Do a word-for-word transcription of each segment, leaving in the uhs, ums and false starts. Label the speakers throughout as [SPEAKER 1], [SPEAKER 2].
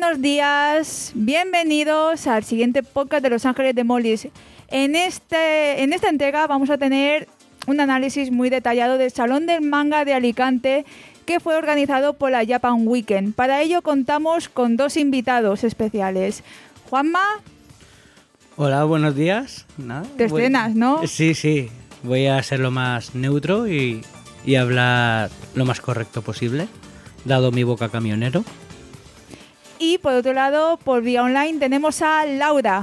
[SPEAKER 1] buenos días, bienvenidos al siguiente podcast de Los Ángeles de Mollis. En, este, en esta entrega vamos a tener un análisis muy detallado del Salón del Manga de Alicante, que fue organizado por la Japan Weekend. Para ello contamos con dos invitados especiales. Juanma.
[SPEAKER 2] Hola, buenos días. Nada,
[SPEAKER 1] Te estrenas,
[SPEAKER 2] voy...
[SPEAKER 1] ¿no?
[SPEAKER 2] Sí, sí. Voy a ser lo más neutro y, y hablar lo más correcto posible, dado mi boca camionero.
[SPEAKER 1] Y por otro lado, por vía online, tenemos a Laura.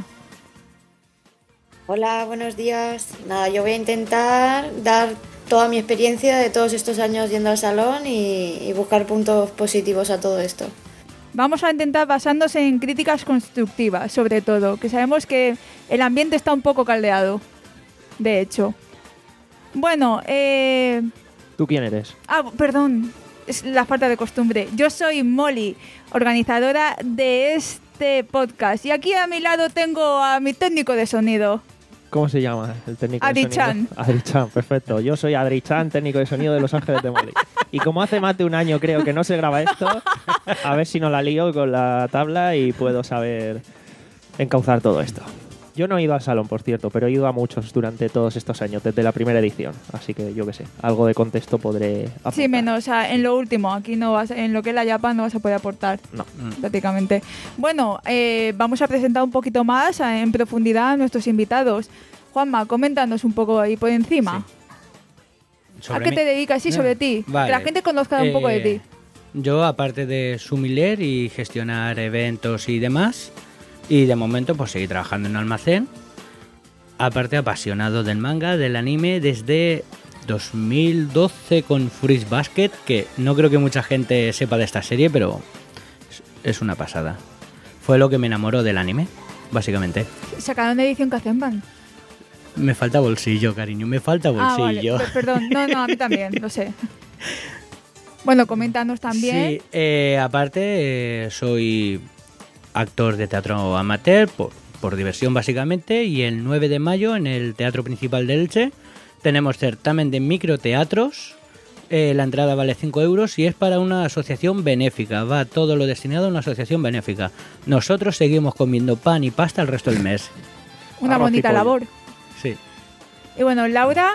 [SPEAKER 3] Hola, buenos días. Nada, yo voy a intentar dar toda mi experiencia de todos estos años yendo al salón y, y buscar puntos positivos a todo esto.
[SPEAKER 1] Vamos a intentar basarnos en críticas constructivas, sobre todo, que sabemos que el ambiente está un poco caldeado, de hecho. Bueno, eh...
[SPEAKER 4] ¿Tú quién eres?
[SPEAKER 1] Ah, perdón, es la falta de costumbre. Yo soy Molly, organizadora de este podcast, y aquí a mi lado tengo a mi técnico de sonido.
[SPEAKER 4] ¿Cómo se llama el técnico
[SPEAKER 1] Adri
[SPEAKER 4] de sonido?
[SPEAKER 1] Chan.
[SPEAKER 4] Adri Chan, perfecto. Yo soy Adri Chan, técnico de sonido de Los Ángeles de Molly. Y como hace más de un año creo que no se graba esto, a ver si no la lío con la tabla y puedo saber encauzar todo esto. Yo no he ido al salón, por cierto, pero he ido a muchos durante todos estos años, desde la primera edición. Así que yo qué sé, algo de contexto podré aportar.
[SPEAKER 1] Sí, menos, o sea, en lo último, aquí no vas, en lo que es la Japan no vas a poder aportar.
[SPEAKER 4] No.
[SPEAKER 1] Prácticamente. Bueno, eh, vamos a presentar un poquito más en profundidad a nuestros invitados. Juanma, coméntanos un poco ahí por encima.
[SPEAKER 2] Sí.
[SPEAKER 1] ¿A qué
[SPEAKER 2] mí?
[SPEAKER 1] te dedicas? Sí,
[SPEAKER 2] No.
[SPEAKER 1] sobre ti.
[SPEAKER 2] Vale.
[SPEAKER 1] Que la gente conozca un
[SPEAKER 2] Eh,
[SPEAKER 1] poco de ti.
[SPEAKER 2] Yo, aparte de sumiler y gestionar eventos y demás, y de momento pues seguir trabajando en un almacén, aparte apasionado del manga, del anime, desde dos mil doce con Fruits Basket, que no creo que mucha gente sepa de esta serie, pero es- es una pasada. Fue lo que me enamoró del anime, básicamente.
[SPEAKER 1] Sacaron edición Kazemban.
[SPEAKER 2] Me falta bolsillo, cariño, me falta
[SPEAKER 1] Ah, vale.
[SPEAKER 2] bolsillo.
[SPEAKER 1] Per- Perdón, no, no, a mí también, lo sé. Bueno, coméntanos también.
[SPEAKER 2] Sí, eh, aparte eh, soy actor de teatro amateur por, por diversión básicamente, y el nueve de mayo en el Teatro Principal de Elche tenemos certamen de microteatros. Eh, la entrada vale cinco euros y es para una asociación benéfica, va todo lo destinado a una asociación benéfica. Nosotros seguimos comiendo pan y pasta el resto del mes.
[SPEAKER 1] Una
[SPEAKER 4] Arroz y
[SPEAKER 1] bonita
[SPEAKER 4] pollo.
[SPEAKER 1] labor.
[SPEAKER 2] Sí.
[SPEAKER 1] Y bueno, Laura,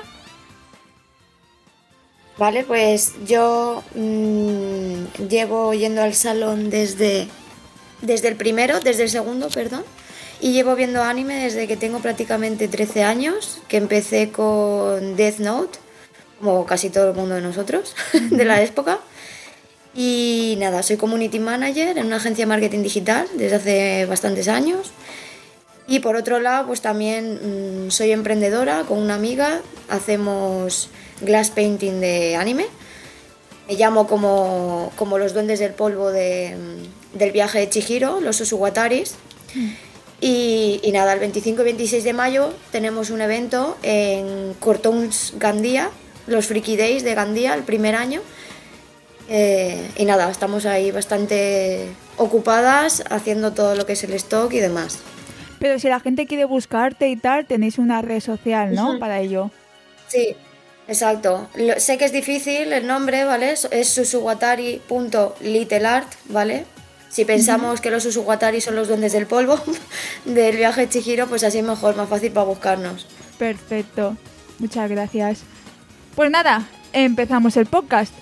[SPEAKER 3] Vale, pues yo mmm, llevo yendo al salón desde, desde el primero, desde el segundo, perdón, y llevo viendo anime desde que tengo prácticamente trece años, que empecé con Death Note, como casi todo el mundo de nosotros, de la época. Y nada, soy community manager en una agencia de marketing digital desde hace bastantes años. Y por otro lado, pues también mmm, soy emprendedora con una amiga, hacemos glass painting de anime. Me llamo como, como los duendes del polvo de, del viaje de Chihiro, los Osuwataris. Y, y nada, el veinticinco y veintiséis de mayo tenemos un evento en Cortons Gandía, los Freaky Days de Gandía, el primer año. Eh, y nada, estamos ahí bastante ocupadas haciendo todo lo que es el stock y demás.
[SPEAKER 1] pero si la gente quiere buscarte y tal, tenéis una red social, ¿no?
[SPEAKER 3] Ujú.
[SPEAKER 1] Para ello.
[SPEAKER 3] Sí, exacto. Lo- sé que es difícil el nombre, ¿vale? Es- Es susuwatari punto little art, ¿vale? Si pensamos que los Susuwatari son los duendes del polvo del viaje de Chihiro, pues así mejor, más fácil para buscarnos.
[SPEAKER 1] Perfecto. Muchas gracias. Pues nada, empezamos el podcast.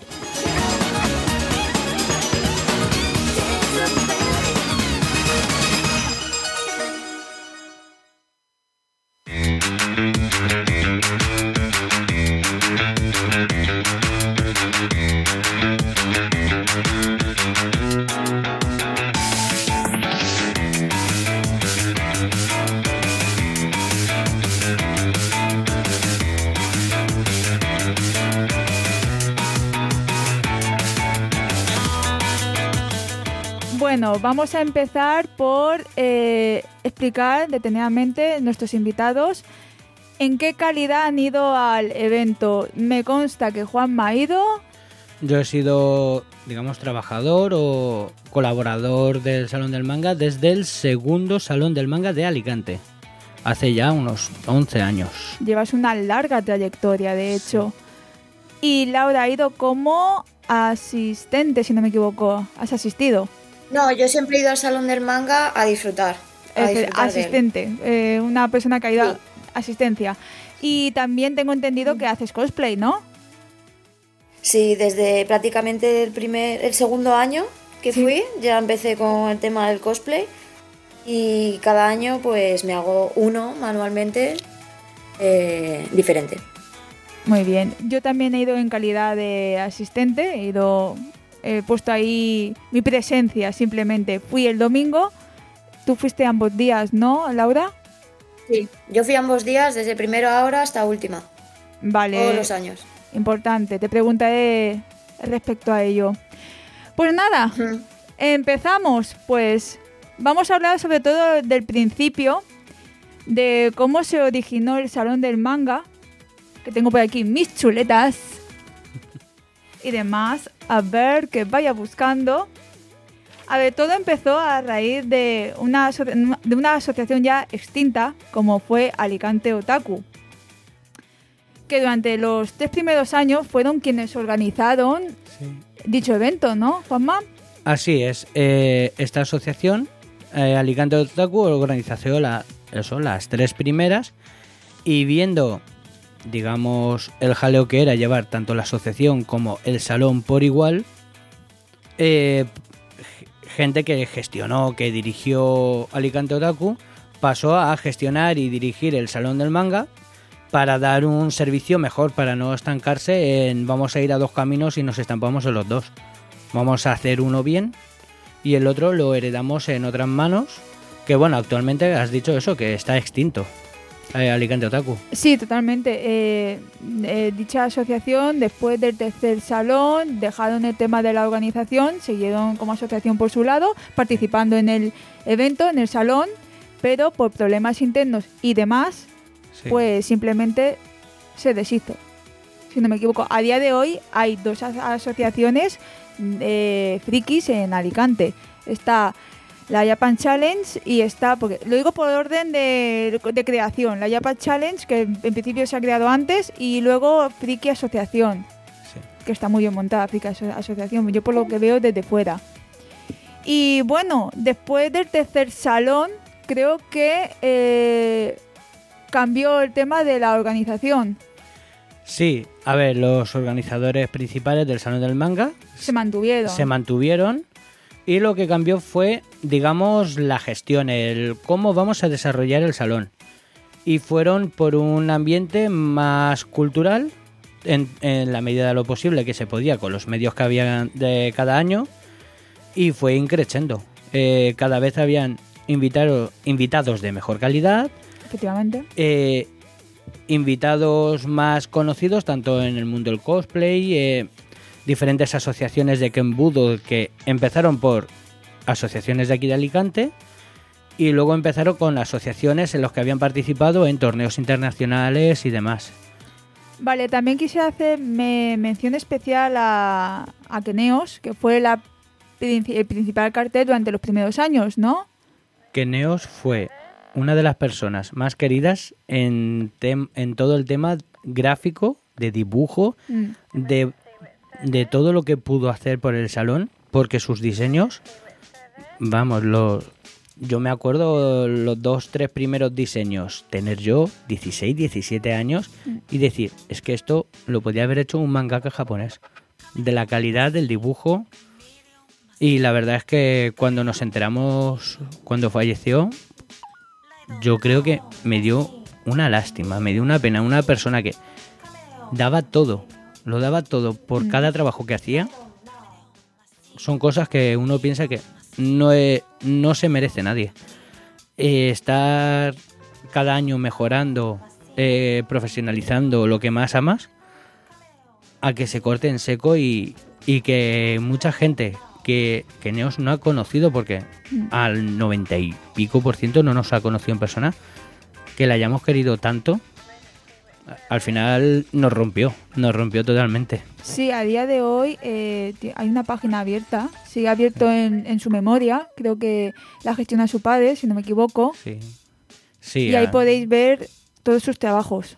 [SPEAKER 1] Bueno, vamos a empezar por eh, explicar detenidamente a nuestros invitados en qué calidad han ido al evento. Me consta que Juanma ha ido.
[SPEAKER 2] Yo he sido, digamos, trabajador o colaborador del Salón del Manga desde el segundo Salón del Manga de Alicante, hace ya unos once años.
[SPEAKER 1] Llevas una larga trayectoria, de hecho. Y Laura ha ido como asistente, si no me equivoco. ¿Has asistido?
[SPEAKER 3] No, yo siempre he ido al salón del manga a disfrutar. A
[SPEAKER 1] Es
[SPEAKER 3] disfrutar de él.
[SPEAKER 1] asistente, eh, una persona que ha ido
[SPEAKER 3] Sí.
[SPEAKER 1] asistencia. Y también tengo entendido que haces cosplay, ¿no?
[SPEAKER 3] Sí, desde prácticamente el primer, el segundo año que
[SPEAKER 1] Sí.
[SPEAKER 3] fui, ya empecé con el tema del cosplay y cada año pues me hago uno manualmente eh, diferente.
[SPEAKER 1] Muy bien. Yo también he ido en calidad de asistente, he ido, he puesto ahí mi presencia simplemente. Fui el domingo, tú fuiste ambos días, ¿no, Laura?
[SPEAKER 3] Sí. Yo fui ambos días, desde primero ahora hasta última,
[SPEAKER 1] Vale.
[SPEAKER 3] todos los años.
[SPEAKER 1] Importante, te preguntaré respecto a ello. Pues nada,
[SPEAKER 3] Ujú.
[SPEAKER 1] empezamos. Pues vamos a hablar sobre todo del principio, de cómo se originó el Salón del Manga, que tengo por aquí mis chuletas y demás. A ver, que vaya buscando. A ver, todo empezó a raíz de una, aso- de una asociación ya extinta, como fue Alicante Otaku, que durante los tres primeros años fueron quienes organizaron dicho evento, ¿no, Juanma?
[SPEAKER 2] Así es. eh, esta asociación, eh, Alicante Otaku, organizó la, eso, las tres primeras y viendo, digamos, el jaleo que era llevar tanto la asociación como el salón por igual, eh, gente que gestionó, que dirigió Alicante Otaku, pasó a gestionar y dirigir el Salón del Manga para dar un servicio mejor, para no estancarse en vamos a ir a dos caminos y nos estampamos en los dos. Vamos a hacer uno bien y el otro lo heredamos en otras manos, que bueno, actualmente has dicho eso, que está extinto, eh, Alicante Otaku.
[SPEAKER 1] Sí, totalmente. Eh, eh, dicha asociación, después del tercer salón, dejaron el tema de la organización, siguieron como asociación por su lado, participando en el evento, en el salón, pero por problemas internos y demás,
[SPEAKER 2] Sí.
[SPEAKER 1] pues simplemente se deshizo. Si no me equivoco, a día de hoy hay dos as- asociaciones eh, frikis en Alicante. Está la Japan Challenge y está, porque lo digo por orden de, de creación, la Japan Challenge, que en principio se ha creado antes, y luego Friki Asociación,
[SPEAKER 2] Sí.
[SPEAKER 1] que está muy bien montada, Friki Aso- Asociación, yo por lo que veo desde fuera. Y bueno, después del tercer salón, creo que eh, cambió el tema de la organización.
[SPEAKER 2] Sí, a ver, los organizadores principales del Salón del Manga
[SPEAKER 1] Se mantuvieron.
[SPEAKER 2] se mantuvieron y lo que cambió fue, digamos, la gestión, el cómo vamos a desarrollar el salón. Y fueron por un ambiente más cultural, en, en la medida de lo posible que se podía con los medios que había de cada año, y fue increciendo. Eh, cada vez habían invitado, invitados de mejor calidad,
[SPEAKER 1] Efectivamente.
[SPEAKER 2] eh, invitados más conocidos tanto en el mundo del cosplay, eh, diferentes asociaciones de Kenbudo que empezaron por asociaciones de aquí de Alicante y luego empezaron con asociaciones en las que habían participado en torneos internacionales y demás.
[SPEAKER 1] Vale, también quisiera hacer me- mención especial a, a Keneos, que fue la, princi- el principal cartel durante los primeros años, ¿no?
[SPEAKER 2] Que Neos fue una de las personas más queridas en, tem- en todo el tema gráfico, de dibujo,
[SPEAKER 1] Mm.
[SPEAKER 2] de, de todo lo que pudo hacer por el salón, porque sus diseños, vamos, los, yo me acuerdo los dos, tres primeros diseños, tener yo dieciséis, diecisiete años y decir, es que esto lo podía haber hecho un mangaka japonés, de la calidad del dibujo. Y la verdad es que cuando nos enteramos, cuando falleció, yo creo que me dio una lástima, me dio una pena. Una persona que daba todo, lo daba todo por cada trabajo que hacía. Son cosas que uno piensa que no, es- no se merece nadie. Eh, estar cada año mejorando, eh, profesionalizando lo que más amas, a que se corte en seco y, y que mucha gente que, que Neos no ha conocido, porque al noventa y pico por ciento no nos ha conocido en persona, que la hayamos querido tanto, al final nos rompió, nos rompió totalmente.
[SPEAKER 1] Sí, a día de hoy eh, ti- hay una página abierta, sigue abierto en, en su memoria, creo que la gestiona su padre, si no me equivoco,
[SPEAKER 2] Sí, sí.
[SPEAKER 1] y ahí
[SPEAKER 2] ah,
[SPEAKER 1] podéis ver todos sus trabajos.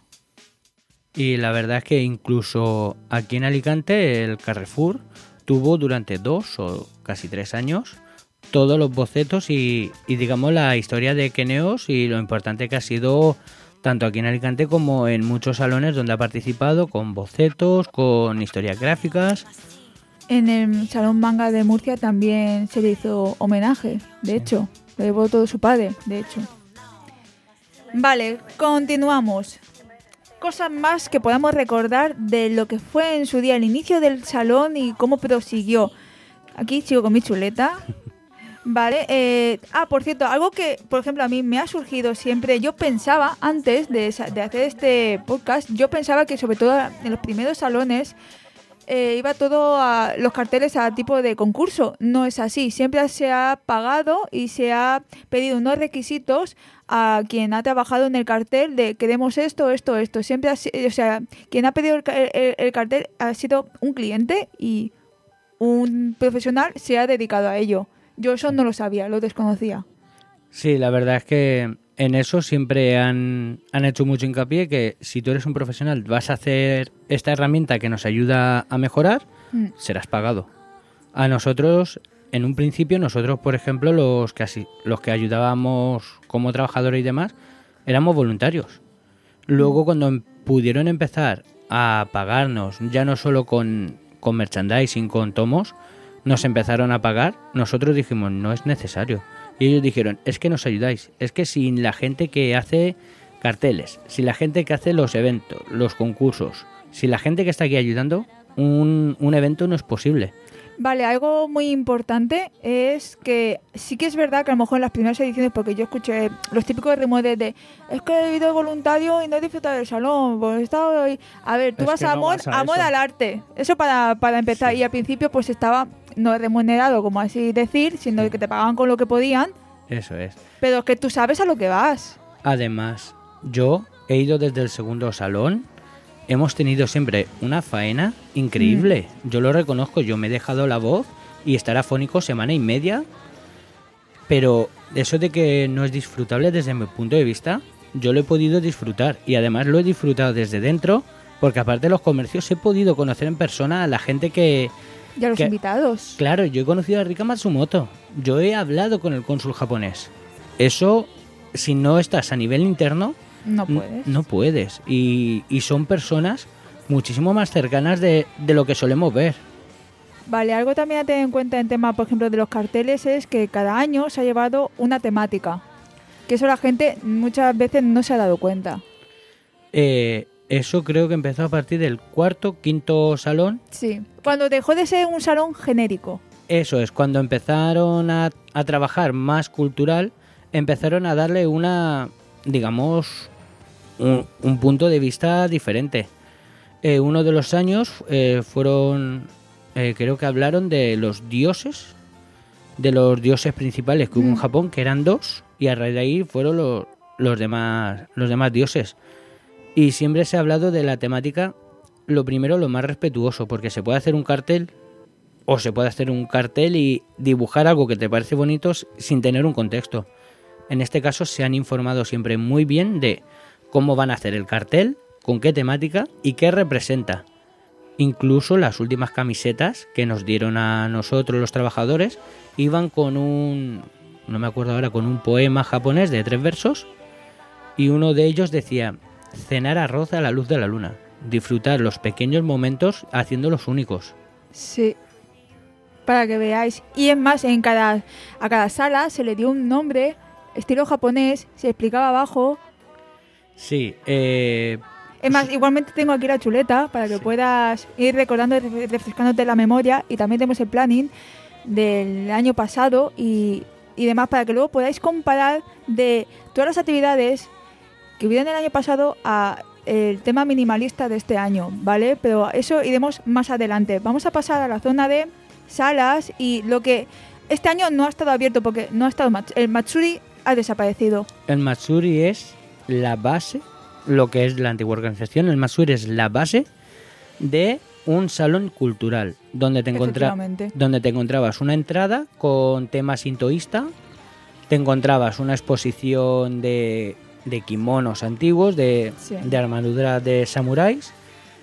[SPEAKER 2] Y la verdad es que incluso aquí en Alicante el Carrefour tuvo durante dos o casi tres años todos los bocetos y, y digamos la historia de Keneos y lo importante que ha sido tanto aquí en Alicante como en muchos salones donde ha participado con bocetos, con historias gráficas.
[SPEAKER 1] En el Salón Manga de Murcia también se le hizo homenaje, de hecho. Lo llevó todo su padre, de hecho. Vale, continuamos. Cosas más que podamos recordar de lo que fue en su día el inicio del salón y cómo prosiguió. Aquí sigo con mi chuleta. Vale, eh, ah, por cierto, algo que, por ejemplo, a mí me ha surgido siempre, yo pensaba, antes de, de hacer este podcast, yo pensaba que sobre todo en los primeros salones eh, iba todo a los carteles a tipo de concurso. No es así, siempre se ha pagado y se ha pedido unos requisitos a quien ha trabajado en el cartel de queremos esto, esto, esto. Siempre ha, o sea, quien ha pedido el, el, el cartel ha sido un cliente y un profesional se ha dedicado a ello. Yo eso no lo sabía, lo desconocía.
[SPEAKER 2] Sí, la verdad es que en eso siempre han, han hecho mucho hincapié que si tú eres un profesional vas a hacer esta herramienta que nos ayuda a mejorar, mm. serás pagado. A nosotros, en un principio, nosotros, por ejemplo, los que, así, los que ayudábamos como trabajadores y demás, éramos voluntarios. Luego, mm. cuando pudieron empezar a pagarnos, ya no solo con, con merchandising, con tomos, nos empezaron a pagar, nosotros dijimos, no es necesario. Y ellos dijeron, es que nos ayudáis, es que sin la gente que hace carteles, sin la gente que hace los eventos, los concursos, sin la gente que está aquí ayudando, un, un evento no es posible.
[SPEAKER 1] Vale, algo muy importante es que sí que es verdad que a lo mejor en las primeras ediciones, porque yo escuché los típicos rumores de es que he ido voluntario y no he disfrutado del salón, pues he estado ahí. A ver, tú
[SPEAKER 4] es
[SPEAKER 1] vas a
[SPEAKER 4] no
[SPEAKER 1] amor,
[SPEAKER 4] vas a
[SPEAKER 1] amor al arte, eso para, para empezar, sí. Y al principio pues estaba no remunerado, como así decir, sino que te pagaban con lo que podían.
[SPEAKER 2] Eso es.
[SPEAKER 1] Pero es que tú sabes a lo que vas.
[SPEAKER 2] Además, yo he ido desde el segundo salón. Hemos tenido siempre una faena increíble. Mm. Yo lo reconozco, yo me he dejado la voz y estar afónico semana y media. Pero eso de que no es disfrutable desde mi punto de vista, yo lo he podido disfrutar. Y además lo he disfrutado desde dentro, porque aparte de los comercios he podido conocer en persona a la gente que...
[SPEAKER 1] Y a los
[SPEAKER 2] que,
[SPEAKER 1] invitados.
[SPEAKER 2] Claro, yo he conocido a Rika Matsumoto. Yo he hablado con el cónsul japonés. Eso, si no estás a nivel interno...
[SPEAKER 1] No puedes.
[SPEAKER 2] No puedes. Y, y son personas muchísimo más cercanas de, de lo que solemos ver.
[SPEAKER 1] Vale, algo también a tener en cuenta en tema, por ejemplo, de los carteles es que cada año se ha llevado una temática. Que eso la gente muchas veces no se ha dado cuenta.
[SPEAKER 2] Eh, eso creo que empezó a partir del cuarto, quinto salón.
[SPEAKER 1] Sí, cuando dejó de ser un salón genérico.
[SPEAKER 2] Eso es, cuando empezaron a, a trabajar más cultural, empezaron a darle una, digamos... Un, un punto de vista diferente. Eh, uno de los años eh, fueron, eh, creo que hablaron de los dioses, de los dioses principales que hubo en Japón, que eran dos, y a raíz de ahí fueron los, los demás, los demás dioses. Y siempre se ha hablado de la temática, lo primero, lo más respetuoso, porque se puede hacer un cartel, o se puede hacer un cartel y dibujar algo que te parece bonito sin tener un contexto. En este caso se han informado siempre muy bien de cómo van a hacer el cartel, con qué temática y qué representa. Incluso las últimas camisetas que nos dieron a nosotros los trabajadores iban con un, no me acuerdo ahora, con un poema japonés de tres versos, y uno de ellos decía: cenar arroz a la luz de la luna, disfrutar los pequeños momentos haciéndolos únicos.
[SPEAKER 1] Sí, para que veáis. Y es más, en cada, a cada sala se le dio un nombre, estilo japonés, se explicaba abajo.
[SPEAKER 2] Sí, eh...
[SPEAKER 1] Es más, igualmente tengo aquí la chuleta para que sí. puedas ir recordando y refrescándote la memoria, y también tenemos el planning del año pasado y, y demás, para que luego podáis comparar de todas las actividades que hubieron el año pasado a el tema minimalista de este año, ¿vale? Pero eso iremos más adelante. Vamos a pasar a la zona de salas y lo que este año no ha estado abierto porque no ha estado el Matsuri ha desaparecido.
[SPEAKER 2] El Matsuri es la base, lo que es la antigua organización. El Matsuri es la base de un salón cultural donde te, encontra- donde te encontrabas una entrada con tema sintoísta, te encontrabas una exposición de, de kimonos antiguos, de, sí. de armadura de samuráis,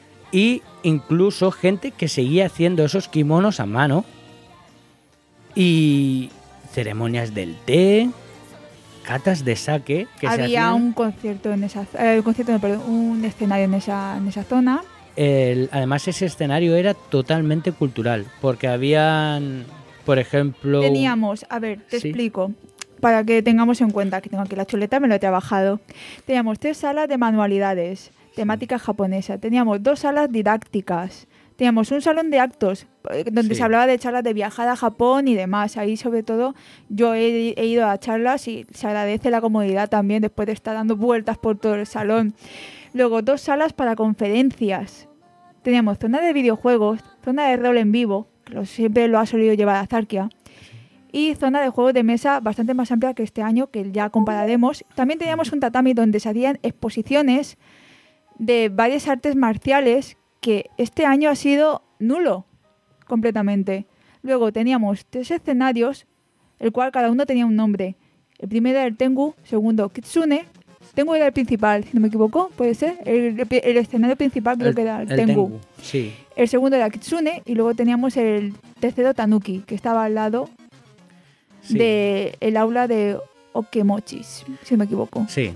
[SPEAKER 2] y incluso gente que seguía haciendo esos kimonos a mano. Y ceremonias del té, catas de sake. Que
[SPEAKER 1] Había
[SPEAKER 2] se hacían.
[SPEAKER 1] un concierto en esa, eh, concierto, no, perdón, un escenario en esa, en esa zona.
[SPEAKER 2] El, además ese escenario era totalmente cultural, porque habían, por ejemplo...
[SPEAKER 1] Teníamos, a ver, te
[SPEAKER 2] Sí.
[SPEAKER 1] explico, para que tengamos en cuenta, que tengo aquí la chuleta, me lo he trabajado. Teníamos tres salas de manualidades, temática japonesa. Teníamos dos salas didácticas. Teníamos un salón de actos, eh, donde
[SPEAKER 2] Sí.
[SPEAKER 1] se hablaba de charlas de viajada a Japón y demás. Ahí, sobre todo, yo he, he ido a charlas y se agradece la comodidad también, después de estar dando vueltas por todo el salón. Luego, dos salas para conferencias. Teníamos zona de videojuegos, zona de rol en vivo, que lo- siempre lo ha solido llevar a Zarkia, y zona de juegos de mesa bastante más amplia que este año, que ya compararemos. También teníamos un tatami donde se hacían exposiciones de varias artes marciales, que este año ha sido nulo completamente. Luego teníamos tres escenarios, el cual cada uno tenía un nombre. El primero era el Tengu, segundo Kitsune. Tengu era el principal, si no me equivoco, puede ser. El, el- el escenario principal creo que era el,
[SPEAKER 2] el
[SPEAKER 1] Tengu.
[SPEAKER 2] Tengu, sí.
[SPEAKER 1] El segundo era Kitsune y luego teníamos el tercero Tanuki, que estaba al lado
[SPEAKER 2] Sí.
[SPEAKER 1] del aula de Okemochis, si no me equivoco.
[SPEAKER 2] Sí.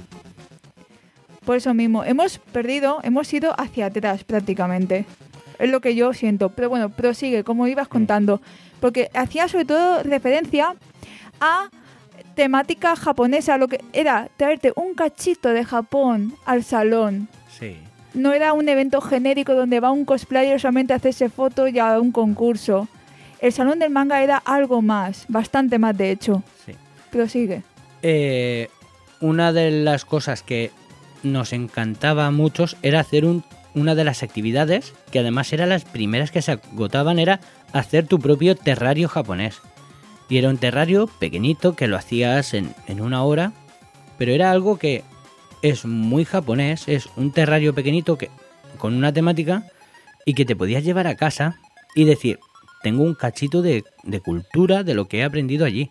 [SPEAKER 1] Por eso mismo, hemos perdido, hemos ido hacia atrás prácticamente. Es lo que yo siento. Pero bueno, prosigue, como ibas contando. Porque hacía sobre todo referencia a temática japonesa, lo que era traerte un cachito de Japón al salón.
[SPEAKER 2] Sí.
[SPEAKER 1] No era un evento genérico donde va un cosplayer solamente a hacerse fotos y a un concurso. El salón del manga era algo más, bastante más de hecho.
[SPEAKER 2] Sí.
[SPEAKER 1] Prosigue.
[SPEAKER 2] Eh, una de las cosas que nos encantaba a muchos era hacer un, una de las actividades, que además eran las primeras que se agotaban, era hacer tu propio terrario japonés. Y era un terrario pequeñito que lo hacías en, en una hora, pero era algo que es muy japonés, es un terrario pequeñito que, con una temática y que te podías llevar a casa y decir, tengo un cachito de, de cultura de lo que he aprendido allí.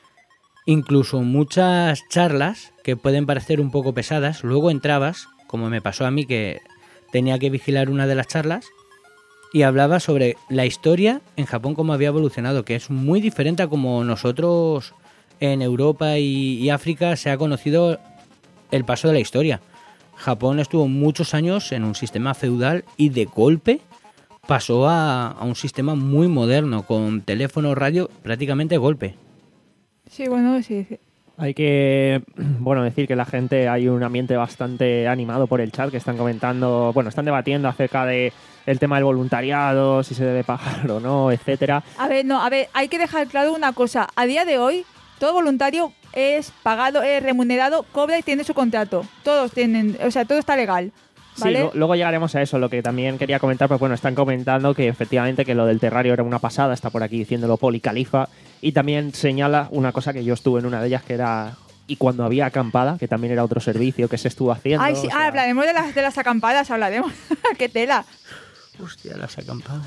[SPEAKER 2] Incluso muchas charlas que pueden parecer un poco pesadas, luego entrabas, como me pasó a mí que tenía que vigilar una de las charlas, y hablaba sobre la historia en Japón, cómo había evolucionado, que es muy diferente a como nosotros en Europa y, y África se ha conocido el paso de la historia. Japón estuvo muchos años en un sistema feudal y de golpe pasó a, a un sistema muy moderno, con teléfono, radio, prácticamente de golpe.
[SPEAKER 1] Sí, bueno, sí. sí.
[SPEAKER 4] Hay que, bueno, decir que la gente, hay un ambiente bastante animado por el chat, que están comentando, bueno, están debatiendo acerca de el tema del voluntariado, si se debe pagar o no, etcétera.
[SPEAKER 1] A ver, no, a ver, hay que dejar claro una cosa. A día de hoy, todo voluntario es pagado, es remunerado, cobra y tiene su contrato. Todos tienen, o sea, todo está legal. ¿Vale?
[SPEAKER 4] Sí, lo- luego llegaremos a eso. Lo que también quería comentar, pues bueno, están comentando que efectivamente que lo del terrario era una pasada, está por aquí diciéndolo Poli Califa, y también señala una cosa que yo estuve en una de ellas, que era, y cuando había acampada, que también era otro servicio que se estuvo haciendo.
[SPEAKER 1] Ay, sí,
[SPEAKER 4] o sea,
[SPEAKER 1] ah, hablaremos de las, de las acampadas, hablaremos. ¡Qué tela!
[SPEAKER 2] Hostia, las acampadas.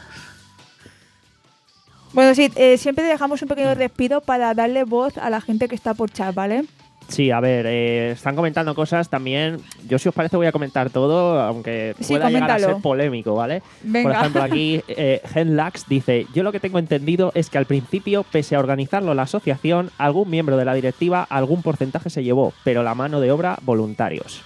[SPEAKER 1] Bueno, sí, eh, siempre dejamos un pequeño respiro para darle voz a la gente que está por chat, ¿vale?
[SPEAKER 4] Sí, a ver, eh, están comentando cosas también. Yo, si os parece, voy a comentar todo, aunque
[SPEAKER 1] Sí,
[SPEAKER 4] pueda llegar a
[SPEAKER 1] coméntalo.
[SPEAKER 4] ser polémico, ¿vale?
[SPEAKER 1] Venga.
[SPEAKER 4] Por ejemplo, aquí eh, Genlax dice: yo lo que tengo entendido es que al principio, pese a organizarlo la asociación, algún miembro de la directiva, algún porcentaje se llevó, pero la mano de obra, voluntarios.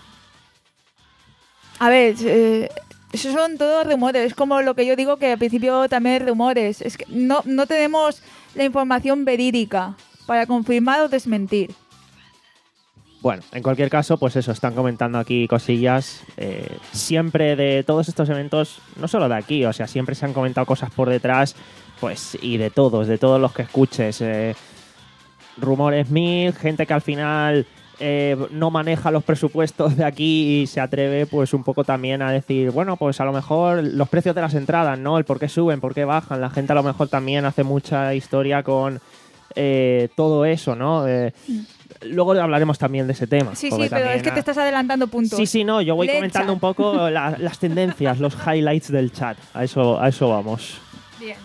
[SPEAKER 1] A ver, eh, esos son todos rumores. Es como lo que yo digo, que al principio también rumores. Es que no, no tenemos la información verídica para confirmar o desmentir.
[SPEAKER 4] Bueno, en cualquier caso, pues eso, están comentando aquí cosillas. eh, siempre de todos estos eventos, no solo de aquí, o sea, siempre se han comentado cosas por detrás, pues, y de todos, de todos los que escuches. eh, rumores mil, gente que al final eh, no maneja los presupuestos de aquí y se atreve, pues, un poco también a decir, bueno, pues a lo mejor los precios de las entradas, ¿no? El por qué suben, por qué bajan. La gente a lo mejor también hace mucha historia con eh, todo eso, ¿no? Eh, Luego hablaremos también de ese tema.
[SPEAKER 1] Sí,
[SPEAKER 4] porque
[SPEAKER 1] sí, pero
[SPEAKER 4] también
[SPEAKER 1] es que
[SPEAKER 4] ha-
[SPEAKER 1] te estás adelantando puntos.
[SPEAKER 4] Sí, sí, no, yo voy
[SPEAKER 1] Lee el
[SPEAKER 4] comentando
[SPEAKER 1] chat.
[SPEAKER 4] un poco la- las tendencias, los highlights del chat. A eso, a eso vamos.
[SPEAKER 1] Bien.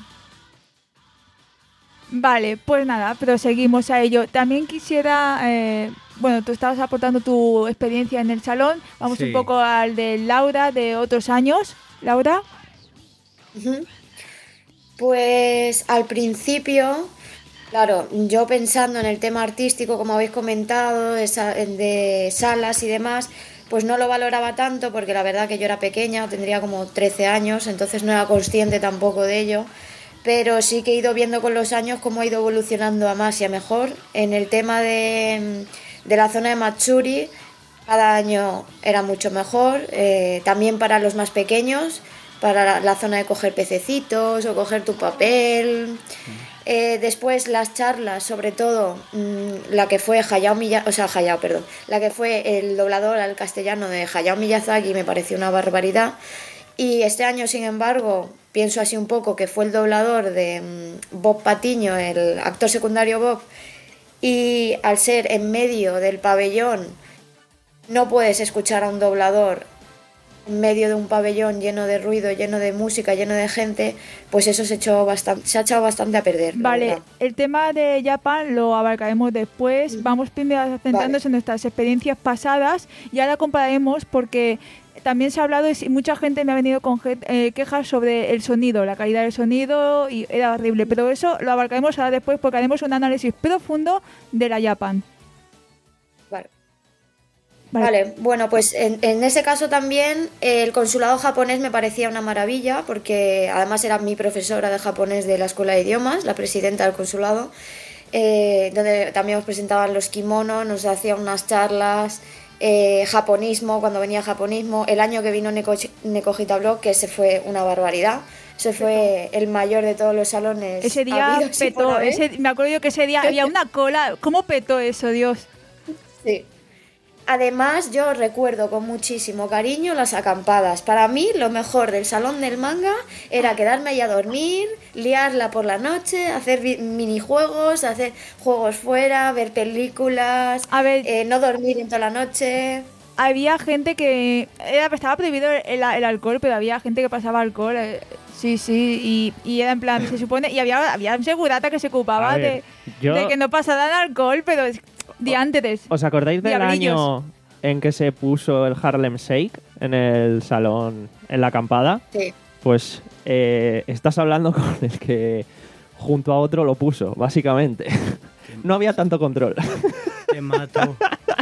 [SPEAKER 1] Vale, pues nada, proseguimos a ello. También quisiera, eh, bueno, tú estabas aportando tu experiencia en el salón. Vamos
[SPEAKER 2] Sí.
[SPEAKER 1] un poco al de Laura de otros años. Laura.
[SPEAKER 3] Ujú. Pues al principio Claro, yo pensando en el tema artístico, como habéis comentado, de, sa- de salas y demás, pues no lo valoraba tanto porque la verdad que yo era pequeña, tendría como trece años, entonces no era consciente tampoco de ello, pero sí que he ido viendo con los años cómo ha ido evolucionando a más y a mejor. En el tema de, de la zona de Matsuri, cada año era mucho mejor, eh, también para los más pequeños, para la, la zona de coger pececitos o coger tu papel. Eh, después las charlas, sobre todo mmm, la que fue Hayao Miyazaki, o sea, Hayao, perdón, la que fue el doblador al castellano de Hayao Miyazaki me pareció una barbaridad. Y este año, sin embargo, pienso así un poco que fue el doblador de mmm, Bob Patiño, el actor secundario Bob, y al ser en medio del pabellón no puedes escuchar a un doblador en medio de un pabellón lleno de ruido, lleno de música, lleno de gente, pues eso se, echó bastante, se ha echado bastante a perder.
[SPEAKER 1] Vale, el tema de Japan lo abarcaremos después. Mm. Vamos primero centrándonos vale. en nuestras experiencias pasadas y ahora compararemos porque también se ha hablado y mucha gente me ha venido con eh, quejas sobre el sonido, la calidad del sonido y era horrible, pero eso lo abarcaremos ahora después porque haremos un análisis profundo de la Japan.
[SPEAKER 3] Vale. Vale, vale. Bueno, pues en, en ese caso también eh, el consulado japonés me parecía una maravilla porque además era mi profesora de japonés de la escuela de idiomas, la presidenta del consulado, eh, donde también nos presentaban los kimonos, nos hacían unas charlas, eh, japonismo, cuando venía japonismo, el año que vino Neko, Nekojita Blog, que ese fue una barbaridad. Ese fue el mayor de todos los salones.
[SPEAKER 1] Ese día petó, ese, me acuerdo yo que ese día había una cola. ¿Cómo petó eso, Dios?
[SPEAKER 3] Sí. Además, yo recuerdo con muchísimo cariño las acampadas. Para mí, lo mejor del salón del manga era quedarme ahí a dormir, liarla por la noche, hacer minijuegos, hacer juegos fuera, ver películas,
[SPEAKER 1] a ver,
[SPEAKER 3] eh, no dormir en toda la noche.
[SPEAKER 1] Había gente que... Era, estaba prohibido el, el alcohol, pero había gente que pasaba alcohol. Eh, sí, sí, y, y era en plan, se supone... Y había, había un segurata que se ocupaba ver, de, yo... de que no pasaran alcohol, pero... Diantes.
[SPEAKER 4] ¿Os acordáis del año en que se puso el Harlem Shake en el salón, en la acampada?
[SPEAKER 3] Sí.
[SPEAKER 4] Pues eh, estás hablando con el que junto a otro lo puso, básicamente. No había tanto control.
[SPEAKER 2] Te mato.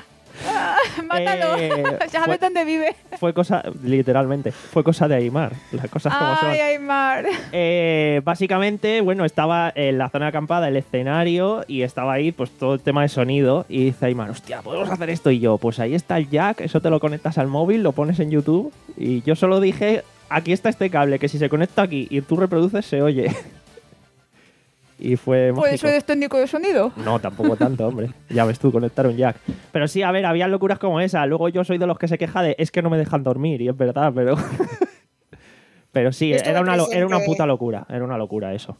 [SPEAKER 1] Mátalo. Eh, ¿Sabes dónde vive?
[SPEAKER 4] Fue cosa, literalmente, fue cosa de Aymar. Las cosas como son.
[SPEAKER 1] Ay, Aymar.
[SPEAKER 4] Eh, básicamente, bueno, estaba en la zona de acampada el escenario y estaba ahí pues todo el tema de sonido y dice Aymar, hostia, podemos hacer esto y yo, pues ahí está el jack, eso te lo conectas al móvil, lo pones en YouTube y yo solo dije, aquí está este cable que si se conecta aquí y tú reproduces se oye. Y fue
[SPEAKER 1] ¿Pues eso es técnico de sonido?
[SPEAKER 4] No, tampoco tanto, hombre. Ya ves tú, conectar un jack. Pero sí, a ver, había locuras como esa. Luego yo soy de los que se queja de es que no me dejan dormir, y es verdad, pero... pero sí, era una, era una puta locura. Era una locura eso.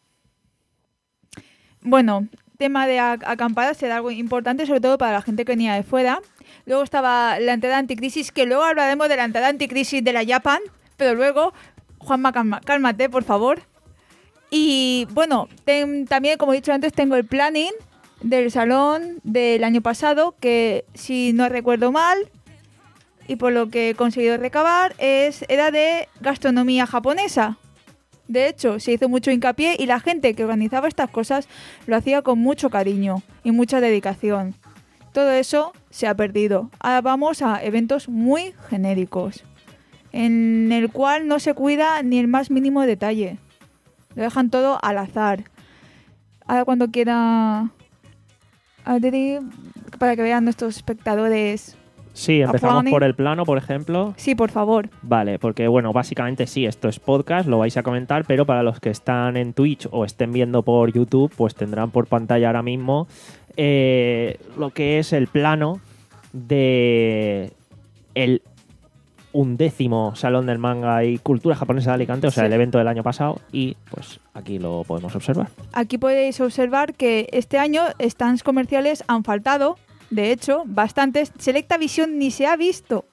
[SPEAKER 1] Bueno, tema de acampadas era algo importante, sobre todo para la gente que venía de fuera. Luego estaba la entrada anticrisis, que luego hablaremos de la entrada anticrisis de la Japan, pero luego, Juanma, calma, cálmate, por favor. Y bueno, ten, también, como he dicho antes, tengo el planning del salón del año pasado, que si no recuerdo mal, y por lo que he conseguido recabar, es, era de gastronomía japonesa. De hecho, se hizo mucho hincapié y la gente que organizaba estas cosas lo hacía con mucho cariño y mucha dedicación. Todo eso se ha perdido. Ahora vamos a eventos muy genéricos, en el cual no se cuida ni el más mínimo detalle. Lo dejan todo al azar. Ahora cuando quiera Adri, para que vean nuestros espectadores.
[SPEAKER 4] Sí, empezamos por el plano, por ejemplo.
[SPEAKER 1] Sí, por favor.
[SPEAKER 4] Vale, porque bueno, básicamente sí, esto es podcast, lo vais a comentar, pero para los que están en Twitch o estén viendo por YouTube, pues tendrán por pantalla ahora mismo eh, lo que es el plano de el undécimo Salón del Manga y Cultura Japonesa de Alicante, o sea, sí, el evento del año pasado, y pues aquí lo podemos observar.
[SPEAKER 1] Aquí podéis observar que este año stands comerciales han faltado, de hecho, bastantes. Selecta Visión ni se ha visto.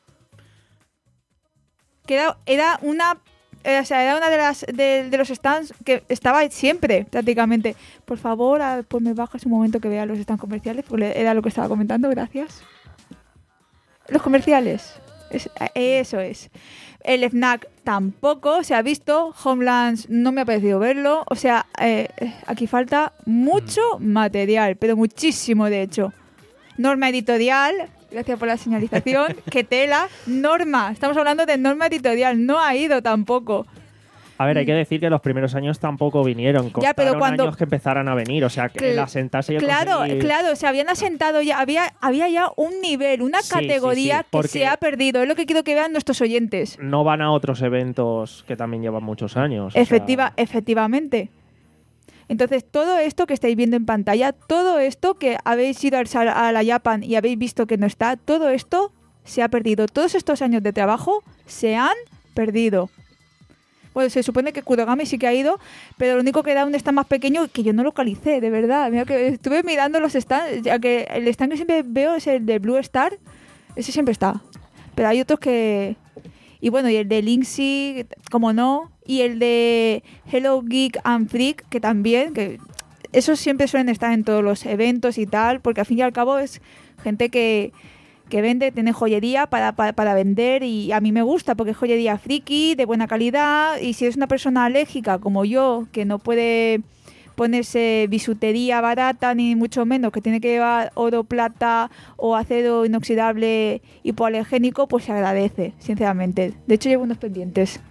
[SPEAKER 1] Que era, era una... O sea, era una de las de, de los stands que estaba siempre, prácticamente. Por favor, a, pues me bajas un momento que vea los stands comerciales, porque era lo que estaba comentando, gracias. Los comerciales. Es, eso es. El F N A C tampoco se ha visto. Homelands no me ha parecido verlo. O sea, eh, aquí falta mucho material, pero muchísimo de hecho. Norma editorial, gracias por la señalización. ¡Qué tela! Norma, estamos hablando de norma editorial, no ha ido tampoco.
[SPEAKER 4] A ver, hay que decir que los primeros años tampoco vinieron. Costaron
[SPEAKER 1] Ya, pero cuando-
[SPEAKER 4] años que empezaran a venir. O sea, que el asentarse y el
[SPEAKER 1] Claro,
[SPEAKER 4] conseguir-
[SPEAKER 1] claro, se habían asentado ya, había, había ya un nivel, una
[SPEAKER 4] Sí, sí,
[SPEAKER 1] categoría
[SPEAKER 4] sí,
[SPEAKER 1] que
[SPEAKER 4] porque-
[SPEAKER 1] se ha perdido. Es lo que quiero que vean nuestros oyentes.
[SPEAKER 4] No van a otros eventos que también llevan muchos años. o sea,
[SPEAKER 1] Efectiva, efectivamente. Entonces, todo esto que estáis viendo en pantalla, todo esto que habéis ido al sal- a la Japan y habéis visto que no está, todo esto se ha perdido. Todos estos años de trabajo se han perdido. Bueno, se supone que Kudogami sí que ha ido, pero lo único que da un stand más pequeño que yo no localicé, de verdad. Mira que estuve mirando los stands, ya que el stand que siempre veo es el de Blue Star, ese siempre está. Pero hay otros que... Y bueno, y el de Linksy, como no, y el de Hello Geek and Freak, que también, que esos siempre suelen estar en todos los eventos y tal, porque al fin y al cabo es gente que, que vende, tiene joyería para, para, para vender, y a mí me gusta porque es joyería friki, de buena calidad, y si es una persona alérgica como yo, que no puede ponerse bisutería barata ni mucho menos, que tiene que llevar oro, plata o acero inoxidable hipoalergénico, pues se agradece, sinceramente. De hecho llevo unos pendientes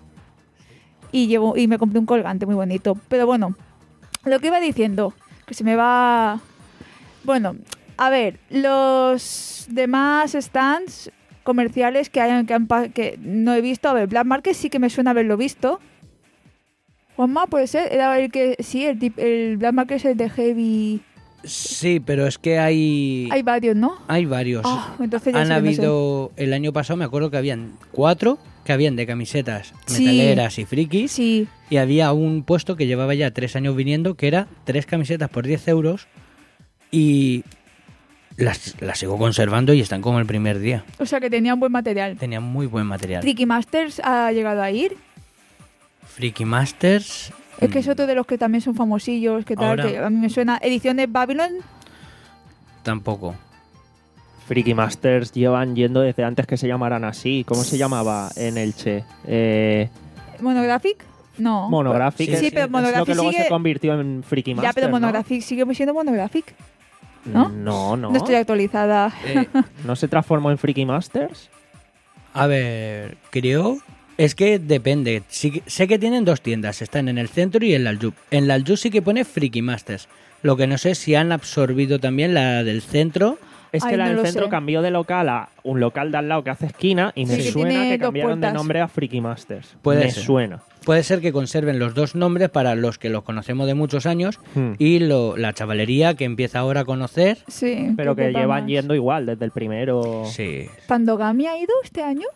[SPEAKER 1] y llevo y me compré un colgante muy bonito. Pero bueno, lo que iba diciendo, que se me va... Bueno, a ver, los demás stands comerciales que hayan que, han pa- que no he visto, a ver, Black Market sí que me suena haberlo visto. Juanma, puede ser, era el que sí, el, tip- el Black Market es el de Heavy.
[SPEAKER 2] Sí, pero es que hay...
[SPEAKER 1] Hay varios, ¿no?
[SPEAKER 2] Hay varios.
[SPEAKER 1] Ah, entonces ya
[SPEAKER 2] Han
[SPEAKER 1] sí que no sé.
[SPEAKER 2] habido... El año pasado me acuerdo que habían cuatro que habían de camisetas
[SPEAKER 1] Sí.
[SPEAKER 2] metaleras y frikis.
[SPEAKER 1] Sí,
[SPEAKER 2] Y había un puesto que llevaba ya tres años viniendo, que era tres camisetas por diez euros. Y las, las sigo conservando y están como el primer día.
[SPEAKER 1] o sea que tenían buen material.
[SPEAKER 2] Tenían muy buen material.
[SPEAKER 1] Tricky Masters ha llegado a ir.
[SPEAKER 2] Freaky Masters...
[SPEAKER 1] Es que es
[SPEAKER 2] mm,
[SPEAKER 1] otro de los que también son famosillos, que tal,
[SPEAKER 2] Ahora-
[SPEAKER 1] que a mí me suena. Ediciones Babylon,
[SPEAKER 2] Tampoco.
[SPEAKER 4] Freaky Masters llevan yendo desde antes que se llamaran así. ¿Cómo se llamaba en Elche? Eh,
[SPEAKER 1] Monographic, no.
[SPEAKER 4] Monographic.
[SPEAKER 2] Sí,
[SPEAKER 4] es,
[SPEAKER 2] sí,
[SPEAKER 1] pero
[SPEAKER 4] es
[SPEAKER 1] Monographic
[SPEAKER 4] lo que luego
[SPEAKER 1] sigue-
[SPEAKER 4] se convirtió en Freaky
[SPEAKER 1] Ya,
[SPEAKER 4] Masters,
[SPEAKER 1] pero
[SPEAKER 4] ¿no?
[SPEAKER 1] Monographic sigue siendo Monographic. ¿no?
[SPEAKER 4] No, no.
[SPEAKER 1] No estoy actualizada.
[SPEAKER 2] Eh,
[SPEAKER 4] ¿No se transformó en Freaky Masters?
[SPEAKER 2] A ver, creo... Es que depende. Sí que- sé que tienen dos tiendas. Están en el centro y en la Aljub. En la Aljub sí que pone Freaky Masters. Lo que no sé si han absorbido también la del centro.
[SPEAKER 4] Es
[SPEAKER 1] Ay,
[SPEAKER 4] que la
[SPEAKER 1] no
[SPEAKER 4] del
[SPEAKER 1] lo
[SPEAKER 4] centro
[SPEAKER 1] sé.
[SPEAKER 4] cambió de local a un local de al lado que hace esquina y me
[SPEAKER 1] Sí, que
[SPEAKER 4] suena
[SPEAKER 1] tiene
[SPEAKER 4] que
[SPEAKER 1] dos
[SPEAKER 4] cambiaron de
[SPEAKER 1] puertas.
[SPEAKER 4] nombre a Freaky Masters.
[SPEAKER 2] Puede
[SPEAKER 4] me
[SPEAKER 2] ser.
[SPEAKER 4] suena.
[SPEAKER 2] Puede ser que conserven los dos nombres para los que los conocemos de muchos años
[SPEAKER 4] Hmm.
[SPEAKER 2] y lo, la chavalería que empieza ahora a conocer.
[SPEAKER 1] Sí.
[SPEAKER 4] Pero que
[SPEAKER 1] preocupa
[SPEAKER 4] llevan
[SPEAKER 1] más.
[SPEAKER 4] yendo igual desde el primero.
[SPEAKER 2] Sí,
[SPEAKER 1] ¿Pandogami ha ido este año?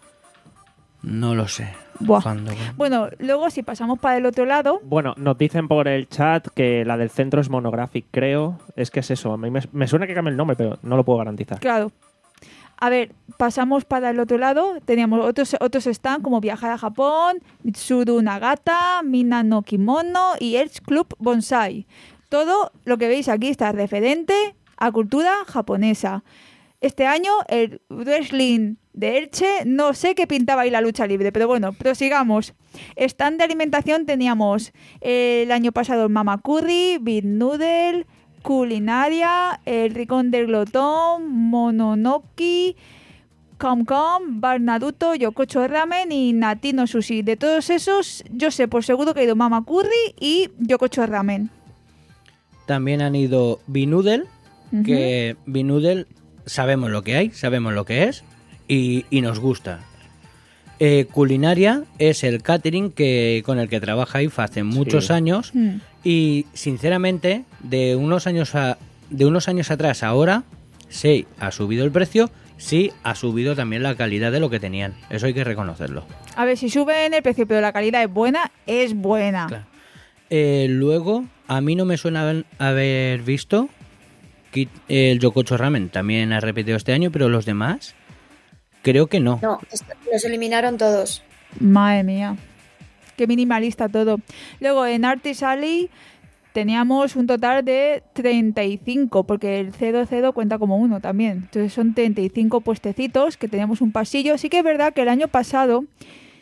[SPEAKER 2] no lo sé.
[SPEAKER 1] Buah.
[SPEAKER 2] Cuando-
[SPEAKER 1] Bueno, luego si pasamos para el otro lado,
[SPEAKER 4] Bueno, nos dicen por el chat que la del centro es Monographic, creo. Es que es eso. A mí me, me suena que cambie el nombre, pero no lo puedo garantizar.
[SPEAKER 1] claro. A ver, pasamos para el otro lado. Teníamos otros otros stands como Viajar a Japón, Mitsuru Nagata, Mina no Kimono y Elch Club Bonsai. Todo lo que veis aquí está referente a cultura japonesa. Este año el wrestling de Elche, no sé qué pintaba ahí la lucha libre, pero bueno, prosigamos. Stand de alimentación teníamos eh, el año pasado el Mama Curry, Beat Noodle, Culinaria, el Rincón del Glotón, Mononoki, Com Com, Bar Naruto, Yokocho Ramen y Natino Sushi. De todos esos, yo sé por seguro que ha ido Mama Curry y Yokocho Ramen.
[SPEAKER 2] También han ido Binoodle,
[SPEAKER 1] Ujú.
[SPEAKER 2] que Binoodle sabemos lo que hay, sabemos lo que es y, y nos gusta. Eh, Culinaria es el catering que con el que trabaja I F A hace muchos
[SPEAKER 4] Sí.
[SPEAKER 2] años
[SPEAKER 1] Mm.
[SPEAKER 2] y sinceramente de unos años a, de unos años atrás a ahora sí ha subido el precio, sí ha subido también la calidad de lo que tenían. Eso hay que reconocerlo.
[SPEAKER 1] A ver, si suben el precio pero la calidad es buena, es buena.
[SPEAKER 2] Claro. Eh, luego, a mí no me suena haber- haber visto que el Yokocho Ramen también ha repetido este año, pero los demás creo que no.
[SPEAKER 3] No, est- los eliminaron todos.
[SPEAKER 1] Madre mía. Qué minimalista todo. Luego en Artist Alley teníamos un total de treinta y cinco, porque el cero cero cuenta como uno también. Entonces son treinta y cinco puestecitos que teníamos un pasillo. Sí que es verdad que el año pasado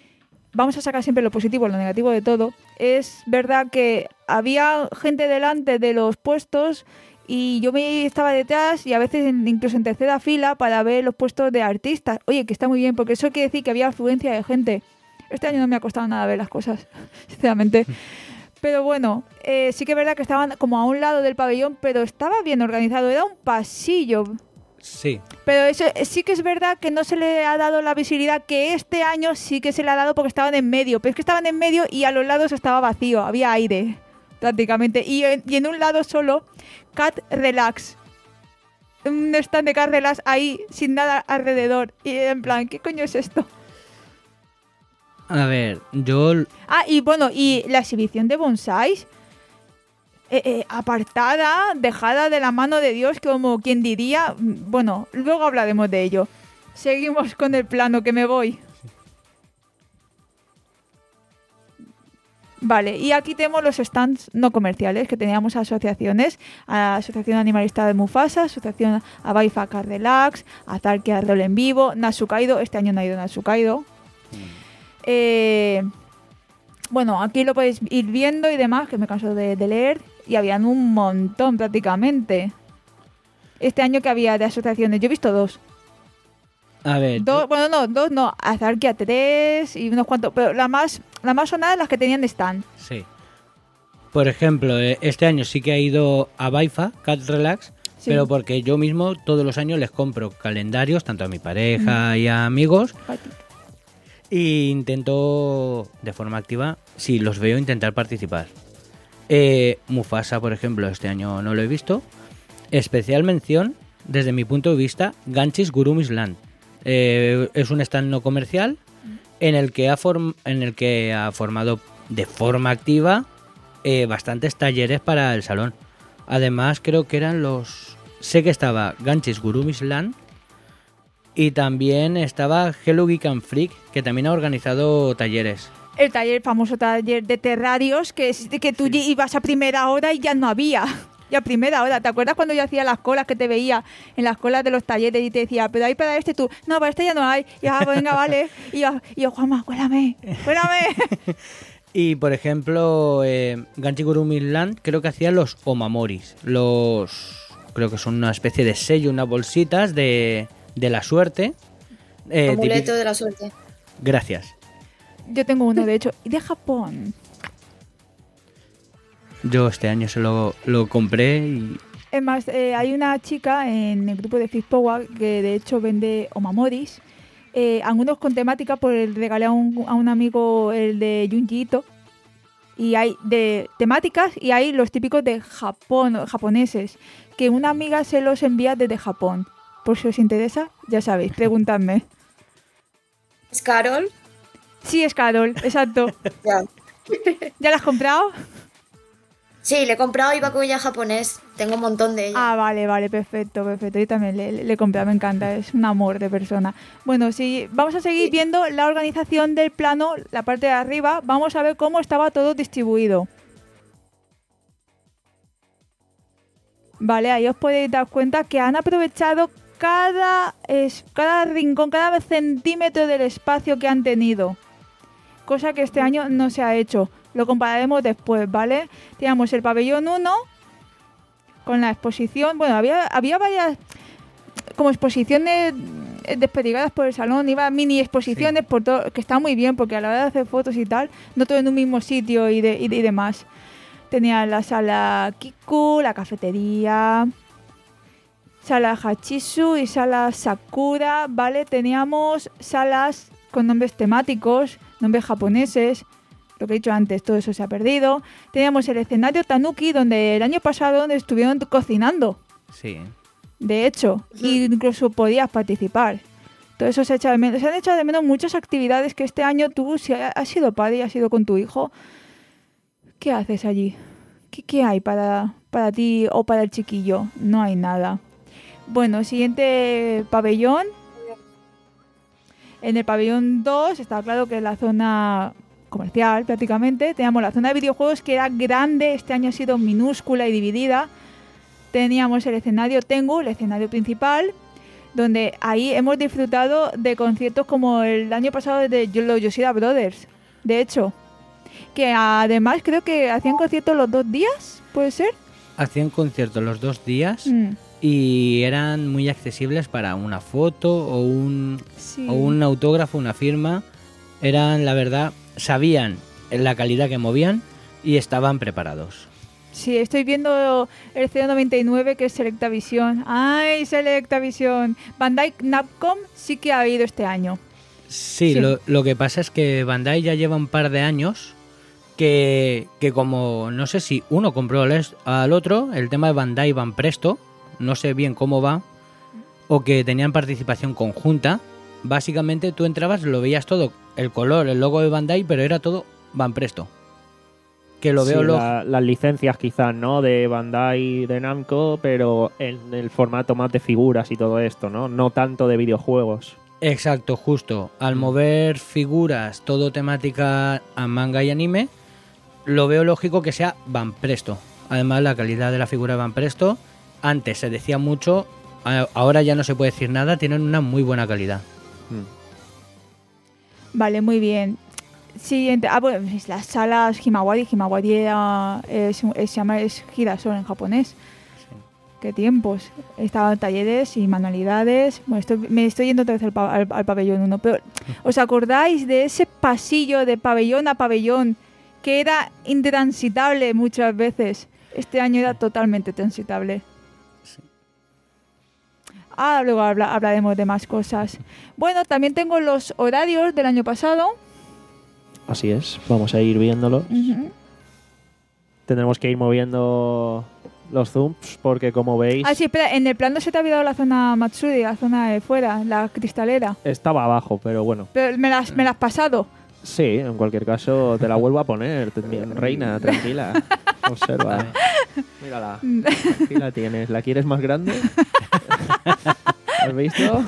[SPEAKER 1] vamos a sacar siempre lo positivo, lo negativo de todo. Es verdad que había gente delante de los puestos y yo me estaba detrás y a veces incluso en tercera fila para ver los puestos de artistas. Oye, que está muy bien, porque eso quiere decir que había afluencia de gente. Este año no me ha costado nada ver las cosas, sinceramente. Pero bueno, eh, sí que es verdad que estaban como a un lado del pabellón, pero estaba bien organizado. Era un pasillo.
[SPEAKER 2] Sí.
[SPEAKER 1] Pero eso, sí que es verdad que no se le ha dado la visibilidad que este año sí que se le ha dado porque estaban en medio. Pero es que estaban en medio y a los lados estaba vacío, había aire prácticamente. Y en, y en un lado solo, Cat Relax. Un stand de Cat Relax ahí sin nada alrededor. Y en plan, ¿qué coño es esto?
[SPEAKER 2] A ver, yo...
[SPEAKER 1] Ah, y bueno, y la exhibición de bonsáis, eh, eh, apartada, dejada de la mano de Dios, como quien diría. Bueno, luego hablaremos de ello. Seguimos con el plano, que me voy. Vale, y aquí tenemos los stands no comerciales, que teníamos asociaciones, a la Asociación Animalista de Mufasa, Asociación Abaifa Car Relax, Azarki Arrol en Vivo, Nasukaido, este año no ha ido Nasukaido. Eh, bueno, aquí lo podéis ir viendo y demás, que me canso de, de leer, y habían un montón prácticamente. Este año que había de asociaciones, yo he visto dos.
[SPEAKER 2] A ver...
[SPEAKER 1] Dos,
[SPEAKER 2] yo-
[SPEAKER 1] bueno, no, dos no, Azarkia tres y unos cuantos, pero la más, la más sonada las que tenían stand.
[SPEAKER 2] Sí. Por ejemplo, eh, este año sí que ha ido a Baifa, Cat Relax,
[SPEAKER 1] Sí.
[SPEAKER 2] pero porque yo mismo todos los años les compro calendarios, tanto a mi pareja y a amigos, y intento, de forma activa, si los veo, intentar participar. Eh, Mufasa, por ejemplo, este año no lo he visto. Especial mención, desde mi punto de vista, Ganchis Gurumis Land. Eh, es un stand no comercial en el que ha, form- en el que ha formado de forma activa eh, bastantes talleres para el salón. Además, creo que eran los... Sé que estaba Ganchis Gurumis Land y también estaba Hello Geek and Freak, que también ha organizado talleres.
[SPEAKER 1] El taller, famoso taller de terrarios, que, es- que tú
[SPEAKER 2] Sí.
[SPEAKER 1] ibas a primera hora y ya no había. Y a primera hora, ¿te acuerdas cuando yo hacía las colas que te veía en las colas de los talleres y te decía, pero hay para este tú? No, para este ya no hay. Y yo, ah, pues venga, vale. Y yo, y yo Juanma, cuélame, cuélame.
[SPEAKER 2] Y por ejemplo, eh, Ganchi Gurumis Land creo que hacía los Omamoris. Los... Creo que son una especie de sello, unas bolsitas de, de la suerte. Eh,
[SPEAKER 3] Amuleto
[SPEAKER 2] típico-
[SPEAKER 3] de la suerte.
[SPEAKER 2] Gracias.
[SPEAKER 1] Yo tengo uno, de hecho, y de Japón.
[SPEAKER 2] Yo este año se lo, lo compré y...
[SPEAKER 1] Es más, eh, hay una chica en el grupo de Fish Power que de hecho vende omamoris, eh, algunos con temática, por el regalé a un, a un amigo el de Junji Ito, y hay de temáticas y hay los típicos de Japón, japoneses, que una amiga se los envía desde Japón. Por si os interesa, ya sabéis, preguntadme.
[SPEAKER 3] ¿Es Carol?
[SPEAKER 1] Sí, es Carol, exacto.
[SPEAKER 3] Ya.
[SPEAKER 1] ¿Ya la has comprado?
[SPEAKER 3] Sí, le he comprado Ibakuya japonés. Tengo un montón de ellas.
[SPEAKER 1] Ah, vale, vale, perfecto, perfecto. Yo también le, le, le he comprado, me encanta, es un amor de persona. Bueno, sí, vamos a seguir viendo la organización del plano, la parte de arriba. Vamos a ver cómo estaba todo distribuido. Vale, ahí os podéis dar cuenta que han aprovechado cada, es, cada rincón, cada centímetro del espacio que han tenido. Cosa que este año no se ha hecho. Lo compararemos después, ¿vale? Teníamos el pabellón uno con la exposición. Bueno, había, había varias como exposiciones desperdigadas por el salón. Iba mini exposiciones,
[SPEAKER 2] Sí.
[SPEAKER 1] por todo, que está muy bien porque a la hora de hacer fotos y tal, no todo en un mismo sitio y, de, y, y demás. Tenía la sala Kiku, la cafetería, sala Hachisu y sala Sakura, ¿vale? Teníamos salas con nombres temáticos, nombres japoneses. Lo que he dicho antes, todo eso se ha perdido. Teníamos el escenario Tanuki, donde el año pasado donde estuvieron cocinando,
[SPEAKER 2] Sí.
[SPEAKER 1] de hecho, y incluso podías participar. Todo eso se, echa de menos. Se han echado de menos muchas actividades que este año tú, si has sido padre y has ido con tu hijo, ¿qué haces allí? ¿Qué, qué hay para, para ti o para el chiquillo? No hay nada. Bueno, siguiente pabellón. En el pabellón dos está claro que es la zona comercial prácticamente. Teníamos la zona de videojuegos, que era grande, este año ha sido minúscula y dividida. Teníamos el escenario Tengu, el escenario principal, donde ahí hemos disfrutado de conciertos como el año pasado de los Yoshida Brothers. de hecho. Que además creo que hacían conciertos los dos días, ¿puede ser?
[SPEAKER 2] Hacían conciertos los dos días
[SPEAKER 1] Mm,
[SPEAKER 2] y eran muy accesibles para una foto o un,
[SPEAKER 1] sí.
[SPEAKER 2] o un autógrafo, una firma. Eran, la verdad, sabían la calidad que movían y estaban preparados.
[SPEAKER 1] Sí, estoy viendo el C noventa y nueve que es Selectavision. ¡Ay, Selectavision! Bandai Namco sí que ha ido este año.
[SPEAKER 2] Sí,
[SPEAKER 1] Sí.
[SPEAKER 2] Lo, lo que pasa es que Bandai ya lleva un par de años que, que como no sé si uno compró al, es- al otro, el tema de Bandai van presto, no sé bien cómo va, o que tenían participación conjunta. Básicamente tú entrabas, lo veías todo, el color, el logo de Bandai, pero era todo van presto. Que lo
[SPEAKER 4] Sí,
[SPEAKER 2] veo lo-
[SPEAKER 4] la- las licencias quizás, ¿no? De Bandai y de Namco, pero en el formato más de figuras y todo esto, ¿no? No tanto de videojuegos.
[SPEAKER 2] Exacto, justo. Al mover figuras, todo temática a manga y anime, lo veo lógico que sea Van Presto. Además, la calidad de la figura de Van Presto, antes se decía mucho, a- ahora ya no se puede decir nada, tienen una muy buena calidad.
[SPEAKER 4] Mm.
[SPEAKER 1] Vale, muy bien. Siguiente. Ah, bueno, es las salas Himawari. Himawari era, es, es- se llama es Girasol en japonés. Qué tiempos. Estaban talleres y manualidades. Bueno, estoy, me estoy yendo otra vez al, pa- al- al pabellón uno. Pero, ¿os acordáis de ese pasillo de pabellón a pabellón que era intransitable muchas veces? Este año era totalmente transitable. Ah, luego habla- hablaremos de más cosas. Bueno, también tengo los horarios del año pasado.
[SPEAKER 4] Así es, vamos a ir viéndolos.
[SPEAKER 1] Ujú.
[SPEAKER 4] Tendremos que ir moviendo los zooms porque como veis
[SPEAKER 1] Ah, sí, espera, en el plano se te ha olvidado la zona Matsuri, la zona de fuera, la cristalera.
[SPEAKER 4] estaba abajo, pero bueno.
[SPEAKER 1] Pero me las, me las has pasado.
[SPEAKER 4] Sí, en cualquier caso te la vuelvo a poner, te- mi reina, tranquila. Observa. Mírala. Aquí la tienes. ¿La quieres más grande? ¿Has visto?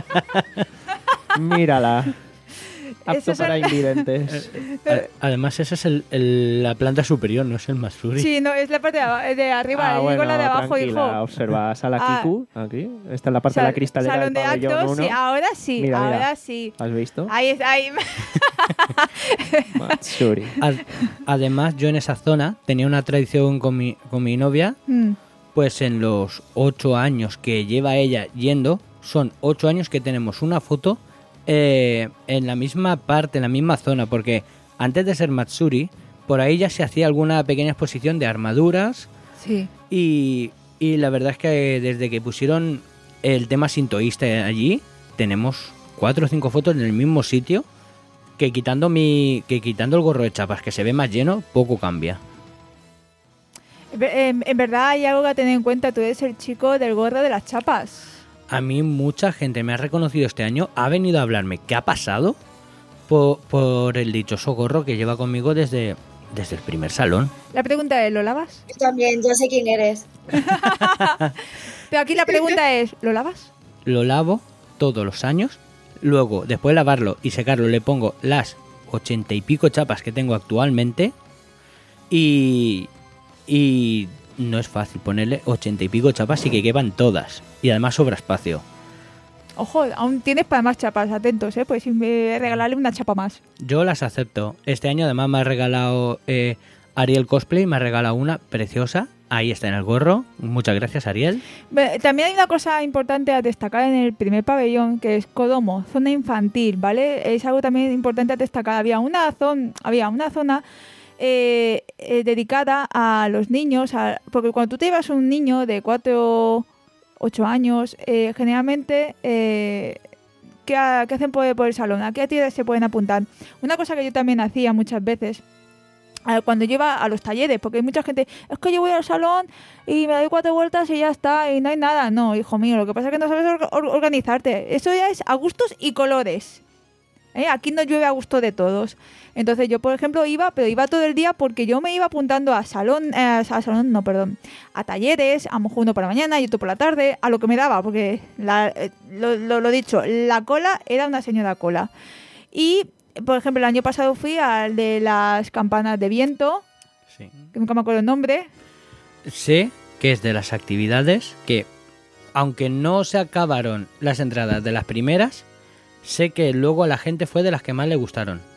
[SPEAKER 4] Mírala. Apto
[SPEAKER 1] Esos son-
[SPEAKER 4] para invidentes.
[SPEAKER 2] A- Además, esa es el- el- la planta superior, no es el Matsuri.
[SPEAKER 1] Sí, no, es la parte de, aba- de arriba,
[SPEAKER 4] Ah,
[SPEAKER 1] digo
[SPEAKER 4] bueno,
[SPEAKER 1] la de abajo,
[SPEAKER 4] tranquila,
[SPEAKER 1] hijo.
[SPEAKER 4] observa. Sala
[SPEAKER 1] Ah.
[SPEAKER 4] Kiku, aquí. Esta es la parte de
[SPEAKER 1] Sal-
[SPEAKER 4] la cristalera
[SPEAKER 1] Salón
[SPEAKER 4] del
[SPEAKER 1] de
[SPEAKER 4] pabellón
[SPEAKER 1] actos,
[SPEAKER 4] uno.
[SPEAKER 1] sí, ahora sí,
[SPEAKER 4] Mira, mira.
[SPEAKER 1] ahora sí.
[SPEAKER 4] ¿Has visto?
[SPEAKER 1] Ahí es, ahí.
[SPEAKER 4] Matsuri.
[SPEAKER 2] Ad- Además, yo en esa zona tenía una tradición con mi, con mi novia.
[SPEAKER 1] Mm,
[SPEAKER 2] Pues en los ocho años que lleva ella yendo, son ocho años que tenemos una foto eh, en la misma parte, en la misma zona, porque antes de ser Matsuri, por ahí ya se hacía alguna pequeña exposición de armaduras
[SPEAKER 1] sí.
[SPEAKER 2] y, y la verdad es que desde que pusieron el tema sintoísta allí, tenemos cuatro o cinco fotos en el mismo sitio que quitando, mi, que quitando el gorro de chapas, que se ve más lleno, poco cambia.
[SPEAKER 1] En, en verdad hay algo que tener en cuenta, tú eres el chico del gorro de las chapas.
[SPEAKER 2] A mí mucha gente me ha reconocido este año, ha venido a hablarme qué ha pasado por, por el dichoso gorro que lleva conmigo desde, desde el primer salón.
[SPEAKER 1] La pregunta es, ¿lo lavas?
[SPEAKER 3] Yo también, yo sé quién eres.
[SPEAKER 1] Pero aquí la pregunta es, ¿lo lavas?
[SPEAKER 2] Lo lavo todos los años, luego después de lavarlo y secarlo le pongo las ochenta y pico chapas que tengo actualmente y, y no es fácil ponerle ochenta y pico chapas y que quepan todas y además sobra espacio.
[SPEAKER 1] Ojo, aún tienes para más chapas, atentos, ¿eh? Pues regalarle una chapa más.
[SPEAKER 2] Yo las acepto. Este año además me ha regalado eh, Ariel Cosplay, me ha regalado una preciosa. Ahí está en el gorro. Muchas gracias, Ariel.
[SPEAKER 1] Ve- También hay una cosa importante a destacar en el primer pabellón, que es Kodomo, zona infantil, ¿vale? Es algo también importante a destacar. Había una zona, había una zona eh, eh, dedicada a los niños, a- porque cuando tú te llevas un niño de cuatro ocho años, eh, generalmente, eh, ¿qué, ha- qué hacen por, por el salón? ¿A qué actividades se pueden apuntar? Una cosa que yo también hacía muchas veces, a- cuando yo iba a los talleres, porque hay mucha gente, es que yo voy al salón y me doy cuatro vueltas y ya está, y no hay nada. No, hijo mío, lo que pasa es que no sabes or- or- organizarte. Eso ya es a gustos y colores. ¿Eh? Aquí no llueve a gusto de todos. Entonces yo, por ejemplo, iba, pero iba todo el día porque yo me iba apuntando a salón, eh, a salón, no, perdón, a talleres, a lo mejor uno por la mañana y otro por la tarde, a lo que me daba, porque la, eh, lo, lo, lo dicho, la cola era una señora cola. Y, por ejemplo, el año pasado fui al de las campanas de viento,
[SPEAKER 2] Sí.
[SPEAKER 1] que nunca me acuerdo el nombre.
[SPEAKER 2] Sé que es de las actividades que, aunque no se acabaron las entradas de las primeras, sé que luego a la gente fue de las que más le gustaron.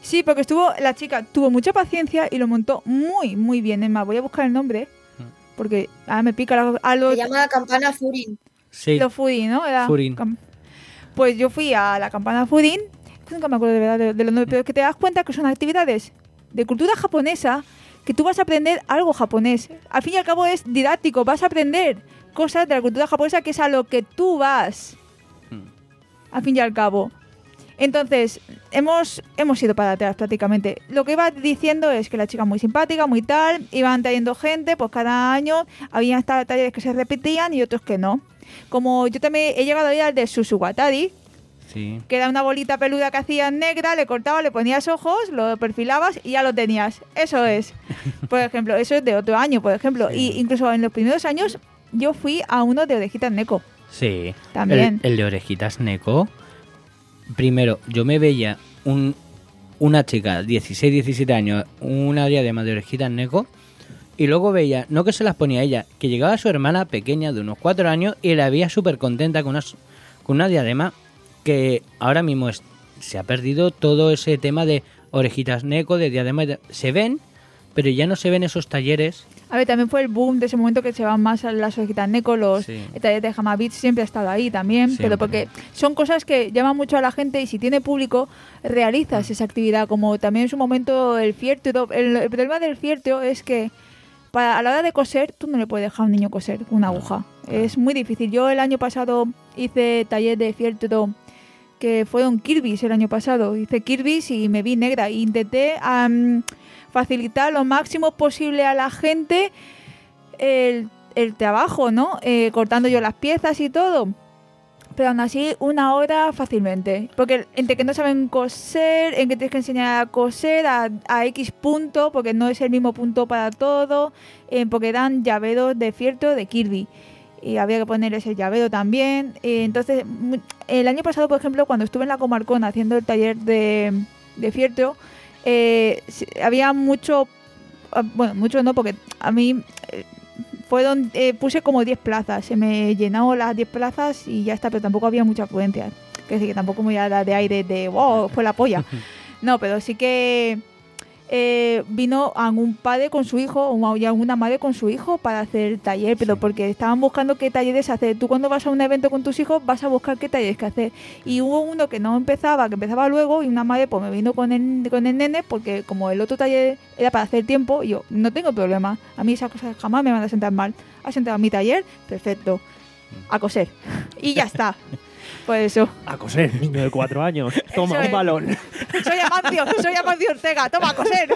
[SPEAKER 1] Sí, porque estuvo, la chica tuvo mucha paciencia y lo montó muy, muy bien. Es más, voy a buscar el nombre, porque ahora me pica la, a los...
[SPEAKER 3] Se llama Campana Furin.
[SPEAKER 2] Sí,
[SPEAKER 1] Los Foodin, ¿no? Era
[SPEAKER 2] Furin.
[SPEAKER 1] cam- Pues yo fui a la campana Foodin, nunca me acuerdo de verdad de, de los nombres, pero es que te das cuenta que son actividades de cultura japonesa, que tú vas a aprender algo japonés. Al fin y al cabo es didáctico, vas a aprender cosas de la cultura japonesa, que es a lo que tú vas. Al fin y al cabo. Entonces, hemos, hemos ido para atrás prácticamente. Lo que iba diciendo es que la chica muy simpática, muy tal, iban trayendo gente, pues cada año había hasta talleres que se repetían y otros que no. Como yo también he llegado a ir al de Susuwatari,
[SPEAKER 2] Sí.
[SPEAKER 1] que era una bolita peluda que hacías negra, le cortabas, le ponías ojos, lo perfilabas y ya lo tenías. Eso es. Por ejemplo, eso es de otro año, por ejemplo.
[SPEAKER 2] Sí.
[SPEAKER 1] Y incluso en los primeros años yo fui a uno de orejitas Neko.
[SPEAKER 2] Sí.
[SPEAKER 1] También.
[SPEAKER 2] El, el de orejitas Neko. Primero, yo me veía un, una chica, dieciséis, diecisiete años, una diadema de orejitas Neko, y luego veía, no que se las ponía ella, que llegaba su hermana pequeña de unos cuatro años y la veía súper contenta con una, con una diadema, que ahora mismo es, se ha perdido todo ese tema de orejitas Neko, de diadema. De, se ven, pero ya no se ven esos talleres.
[SPEAKER 1] A ver, también fue el boom de ese momento que se van más a las orejitas Neko, los
[SPEAKER 2] Sí.
[SPEAKER 1] talleres de Hamabits siempre ha estado ahí también,
[SPEAKER 2] Siempre.
[SPEAKER 1] pero porque son cosas que llaman mucho a la gente y si tiene público realizas esa actividad, como también en su momento el fiérteo. El, el problema del fiérteo es que para, a la hora de coser, tú no le puedes dejar a un niño coser con una aguja. Es muy difícil. Yo el año pasado hice taller de fiérteo que fueron Kirby's el año pasado. Hice Kirby's y me vi negra. E intenté um, facilitar lo máximo posible a la gente el, el trabajo, ¿no? Eh, cortando yo las piezas y todo. Pero aún así, una hora fácilmente. Porque entre que no saben coser, en que tienes que enseñar a coser a, a X punto, porque no es el mismo punto para todo, eh, porque dan llaveros de fiérteo de Kirby. Y había que poner ese llavero también. Eh, entonces, el año pasado, por ejemplo, cuando estuve en la Comarcón haciendo el taller de, de fiérteo, eh, había mucho... Bueno, mucho no, porque a mí... Eh, fueron eh, puse como diez plazas, se me llenó las diez plazas y ya está, pero tampoco había mucha afluencia. Que decir que tampoco me voy a dar de aire de wow, fue la polla. No, pero sí que eh, vino algún padre con su hijo o alguna madre con su hijo para hacer el taller, pero
[SPEAKER 2] Sí.
[SPEAKER 1] porque estaban buscando qué talleres hacer. Tú cuando vas a un evento con tus hijos vas a buscar qué talleres que hacer. Y hubo uno que no empezaba, que empezaba luego, y una madre pues me vino con el, con el nene, porque como el otro taller era para hacer tiempo, y yo no tengo problema. A mí esas cosas jamás me van a sentar mal. ¿Has sentado a mi taller? Perfecto. A coser. Y ya está. Pues eso.
[SPEAKER 4] A coser, niño de cuatro años. Toma,
[SPEAKER 1] Eso
[SPEAKER 4] un
[SPEAKER 1] es.
[SPEAKER 4] balón.
[SPEAKER 1] Soy Amancio, soy Amancio Ortega. Toma, a coser.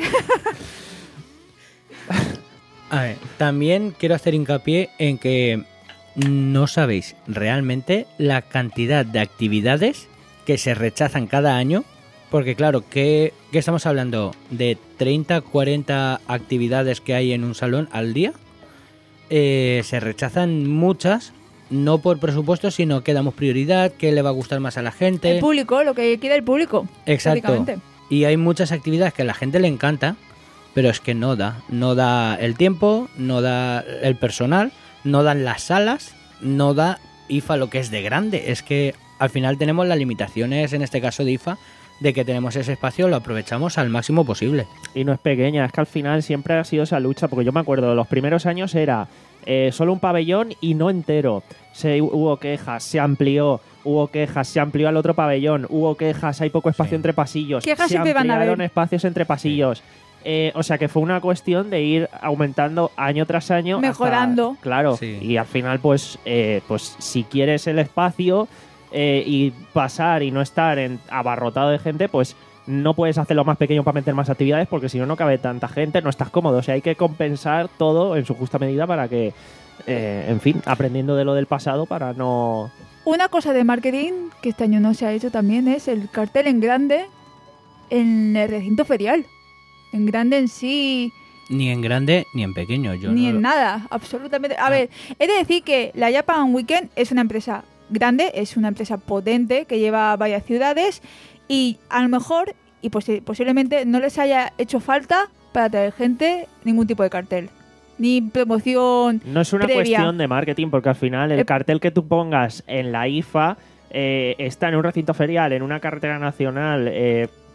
[SPEAKER 2] A ver, también quiero hacer hincapié en que no sabéis realmente la cantidad de actividades que se rechazan cada año, porque claro, ¿qué, qué estamos hablando? ¿De treinta, cuarenta actividades que hay en un salón al día? Eh, se rechazan muchas, no por presupuesto, sino que damos prioridad, que le va a gustar más a la gente.
[SPEAKER 1] El público, lo que quiere el público.
[SPEAKER 2] Exacto.
[SPEAKER 1] prácticamente.
[SPEAKER 2] Y hay muchas actividades que a la gente le encanta, pero es que no da. No da el tiempo, no da el personal, no dan las salas, no da I F A lo que es de grande. Es que al final tenemos las limitaciones, en este caso de I F A, de que tenemos ese espacio, lo aprovechamos al máximo posible.
[SPEAKER 4] Y no es pequeña, es que al final siempre ha sido esa lucha, porque yo me acuerdo, los primeros años era eh, solo un pabellón y no entero. Se, hubo quejas, se amplió, hubo quejas, se amplió al otro pabellón, hubo quejas, hay poco espacio
[SPEAKER 2] Sí.
[SPEAKER 4] entre pasillos,
[SPEAKER 1] Quejas
[SPEAKER 4] se
[SPEAKER 1] siempre van a
[SPEAKER 4] ampliaron
[SPEAKER 1] haber.
[SPEAKER 4] espacios entre pasillos. Eh, o sea que fue una cuestión de ir aumentando año tras año. hasta-
[SPEAKER 1] Mejorando.
[SPEAKER 4] claro,
[SPEAKER 2] Sí.
[SPEAKER 4] y al final pues, eh, pues si quieres el espacio eh, y pasar y no estar en, abarrotado de gente, pues no puedes hacerlo más pequeño para meter más actividades, porque si no, no cabe tanta gente, no estás cómodo. O sea, hay que compensar todo en su justa medida para que, eh, en fin, aprendiendo de lo del pasado para no...
[SPEAKER 1] Una cosa de marketing que este año no se ha hecho también es el cartel en grande en el recinto ferial. En grande en sí,
[SPEAKER 2] Ni en grande ni en pequeño. Yo
[SPEAKER 1] ni
[SPEAKER 2] no
[SPEAKER 1] en
[SPEAKER 2] lo-
[SPEAKER 1] nada, absolutamente. A
[SPEAKER 2] Ah.
[SPEAKER 1] ver, he de decir que la Japan Weekend es una empresa grande, es una empresa potente que lleva varias ciudades y a lo mejor, y posi- posiblemente no les haya hecho falta para traer gente ningún tipo de cartel, ni promoción.
[SPEAKER 4] No es una
[SPEAKER 1] previa.
[SPEAKER 4] cuestión de marketing, porque al final el
[SPEAKER 1] Eh,
[SPEAKER 4] cartel que tú pongas en la I F A eh, está en un recinto ferial, en una carretera nacional, eh,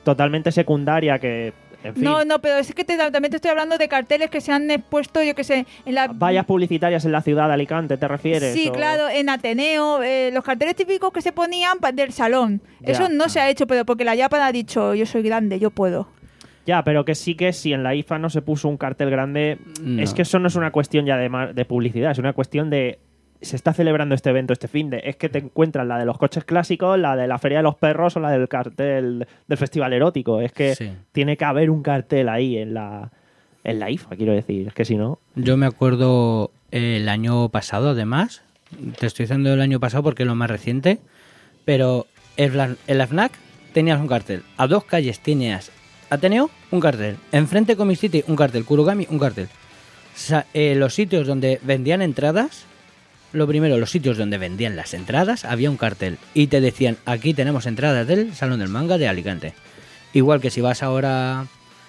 [SPEAKER 4] totalmente secundaria que... En fin,
[SPEAKER 1] No, no, pero es que te- también te estoy hablando de carteles que se han expuesto, yo que sé, en la...
[SPEAKER 4] vallas publicitarias en la ciudad de Alicante, ¿te refieres?
[SPEAKER 1] Sí,
[SPEAKER 4] o-
[SPEAKER 1] claro, en Ateneo, eh, los carteles típicos que se ponían pa- del salón.
[SPEAKER 4] Ya.
[SPEAKER 1] Eso no se ha hecho, pero porque la Yapan ha dicho, yo soy grande, yo puedo.
[SPEAKER 4] Ya, pero que sí que si en la I F A no se puso un cartel grande,
[SPEAKER 2] No.
[SPEAKER 4] es que eso no es una cuestión ya de, ma- de publicidad, es una cuestión de... Se está celebrando este evento este fin de... Es que te encuentras la de los coches clásicos, la de la Feria de los Perros o la del cartel del Festival Erótico. Es que
[SPEAKER 2] Sí.
[SPEAKER 4] tiene que haber un cartel ahí en la, en la I F A, quiero decir. Es que si no...
[SPEAKER 2] Yo me acuerdo eh, el año pasado, además, te estoy diciendo el año pasado porque es lo más reciente, pero en la, en la FNAC tenías un cartel. A dos calles tenías Ateneo, un cartel. Enfrente Comic City, un cartel. Kurugami, un cartel. O sea, eh, los sitios donde vendían entradas, lo primero, los sitios donde vendían las entradas, había un cartel. Y te decían, aquí tenemos entradas del Salón del Manga de Alicante. Igual que si vas ahora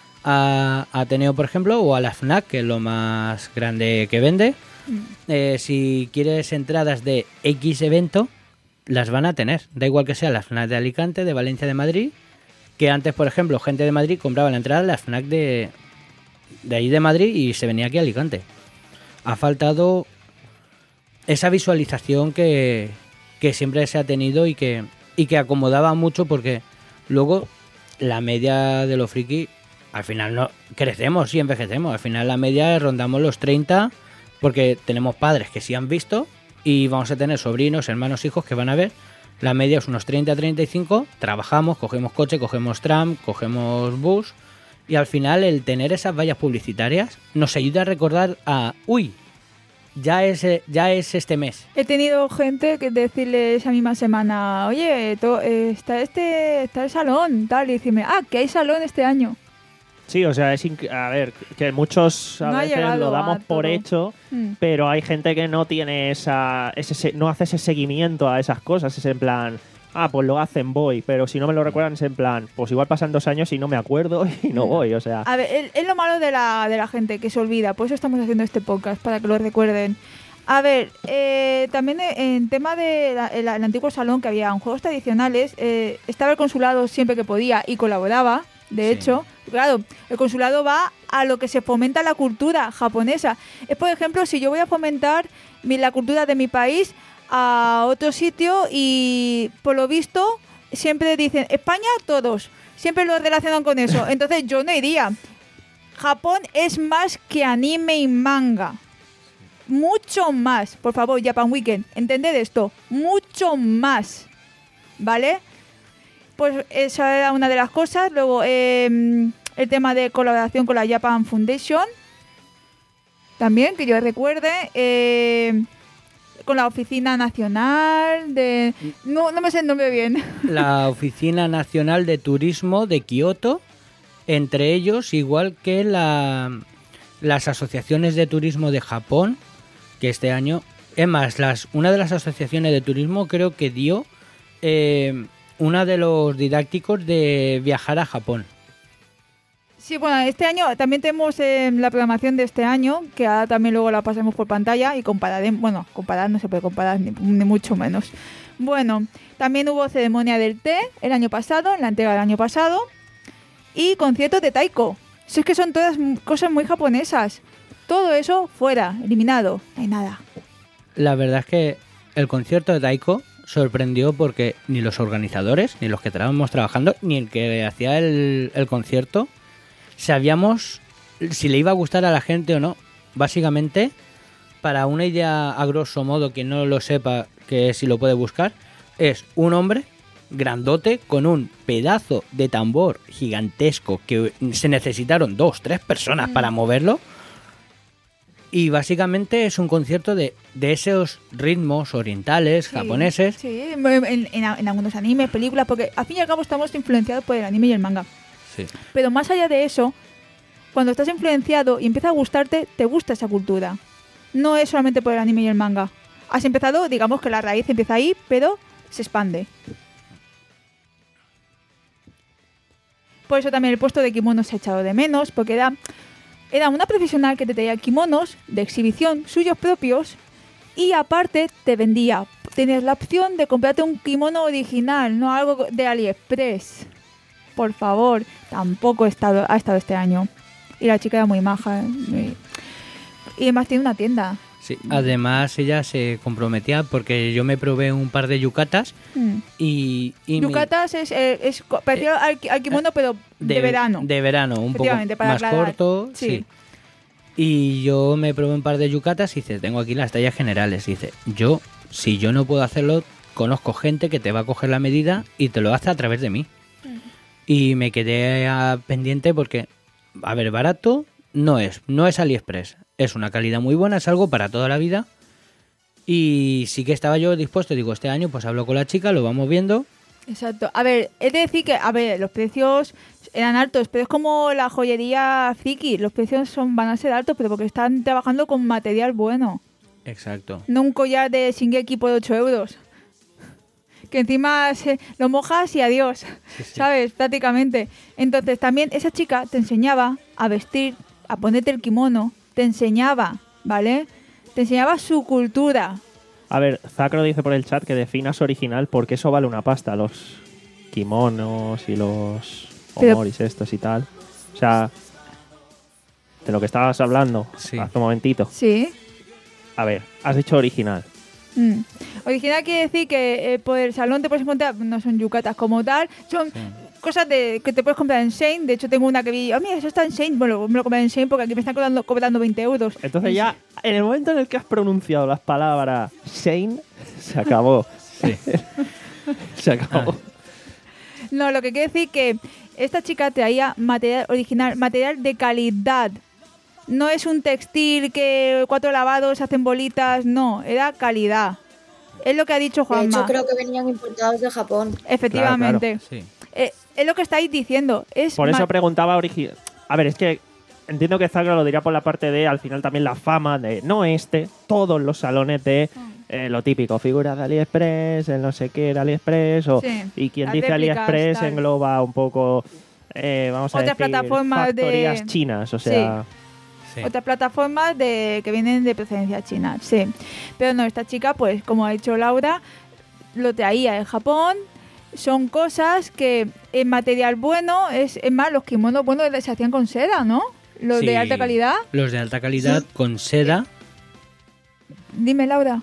[SPEAKER 2] a Ateneo, por ejemplo, o a la FNAC, que es lo más grande que vende, eh, si quieres entradas de X evento, las van a tener. Da igual que sea la FNAC de Alicante, de Valencia, de Madrid, que antes, por ejemplo, gente de Madrid compraba la entrada en la FNAC de, de ahí de Madrid y se venía aquí a Alicante. Ha faltado esa visualización que, que siempre se ha tenido y que, y que acomodaba mucho, porque luego la media de los friki, al final no crecemos y envejecemos. Al final la media rondamos los treinta, porque tenemos padres que sí han visto y vamos a tener sobrinos, hermanos, hijos que van a ver. La media es unos treinta a treinta y cinco, trabajamos, cogemos coche, cogemos tram, cogemos bus, y al final el tener esas vallas publicitarias nos ayuda a recordar a, uy, ya es, eh, ya es este mes.
[SPEAKER 1] He tenido gente que decirle esa misma semana, oye, to- eh, está este está el salón, tal, y decirme, ah, que hay salón este año.
[SPEAKER 4] Sí, o sea, es inc- a ver, que muchos a
[SPEAKER 1] No ha
[SPEAKER 4] veces
[SPEAKER 1] llegado
[SPEAKER 4] lo
[SPEAKER 1] a
[SPEAKER 4] damos por
[SPEAKER 1] todo.
[SPEAKER 4] hecho,
[SPEAKER 1] Mm.
[SPEAKER 4] pero hay gente que no tiene esa, ese, se- no hace ese seguimiento a esas cosas, es en plan, ah, pues lo hacen, voy, pero si no me lo recuerdan es en plan, pues igual pasan dos años y no me acuerdo y no
[SPEAKER 1] Mm.
[SPEAKER 4] voy, o sea,
[SPEAKER 1] A ver, es, es lo malo de la, de la gente, que se olvida. Por eso estamos haciendo este podcast, para que lo recuerden. A ver, eh, también en tema del de el, el antiguo salón que había en juegos tradicionales, eh, estaba el consulado siempre que podía y colaboraba, de
[SPEAKER 2] Sí.
[SPEAKER 1] hecho. Claro, el consulado va a lo que se fomenta la cultura japonesa. Es, por ejemplo, si yo voy a fomentar mi- la cultura de mi país a otro sitio y, por lo visto, siempre dicen, España, todos. Siempre lo relacionan con eso. Entonces yo no iría. Japón es más que anime y manga. Mucho más. Por favor, Japan Weekend, entended esto. Mucho más. ¿Vale? Pues esa era una de las cosas. Luego, eh, el tema de colaboración con la Japan Foundation. También, que yo recuerde. Eh, con la Oficina Nacional de... No, no me sé el nombre bien.
[SPEAKER 2] La Oficina Nacional de Turismo de Kioto, entre ellos, igual que la, las asociaciones de turismo de Japón, que este año, es más, las, una de las asociaciones de turismo creo que dio eh, una de los didácticos de viajar a Japón.
[SPEAKER 1] Sí, bueno, este año también tenemos eh, la programación de este año, que ahora también luego la pasemos por pantalla y compararemos. Bueno, comparar no se puede comparar, ni, ni mucho menos. Bueno, también hubo ceremonia del té el año pasado, en la entrega del año pasado, y conciertos de taiko. Si es que son todas m- cosas muy japonesas. Todo eso fuera, eliminado, no hay nada.
[SPEAKER 2] La verdad es que el concierto de Taiko sorprendió porque ni los organizadores, ni los que estábamos trabajando, ni el que hacía el, el concierto, sabíamos si le iba a gustar a la gente o no. Básicamente, para una idea a grosso modo, quien no lo sepa, que si lo puede buscar, es un hombre grandote con un pedazo de tambor gigantesco que se necesitaron dos, tres personas para moverlo. Y básicamente es un concierto de, de esos ritmos orientales,
[SPEAKER 1] Sí,
[SPEAKER 2] japoneses.
[SPEAKER 1] Sí, en, en- en algunos animes, películas, porque al fin y al cabo estamos influenciados por el anime y el manga.
[SPEAKER 2] Sí.
[SPEAKER 1] Pero más allá de eso, cuando estás influenciado y empieza a gustarte, te gusta esa cultura. No es solamente por el anime y el manga. Has empezado, digamos que la raíz empieza ahí, pero se expande. Por eso también el puesto de kimonos se ha echado de menos, porque era, era una profesional que te traía kimonos de exhibición suyos propios y aparte te vendía. Tenías la opción de comprarte un kimono original, no algo de AliExpress. por favor. Tampoco ha estado, ha estado este año. Y la chica era muy maja. Y, y además tiene una tienda.
[SPEAKER 2] Sí, además ella se comprometía porque yo me probé un par de yucatas
[SPEAKER 1] Mm.
[SPEAKER 2] y... y mi-
[SPEAKER 1] Yucatas es, eh, es co- parecido al, al kimono, pero de, verano.
[SPEAKER 2] De verano, un poco
[SPEAKER 1] Efectivamente, para
[SPEAKER 2] más
[SPEAKER 1] aclarar.
[SPEAKER 2] corto.
[SPEAKER 1] Sí.
[SPEAKER 2] Sí. Y yo me probé un par de yucatas y dice, tengo aquí las tallas generales. Y dice, yo, si yo no puedo hacerlo, conozco gente que te va a coger la medida y te lo hace a través de mí. Y me quedé a pendiente porque, a ver, barato no es, no es AliExpress. Es una calidad muy buena, es algo para toda la vida. Y sí que estaba yo dispuesto, digo, este año pues hablo con la chica, lo vamos viendo.
[SPEAKER 1] Exacto. A ver, es de decir que, a ver, los precios eran altos, pero es como la joyería friki. Los precios son van a ser altos, pero porque están trabajando con material bueno.
[SPEAKER 2] Exacto.
[SPEAKER 1] No un collar de Shingeki por ocho euros. Que encima se, lo mojas y adiós,
[SPEAKER 2] Sí, sí.
[SPEAKER 1] ¿sabes? Prácticamente. Entonces también esa chica te enseñaba a vestir, a ponerte el kimono, te enseñaba, ¿vale? Te enseñaba su cultura.
[SPEAKER 4] A ver, Zacro dice por el chat que definas original porque eso vale una pasta, los kimonos y los
[SPEAKER 1] Pero-
[SPEAKER 4] omoris estos y tal. O sea, de lo que estabas hablando
[SPEAKER 2] Sí.
[SPEAKER 4] hace un momentito.
[SPEAKER 1] Sí.
[SPEAKER 4] A ver, has dicho original.
[SPEAKER 1] Mm. Original quiere decir que eh, por el salón te puedes encontrar, no son yucatas como tal, son
[SPEAKER 2] Sí.
[SPEAKER 1] cosas de, que te puedes comprar en Shein. De hecho, tengo una que vi, oh, mira, eso está en Shein. Bueno, me lo compré en Shein porque aquí me están cobrando, cobrando veinte euros.
[SPEAKER 4] Entonces ya, en el momento en el que has pronunciado las palabras Shane, se acabó.
[SPEAKER 2] Sí.
[SPEAKER 4] Se acabó.
[SPEAKER 1] No, lo que quiere decir que esta chica traía material original, material de calidad. No es un textil que cuatro lavados hacen bolitas, no, era calidad. Es lo que ha dicho
[SPEAKER 3] De
[SPEAKER 1] Juanma.
[SPEAKER 3] hecho, creo que venían importados de Japón.
[SPEAKER 1] Efectivamente.
[SPEAKER 2] Sí.
[SPEAKER 1] Eh, es lo que estáis diciendo. Es
[SPEAKER 4] Por eso
[SPEAKER 1] ma-
[SPEAKER 4] preguntaba original. A ver, es que entiendo que Zacro lo diría por la parte de, al final también la fama de, no este, todos los salones de eh, lo típico, figuras de AliExpress, el no sé qué de AliExpress, o,
[SPEAKER 1] Sí,
[SPEAKER 4] y quien
[SPEAKER 1] las
[SPEAKER 4] dice
[SPEAKER 1] réplicas,
[SPEAKER 4] AliExpress
[SPEAKER 1] tal.
[SPEAKER 4] engloba un poco, eh, vamos a
[SPEAKER 1] Otras
[SPEAKER 4] decir,
[SPEAKER 1] plataformas de-
[SPEAKER 4] factorías chinas, o sea...
[SPEAKER 2] Sí.
[SPEAKER 1] otras plataformas de que vienen de procedencia china, sí. Pero no, esta chica, pues, como ha dicho Laura, lo traía de Japón. Son cosas que en material bueno, es, es más, los kimonos buenos se hacían con seda, ¿no? Los
[SPEAKER 2] Sí.
[SPEAKER 1] de alta calidad.
[SPEAKER 2] Los de alta calidad con seda.
[SPEAKER 1] Dime, Laura.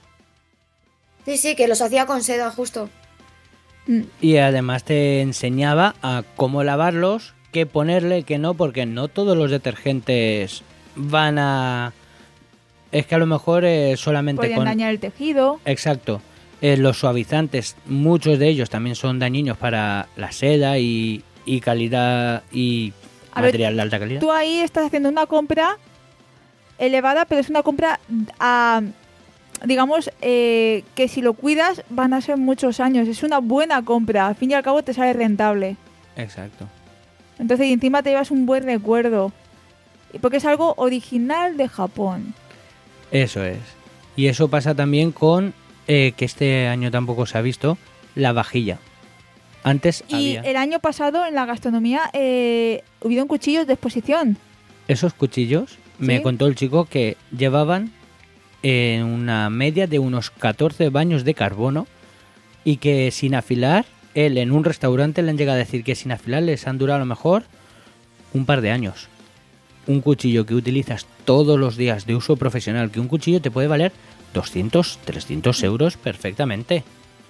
[SPEAKER 3] Sí, sí, que los hacía con seda, justo.
[SPEAKER 1] Mm,
[SPEAKER 2] Y además te enseñaba a cómo lavarlos, qué ponerle, qué no, porque no todos los detergentes van a... Es que a lo mejor eh, solamente
[SPEAKER 1] Podrían
[SPEAKER 2] con...
[SPEAKER 1] dañar el tejido.
[SPEAKER 2] Exacto. Eh, los suavizantes, muchos de ellos también son dañinos para la seda y, y calidad y
[SPEAKER 1] A ver,
[SPEAKER 2] material de alta calidad.
[SPEAKER 1] Tú ahí estás haciendo una compra elevada, pero es una compra a, digamos, eh, que si lo cuidas van a ser muchos años. Es una buena compra. Al fin y al cabo te sale rentable.
[SPEAKER 2] Exacto.
[SPEAKER 1] Entonces, y encima te llevas un buen recuerdo. Y porque es algo original de Japón.
[SPEAKER 2] Eso es. Y eso pasa también con, eh, que este año tampoco se ha visto, la vajilla. Antes
[SPEAKER 1] Y
[SPEAKER 2] había
[SPEAKER 1] el año pasado en la gastronomía eh, hubieron cuchillos de exposición.
[SPEAKER 2] esos cuchillos, me
[SPEAKER 1] ¿Sí?
[SPEAKER 2] contó el chico que llevaban eh, una media de unos catorce baños de carbono y que sin afilar, él en un restaurante le han llegado a decir que sin afilar les han durado a lo mejor un par de años. Un cuchillo que utilizas todos los días de uso profesional, que un cuchillo te puede valer doscientos, trescientos euros perfectamente.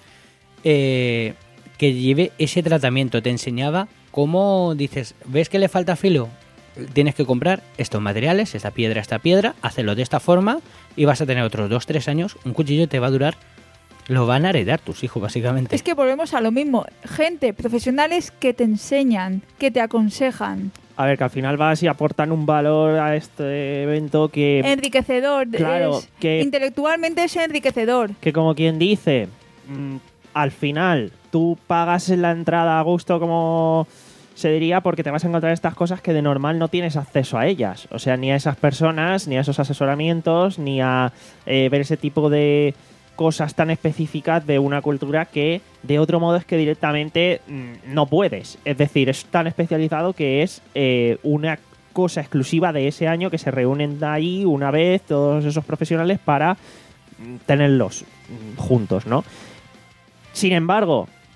[SPEAKER 2] Eh, que lleve ese tratamiento, te enseñaba cómo dices, ¿ves que le falta filo? Tienes que comprar estos materiales, esta piedra, esta piedra, hacerlo de esta forma y vas a tener otros dos tres años. Un cuchillo te va a durar, lo van a heredar tus hijos básicamente.
[SPEAKER 1] Es que volvemos a lo mismo. Gente, profesionales que te enseñan, que te aconsejan.
[SPEAKER 4] A ver, que al final vas y aportan un valor a este evento que,
[SPEAKER 1] Enriquecedor.
[SPEAKER 4] claro,
[SPEAKER 1] es-
[SPEAKER 4] que-
[SPEAKER 1] intelectualmente es enriquecedor.
[SPEAKER 4] que como quien dice, mm, al final tú pagas la entrada a gusto, como se diría, porque te vas a encontrar estas cosas que de normal no tienes acceso a ellas. O sea, ni a esas personas, ni a esos asesoramientos, ni a eh, ver ese tipo de cosas tan específicas de una cultura que de otro modo es que directamente mm, no puedes. Es decir, es tan especializado que es eh, una cosa exclusiva de ese año que se reúnen ahí una vez todos esos profesionales para mm, tenerlos mm, juntos, ¿no? Sin embargo,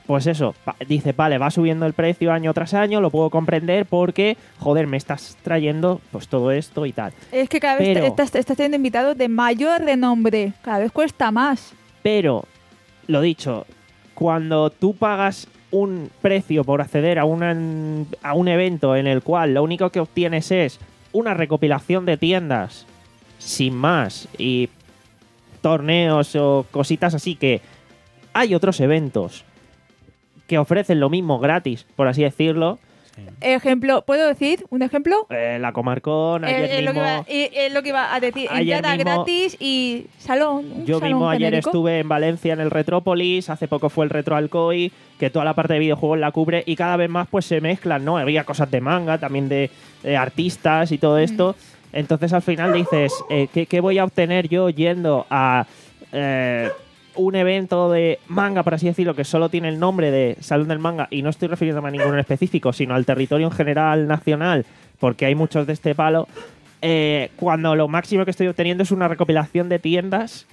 [SPEAKER 4] pues eso, pa- dice, vale, va subiendo el precio año tras año, lo puedo comprender porque, joder, me estás trayendo pues todo esto y tal.
[SPEAKER 1] Es que cada vez
[SPEAKER 4] Pero-
[SPEAKER 1] estás, estás teniendo invitados de mayor renombre. Cada vez cuesta más.
[SPEAKER 4] Pero, lo dicho, cuando tú pagas un precio por acceder a, una, a un evento en el cual lo único que obtienes es una recopilación de tiendas sin más y torneos o cositas así, que hay otros eventos que ofrecen lo mismo gratis, por así decirlo.
[SPEAKER 1] Ejemplo, ¿puedo decir un ejemplo?
[SPEAKER 4] Eh, la Comarcon, ayer
[SPEAKER 1] Eh, eh, lo, que
[SPEAKER 4] mismo...
[SPEAKER 1] iba, eh, eh, lo que iba a decir,
[SPEAKER 4] ayer
[SPEAKER 1] entrada
[SPEAKER 4] mismo-
[SPEAKER 1] gratis y salón. un
[SPEAKER 4] Yo
[SPEAKER 1] salón
[SPEAKER 4] mismo ayer
[SPEAKER 1] genérico.
[SPEAKER 4] estuve en Valencia en el Retrópolis, hace poco fue el Retro Alcoy, que toda la parte de videojuegos la cubre y cada vez más pues se mezclan, ¿no? Había cosas de manga, también de, de artistas y todo esto. Entonces al final dices, eh, ¿qué, qué voy a obtener yo yendo a eh, un evento de manga, por así decirlo, que solo tiene el nombre de Salón del Manga? Y no estoy refiriéndome a ninguno en específico, sino al territorio en general nacional, porque hay muchos de este palo. Eh, cuando lo máximo que estoy obteniendo es una recopilación de tiendas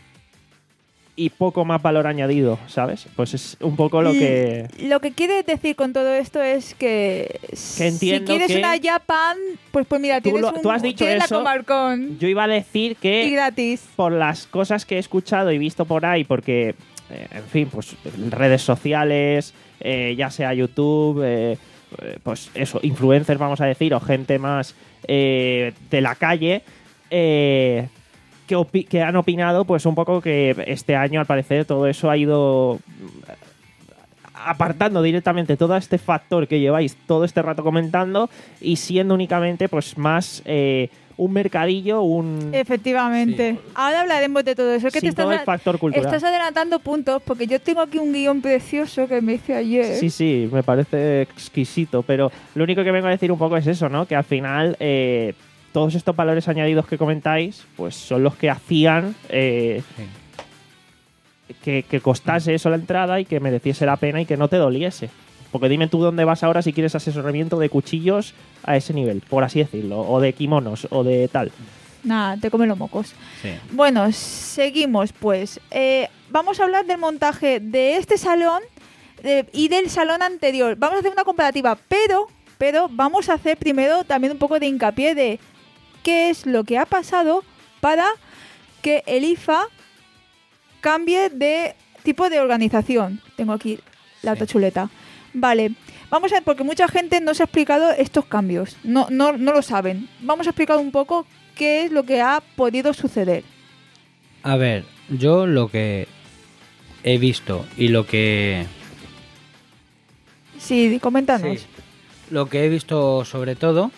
[SPEAKER 4] y poco más valor añadido, ¿sabes? Pues es un poco lo
[SPEAKER 1] Y
[SPEAKER 4] que...
[SPEAKER 1] Lo que quiere decir con todo esto es que,
[SPEAKER 4] Que entiendo
[SPEAKER 1] si quieres
[SPEAKER 4] que-
[SPEAKER 1] una Japan, pues pues mira,
[SPEAKER 4] Tú
[SPEAKER 1] tienes,
[SPEAKER 4] lo-
[SPEAKER 1] un,
[SPEAKER 4] tú has dicho
[SPEAKER 1] tienes
[SPEAKER 4] eso.
[SPEAKER 1] la Comarcon
[SPEAKER 4] Yo iba a decir
[SPEAKER 1] y
[SPEAKER 4] que
[SPEAKER 1] gratis.
[SPEAKER 4] por las cosas que he escuchado y visto por ahí, porque, eh, en fin, pues en redes sociales, eh, ya sea YouTube, eh, eh, pues eso, influencers, vamos a decir, o gente más eh, de la calle, eh, que, opi- que han opinado pues un poco que este año, al parecer, todo eso ha ido apartando directamente todo este factor que lleváis todo este rato comentando y siendo únicamente pues más eh, un mercadillo, un...
[SPEAKER 1] Efectivamente.
[SPEAKER 2] Sí.
[SPEAKER 1] Ahora hablaremos de todo eso. Es que
[SPEAKER 4] sin
[SPEAKER 1] te estás,
[SPEAKER 4] todo el
[SPEAKER 1] a-
[SPEAKER 4] factor cultural.
[SPEAKER 1] estás adelantando puntos porque yo tengo aquí un guión precioso que me hice ayer.
[SPEAKER 4] Sí, sí, me parece exquisito, pero lo único que vengo a decir un poco es eso, ¿no? Que al final eh, todos estos valores añadidos que comentáis, pues son los que hacían eh,
[SPEAKER 2] Sí.
[SPEAKER 4] que, que costase eso la entrada y que mereciese la pena y que no te doliese. Porque dime tú dónde vas ahora si quieres asesoramiento de cuchillos a ese nivel, por así decirlo, o de kimonos, o de tal.
[SPEAKER 1] Nada, te comen los mocos.
[SPEAKER 2] Sí.
[SPEAKER 1] Bueno, seguimos pues. Eh, vamos a hablar del montaje de este salón de- y del salón anterior. Vamos a hacer una comparativa, pero, pero vamos a hacer primero también un poco de hincapié de qué es lo que ha pasado para que el I F A cambie de tipo de organización. Tengo aquí la
[SPEAKER 2] Sí.
[SPEAKER 1] chuleta. Vale, vamos a ver, porque mucha gente no se ha explicado estos cambios. No, no, no lo saben. Vamos a explicar un poco qué es lo que ha podido suceder.
[SPEAKER 2] A ver, yo lo que he visto y lo que
[SPEAKER 1] Sí, coméntanos.
[SPEAKER 2] Sí. Lo que he visto sobre todo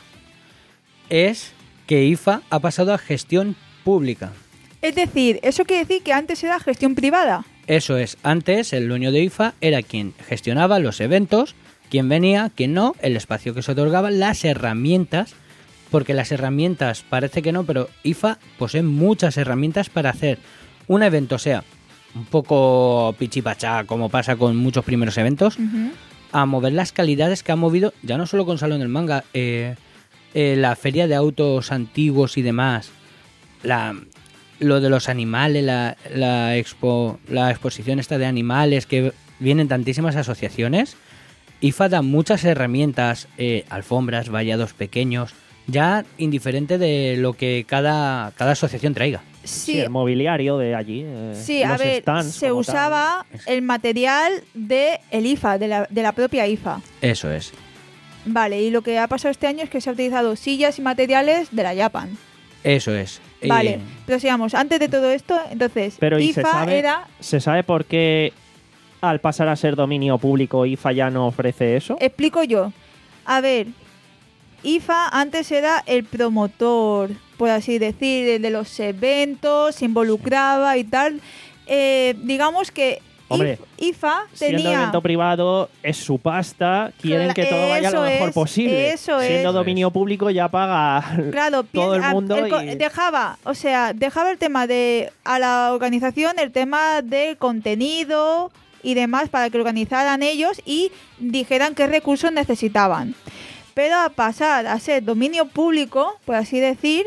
[SPEAKER 2] es que I F A ha pasado a gestión pública.
[SPEAKER 1] Es decir, eso quiere decir que antes era gestión privada.
[SPEAKER 2] Eso es, antes el dueño de I F A era quien gestionaba los eventos, quién venía, quién no, el espacio que se otorgaba, las herramientas, porque las herramientas parece que no, pero I F A posee muchas herramientas para hacer un evento, sea un poco pichipachá, como pasa con muchos primeros eventos,
[SPEAKER 1] Ujú.
[SPEAKER 2] a mover las calidades que ha movido, ya no solo con Salón del Manga, eh, eh, la feria de autos antiguos y demás, la, lo de los animales, la, la, expo, la exposición esta de animales, que vienen tantísimas asociaciones. I F A da muchas herramientas, eh, alfombras, vallados pequeños, ya indiferente de lo que cada, cada asociación traiga.
[SPEAKER 4] Sí,
[SPEAKER 1] Sí,
[SPEAKER 4] el mobiliario de allí. eh,
[SPEAKER 1] sí, a
[SPEAKER 4] los
[SPEAKER 1] ver,
[SPEAKER 4] stands
[SPEAKER 1] se
[SPEAKER 4] como tal.
[SPEAKER 1] usaba el material de el I F A, de la, de la propia I F A.
[SPEAKER 2] Eso es.
[SPEAKER 1] Vale, y lo que ha pasado este año es que se ha utilizado sillas y materiales de la Japan.
[SPEAKER 2] Eso es.
[SPEAKER 1] Vale,
[SPEAKER 2] Eh,
[SPEAKER 1] pero sigamos, antes de todo esto, entonces,
[SPEAKER 4] Pero ¿y se
[SPEAKER 1] I F A
[SPEAKER 4] sabe,
[SPEAKER 1] era...
[SPEAKER 4] ¿se sabe por qué al pasar a ser dominio público I F A ya no ofrece eso?
[SPEAKER 1] Explico yo. A ver, I F A antes era el promotor, por así decir, el de los eventos, se involucraba y tal. Eh, digamos que
[SPEAKER 4] Hombre,
[SPEAKER 1] I F A
[SPEAKER 4] Siendo
[SPEAKER 1] tenía...
[SPEAKER 4] evento privado, es su pasta, quieren
[SPEAKER 1] Cla-
[SPEAKER 4] que todo vaya lo
[SPEAKER 1] eso
[SPEAKER 4] mejor
[SPEAKER 1] es,
[SPEAKER 4] posible.
[SPEAKER 1] eso
[SPEAKER 4] Siendo
[SPEAKER 1] es.
[SPEAKER 4] dominio público ya paga
[SPEAKER 1] Claro,
[SPEAKER 4] todo el
[SPEAKER 1] piensa-
[SPEAKER 4] mundo
[SPEAKER 1] el co-
[SPEAKER 4] y-
[SPEAKER 1] dejaba, o sea, dejaba el tema de a la organización, el tema del contenido y demás para que organizaran ellos y dijeran qué recursos necesitaban. Pero a pasar a ser dominio público, por así decir,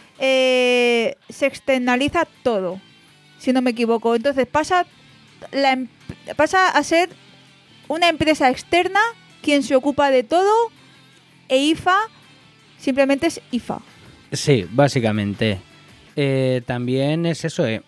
[SPEAKER 1] eh, se externaliza todo, si no me equivoco. Entonces pasa, la, em- pasa a ser una empresa externa quien se ocupa de todo e I F A simplemente es I F A.
[SPEAKER 2] Sí, básicamente. Eh, también es eso, eh.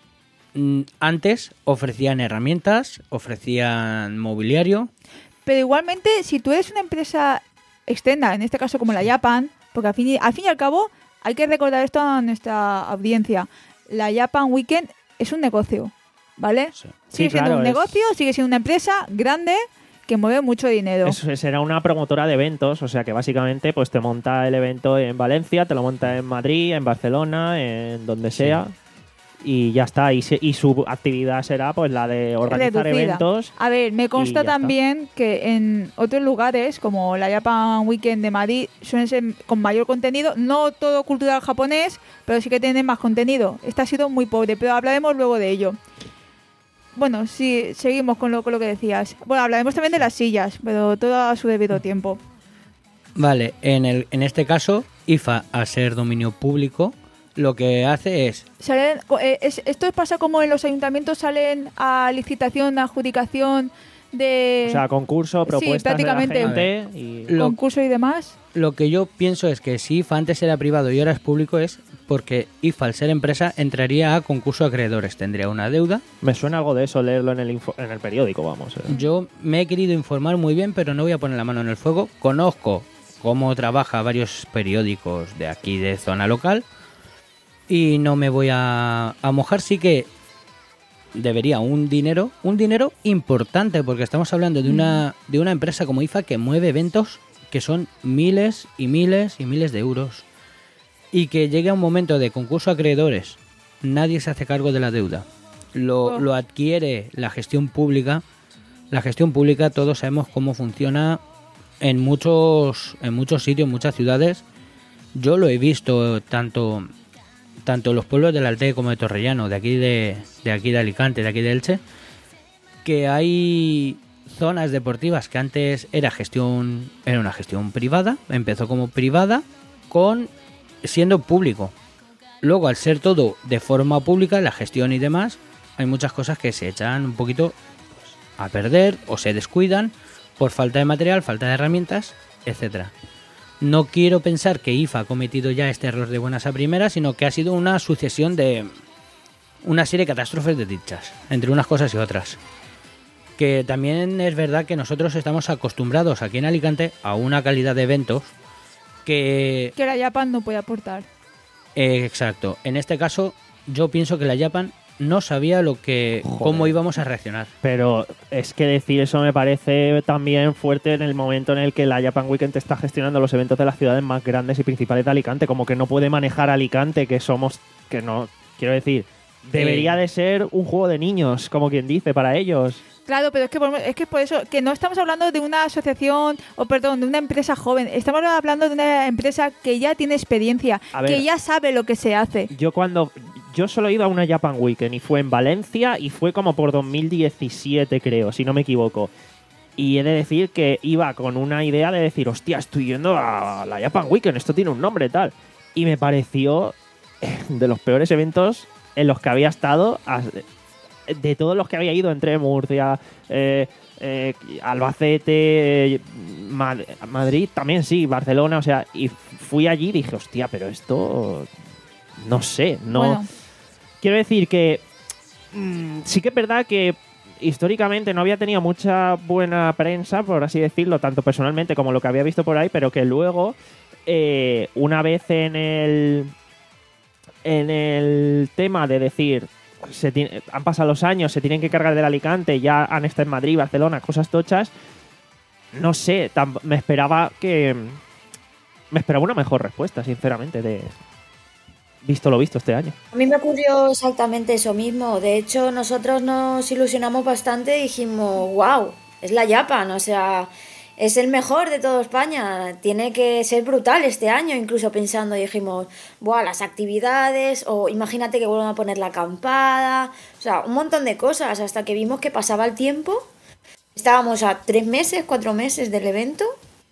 [SPEAKER 2] Antes ofrecían herramientas, ofrecían mobiliario.
[SPEAKER 1] Pero igualmente, si tú eres una empresa externa, en este caso como la Japan, porque al fin y, al fin y al cabo hay que recordar esto a nuestra audiencia, la Japan Weekend es un negocio, ¿vale?
[SPEAKER 2] Sí.
[SPEAKER 1] Sigue
[SPEAKER 4] Sí,
[SPEAKER 1] siendo
[SPEAKER 4] claro,
[SPEAKER 1] un
[SPEAKER 4] es-
[SPEAKER 1] negocio, sigue siendo una empresa grande que mueve mucho dinero.
[SPEAKER 4] Eso será una promotora de eventos, o sea que básicamente pues te monta el evento en Valencia, te lo monta en Madrid, en Barcelona, en donde sea, y ya está. Y, se- y su actividad será pues la de organizar
[SPEAKER 1] Reducida.
[SPEAKER 4] eventos.
[SPEAKER 1] A ver, me consta
[SPEAKER 4] y ya
[SPEAKER 1] también que en otros lugares, como la Japan Weekend de Madrid, suelen ser con mayor contenido, no todo cultural japonés, pero sí que tienen más contenido. Esta ha sido muy pobre, pero hablaremos luego de ello. Bueno, sí, seguimos con lo, con lo que decías. Bueno, hablaremos también de las sillas, pero todo a su debido tiempo.
[SPEAKER 2] Vale, en, el, en este caso, I F A, al ser dominio público, lo que hace es...
[SPEAKER 1] Salen, eh, es- esto pasa como en los ayuntamientos salen a licitación, a adjudicación de
[SPEAKER 4] O sea, concurso,
[SPEAKER 1] Sí,
[SPEAKER 4] propuestas de la
[SPEAKER 1] prácticamente.
[SPEAKER 4] gente y...
[SPEAKER 2] Lo-
[SPEAKER 1] concurso y demás.
[SPEAKER 2] Lo que yo pienso es que si I F A antes era privado y ahora es público es porque I F A, al ser empresa, entraría a concurso de acreedores. Tendría una deuda.
[SPEAKER 4] Me suena algo de eso leerlo en el, info- en el periódico, vamos. eh.
[SPEAKER 2] Yo me he querido informar muy bien, pero no voy a poner la mano en el fuego. Conozco cómo trabaja varios periódicos de aquí, de zona local, y no me voy a, a mojar. Sí que debería un dinero, un dinero importante, porque estamos hablando de una, de una empresa como I F A que mueve eventos que son miles y miles y miles de euros. Y que llegue a un momento de concurso a acreedores, nadie se hace cargo de la deuda. Lo,
[SPEAKER 1] Oh.
[SPEAKER 2] lo adquiere la gestión pública. La gestión pública, todos sabemos cómo funciona en muchos, en muchos sitios, en muchas ciudades. Yo lo he visto tanto, tanto en los pueblos del Alte como de Torrellano, de aquí de, de aquí de Alicante, de aquí de Elche, que hay zonas deportivas que antes era gestión, era una gestión privada, empezó como privada, con siendo público. Luego, al ser todo de forma pública, la gestión y demás, hay muchas cosas que se echan un poquito pues, a perder o se descuidan por falta de material, falta de herramientas, etcétera. No quiero pensar que I F A ha cometido ya este error de buenas a primeras, sino que ha sido una sucesión de una serie de catástrofes desdichas, entre unas cosas y otras. Que también es verdad que nosotros estamos acostumbrados aquí en Alicante a una calidad de eventos que...
[SPEAKER 1] Que la Japan no puede aportar.
[SPEAKER 2] eh, exacto. En este caso, yo pienso que la Japan no sabía lo que
[SPEAKER 4] Joder.
[SPEAKER 2] cómo íbamos a reaccionar.
[SPEAKER 4] Pero es que decir eso me parece también fuerte en el momento en el que la Japan Weekend está gestionando los eventos de las ciudades más grandes y principales de Alicante, como que no puede manejar Alicante, que somos, que no, quiero decir, debería
[SPEAKER 2] Eh.
[SPEAKER 4] de ser un juego de niños, como quien dice, para ellos.
[SPEAKER 1] Claro, pero es que, por, es que por eso, que no estamos hablando de una asociación, o perdón, de una empresa joven. Estamos hablando de una empresa que ya tiene experiencia,
[SPEAKER 4] A ver.
[SPEAKER 1] que ya sabe lo que se hace.
[SPEAKER 4] Yo cuando yo solo he ido a una Japan Weekend y fue en Valencia y fue como por dos mil diecisiete, creo, si no me equivoco. Y he de decir que iba con una idea de decir, hostia, estoy yendo a la Japan Weekend, esto tiene un nombre tal. Y me pareció eh, de los peores eventos en los que había estado, as- de todos los que había ido, entre Murcia, eh, eh, Albacete, eh, Ma- Madrid, también sí, Barcelona, o sea, y fui allí y dije, hostia, pero esto, no sé, no...
[SPEAKER 1] Bueno,
[SPEAKER 4] Quiero decir que mm, sí que es verdad que históricamente no había tenido mucha buena prensa, por así decirlo, tanto personalmente como lo que había visto por ahí, pero que luego, eh, una vez en el, en el tema de decir, se ti- han pasado los años, se tienen que cargar del Alicante, ya han estado en Madrid, Barcelona, cosas tochas, no sé, tam- me esperaba que... Me esperaba una mejor respuesta, sinceramente, de visto lo visto este año.
[SPEAKER 3] A mí me ocurrió exactamente eso mismo. De hecho, nosotros nos ilusionamos bastante y dijimos, wow, es la Japan, o sea, es el mejor de toda España. Tiene que ser brutal este año, incluso pensando, y dijimos, wow, las actividades, o imagínate que vuelvan a poner la acampada, o sea, un montón de cosas, hasta que vimos que pasaba el tiempo. Estábamos a tres meses, cuatro meses del evento.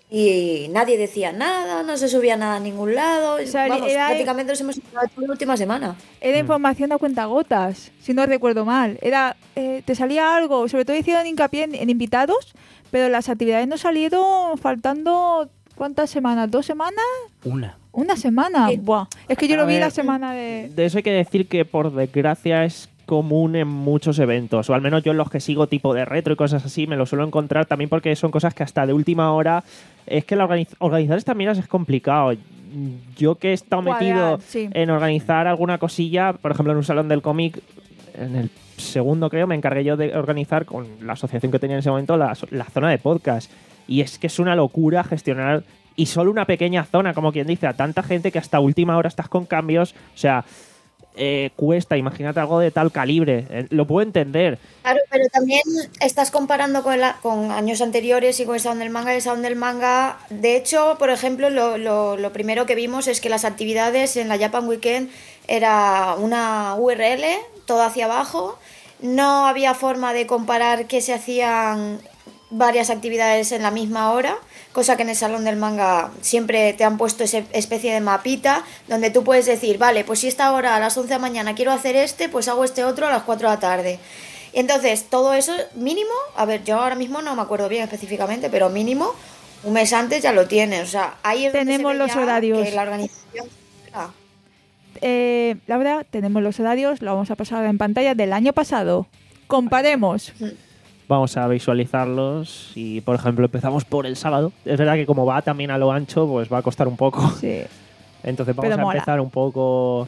[SPEAKER 3] Y nadie decía nada, no se subía nada a ningún lado.
[SPEAKER 1] sea,
[SPEAKER 3] Vamos,
[SPEAKER 1] era-
[SPEAKER 3] prácticamente nos hemos enterado toda la última semana.
[SPEAKER 1] era información a cuentagotas, si no recuerdo mal. Era, eh, te salía algo, sobre todo hicieron hincapié en, en invitados, pero las actividades nos salieron faltando, ¿cuántas semanas? ¿Dos semanas?
[SPEAKER 2] Una.
[SPEAKER 1] Una semana.
[SPEAKER 3] Sí.
[SPEAKER 1] Buah. Es que yo
[SPEAKER 4] A
[SPEAKER 1] lo vi
[SPEAKER 4] ver,
[SPEAKER 1] la semana de...
[SPEAKER 4] De eso hay que decir que, por desgracia, es común en muchos eventos, o al menos yo en los que sigo tipo de retro y cosas así me lo suelo encontrar también, porque son cosas que hasta de última hora es que la organiz- organizar estas miras es complicado. Yo que he estado
[SPEAKER 1] Cuadrar,
[SPEAKER 4] metido
[SPEAKER 1] sí.
[SPEAKER 4] en organizar alguna cosilla, por ejemplo en un salón del cómic, en el segundo creo me encargué yo de organizar con la asociación que tenía en ese momento la, la zona de podcast, y es que es una locura gestionar, y solo una pequeña zona, como quien dice, a tanta gente que hasta última hora estás con cambios, o sea, eh, cuesta. Imagínate algo de tal calibre, eh, lo puedo entender.
[SPEAKER 3] Claro, pero también estás comparando con, la, con años anteriores y con el Salón del Manga. El Salón del Manga, de hecho, por ejemplo, lo, lo, lo primero que vimos es que las actividades en la Japan Weekend era una U R L, todo hacia abajo. No había forma de comparar que se hacían varias actividades en la misma hora, cosa que en el Salón del Manga siempre te han puesto esa especie de mapita donde tú puedes decir, vale, pues si esta hora a las once de la mañana quiero hacer este, pues hago este otro a las cuatro de la tarde. Y entonces, todo eso mínimo, a ver, yo ahora mismo no me acuerdo bien específicamente, pero mínimo un mes antes ya lo tienes. O sea, ahí es donde
[SPEAKER 1] Tenemos
[SPEAKER 3] se ve
[SPEAKER 1] los
[SPEAKER 3] ya
[SPEAKER 1] horarios.
[SPEAKER 3] que la organización... Ah,
[SPEAKER 1] Eh, Laura, tenemos los horarios, lo vamos a pasar en pantalla del año pasado. Comparemos.
[SPEAKER 4] Vamos a visualizarlos y, por ejemplo, empezamos por el sábado. Es verdad que como va también a lo ancho, pues va a costar un poco.
[SPEAKER 1] Sí.
[SPEAKER 4] Entonces vamos
[SPEAKER 1] Pero
[SPEAKER 4] a
[SPEAKER 1] mola.
[SPEAKER 4] empezar un poco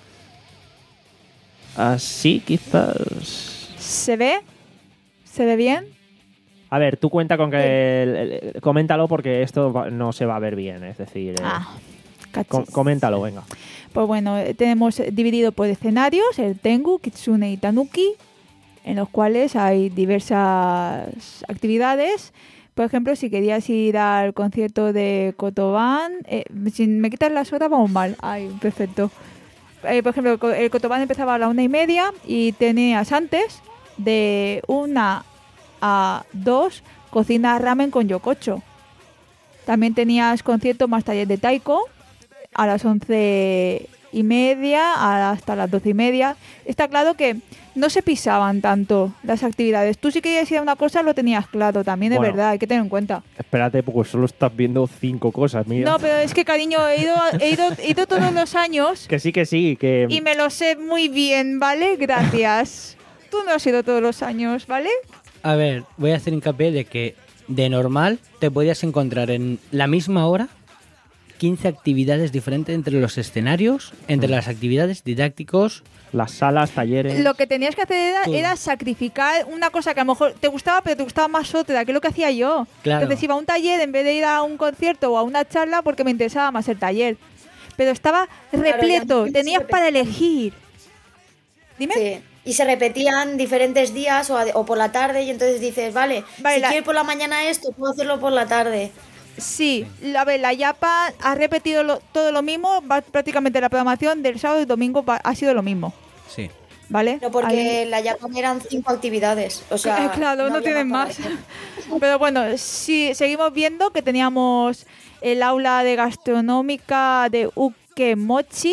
[SPEAKER 4] así, quizás.
[SPEAKER 1] ¿Se ve? ¿Se ve bien?
[SPEAKER 4] A ver, tú cuenta con que... el- el- coméntalo porque esto va- no se va a ver bien, es decir... eh,
[SPEAKER 1] Ah,
[SPEAKER 4] com-
[SPEAKER 1] cachis.
[SPEAKER 4] coméntalo, venga.
[SPEAKER 1] Pues bueno, eh, tenemos dividido por escenarios el Tengu, Kitsune y Tanuki, en los cuales hay diversas actividades. Por ejemplo, si querías ir al concierto de Kotoban, eh, si me quitas las horas vamos mal. Ay, perfecto. Eh, por ejemplo, co- el Kotoban empezaba a la una y media y tenías antes de una a dos cocina ramen con yokocho. También tenías concierto más taller de taiko a las once y media hasta las doce y media. Está claro que no se pisaban tanto las actividades. Tú si querías ir a una cosa lo tenías claro, también es
[SPEAKER 4] Bueno.
[SPEAKER 1] verdad, hay que tener en cuenta.
[SPEAKER 4] Espérate, porque solo estás viendo cinco cosas, mira.
[SPEAKER 1] No, pero es que cariño, he ido, he ido, he ido todos los años
[SPEAKER 4] Que sí, que sí, que...
[SPEAKER 1] y me lo sé muy bien, ¿vale? Gracias. Tú no has ido todos los años, ¿vale?
[SPEAKER 2] A ver, voy a hacer hincapié de que de normal te podías encontrar en la misma hora quince actividades diferentes entre los escenarios, entre las actividades didácticos.
[SPEAKER 4] Las salas, talleres...
[SPEAKER 1] Lo que tenías que hacer era,
[SPEAKER 2] Todo.
[SPEAKER 1] era sacrificar una cosa que a lo mejor te gustaba, pero te gustaba más otra, que es lo que hacía yo.
[SPEAKER 2] Claro.
[SPEAKER 1] Entonces iba a un taller en vez de ir a un concierto o a una charla porque me interesaba más el taller. Pero estaba repleto,
[SPEAKER 3] ya
[SPEAKER 1] tenías
[SPEAKER 3] se
[SPEAKER 1] para
[SPEAKER 3] repetía.
[SPEAKER 1] elegir. Dime.
[SPEAKER 3] sí. Y se repetían diferentes días o, a- o por la tarde y entonces dices, vale,
[SPEAKER 1] Vale,
[SPEAKER 3] si
[SPEAKER 1] la-
[SPEAKER 3] quiero ir por la mañana esto, puedo hacerlo por la tarde.
[SPEAKER 1] Sí, a ver, la Yapa ha repetido lo- todo lo mismo, va, prácticamente la programación del sábado y domingo va- ha sido lo mismo,
[SPEAKER 2] Sí.
[SPEAKER 1] ¿vale?
[SPEAKER 3] No, porque la Japan eran cinco actividades. O sea,
[SPEAKER 1] Eh, claro, no,
[SPEAKER 3] había
[SPEAKER 1] tienen
[SPEAKER 3] para
[SPEAKER 1] más.
[SPEAKER 3] hacer.
[SPEAKER 1] Pero bueno, sí, seguimos viendo que teníamos el aula de gastronómica de Ukemochi,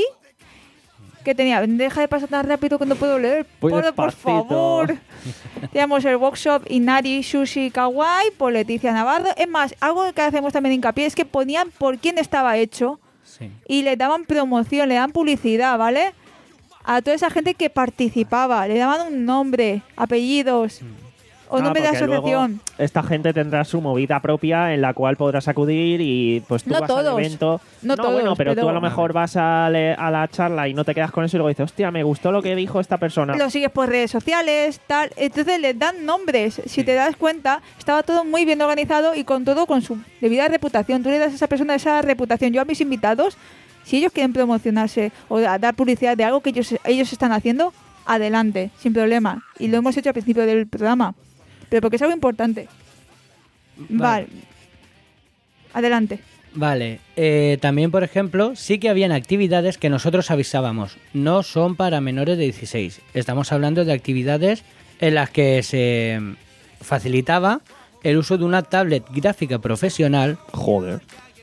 [SPEAKER 1] que tenía, deja de pasar tan rápido que no puedo leer,
[SPEAKER 4] Voy
[SPEAKER 1] por, por
[SPEAKER 4] despacito.
[SPEAKER 1] favor. Teníamos el workshop Inari Sushi Kawaii por Leticia Navarro. Es más, algo que hacemos también hincapié es que ponían por quién estaba hecho
[SPEAKER 2] Sí.
[SPEAKER 1] y le daban promoción, le daban publicidad, ¿vale? A toda esa gente que participaba, le daban un nombre, apellidos o
[SPEAKER 4] Ah,
[SPEAKER 1] nombre de
[SPEAKER 4] porque luego
[SPEAKER 1] asociación.
[SPEAKER 4] esta gente tendrá su movida propia en la cual podrás acudir y pues tú
[SPEAKER 1] No
[SPEAKER 4] vas
[SPEAKER 1] todos,
[SPEAKER 4] al evento.
[SPEAKER 1] no todos,
[SPEAKER 4] bueno, pero,
[SPEAKER 1] pero-
[SPEAKER 4] tú a lo mejor vas a, le- a la charla y no te quedas con eso y luego dices, hostia, me gustó lo que dijo esta persona.
[SPEAKER 1] Lo sigues por redes sociales, tal. Entonces les dan nombres. Si
[SPEAKER 2] Sí.
[SPEAKER 1] te das cuenta, estaba todo muy bien organizado y con todo con su debida reputación. Tú le das a esa persona esa reputación. Yo a mis invitados, si ellos quieren promocionarse o da- dar publicidad de algo que ellos, ellos están haciendo, adelante, sin problema. Y lo hemos hecho al principio del programa. Pero porque es algo importante. Vale. Adelante.
[SPEAKER 2] Vale, eh, también por ejemplo, sí que habían actividades que nosotros avisábamos, no son para menores de dieciséis. Estamos hablando de actividades en las que se facilitaba el uso de una tablet gráfica profesional.
[SPEAKER 4] Joder.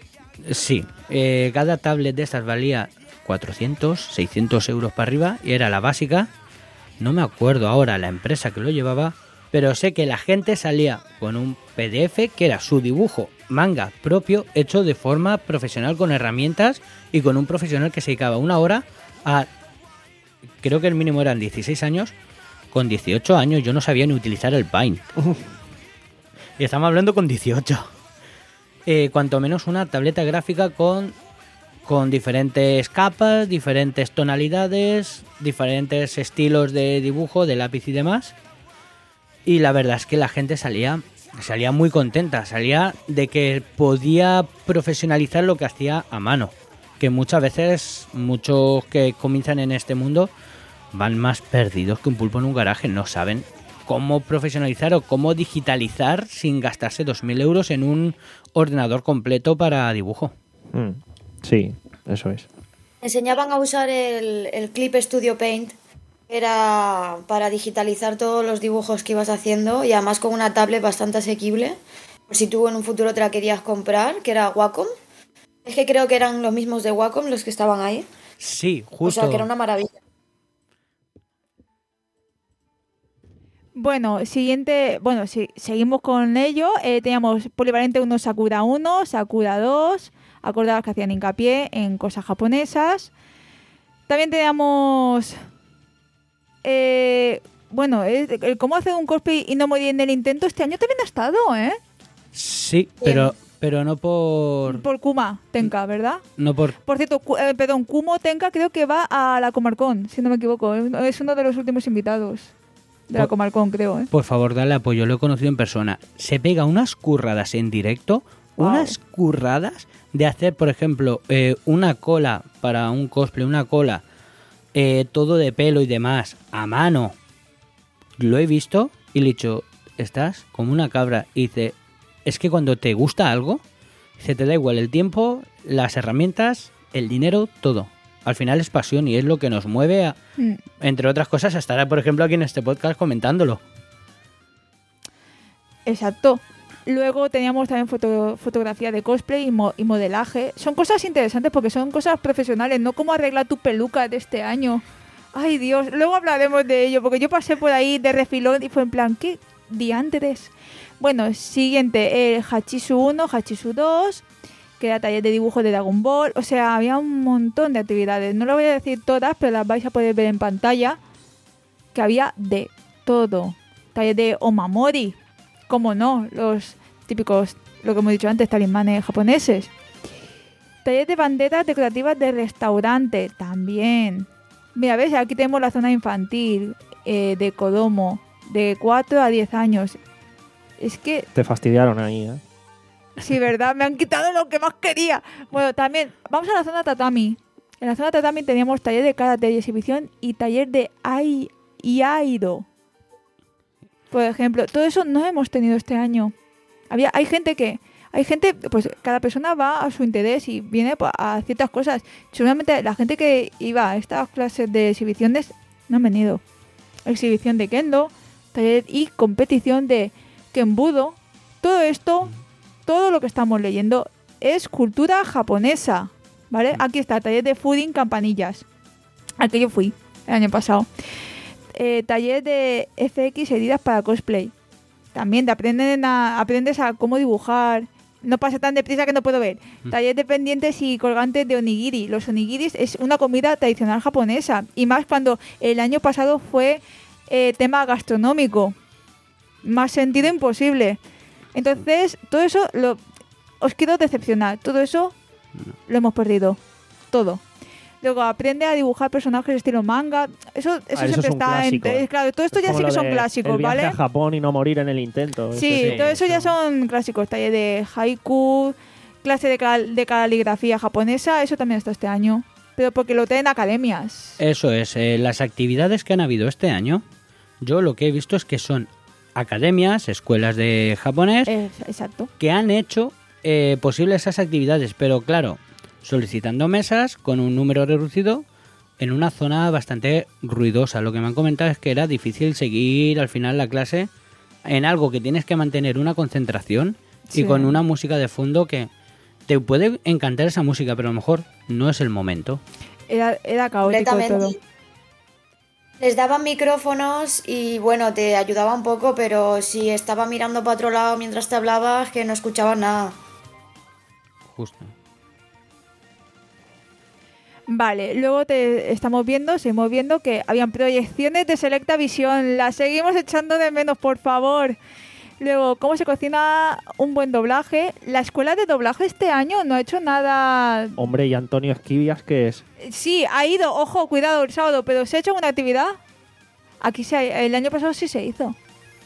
[SPEAKER 2] Sí, eh, cada tablet de estas valía cuatrocientos, seiscientos euros para arriba y era la básica. No me acuerdo ahora la empresa que lo llevaba, Pero sé que la gente salía con un P D F que era su dibujo manga propio, hecho de forma profesional con herramientas y con un profesional que se dedicaba una hora a... Creo que el mínimo eran dieciséis años. Con dieciocho años yo no sabía ni utilizar el Paint. Y estamos hablando con dieciocho. Eh, cuanto menos una tableta gráfica con, con diferentes capas, diferentes tonalidades, diferentes estilos de dibujo, de lápiz y demás. Y la verdad es que la gente salía, salía muy contenta, salía de que podía profesionalizar lo que hacía a mano. Que muchas veces, muchos que comienzan en este mundo van más perdidos que un pulpo en un garaje, no saben cómo profesionalizar o cómo digitalizar sin gastarse dos mil euros en un ordenador completo para dibujo.
[SPEAKER 4] Mm, sí, eso es.
[SPEAKER 3] Enseñaban a usar el, el Clip Studio Paint, que era para digitalizar todos los dibujos que ibas haciendo y además con una tablet bastante asequible, por si tú en un futuro te la querías comprar, que era Wacom. Es que creo que eran los mismos de Wacom los que estaban ahí.
[SPEAKER 2] Sí, justo.
[SPEAKER 3] O sea, que era una maravilla.
[SPEAKER 1] Bueno, siguiente, bueno, si seguimos con ello, eh, teníamos Polivalente uno, Sakura uno, Sakura dos, acordados que hacían hincapié en cosas japonesas. También teníamos, eh, bueno, el, el cómo hacer un cosplay y no morir en el intento, este año también ha estado, ¿eh?
[SPEAKER 2] Sí, pero, pero no por...
[SPEAKER 1] Por Kuma Tenka, ¿verdad?
[SPEAKER 2] No por...
[SPEAKER 1] Por cierto, Ku- eh, perdón, Kumo Tenka creo que va a la Comarcon, si no me equivoco, es uno de los últimos invitados. De la
[SPEAKER 2] Por-
[SPEAKER 1] Comarcon, creo, ¿eh?
[SPEAKER 2] Por favor, dale apoyo, lo he conocido en persona. Se pega unas curradas en directo,
[SPEAKER 1] Wow.
[SPEAKER 2] unas curradas de hacer, por ejemplo, eh, una cola para un cosplay, una cola, eh, todo de pelo y demás, a mano. Lo he visto y le he dicho, estás como una cabra. Y dice, es que cuando te gusta algo, se te da igual el tiempo, las herramientas, el dinero, todo. Al final es pasión y es lo que nos mueve, a,
[SPEAKER 1] Mm.
[SPEAKER 2] entre otras cosas, a estar, por ejemplo, aquí en este podcast comentándolo.
[SPEAKER 1] Exacto. Luego teníamos también foto- fotografía de cosplay y, mo- y modelaje. Son cosas interesantes porque son cosas profesionales, no como arreglar tu peluca de este año. Ay, Dios. Luego hablaremos de ello porque yo pasé por ahí de refilón y fue en plan, ¿qué diantres? Bueno, siguiente, el Hachisu uno, Hachisu dos, que era taller de dibujo de Dragon Ball. O sea, había un montón de actividades. No las voy a decir todas, pero las vais a poder ver en pantalla. Que había de todo. Taller de Omamori. Como no, los típicos, lo que hemos dicho antes, talismanes japoneses. Taller de banderas decorativas de restaurante. También. Mira, ves, aquí tenemos la zona infantil eh, de Kodomo. De cuatro a diez años. Es que
[SPEAKER 4] Te fastidiaron ahí, ¿eh?
[SPEAKER 1] sí, ¿verdad? Me han quitado lo que más quería. Bueno, también, vamos a la zona tatami. En la zona tatami teníamos taller de karate y exhibición y taller de ai y aido. Por ejemplo, todo eso no hemos tenido este año. Había, hay gente que, hay gente, pues cada persona va a su interés y viene pues, a ciertas cosas. Seguramente la gente que iba a estas clases de exhibiciones no han venido. Exhibición de kendo, taller y competición de kenbudo. Todo esto, todo lo que estamos leyendo es cultura japonesa, ¿vale? Aquí está, taller de fooding campanillas. Al que yo fui el año pasado. Eh, taller de F X heridas para cosplay. También te aprenden a, aprendes a cómo dibujar. No pasa tan deprisa que no puedo ver.
[SPEAKER 2] Mm.
[SPEAKER 1] Taller de pendientes y colgantes de onigiri. Los onigiris es una comida tradicional japonesa. Y más cuando el año pasado fue eh, tema gastronómico. Más sentido imposible. Entonces, todo eso lo, os quiero decepcionar. Todo eso lo hemos perdido. Todo. Luego aprende a dibujar personajes estilo manga. Eso, eso
[SPEAKER 4] Ah, eso
[SPEAKER 1] siempre
[SPEAKER 4] es un
[SPEAKER 1] está
[SPEAKER 4] clásico.
[SPEAKER 1] en. Claro, todo esto
[SPEAKER 4] Es
[SPEAKER 1] ya
[SPEAKER 4] como
[SPEAKER 1] sí que
[SPEAKER 4] lo
[SPEAKER 1] son
[SPEAKER 4] de
[SPEAKER 1] clásicos,
[SPEAKER 4] el viaje
[SPEAKER 1] ¿vale?
[SPEAKER 4] a Japón y no morir en el intento.
[SPEAKER 1] Sí,
[SPEAKER 4] Eso
[SPEAKER 1] todo eso ya son clásicos. Taller de haiku, clase de, cal- de caligrafía japonesa. Eso también está este año. Pero porque lo traen academias.
[SPEAKER 2] Eso es, eh, las actividades que han habido este año, yo lo que he visto es que son academias, escuelas de japonés,
[SPEAKER 1] Eh, exacto.
[SPEAKER 2] que han hecho eh, posibles esas actividades, pero claro, solicitando mesas con un número reducido en una zona bastante ruidosa. Lo que me han comentado es que era difícil seguir al final la clase en algo que tienes que mantener una concentración
[SPEAKER 1] Sí.
[SPEAKER 2] y con una música de fondo que te puede encantar esa música, pero a lo mejor no es el momento.
[SPEAKER 1] Era, era caótico todo.
[SPEAKER 3] Completamente. Les daban micrófonos y bueno, te ayudaba un poco, pero si estaba mirando para otro lado mientras te hablabas, que no escuchaba nada.
[SPEAKER 2] Justo.
[SPEAKER 1] Vale, luego te estamos viendo, seguimos viendo que habían proyecciones de Selecta Visión. Las seguimos echando de menos, por favor. Luego, cómo se cocina un buen doblaje. La escuela de doblaje este año no ha hecho nada.
[SPEAKER 4] Hombre, ¿y Antonio Esquivias qué es?
[SPEAKER 1] Sí, ha ido, ojo, cuidado, el sábado, pero ¿se ha hecho una actividad? Aquí se ha- el año pasado sí se hizo.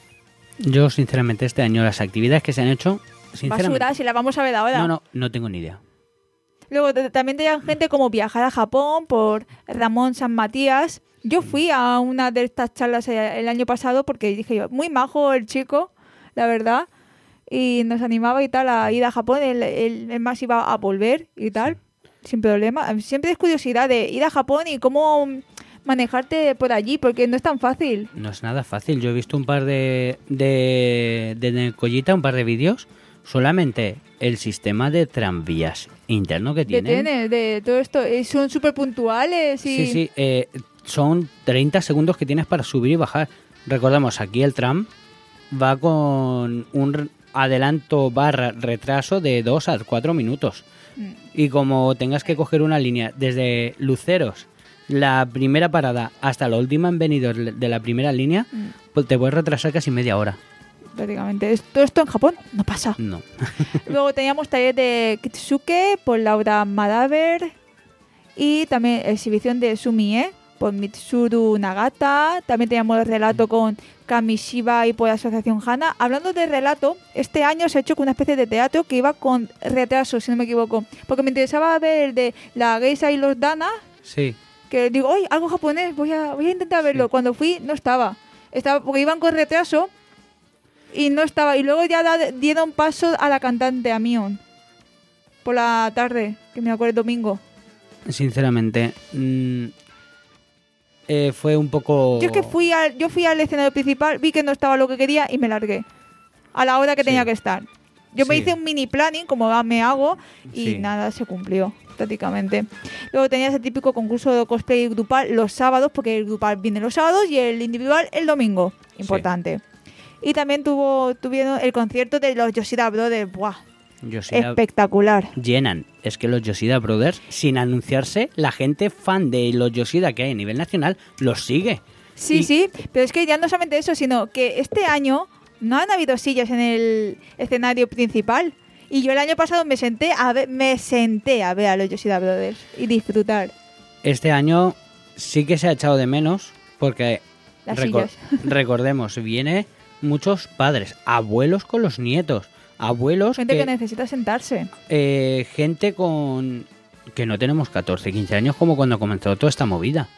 [SPEAKER 2] Yo, sinceramente, este año las actividades que se han hecho, sinceramente...
[SPEAKER 1] Basura, si la vamos a ver ahora.
[SPEAKER 2] No, no, no tengo ni idea.
[SPEAKER 1] Luego t- también tenían gente como viajar a Japón por Ramón San Matías. Yo fui a una de estas charlas eh, el año pasado porque dije yo, muy majo el chico, la verdad, y nos animaba y tal a ir a Japón. Él, él- él más iba a volver y tal, sin problema. Siempre es curiosidad de ir a Japón y cómo manejarte por allí, porque no es tan fácil.
[SPEAKER 2] No es nada fácil. Yo he visto un par de... de, de, de Collita, un par de vídeos. Solamente el sistema de tranvías interno que
[SPEAKER 1] De
[SPEAKER 2] tienen.
[SPEAKER 1] trenes, de todo esto, eh, son súper puntuales y...
[SPEAKER 2] Sí, sí. eh, son treinta segundos que tienes para subir y bajar. Recordemos, aquí el tram va con un re- adelanto barra retraso de dos a cuatro minutos.
[SPEAKER 1] Mm.
[SPEAKER 2] Y como tengas que coger una línea desde Luceros, la primera parada, hasta la última en venidor de la primera línea,
[SPEAKER 1] Mm.
[SPEAKER 2] pues te puedes retrasar casi media hora.
[SPEAKER 1] Prácticamente. Es- Todo esto en Japón no pasa.
[SPEAKER 2] No.
[SPEAKER 1] Luego teníamos taller de Kitsuke por Laura Madaver y también exhibición de Sumie por Mitsuru Nagata. También teníamos relato con Kamishiba y por Asociación Hana. Hablando de relato, este año se ha hecho con una especie de teatro que iba con retraso, si no me equivoco. Porque me interesaba ver el de la geisha y los dana,
[SPEAKER 2] Sí.
[SPEAKER 1] que digo, ¡ay, algo japonés! Voy a, voy a intentar verlo.
[SPEAKER 2] Sí.
[SPEAKER 1] Cuando fui, no estaba. Estaba porque iban con retraso y no estaba. Y luego ya da- dieron paso a la cantante, a Mion. Por la tarde, que me acuerdo, el domingo.
[SPEAKER 2] Sinceramente, mm, eh, fue un poco...
[SPEAKER 1] Yo es que fui al, yo fui al escenario principal, vi que no estaba lo que quería y me largué. A la hora que
[SPEAKER 2] Sí.
[SPEAKER 1] tenía que estar. Yo me
[SPEAKER 2] Sí.
[SPEAKER 1] hice un mini planning, como me hago, y
[SPEAKER 2] Sí.
[SPEAKER 1] nada, se cumplió, prácticamente. Luego tenías el típico concurso de cosplay grupal los sábados, porque el grupal viene los sábados y el individual el domingo. Importante. Y también tuvo tuvieron el concierto de los Yoshida Brothers. ¡Buah!
[SPEAKER 2] Yoshida
[SPEAKER 1] Espectacular.
[SPEAKER 2] llenan. Es que los Yoshida Brothers, sin anunciarse, la gente fan de los Yoshida que hay a nivel nacional los sigue.
[SPEAKER 1] Sí,
[SPEAKER 2] Y-
[SPEAKER 1] sí, pero es que ya no solamente eso, sino que este año no han habido sillas en el escenario principal. Y yo el año pasado me senté a ver, me senté a ver a los Yoshida Brothers y disfrutar
[SPEAKER 2] Este año sí que se ha echado de menos porque
[SPEAKER 1] las
[SPEAKER 2] recor-
[SPEAKER 1] sillas.
[SPEAKER 2] recordemos, viene muchos padres, abuelos con los nietos, abuelos
[SPEAKER 1] Gente
[SPEAKER 2] que,
[SPEAKER 1] que necesita sentarse.
[SPEAKER 2] eh, gente con que no tenemos catorce, quince años como cuando comenzó toda esta movida.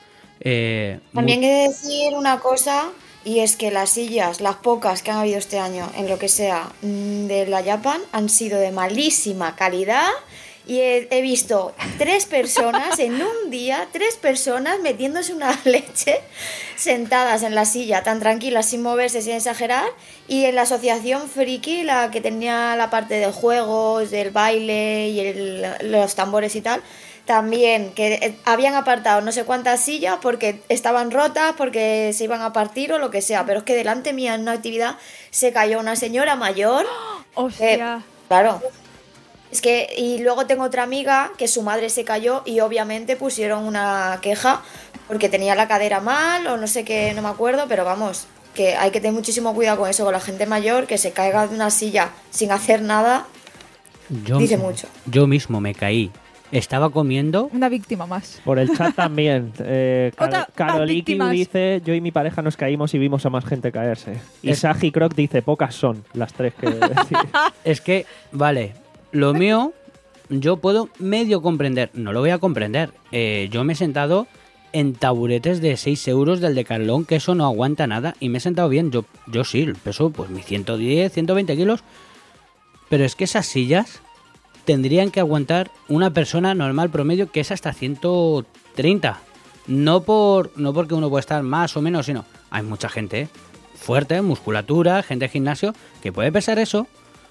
[SPEAKER 2] Eh,
[SPEAKER 3] También
[SPEAKER 2] mu-
[SPEAKER 3] he de decir una cosa, y es que las sillas, las pocas que han habido este año, en lo que sea, mm, de la Japan, han sido de malísima calidad. Y he, he visto tres personas en un día, tres personas metiéndose una leche sentadas en la silla, tan tranquilas, sin moverse, sin exagerar. Y en la asociación Friki, la que tenía la parte de juegos, del baile y el- los tambores y tal, también que eh, habían apartado no sé cuántas sillas porque estaban rotas, porque se iban a partir o lo que sea. Pero es que delante mía en una actividad se cayó una señora mayor.
[SPEAKER 1] Hostia.
[SPEAKER 3] Eh, claro. Es que, y luego tengo otra amiga que su madre se cayó y obviamente pusieron una queja porque tenía la cadera mal o no sé qué, no me acuerdo, pero vamos, que hay que tener muchísimo cuidado con eso, con la gente mayor, que se caiga de una silla sin hacer nada,
[SPEAKER 2] yo,
[SPEAKER 3] dice mucho.
[SPEAKER 2] Yo mismo me caí. Estaba comiendo.
[SPEAKER 1] Una víctima más.
[SPEAKER 4] Por el chat también. Eh, Car-
[SPEAKER 1] Otra-
[SPEAKER 4] Karoliki
[SPEAKER 1] más víctimas.
[SPEAKER 4] dice, yo y mi pareja nos caímos y vimos a más gente caerse. Y
[SPEAKER 2] Es-
[SPEAKER 4] Saji Croc dice, pocas son las tres que... sí.
[SPEAKER 2] Es que, vale, lo mío yo puedo medio comprender. No lo voy a comprender. Eh, yo me he sentado en taburetes de seis euros del Decathlon, que eso no aguanta nada. Y me he sentado bien. Yo, yo sí, peso pues mis ciento diez, ciento veinte kilos. Pero es que esas sillas tendrían que aguantar una persona normal promedio, que es hasta ciento treinta. No, por, no porque uno puede estar más o menos, sino hay mucha gente fuerte, musculatura, gente de gimnasio, que puede pesar eso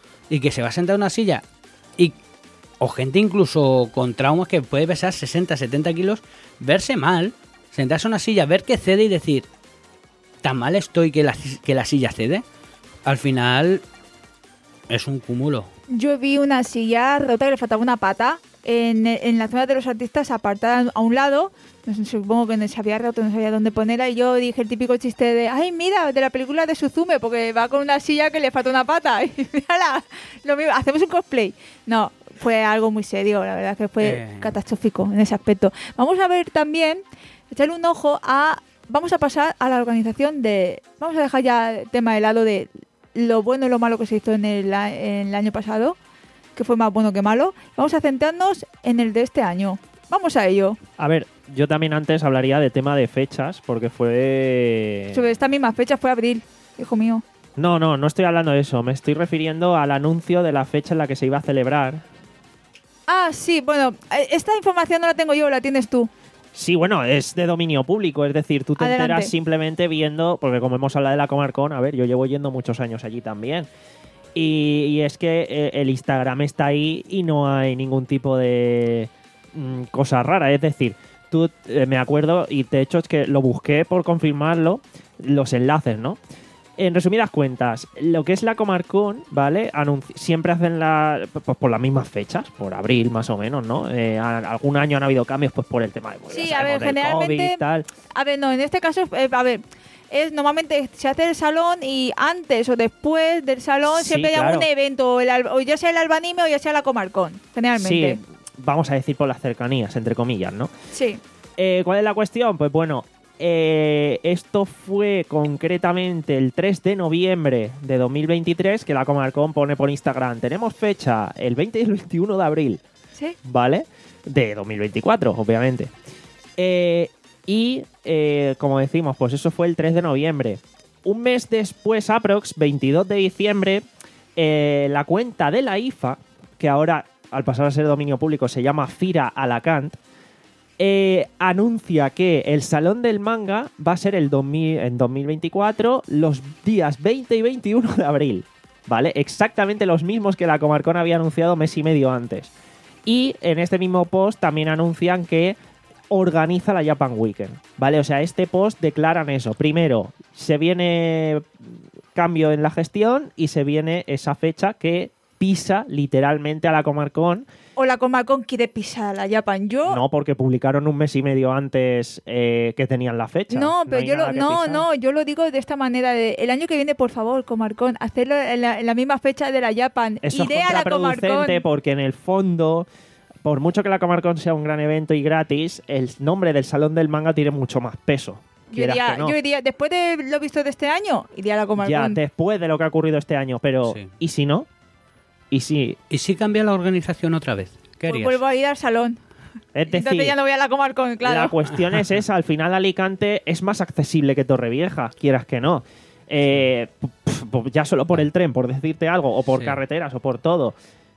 [SPEAKER 2] y que se va a sentar en una silla. Y, o gente incluso con traumas que puede pesar sesenta, setenta kilos, verse mal sentarse en una silla, ver que cede y decir, ¿tan mal estoy que la, que la silla cede? Al final es un cúmulo.
[SPEAKER 1] Yo vi una silla rota que le faltaba una pata en, en la zona de los artistas apartada a un lado. No sé, supongo que no se había roto, no sabía dónde ponerla. Y yo dije el típico chiste de, ay, mira, de la película de Suzume, porque va con una silla que le falta una pata. Y mírala, lo mismo, hacemos un cosplay. No, fue algo muy serio, la verdad que fue
[SPEAKER 2] Eh.
[SPEAKER 1] catastrófico en ese aspecto. Vamos a ver también, echarle un ojo a... Vamos a pasar a la organización de... Vamos a dejar ya el tema de lado de lo bueno y lo malo que se hizo en el, a- en el año pasado, que fue más bueno que malo. Vamos a centrarnos en el de este año. Vamos a ello.
[SPEAKER 4] A ver, yo también antes hablaría de tema de fechas, porque fue...
[SPEAKER 1] Sobre esta misma fecha fue abril, hijo mío.
[SPEAKER 4] No, no, no estoy hablando de eso. Me estoy refiriendo al anuncio de la fecha en la que se iba a celebrar.
[SPEAKER 1] Ah, sí, bueno, eh, esta información no la tengo yo, la tienes tú.
[SPEAKER 4] Sí, bueno, es de dominio público, es decir, tú te
[SPEAKER 1] Adelante.
[SPEAKER 4] enteras simplemente viendo, porque como hemos hablado de la Comarcon, a ver, yo llevo yendo muchos años allí también. Y, y es que eh, el Instagram está ahí y no hay ningún tipo de mm, cosa rara. Es decir, tú eh, me acuerdo, y de hecho es que lo busqué por confirmarlo, los enlaces, ¿no? En resumidas cuentas, lo que es la Comarcon, ¿vale? Anunci- siempre hacen la, pues por las mismas fechas, por abril más o menos, ¿no? Eh, a- algún año han habido cambios pues por el tema de, pues, ya
[SPEAKER 1] Sí, a
[SPEAKER 4] sabemos,
[SPEAKER 1] ver,
[SPEAKER 4] del
[SPEAKER 1] generalmente-
[SPEAKER 4] COVID, tal.
[SPEAKER 1] A ver, no, en este caso, eh, a ver, es normalmente se hace el salón y antes o después del salón
[SPEAKER 4] Sí,
[SPEAKER 1] siempre hay
[SPEAKER 4] claro.
[SPEAKER 1] algún evento, o, el al- o ya sea el Albanime o ya sea la Comarcon, generalmente.
[SPEAKER 4] Sí, vamos a decir por las cercanías, entre comillas, ¿no?
[SPEAKER 1] Sí.
[SPEAKER 4] Eh, ¿Cuál es la cuestión? Pues bueno, eh, esto fue concretamente el tres de noviembre de dos mil veintitrés, que la Comarcon pone por Instagram. Tenemos fecha el veinte y el veintiuno de abril,
[SPEAKER 1] Sí.
[SPEAKER 4] ¿vale? De dos mil veinticuatro, obviamente. Eh, y, eh, como decimos, pues eso fue el tres de noviembre. Un mes después, aprox, veintidós de diciembre, eh, la cuenta de la I F A, que ahora, al pasar a ser dominio público, se llama Fira Alacant, eh, anuncia que el Salón del Manga va a ser el dos mil, en dos mil veinticuatro los días veinte y veintiuno de abril, ¿vale? Exactamente los mismos que la Comarcon había anunciado mes y medio antes. Y en este mismo post también anuncian que organiza la Japan Weekend, ¿vale? O sea, este post declaran eso. Primero, se viene cambio en la gestión y se viene esa fecha que pisa literalmente a la Comarcon.
[SPEAKER 1] O la Comarcon quiere pisar a la Japan. Yo
[SPEAKER 4] No, porque publicaron un mes y medio antes eh, que tenían la fecha.
[SPEAKER 1] No, pero
[SPEAKER 4] hay
[SPEAKER 1] yo
[SPEAKER 4] nada
[SPEAKER 1] lo,
[SPEAKER 4] que
[SPEAKER 1] no,
[SPEAKER 4] pisar.
[SPEAKER 1] no, yo lo digo de esta manera. De, el año que viene, por favor, Comarcon, hacerlo en la, en la misma fecha de la Japan.
[SPEAKER 4] Eso
[SPEAKER 1] Iré
[SPEAKER 4] es
[SPEAKER 1] a la
[SPEAKER 4] contraproducente
[SPEAKER 1] Comarcon.
[SPEAKER 4] porque en el fondo, por mucho que la Comarcon sea un gran evento y gratis, el nombre del Salón del Manga tiene mucho más peso.
[SPEAKER 1] Yo
[SPEAKER 4] quieras
[SPEAKER 1] iría,
[SPEAKER 4] que no.
[SPEAKER 1] yo iría, después de lo visto de este año, iría a la Comarcon.
[SPEAKER 4] Ya después de lo que ha ocurrido este año, pero
[SPEAKER 2] Sí.
[SPEAKER 4] ¿y si no? ¿Y si?
[SPEAKER 2] ¿Y si cambia la organización otra vez? ¿Qué
[SPEAKER 1] Pues
[SPEAKER 2] harías?
[SPEAKER 1] vuelvo a ir al salón.
[SPEAKER 4] Es
[SPEAKER 1] Entonces
[SPEAKER 4] decir,
[SPEAKER 1] ya no voy a la Comarcon, claro.
[SPEAKER 4] la cuestión es esa, al final Alicante es más accesible que Torrevieja, quieras que no. Eh, pf, pf, ya solo por el tren, por decirte algo, o por
[SPEAKER 2] Sí.
[SPEAKER 4] carreteras, o por todo.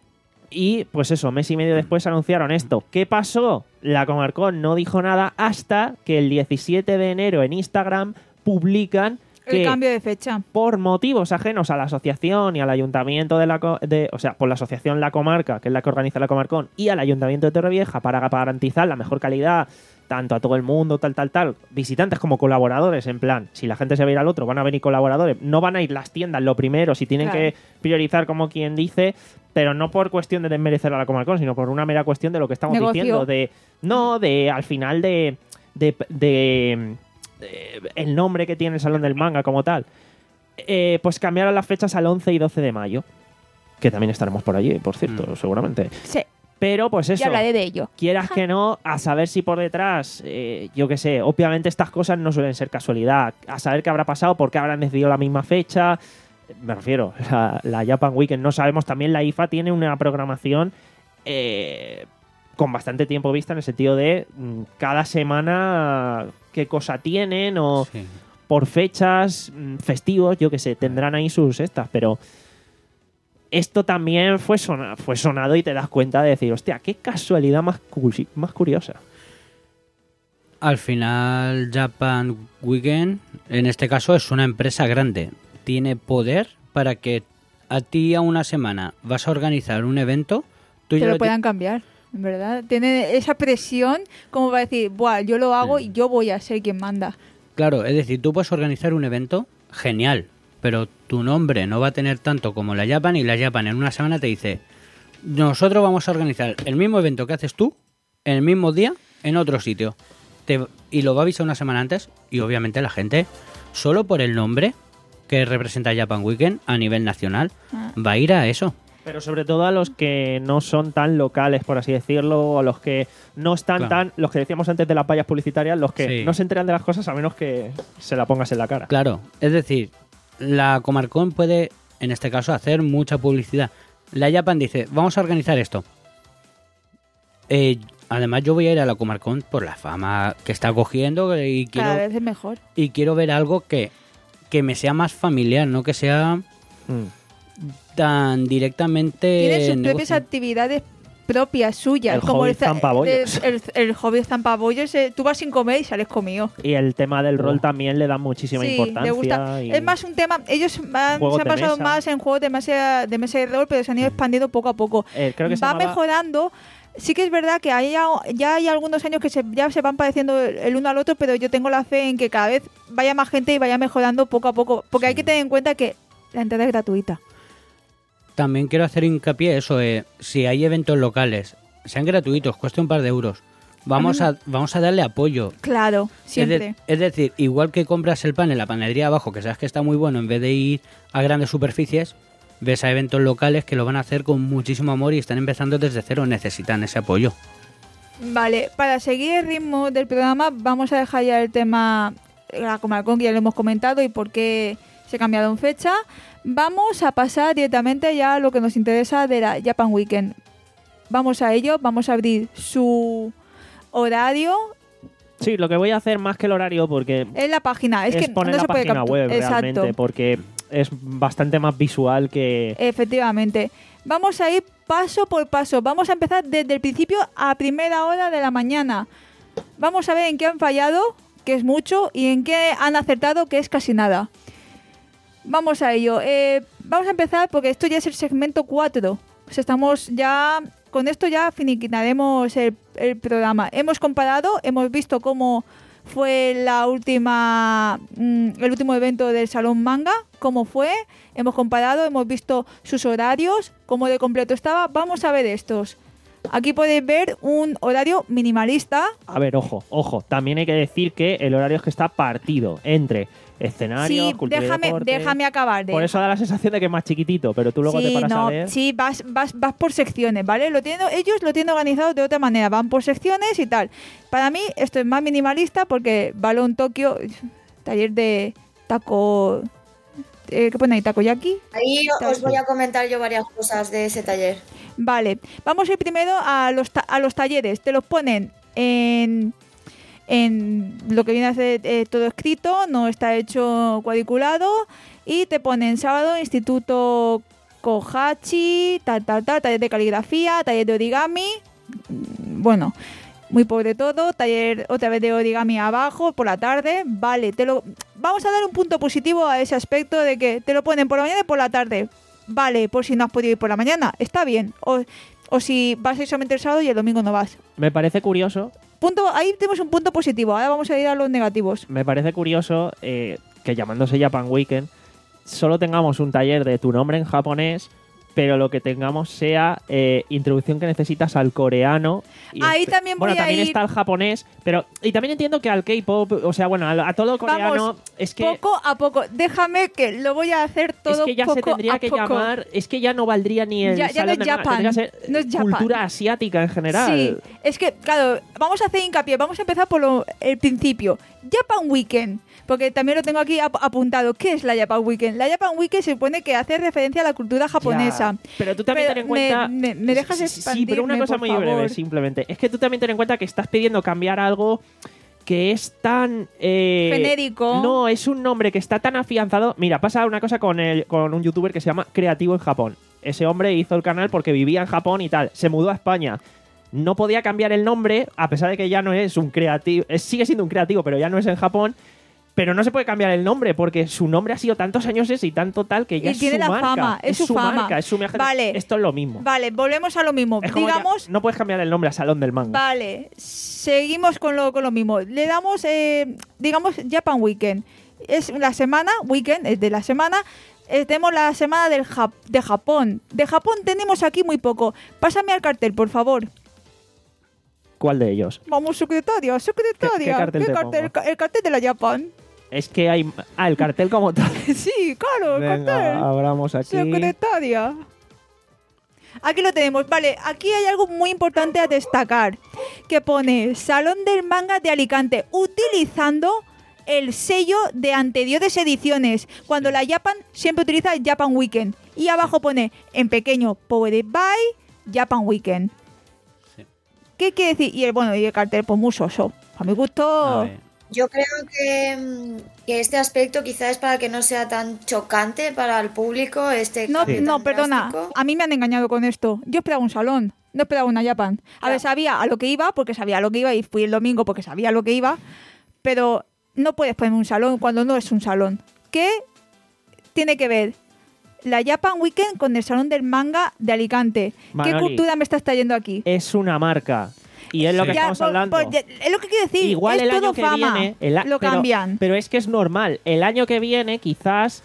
[SPEAKER 4] Y pues eso, mes y medio después anunciaron esto. ¿Qué pasó? La Comarcon no dijo nada hasta que el diecisiete de enero en Instagram publican
[SPEAKER 1] El
[SPEAKER 4] que
[SPEAKER 1] cambio de fecha.
[SPEAKER 4] por motivos ajenos a la asociación y al ayuntamiento de la co- de, o sea, por la asociación La Comarca, que es la que organiza la Comarcon, y al ayuntamiento de Torrevieja para, para garantizar la mejor calidad tanto a todo el mundo, tal, tal, tal, visitantes como colaboradores, en plan, si la gente se va a ir al otro, van a venir colaboradores, no van a ir las tiendas lo primero, si tienen
[SPEAKER 1] Claro.
[SPEAKER 4] que priorizar como quien dice, pero no por cuestión de desmerecer a la Comarcon, sino por una mera cuestión de lo que estamos
[SPEAKER 1] Negocio.
[SPEAKER 4] diciendo, de, no, de, al final de, de, de eh, el nombre que tiene el Salón del Manga como tal. Eh, pues cambiaron las fechas al once y doce de mayo. Que también estaremos por allí, por cierto,
[SPEAKER 2] Mm.
[SPEAKER 4] seguramente.
[SPEAKER 1] Sí,
[SPEAKER 4] Pero pues eso,
[SPEAKER 1] ya hablaré de ello.
[SPEAKER 4] quieras que no, a saber si por detrás, eh, yo qué sé, obviamente estas cosas no suelen ser casualidad. A saber qué habrá pasado, por qué habrán decidido la misma fecha. Me refiero, la, la Japan Weekend, no sabemos. También la I F A tiene una programación eh, con bastante tiempo vista en el sentido de mm, cada semana qué cosa tienen o
[SPEAKER 2] Sí.
[SPEAKER 4] por fechas, mm, festivos, yo que sé, tendrán ahí sus estas, pero esto también fue, sona- fue sonado y te das cuenta de decir, hostia, qué casualidad más, cu- más curiosa.
[SPEAKER 2] Al final, Japan Weekend, en este caso, es una empresa grande. Tiene poder para que a ti a una semana vas a organizar un evento. Tú
[SPEAKER 1] Que
[SPEAKER 2] ya
[SPEAKER 1] lo
[SPEAKER 2] lo ti-
[SPEAKER 1] puedan cambiar. en verdad. Tiene esa presión como para decir, buah, yo lo hago
[SPEAKER 2] Sí.
[SPEAKER 1] y yo voy a ser quien manda.
[SPEAKER 2] Claro, es decir, tú puedes organizar un evento, genial, pero tu nombre no va a tener tanto como la Japan y la Japan en una semana te dice, nosotros vamos a organizar el mismo evento que haces tú, en el mismo día, en otro sitio. Te- y lo va a avisar una semana antes y obviamente la gente, solo por el nombre que representa Japan Weekend a nivel nacional,
[SPEAKER 1] Ah.
[SPEAKER 2] va a ir a eso.
[SPEAKER 4] Pero sobre todo a los que no son tan locales, por así decirlo, o a los que no están
[SPEAKER 2] Claro.
[SPEAKER 4] tan, los que decíamos antes de las vallas publicitarias, los que
[SPEAKER 2] Sí.
[SPEAKER 4] no se enteran de las cosas a menos que se la pongas en la cara.
[SPEAKER 2] Claro, es decir, la Comarcon puede, en este caso, hacer mucha publicidad. La Japan dice, vamos a organizar esto. Eh, además, yo voy a ir a la Comarcon por la fama que está cogiendo y
[SPEAKER 1] Cada
[SPEAKER 2] quiero,
[SPEAKER 1] vez es mejor.
[SPEAKER 2] y quiero ver algo que, que me sea más familiar, no que sea
[SPEAKER 4] Mm.
[SPEAKER 2] tan directamente...
[SPEAKER 1] Tiene sus
[SPEAKER 2] negocio.
[SPEAKER 1] propias actividades propias suyas.
[SPEAKER 4] El
[SPEAKER 1] como
[SPEAKER 4] hobby
[SPEAKER 1] el, za-
[SPEAKER 4] zampabollos.
[SPEAKER 1] el, el- el hobby zampabollos. eh, tú vas sin comer y sales comido.
[SPEAKER 4] Y el tema del rol
[SPEAKER 2] Oh.
[SPEAKER 4] también le da muchísima
[SPEAKER 1] Sí,
[SPEAKER 4] importancia.
[SPEAKER 1] le gusta.
[SPEAKER 4] y-
[SPEAKER 1] Es más un tema. Ellos han-
[SPEAKER 4] Juegos
[SPEAKER 1] se han
[SPEAKER 4] de
[SPEAKER 1] basado
[SPEAKER 4] mesa.
[SPEAKER 1] más en juegos de mesa, de mesa y rol, pero se han ido expandiendo poco a poco.
[SPEAKER 4] Eh, creo que se
[SPEAKER 1] Va
[SPEAKER 4] llamaba-
[SPEAKER 1] mejorando. Sí que es verdad que hay, ya, ya hay algunos años que se, ya se van pareciendo el, el uno al otro, pero yo tengo la fe en que cada vez vaya más gente y vaya mejorando poco a poco. Porque hay que tener en cuenta que la entrada es gratuita.
[SPEAKER 2] También quiero hacer hincapié eso, eh, si hay eventos locales, sean gratuitos, cueste un par de euros. Vamos a, vamos a darle apoyo.
[SPEAKER 1] Claro,
[SPEAKER 2] Es, de-
[SPEAKER 1] siempre.
[SPEAKER 2] es decir, igual que compras el pan en la panadería abajo, que sabes que está muy bueno, en vez de ir a grandes superficies, ves a eventos locales que lo van a hacer con muchísimo amor y están empezando desde cero, necesitan ese apoyo.
[SPEAKER 1] Vale, para seguir el ritmo del programa, vamos a dejar ya el tema la Comarcon, que ya lo hemos comentado y por qué se ha cambiado en fecha. Vamos a pasar directamente ya a lo que nos interesa de la Japan Weekend. Vamos a ello, vamos a abrir su horario
[SPEAKER 4] Sí, lo que voy a hacer más que el horario, porque
[SPEAKER 1] en la página. Es,
[SPEAKER 4] es,
[SPEAKER 1] que
[SPEAKER 4] poner
[SPEAKER 1] no
[SPEAKER 4] la
[SPEAKER 1] se puede
[SPEAKER 4] página
[SPEAKER 1] captu-
[SPEAKER 4] web
[SPEAKER 1] Exacto.
[SPEAKER 4] realmente, porque es bastante más visual que...
[SPEAKER 1] Efectivamente. Vamos a ir paso por paso. Vamos a empezar desde el principio a primera hora de la mañana. Vamos a ver en qué han fallado, que es mucho, y en qué han acertado, que es casi nada. Vamos a ello. Eh, vamos a empezar porque esto ya es el segmento cuatro. Pues estamos ya... Con esto ya finiquitaremos el, el programa. Hemos comparado, hemos visto cómo fue la última mm, el último evento del Salón Manga, cómo fue, hemos comparado, hemos visto sus horarios, cómo de completo estaba. Vamos a ver estos. Aquí podéis ver un horario minimalista.
[SPEAKER 4] A ver, ojo, ojo. También hay que decir que el horario es que está partido entre escenarios,
[SPEAKER 1] Sí,
[SPEAKER 4] cultura y
[SPEAKER 1] déjame,
[SPEAKER 4] deporte.
[SPEAKER 1] déjame acabar. De...
[SPEAKER 4] Por eso da la sensación de que es más chiquitito, pero tú luego
[SPEAKER 1] sí,
[SPEAKER 4] te paras
[SPEAKER 1] no,
[SPEAKER 4] a ver...
[SPEAKER 1] sí, vas, vas, vas por secciones, ¿vale? Lo tienen, ellos lo tienen organizado de otra manera, van por secciones y tal. Para mí esto es más minimalista porque Balón Tokio, taller de taco... Eh, ¿Qué pone ahí? ¿Takoyaki?
[SPEAKER 3] Ahí os voy a comentar yo varias cosas de ese taller.
[SPEAKER 1] Vale, vamos a ir primero a los, ta- a los talleres. Te los ponen en, en lo que viene a ser eh, todo escrito, no está hecho cuadriculado. Y te ponen sábado, Instituto Kohachi, tal, tal, tal, taller de caligrafía, taller de origami. Mm, Bueno, muy pobre todo. Taller otra vez de origami abajo por la tarde. Vale, te lo vamos a dar un punto positivo a ese aspecto de que te lo ponen por la mañana y por la tarde. Vale, por si no has podido ir por la mañana, está bien. O, o si vas a ir solamente el sábado y el domingo no vas.
[SPEAKER 4] Me parece curioso,
[SPEAKER 1] Punto, ahí tenemos un punto positivo. Ahora vamos a ir a los negativos.
[SPEAKER 4] me parece curioso eh, que llamándose Japan Weekend solo tengamos un taller de tu nombre en japonés, pero lo que tengamos sea eh, introducción que necesitas al coreano. Y
[SPEAKER 1] Ahí
[SPEAKER 4] espe-
[SPEAKER 1] también
[SPEAKER 4] bueno,
[SPEAKER 1] voy a
[SPEAKER 4] también
[SPEAKER 1] ir-
[SPEAKER 4] está el japonés, pero y también entiendo que al K-pop, o sea, bueno, a, a todo coreano
[SPEAKER 1] Vamos,
[SPEAKER 4] es que
[SPEAKER 1] poco a poco. Déjame que lo voy a hacer todo
[SPEAKER 4] es que ya
[SPEAKER 1] poco
[SPEAKER 4] se tendría
[SPEAKER 1] a
[SPEAKER 4] que
[SPEAKER 1] poco.
[SPEAKER 4] llamar, es que ya no valdría ni el
[SPEAKER 1] Ya- ya no
[SPEAKER 4] salón
[SPEAKER 1] es
[SPEAKER 4] de manga,
[SPEAKER 1] Japan,
[SPEAKER 4] tendría que ser
[SPEAKER 1] no es Japan.
[SPEAKER 4] cultura asiática en general.
[SPEAKER 1] Sí, es que, claro, vamos a hacer hincapié. Vamos a empezar por lo- el principio. Japan Weekend. Porque también lo tengo aquí ap- apuntado. ¿Qué es la Japan Weekend? La Japan Weekend se supone que hace referencia a la cultura japonesa.
[SPEAKER 4] Ya, pero tú también
[SPEAKER 1] Pero
[SPEAKER 4] ten en cuenta...
[SPEAKER 1] me- me- me dejas
[SPEAKER 4] Sí, sí, sí, pero una
[SPEAKER 1] expandirme,
[SPEAKER 4] cosa
[SPEAKER 1] por
[SPEAKER 4] muy breve,
[SPEAKER 1] favor.
[SPEAKER 4] simplemente. Es que tú también ten en cuenta que estás pidiendo cambiar algo que es tan... eh,
[SPEAKER 1] Genérico.
[SPEAKER 4] No, es un nombre que está tan afianzado. Mira, pasa una cosa con, el, con un youtuber que se llama Creativo en Japón. Ese hombre hizo el canal porque vivía en Japón y tal. Se mudó a España. No podía cambiar el nombre, a pesar de que ya no es un creativo... es- sigue siendo un creativo, pero ya no es en Japón. Pero no se puede cambiar el nombre porque su nombre ha sido tantos años ese y tanto tal que ya
[SPEAKER 1] Y
[SPEAKER 4] es
[SPEAKER 1] tiene
[SPEAKER 4] su
[SPEAKER 1] la
[SPEAKER 4] marca.
[SPEAKER 1] fama, es su fama.
[SPEAKER 4] marca, es su marca.
[SPEAKER 1] Vale.
[SPEAKER 4] Esto es lo mismo.
[SPEAKER 1] Vale, volvemos a lo mismo.
[SPEAKER 4] Es como
[SPEAKER 1] Digamos,
[SPEAKER 4] ya- no puedes cambiar el nombre a Salón del Manga.
[SPEAKER 1] vale, seguimos con lo, con lo mismo. Le damos, eh, digamos, Japan Weekend. Es la semana, weekend, es de la semana. eh, tenemos la semana del Jap- de Japón. De Japón tenemos aquí muy poco. Pásame al cartel, por favor.
[SPEAKER 4] ¿Cuál de ellos?
[SPEAKER 1] Vamos, secretaria, secretaria.
[SPEAKER 4] ¿Qué- qué cartel te
[SPEAKER 1] cartel?
[SPEAKER 4] pongo?
[SPEAKER 1] El cartel de la Japan.
[SPEAKER 4] Es que hay... Ah, el cartel como tal.
[SPEAKER 1] Sí, claro, el
[SPEAKER 4] Venga,
[SPEAKER 1] cartel.
[SPEAKER 4] abramos aquí.
[SPEAKER 1] Secretaria. Aquí lo tenemos, vale. Aquí hay algo muy importante a destacar. Que pone Salón del Manga de Alicante. Utilizando el sello de anteriores ediciones. Cuando la Japan siempre utiliza Japan Weekend. Y abajo pone en pequeño Powered by Japan Weekend.
[SPEAKER 2] Sí.
[SPEAKER 1] ¿Qué quiere decir? Y el, bueno, y el cartel, pues muy soso. A mi gusto...
[SPEAKER 2] A ver.
[SPEAKER 3] Yo creo que, mm, que este aspecto quizás es para que no sea tan chocante para el público. Este
[SPEAKER 1] No,
[SPEAKER 3] cambio
[SPEAKER 1] no,
[SPEAKER 3] tan
[SPEAKER 1] perdona.
[SPEAKER 3] drástico.
[SPEAKER 1] A mí me han engañado con esto. Yo esperaba un salón, no esperaba una Japan. A ver, sabía a lo que iba, porque sabía a lo que iba, y fui el domingo porque sabía a lo que iba, pero no puedes poner un salón cuando no es un salón. ¿Qué tiene que ver la Japan Weekend con el Salón del Manga de Alicante?
[SPEAKER 4] Manoli.
[SPEAKER 1] ¿Qué cultura me estás trayendo aquí?
[SPEAKER 4] Es una marca. Y es lo
[SPEAKER 2] Sí.
[SPEAKER 4] que
[SPEAKER 1] Ya,
[SPEAKER 4] estamos
[SPEAKER 1] por-
[SPEAKER 4] hablando.
[SPEAKER 1] por- ya, es lo que quiero decir.
[SPEAKER 4] Igual
[SPEAKER 1] es
[SPEAKER 4] el
[SPEAKER 1] todo
[SPEAKER 4] año que
[SPEAKER 1] fama.
[SPEAKER 4] viene el a-
[SPEAKER 1] lo
[SPEAKER 4] pero-
[SPEAKER 1] cambian.
[SPEAKER 4] Pero es que es normal. El año que viene quizás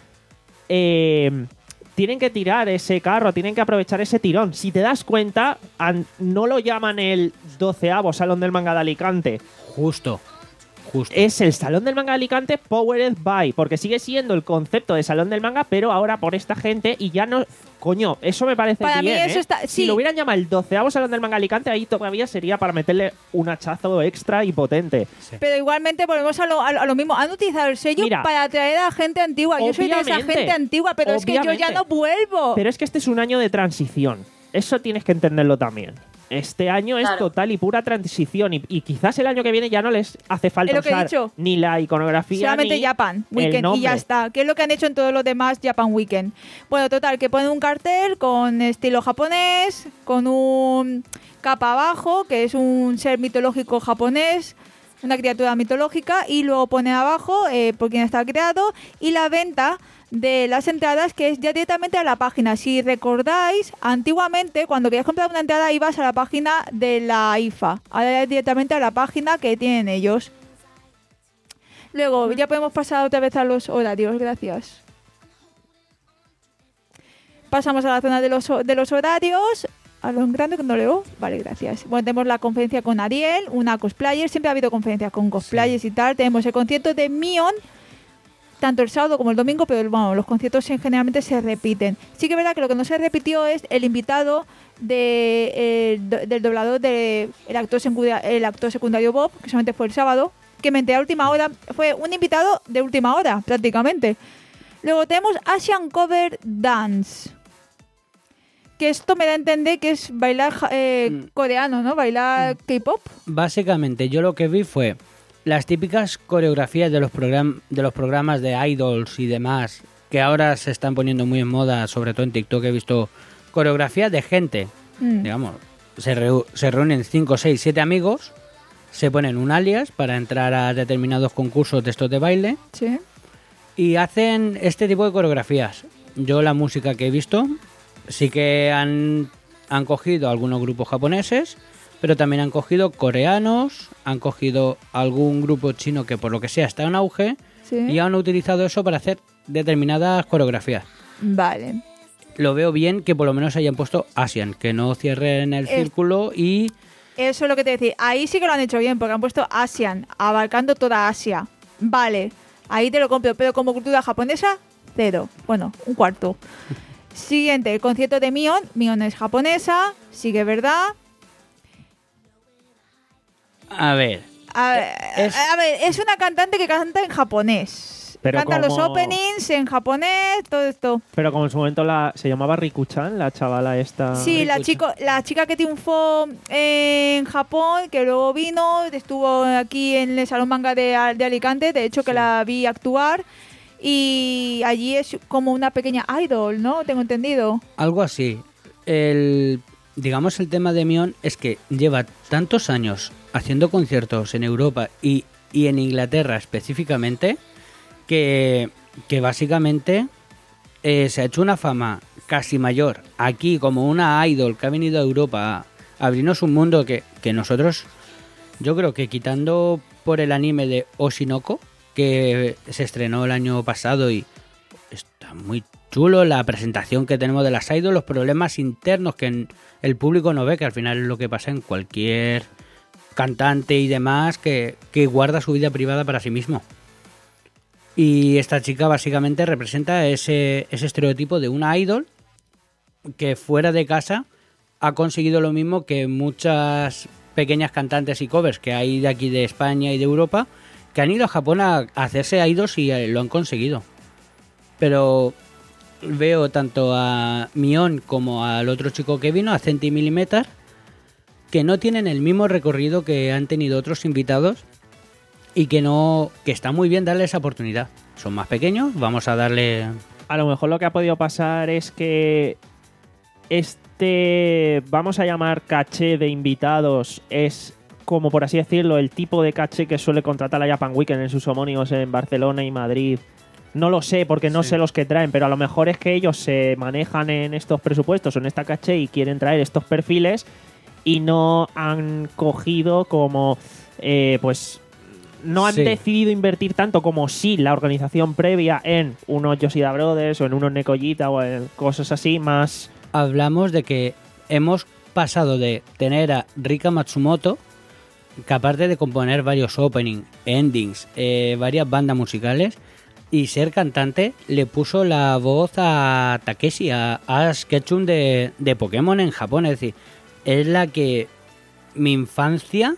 [SPEAKER 4] eh, tienen que tirar ese carro, tienen que aprovechar ese tirón. Si te das cuenta, an- no lo llaman el doceavo Salón del Manga de Alicante.
[SPEAKER 2] Justo. Justo.
[SPEAKER 4] Es el Salón del Manga de Alicante Powered by, porque sigue siendo el concepto de Salón del Manga, pero ahora por esta gente y ya no... Coño, eso me parece
[SPEAKER 1] Para mí
[SPEAKER 4] bien,
[SPEAKER 1] eso
[SPEAKER 4] ¿eh?
[SPEAKER 1] está-
[SPEAKER 4] Si
[SPEAKER 1] sí.
[SPEAKER 4] lo hubieran llamado el doceavo Salón del Manga de Alicante, ahí todavía sería para meterle un hachazo extra y potente.
[SPEAKER 1] Pero igualmente volvemos a lo, a lo- a lo mismo. Han utilizado el sello
[SPEAKER 4] Mira,
[SPEAKER 1] para atraer a gente antigua. Yo soy de esa
[SPEAKER 4] obviamente,
[SPEAKER 1] gente antigua, pero es que yo ya
[SPEAKER 4] obviamente.
[SPEAKER 1] no vuelvo.
[SPEAKER 4] Pero es que este es un año de transición. Eso tienes que entenderlo también. Este año es
[SPEAKER 3] Claro.
[SPEAKER 4] total y pura transición y, y quizás el año que viene ya no les hace falta
[SPEAKER 1] Es lo que he
[SPEAKER 4] usar
[SPEAKER 1] dicho.
[SPEAKER 4] ni la iconografía
[SPEAKER 1] Solamente
[SPEAKER 4] ni
[SPEAKER 1] Japan
[SPEAKER 4] el
[SPEAKER 1] Weekend y
[SPEAKER 4] nombre.
[SPEAKER 1] ya está. Que es lo que han hecho en todos los demás Japan Weekend. Bueno, total, que ponen un cartel con estilo japonés, con un capa abajo, que es un ser mitológico japonés, una criatura mitológica, y luego pone abajo eh, por quién está creado y la venta de las entradas, que es ya directamente a la página. Si recordáis, antiguamente cuando querías comprar una entrada ibas a la página de la I F A, ahora es directamente a la página que tienen ellos. Luego, ya podemos pasar otra vez a los horarios, gracias. Pasamos a la zona de los, de los horarios. A lo en grande que no leo. Vale, gracias. Bueno, tenemos la conferencia con Ariel, una cosplayer. Siempre ha habido conferencias con cosplayers y tal. Tenemos el concierto de Mion, tanto el sábado como el domingo, pero bueno, los conciertos en- generalmente se repiten. Sí que es verdad que lo que no se repitió es el invitado de, eh, do- del doblador del actor, secundario, el actor secundario Bob, que solamente fue el sábado, que me enteré a última hora. Fue un invitado de última hora, prácticamente. Luego tenemos Asian Cover Dance. Que esto me da a entender que es bailar ja- eh,
[SPEAKER 2] Mm.
[SPEAKER 1] coreano, ¿no? Bailar K-pop.
[SPEAKER 2] Básicamente, yo lo que vi fue las típicas coreografías de los, program de los programas de idols y demás, que ahora se están poniendo muy en moda, sobre todo en TikTok he visto coreografías de gente,
[SPEAKER 1] Mm.
[SPEAKER 2] digamos, se, reu- se reúnen cinco, seis, siete amigos, se ponen un alias para entrar a determinados concursos de estos de baile
[SPEAKER 1] Sí.
[SPEAKER 2] y hacen este tipo de coreografías. Yo la música que he visto, sí que han, han cogido algunos grupos japoneses, pero también han cogido coreanos, han cogido algún grupo chino que por lo que sea está en auge
[SPEAKER 1] Sí.
[SPEAKER 2] y han utilizado eso para hacer determinadas coreografías.
[SPEAKER 1] Vale.
[SPEAKER 2] Lo veo bien que por lo menos hayan puesto Asian, que no cierren el
[SPEAKER 1] Es-
[SPEAKER 2] círculo y...
[SPEAKER 1] Eso es lo que te decía. Ahí sí que lo han hecho bien, porque han puesto Asian, abarcando toda Asia. Vale, ahí te lo compro, pero como cultura japonesa, cero. Bueno, un cuarto. Siguiente, el concierto de Mion. Mion es japonesa, sí que es verdad.
[SPEAKER 2] A ver,
[SPEAKER 1] A ver,
[SPEAKER 2] Es-
[SPEAKER 1] a ver, es una cantante que canta en japonés.
[SPEAKER 4] Pero
[SPEAKER 1] canta los
[SPEAKER 4] como-
[SPEAKER 1] openings en japonés, todo esto.
[SPEAKER 4] Pero como en su momento la, se llamaba Riku-chan, la chavala esta...
[SPEAKER 1] Sí, la,
[SPEAKER 2] Rikucha.
[SPEAKER 1] chico, la chica que triunfó en Japón, que luego vino, estuvo aquí en el Salón Manga de, de Alicante, de hecho que
[SPEAKER 2] Sí.
[SPEAKER 1] la vi actuar, y allí es como una pequeña idol, ¿no? Tengo entendido.
[SPEAKER 2] algo así. El, digamos, el tema de Mion es que lleva tantos años haciendo conciertos en Europa y, y en Inglaterra específicamente, que, que básicamente eh, se ha hecho una fama casi mayor aquí como una idol que ha venido a Europa a abrirnos un mundo que, que nosotros, yo creo que quitando por el anime de Oshinoko, que se estrenó el año pasado y está muy chulo, la presentación que tenemos de las idols, los problemas internos que el público no ve, que al final es lo que pasa en cualquier cantante y demás que, que guarda su vida privada para sí mismo. Y esta chica básicamente representa ese, ese estereotipo de una idol que fuera de casa ha conseguido lo mismo que muchas pequeñas cantantes y covers que hay de aquí de España y de Europa, que han ido a Japón a hacerse idols y lo han conseguido. Pero veo tanto a Mion como al otro chico que vino, a Centimillimeter, que no tienen el mismo recorrido que han tenido otros invitados y que no que está muy bien darle esa oportunidad. Son más pequeños, vamos a darle...
[SPEAKER 4] A lo mejor lo que ha podido pasar es que este, vamos a llamar caché de invitados, es como por así decirlo, el tipo de caché que suele contratar la Japan Weekend en sus homónimos en Barcelona y Madrid. No lo sé, porque no sí. sé los que traen, pero a lo mejor es que ellos se manejan en estos presupuestos o en esta caché y quieren traer estos perfiles y no han cogido como, eh, pues, no han sí. decidido invertir tanto como sí la organización previa en unos Yoshida Brothers o en unos Nekoyita o en cosas así más...
[SPEAKER 2] Hablamos de que hemos pasado de tener a Rika Matsumoto, que aparte de componer varios openings, endings, eh, varias bandas musicales y ser cantante, le puso la voz a Takeshi, a Ash Ketchum de, de Pokémon en Japón. Es decir, es la que mi infancia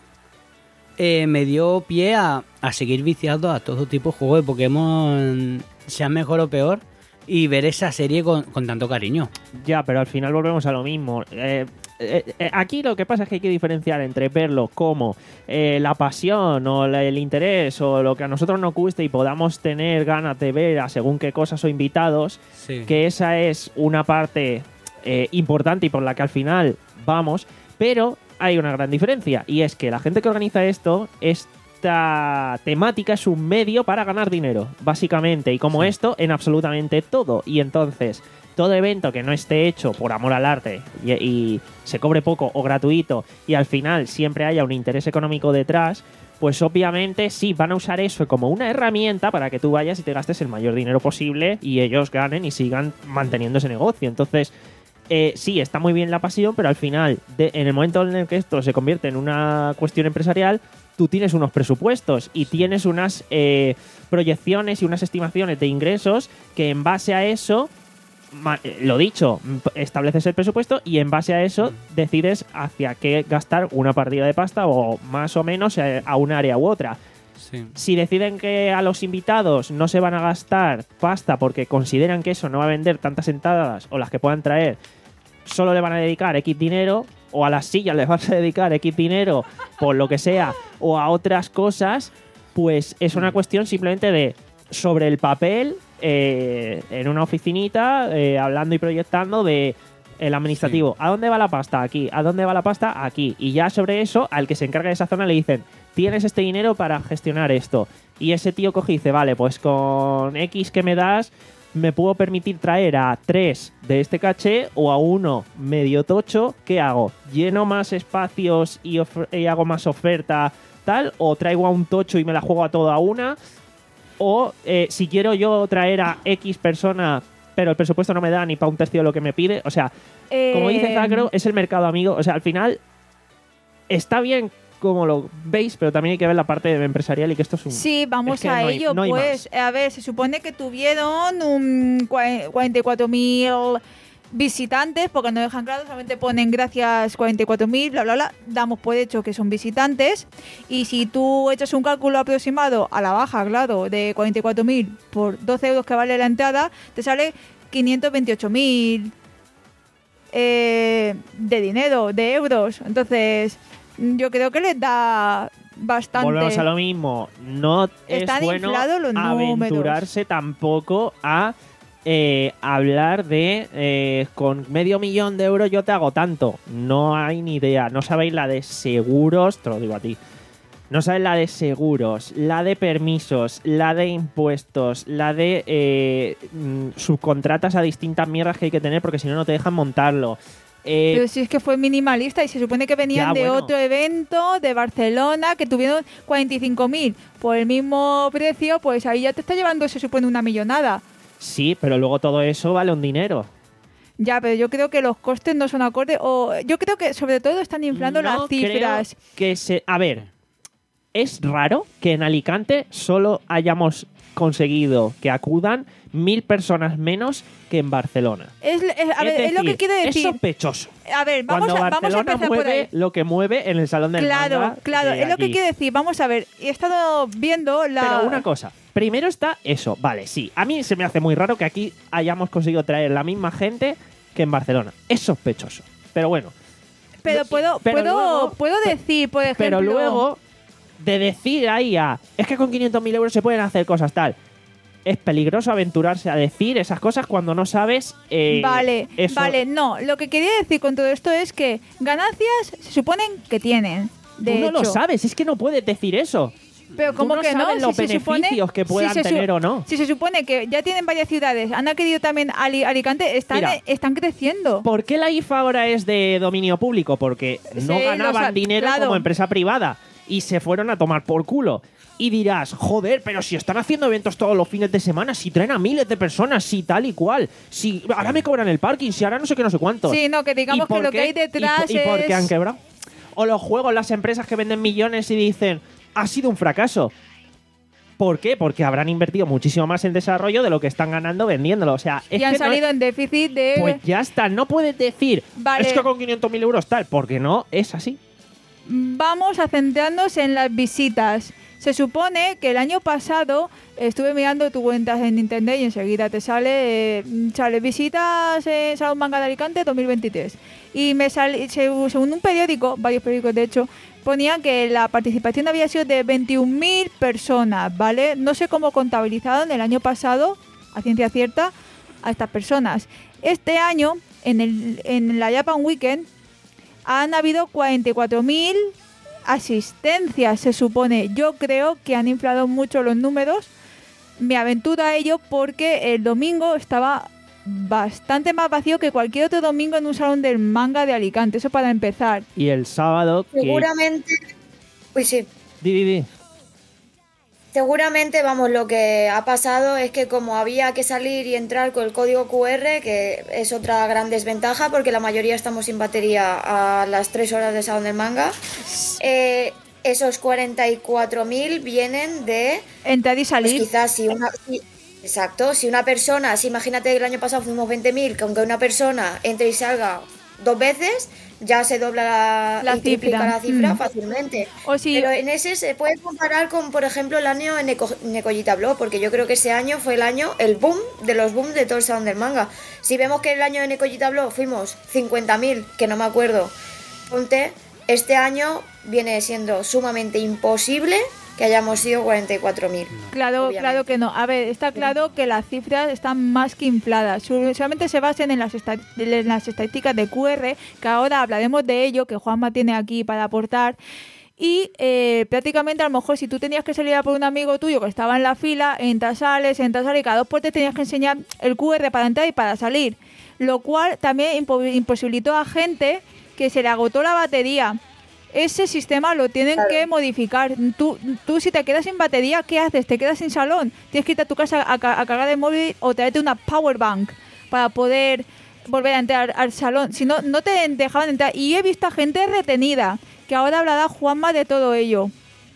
[SPEAKER 2] eh, me dio pie a, a seguir viciado a todo tipo de juegos de Pokémon, sea mejor o peor, y ver esa serie con, con tanto cariño.
[SPEAKER 4] Ya, pero al final volvemos a lo mismo. Eh, eh, eh, aquí lo que pasa es que hay que diferenciar entre verlo como eh, la pasión o la, el interés o lo que a nosotros nos guste y podamos tener ganas de ver a según qué cosas o invitados, sí. que esa es una parte eh, importante y por la que al final vamos, pero hay una gran diferencia y es que la gente que organiza esto es... Esta temática es un medio para ganar dinero, básicamente, y como sí. esto, en absolutamente todo. Y entonces, todo evento que no esté hecho por amor al arte y, y se cobre poco o gratuito y al final siempre haya un interés económico detrás, pues obviamente sí, van a usar eso como una herramienta para que tú vayas y te gastes el mayor dinero posible y ellos ganen y sigan manteniendo ese negocio. Entonces... Eh, sí, está muy bien la pasión, pero al final, de, en el momento en el que esto se convierte en una cuestión empresarial, tú tienes unos presupuestos y tienes unas eh, proyecciones y unas estimaciones de ingresos que en base a eso, ma, lo dicho, estableces el presupuesto y en base a eso decides hacia qué gastar una partida de pasta o más o menos a, a un área u otra. Sí. Si deciden que a los invitados no se van a gastar pasta porque consideran que eso no va a vender tantas entradas o las que puedan traer, solo le van a dedicar X dinero, o a las sillas les vas a dedicar X dinero por lo que sea, o a otras cosas, pues es una cuestión simplemente de sobre el papel, eh, en una oficinita, eh, hablando y proyectando de el administrativo. Sí. ¿A dónde va la pasta? Aquí. ¿A dónde va la pasta? Aquí. Y ya sobre eso, al que se encarga de esa zona le dicen, tienes este dinero para gestionar esto. Y ese tío coge y dice, vale, pues con X que me das, me puedo permitir traer a tres de este caché o a uno medio tocho. ¿Qué hago? ¿Lleno más espacios y, y hago más oferta tal? ¿O traigo a un tocho y me la juego a toda una? O eh, si quiero yo traer a X persona, pero el presupuesto no me da ni para un tercio de lo que me pide. O sea, eh... como dice Zacro, es el mercado amigo. O sea, al final está bien como lo veis, pero también hay que ver la parte empresarial y que esto es un...
[SPEAKER 1] Sí, vamos
[SPEAKER 4] es que
[SPEAKER 1] a
[SPEAKER 4] no hay,
[SPEAKER 1] ello.
[SPEAKER 4] no
[SPEAKER 1] pues, a ver, se supone que tuvieron un cuarenta y cuatro mil visitantes, porque no dejan claro, solamente ponen gracias cuarenta y cuatro mil, bla, bla, bla. Damos por hecho que son visitantes. Y si tú echas un cálculo aproximado a la baja, claro, de cuarenta y cuatro mil por doce euros que vale la entrada, te sale quinientos veintiocho mil eh, de dinero, de euros. Entonces... yo creo que les da bastante.
[SPEAKER 4] Volvemos a lo mismo. No
[SPEAKER 1] Están
[SPEAKER 4] es bueno
[SPEAKER 1] los
[SPEAKER 4] aventurarse
[SPEAKER 1] números.
[SPEAKER 4] tampoco a eh, hablar de eh, con medio millón de euros yo te hago tanto. No hay ni idea. No sabéis la de seguros, te lo digo a ti, No sabes la de seguros, la de permisos, la de impuestos, la de eh, mm, subcontratas a distintas mierdas que hay que tener porque si no, no te dejan montarlo. Eh,
[SPEAKER 1] Pero si es que fue minimalista y se supone que venían
[SPEAKER 4] Ya,
[SPEAKER 1] de
[SPEAKER 4] bueno.
[SPEAKER 1] otro evento de Barcelona que tuvieron cuarenta y cinco mil por el mismo precio, pues ahí ya te está llevando, se supone, una millonada.
[SPEAKER 4] sí, pero luego todo eso vale un dinero.
[SPEAKER 1] Ya, pero yo creo que los costes no son acordes, o yo creo que sobre todo están inflando
[SPEAKER 4] No
[SPEAKER 1] las cifras.
[SPEAKER 4] creo que se... A ver, es raro que en Alicante solo hayamos conseguido que acudan mil personas menos que en Barcelona.
[SPEAKER 1] Es, es- a ver, es lo que quiere decir.
[SPEAKER 4] Es sospechoso.
[SPEAKER 1] A ver, vamos
[SPEAKER 4] Cuando
[SPEAKER 1] a, vamos a
[SPEAKER 4] Barcelona
[SPEAKER 1] empezar por
[SPEAKER 4] mueve
[SPEAKER 1] ahí.
[SPEAKER 4] lo que mueve en el Salón del
[SPEAKER 1] Claro,
[SPEAKER 4] Manga
[SPEAKER 1] claro,
[SPEAKER 4] de
[SPEAKER 1] es lo que
[SPEAKER 4] aquí.
[SPEAKER 1] quiere decir. Vamos a ver, he estado viendo la...
[SPEAKER 4] Pero una cosa, primero está eso, vale, sí. A mí se me hace muy raro que aquí hayamos conseguido traer la misma gente que en Barcelona. Es sospechoso. Pero bueno.
[SPEAKER 1] Pero puedo,
[SPEAKER 4] Pero
[SPEAKER 1] puedo,
[SPEAKER 4] luego-
[SPEAKER 1] puedo decir, por ejemplo...
[SPEAKER 4] Pero luego, de decir ahí a. Es que con quinientos mil euros se pueden hacer cosas tal. Es peligroso aventurarse a decir esas cosas cuando no sabes. eh,
[SPEAKER 1] Vale,
[SPEAKER 4] eso.
[SPEAKER 1] vale, no. Lo que quería decir con todo esto es que ganancias se suponen que tienen. De
[SPEAKER 4] Tú no
[SPEAKER 1] hecho.
[SPEAKER 4] lo sabes, es que no puedes decir eso.
[SPEAKER 1] Pero
[SPEAKER 4] Tú
[SPEAKER 1] como
[SPEAKER 4] no
[SPEAKER 1] que no,
[SPEAKER 4] sabes los
[SPEAKER 1] si se supone,
[SPEAKER 4] beneficios que puedan
[SPEAKER 1] si se su-
[SPEAKER 4] tener o no.
[SPEAKER 1] Si se supone que ya tienen varias ciudades, han adquirido también Ali- Alicante, están,
[SPEAKER 4] Mira.
[SPEAKER 1] eh, están creciendo.
[SPEAKER 4] ¿Por qué la I F A ahora es de dominio público? Porque no
[SPEAKER 1] Sí,
[SPEAKER 4] ganaban
[SPEAKER 1] lo sa-
[SPEAKER 4] dinero
[SPEAKER 1] claro.
[SPEAKER 4] como empresa privada y se fueron a tomar por culo. Y dirás, joder, pero si están haciendo eventos todos los fines de semana, si traen a miles de personas, si tal y cual, si ahora me cobran el parking, si ahora no sé qué, no sé cuánto.
[SPEAKER 1] Sí, no, que digamos
[SPEAKER 4] ¿Y por
[SPEAKER 1] que lo
[SPEAKER 4] qué?
[SPEAKER 1] que hay
[SPEAKER 4] ¿Y
[SPEAKER 1] detrás
[SPEAKER 4] por- ¿Y, por qué
[SPEAKER 1] es-
[SPEAKER 4] han quebrado? O los juegos, las empresas que venden millones y dicen, ha sido un fracaso. ¿Por qué? Porque habrán invertido muchísimo más en desarrollo de lo que están ganando vendiéndolo. O sea, es
[SPEAKER 1] y han
[SPEAKER 4] que no es-
[SPEAKER 1] salido en déficit de...
[SPEAKER 4] Pues ya está, no puedes decir,
[SPEAKER 1] Vale.
[SPEAKER 4] es que con quinientos mil euros tal, porque no es así.
[SPEAKER 1] Vamos a centrarnos en las visitas. Se supone que el año pasado estuve mirando tu cuenta en internet y enseguida te sale, eh, sale visitas en Salón Manga de Alicante dos mil veintitrés. Y me sale, según un periódico, varios periódicos de hecho, ponían que la participación había sido de veintiún mil personas, ¿vale? No sé cómo contabilizaron el año pasado, a ciencia cierta, a estas personas. Este año, en, el, en la Japan Weekend, han habido cuarenta y cuatro mil asistencias, se supone. Yo creo que han inflado mucho los números. Me aventuro a ello porque el domingo estaba bastante más vacío que cualquier otro domingo en un salón del manga de Alicante. Eso para empezar.
[SPEAKER 4] Y el sábado... que-
[SPEAKER 3] Seguramente. Uy, sí.
[SPEAKER 4] Di, di, di.
[SPEAKER 3] Seguramente, vamos, lo que ha pasado es que como había que salir y entrar con el código Q R, que es otra gran desventaja porque la mayoría estamos sin batería a las tres horas de Salón del Manga, eh, esos cuarenta y cuatro mil vienen de,
[SPEAKER 1] Entrar y
[SPEAKER 3] pues
[SPEAKER 1] salir.
[SPEAKER 3] quizás si una... si- exacto, si una persona, si imagínate que el año pasado fuimos veinte mil, que aunque una persona entre y salga dos veces, ya se dobla la,
[SPEAKER 1] La
[SPEAKER 3] y triplica
[SPEAKER 1] cifra.
[SPEAKER 3] la cifra
[SPEAKER 1] Mm.
[SPEAKER 3] fácilmente.
[SPEAKER 1] O si-
[SPEAKER 3] Pero en ese se puede comparar con, por ejemplo, el año en Eco- Nekoji Tableau, porque yo creo que ese año fue el año, el boom de los booms de todo el salón del manga. Si vemos que el año de Nekoji Tableau fuimos cincuenta mil, que no me acuerdo, ponte, este año viene siendo sumamente imposible que hayamos sido cuarenta y cuatro mil.
[SPEAKER 1] Claro,
[SPEAKER 3] obviamente.
[SPEAKER 1] claro que no. A ver, está claro que las cifras están más que infladas. Su- Solamente se basan en las, esta- en las estadísticas de Q R, que ahora hablaremos de ello, que Juanma tiene aquí para aportar. Y eh, prácticamente a lo mejor si tú tenías que salir a por un amigo tuyo que estaba en la fila, entras, sales, entras, sales, y cada dos puertas tenías que enseñar el Q R para entrar y para salir. Lo cual también impo- imposibilitó a gente que se le agotó la batería. Ese sistema lo tienen
[SPEAKER 3] Claro.
[SPEAKER 1] que modificar. Tú, tú si te quedas sin batería, ¿qué haces? ¿Te quedas sin salón? Tienes que irte a tu casa a, ca- a cargar el móvil o traerte una power bank para poder volver a entrar al salón. Si no, no te dejaban entrar. Y he visto a gente retenida, que ahora hablará Juanma de todo ello.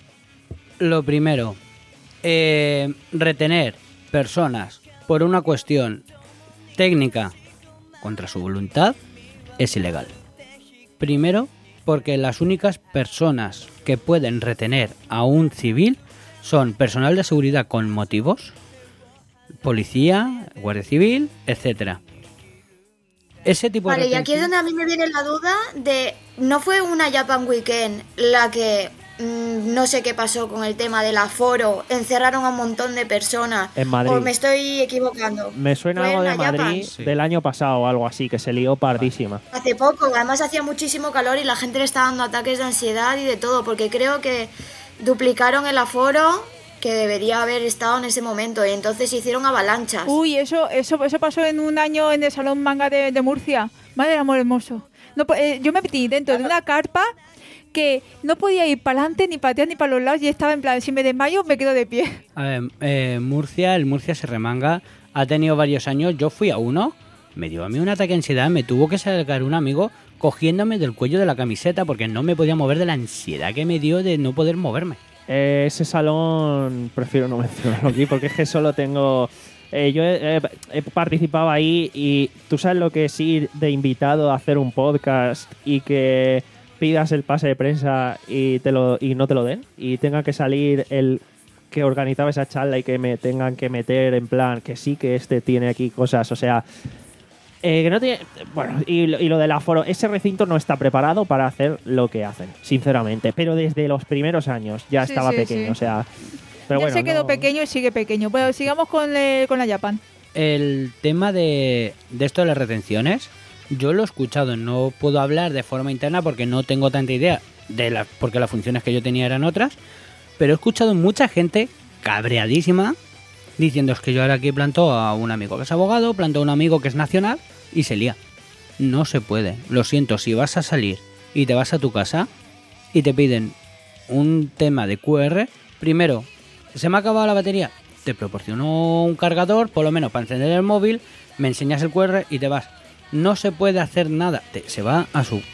[SPEAKER 2] Lo primero, eh, retener personas por una cuestión técnica contra su voluntad es ilegal. Primero, porque las únicas personas que pueden retener a un civil son personal de seguridad con motivos, policía, guardia civil, etcétera. Ese tipo
[SPEAKER 3] Vale,
[SPEAKER 2] de
[SPEAKER 3] y aquí es
[SPEAKER 2] retención-
[SPEAKER 3] donde a mí me viene la duda de, ¿no fue una Japan Weekend la que mm, no sé qué pasó con el tema del aforo, encerraron a un montón de personas?
[SPEAKER 4] En Madrid.
[SPEAKER 3] ¿O me estoy equivocando?
[SPEAKER 4] Me suena
[SPEAKER 3] ¿Fue
[SPEAKER 4] algo
[SPEAKER 3] en
[SPEAKER 4] de
[SPEAKER 3] la Japan?
[SPEAKER 4] Madrid
[SPEAKER 2] Sí.
[SPEAKER 4] del año pasado o algo así, que se lió pardísima.
[SPEAKER 3] Hace poco, además hacía muchísimo calor y la gente le estaba dando ataques de ansiedad y de todo, porque creo que duplicaron el aforo que debería haber estado en ese momento y entonces se hicieron avalanchas.
[SPEAKER 1] Uy, eso, eso, eso pasó en un año en el Salón Manga de, de Murcia. Madre del amor hermoso. No, eh, yo me metí dentro de una carpa que no podía ir para adelante, ni para atrás, ni para los lados y estaba en plan, si me desmayo, me quedo de pie.
[SPEAKER 2] A ver, eh, Murcia, el Murcia se remanga, ha tenido varios años, yo fui a uno, me dio a mí un ataque de ansiedad, me tuvo que sacar un amigo cogiéndome del cuello de la camiseta porque no me podía mover de la ansiedad que me dio de no poder moverme.
[SPEAKER 4] Eh, ese salón prefiero no mencionarlo aquí porque es que solo tengo... Eh, yo he, he- he participado ahí y tú sabes lo que es ir de invitado a hacer un podcast y que pidas el pase de prensa y, te lo, y no te lo den y tenga que salir el que organizaba esa charla y que me tengan que meter en plan que sí que este tiene aquí cosas, o sea... Eh, que no tiene, bueno, y, lo- y lo del aforo, ese recinto no está preparado para hacer lo que hacen, sinceramente. Pero desde los primeros años ya
[SPEAKER 1] Sí,
[SPEAKER 4] estaba
[SPEAKER 1] sí,
[SPEAKER 4] pequeño,
[SPEAKER 1] sí.
[SPEAKER 4] o sea. Pero
[SPEAKER 1] ya
[SPEAKER 4] bueno,
[SPEAKER 1] se quedó
[SPEAKER 4] no-
[SPEAKER 1] pequeño y sigue pequeño. Bueno, sigamos con, eh, con la Japan.
[SPEAKER 2] El tema de, de esto de las retenciones, yo lo he escuchado, no puedo hablar de forma interna porque no tengo tanta idea, de las porque las funciones que yo tenía eran otras, pero he escuchado mucha gente cabreadísima diciendo es que yo ahora aquí planto a un amigo que es abogado, planto a un amigo que es nacional y se lía. No se puede, lo siento, si vas a salir y te vas a tu casa y te piden un tema de Q R, primero, se me ha acabado la batería, te proporciono un cargador, por lo menos para encender el móvil, me enseñas el Q R y te vas. No se puede hacer nada, te- se va a su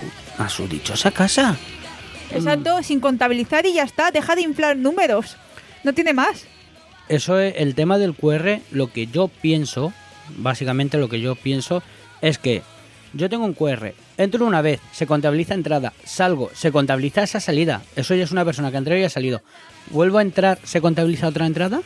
[SPEAKER 2] a su dichosa casa.
[SPEAKER 1] Exacto, sin contabilizar y ya está. Deja de inflar números. No tiene más.
[SPEAKER 2] Eso es el tema del Q R, lo que yo pienso, básicamente lo que yo pienso es que yo tengo un Q R, entro una vez, se contabiliza entrada, salgo, se contabiliza esa salida, eso ya es una persona que ha entrado y ha salido. Vuelvo a entrar, se contabiliza otra entrada.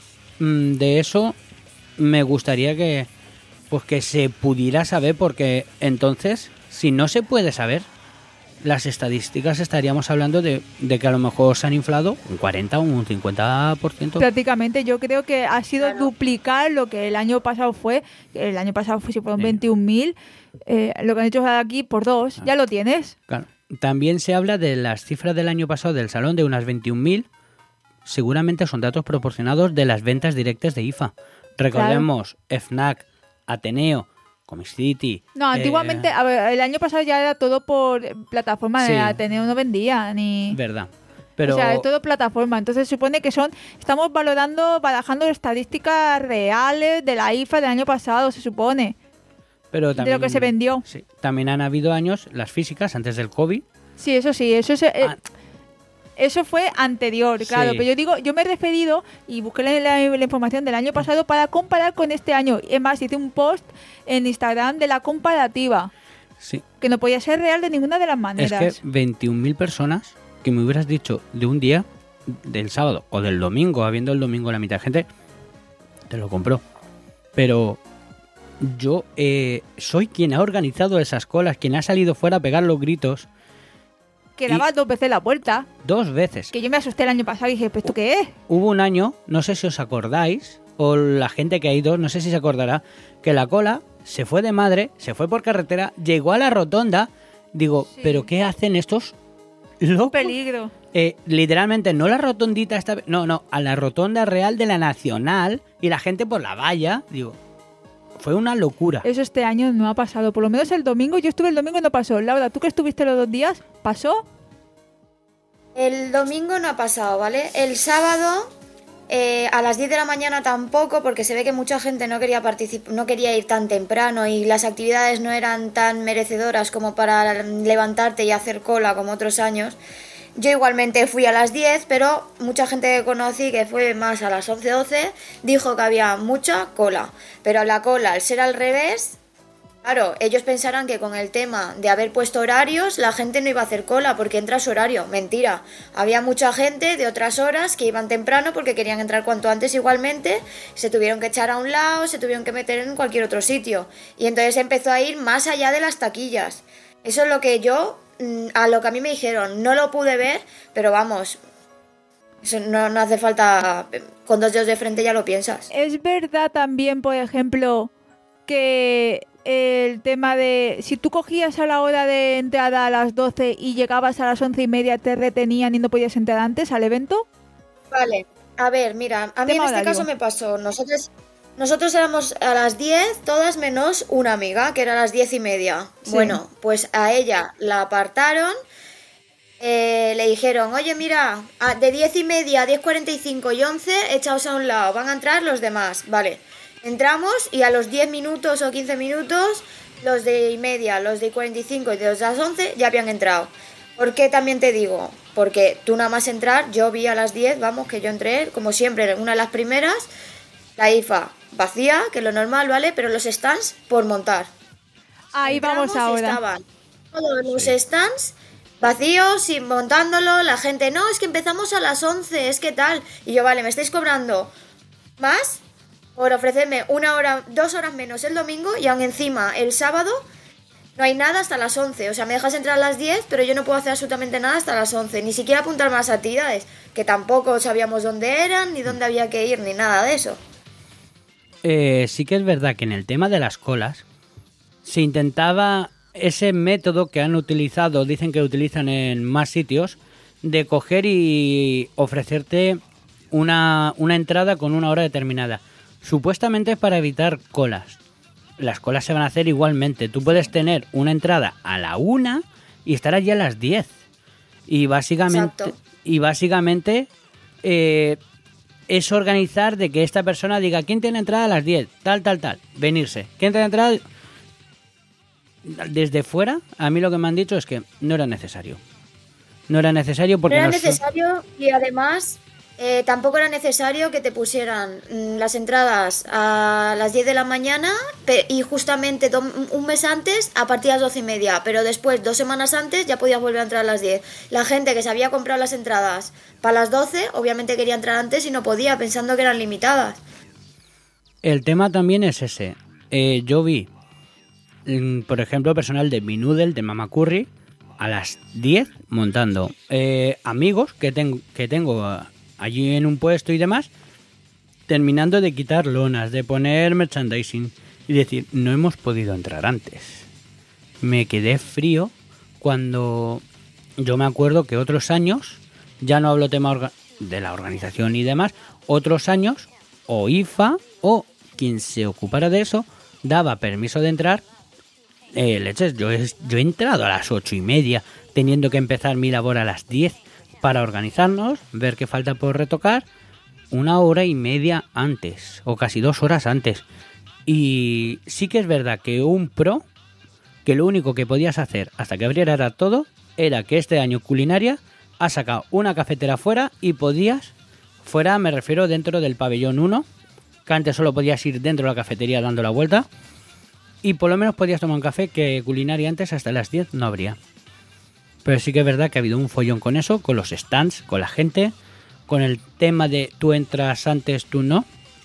[SPEAKER 2] Mm, de eso me gustaría que pues que se pudiera saber porque entonces, si no se puede saber, las estadísticas estaríamos hablando de, de que a lo mejor se han inflado un cuarenta o un cincuenta por ciento.
[SPEAKER 1] Prácticamente yo creo que ha sido duplicar lo que el año pasado fue. El año pasado fue, si fueron
[SPEAKER 2] Sí.
[SPEAKER 1] veintiún mil. Eh, lo que han hecho aquí por dos. Ya lo tienes.
[SPEAKER 2] Claro. También se habla de las cifras del año pasado del salón de unas veintiún mil. Seguramente son datos proporcionados de las ventas directas de I F A. Recordemos, FNAC, Ateneo, Comic City.
[SPEAKER 1] No,
[SPEAKER 2] eh,
[SPEAKER 1] antiguamente, a ver, el año pasado ya era todo por plataforma.
[SPEAKER 2] Sí.
[SPEAKER 1] De Ateneo no vendía ni...
[SPEAKER 2] Verdad. Pero
[SPEAKER 1] O sea, es todo plataforma. Entonces se supone que son... Estamos valorando, barajando estadísticas reales de la I F A del año pasado, se supone.
[SPEAKER 2] pero
[SPEAKER 1] de
[SPEAKER 2] también,
[SPEAKER 1] lo que se vendió.
[SPEAKER 2] Sí, también han habido años, las físicas, antes del COVID.
[SPEAKER 1] Sí, eso sí, eso es... eh,
[SPEAKER 2] Ah.
[SPEAKER 1] Eso fue anterior, claro,
[SPEAKER 2] Sí.
[SPEAKER 1] pero yo digo, yo me he referido y busqué la, la- la información del año pasado para comparar con este año. Es más, hice un post en Instagram de la comparativa,
[SPEAKER 2] Sí.
[SPEAKER 1] que no podía ser real de ninguna de las
[SPEAKER 2] Es
[SPEAKER 1] maneras.
[SPEAKER 2] que veintiún mil personas que me hubieras dicho de un día, del sábado o del domingo, habiendo el domingo la mitad de gente, te lo compró. Pero yo eh, soy quien ha organizado esas colas, quien ha salido fuera a pegar los gritos
[SPEAKER 1] Que daba dos veces la vuelta,
[SPEAKER 2] dos veces.
[SPEAKER 1] que yo me asusté el año pasado y dije, ¿pues esto qué es?
[SPEAKER 2] Hubo un año, no sé si os acordáis, o la gente que ha ido, no sé si se acordará, que la cola se fue de madre, se fue por carretera, llegó a la rotonda. Digo,
[SPEAKER 1] Sí.
[SPEAKER 2] ¿pero qué hacen estos locos?
[SPEAKER 1] Peligro.
[SPEAKER 2] Eh, literalmente, no la rotondita esta, no, no, a la rotonda real de la Nacional y la gente por la valla. Digo, fue una locura.
[SPEAKER 1] Eso este año no ha pasado, por lo menos el domingo, yo estuve el domingo y no pasó. Laura, tú que estuviste los dos días, ¿pasó?
[SPEAKER 3] El domingo no ha pasado, ¿vale? El sábado eh, a las diez de la mañana tampoco, porque se ve que mucha gente no quería particip- no quería ir tan temprano y las actividades no eran tan merecedoras como para levantarte y hacer cola como otros años. Yo igualmente fui a las diez, pero mucha gente que conocí, que fue más a las once doce, dijo que había mucha cola. Pero la cola, al ser al revés, claro, ellos pensarán que con el tema de haber puesto horarios, la gente no iba a hacer cola porque entra a su horario. Mentira. Había mucha gente de otras horas que iban temprano porque querían entrar cuanto antes igualmente, se tuvieron que echar a un lado, se tuvieron que meter en cualquier otro sitio. Y entonces empezó a ir más allá de las taquillas. Eso es lo que yo, a lo que a mí me dijeron, no lo pude ver, pero vamos, eso no, no hace falta, con dos dedos de frente ya lo piensas.
[SPEAKER 1] Es verdad también, por ejemplo, que el tema de si tú cogías a la hora de entrada a las doce y llegabas a las once y media, te retenían y no podías entrar antes al evento?
[SPEAKER 3] Vale, a ver, mira, a mí en este caso me pasó, nosotros... Nosotros éramos a las diez, todas menos una amiga, que era a las diez y media. Sí. Bueno, pues a ella la apartaron, eh, le dijeron, oye, mira, de diez y media a diez cuarenta y cinco y once, echaos a un lado, van a entrar los demás. Vale, entramos y a los diez minutos o quince minutos, los de y media, los de cuarenta y cinco y de los de las once ya habían entrado. ¿Por qué también te digo? Porque tú nada más entrar, yo vi a las diez, vamos, que yo entré, como siempre, una de las primeras, la I F A vacía, que es lo normal, ¿vale? Pero los stands por montar.
[SPEAKER 1] Ahí Entramos, vamos ahora.
[SPEAKER 3] Estaban todos los sí. stands vacíos y montándolo. La gente, no, es que empezamos a las once, es que tal. Y yo, vale, me estáis cobrando más por ofrecerme una hora, dos horas menos el domingo y aún encima el sábado no hay nada hasta las once. O sea, me dejas entrar a las diez, pero yo no puedo hacer absolutamente nada hasta las once. Ni siquiera apuntar más actividades, que tampoco sabíamos dónde eran, ni dónde había que ir, ni nada de eso.
[SPEAKER 2] Eh, sí que es verdad que en el tema de las colas se intentaba ese método que han utilizado, dicen que utilizan en más sitios, de coger y ofrecerte una, una entrada con una hora determinada. Supuestamente es para evitar colas. Las colas se van a hacer igualmente. Tú puedes tener una entrada a la una y estar allí a las diez. Y básicamente, Exacto. y básicamente eh, es organizar de que esta persona diga quién tiene entrada a las diez, tal, tal, tal, venirse. ¿Quién tiene entrada? Desde fuera, a mí lo que me han dicho es que no era necesario. No era necesario porque...
[SPEAKER 3] No era
[SPEAKER 2] no
[SPEAKER 3] necesario
[SPEAKER 2] son...
[SPEAKER 3] y además eh, tampoco era necesario que te pusieran mm, las entradas a las diez de la mañana pe- y justamente do- un mes antes a partir de las doce y media, pero después, dos semanas antes, ya podías volver a entrar a las diez. La gente que se había comprado las entradas para las doce, obviamente quería entrar antes y no podía, pensando que eran limitadas.
[SPEAKER 2] El tema también es ese. Eh, yo vi, por ejemplo, personal de Mi Noodle, de Mama Curry, a las diez montando. Eh, amigos que, ten- que tengo allí en un puesto y demás, terminando de quitar lonas, de poner merchandising y decir, no hemos podido entrar antes. Me quedé frío cuando yo me acuerdo que otros años, ya no hablo tema orga- de la organización y demás, otros años, o I F A o quien se ocupara de eso, daba permiso de entrar. Eh, leches, yo he, yo he entrado a las ocho y media, teniendo que empezar mi labor a las diez para organizarnos, ver qué falta por retocar, una hora y media antes, o casi dos horas antes. Y sí que es verdad que un pro, que lo único que podías hacer hasta que abriera era todo, era que este año Culinaria ha sacado una cafetera fuera y podías, fuera me refiero dentro del pabellón uno, que antes solo podías ir dentro de la cafetería dando la vuelta, y por lo menos podías tomar un café, que Culinaria antes hasta las diez no habría. Pero sí que es verdad que ha habido un follón con eso, con los stands, con la gente, con el tema de tú entras antes, tú no.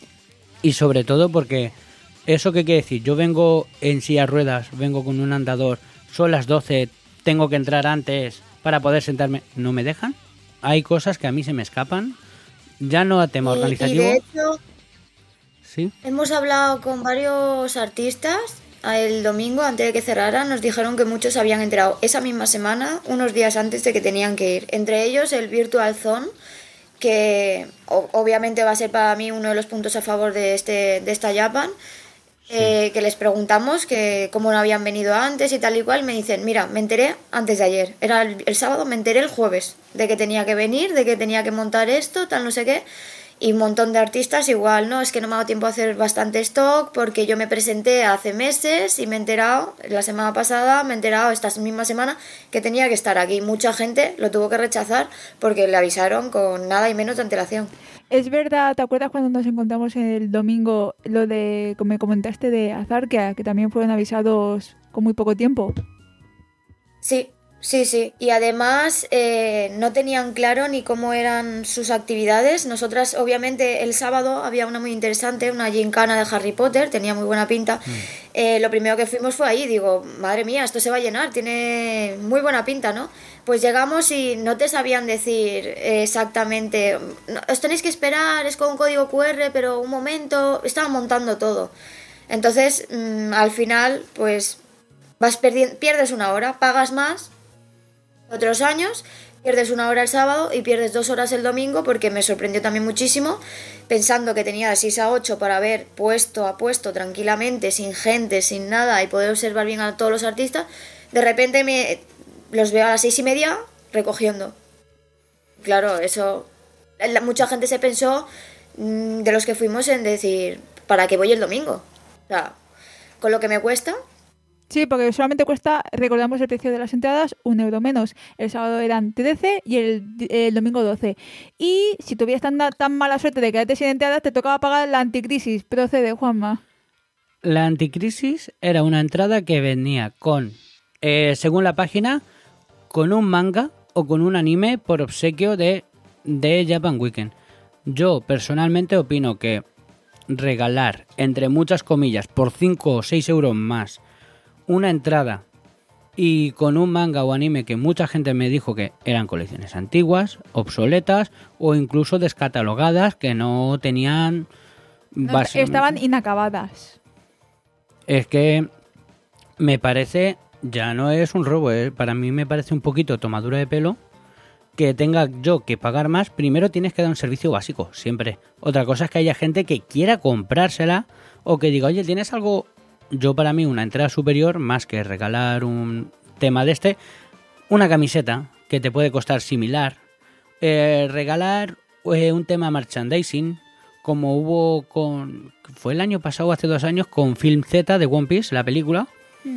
[SPEAKER 2] Y sobre todo porque eso que quiere decir, yo vengo en silla de ruedas, vengo con un andador, son las doce, tengo que entrar antes para poder sentarme. ¿No me dejan? Hay cosas que a mí se me escapan, ya no a tema
[SPEAKER 3] y,
[SPEAKER 2] organizativo.
[SPEAKER 3] Y de hecho,
[SPEAKER 2] ¿sí?
[SPEAKER 3] Hemos hablado con varios artistas. El domingo, antes de que cerraran, nos dijeron que muchos habían entrado esa misma semana, unos días antes de que tenían que ir. Entre ellos el Virtual Zone, que o- obviamente va a ser para mí uno de los puntos a favor de este de esta Japan. Sí. Eh, que les preguntamos que cómo no habían venido antes y tal y cual. Me dicen, mira, me enteré antes de ayer. Era el, el sábado, me enteré el jueves de que tenía que venir, de que tenía que montar esto, tal no sé qué. Y un montón de artistas igual, ¿no? Es que no me ha dado tiempo a hacer bastante stock porque yo me presenté hace meses y me he enterado, la semana pasada, me he enterado esta misma semana que tenía que estar aquí. Mucha gente lo tuvo que rechazar porque le avisaron con nada y menos de antelación.
[SPEAKER 1] Es verdad, ¿te acuerdas cuando nos encontramos el domingo lo de, como me comentaste, de Azarkia, que también fueron avisados con muy poco tiempo?
[SPEAKER 3] Sí. Sí, sí, y además eh, no tenían claro ni cómo eran sus actividades. Nosotras, obviamente, el sábado había una muy interesante, una gincana de Harry Potter, tenía muy buena pinta. Mm. Eh, lo primero que fuimos fue ahí, digo, madre mía, esto se va a llenar, tiene muy buena pinta, ¿no? Pues llegamos y no te sabían decir exactamente, os tenéis que esperar, es con un código cu erre, pero un momento, estaban montando todo. Entonces, mmm, al final, pues vas perdi- pierdes una hora, pagas más otros años, pierdes una hora el sábado y pierdes dos horas el domingo, porque me sorprendió también muchísimo, pensando que tenía de seis a ocho para ver puesto a puesto tranquilamente, sin gente, sin nada, y poder observar bien a todos los artistas. De repente me los veo a las seis y media recogiendo. Claro, eso... la- mucha gente se pensó, mm, de los que fuimos, en decir, ¿para qué voy el domingo? O sea, con lo que me cuesta...
[SPEAKER 1] Sí, porque solamente cuesta, recordamos el precio de las entradas, un euro menos. El sábado eran trece y el, el domingo doce. Y si tuvieras tan, tan mala suerte de quedarte sin entradas, te tocaba pagar la anticrisis. Procede, Juanma.
[SPEAKER 2] La Anticrisis era una entrada que venía con, eh, según la página, con un manga o con un anime por obsequio de, de Japan Weekend. Yo personalmente opino que regalar, entre muchas comillas, por cinco o seis euros más, una entrada y con un manga o anime que mucha gente me dijo que eran colecciones antiguas, obsoletas o incluso descatalogadas, que no tenían
[SPEAKER 1] No,
[SPEAKER 2] base.
[SPEAKER 1] estaban inacabadas.
[SPEAKER 2] Es que me parece, ya no es un robo, ¿eh? Para mí me parece un poquito tomadura de pelo que tenga yo que pagar más. Primero tienes que dar un servicio básico, siempre. Otra cosa es que haya gente que quiera comprársela o que diga, oye, ¿tienes algo? Yo, para mí, una entrada superior, más que regalar un tema de este, una camiseta que te puede costar similar, eh, regalar eh, un tema merchandising, como hubo con... fue el año pasado, hace dos años, con Film Z de One Piece, la película,
[SPEAKER 1] Mm.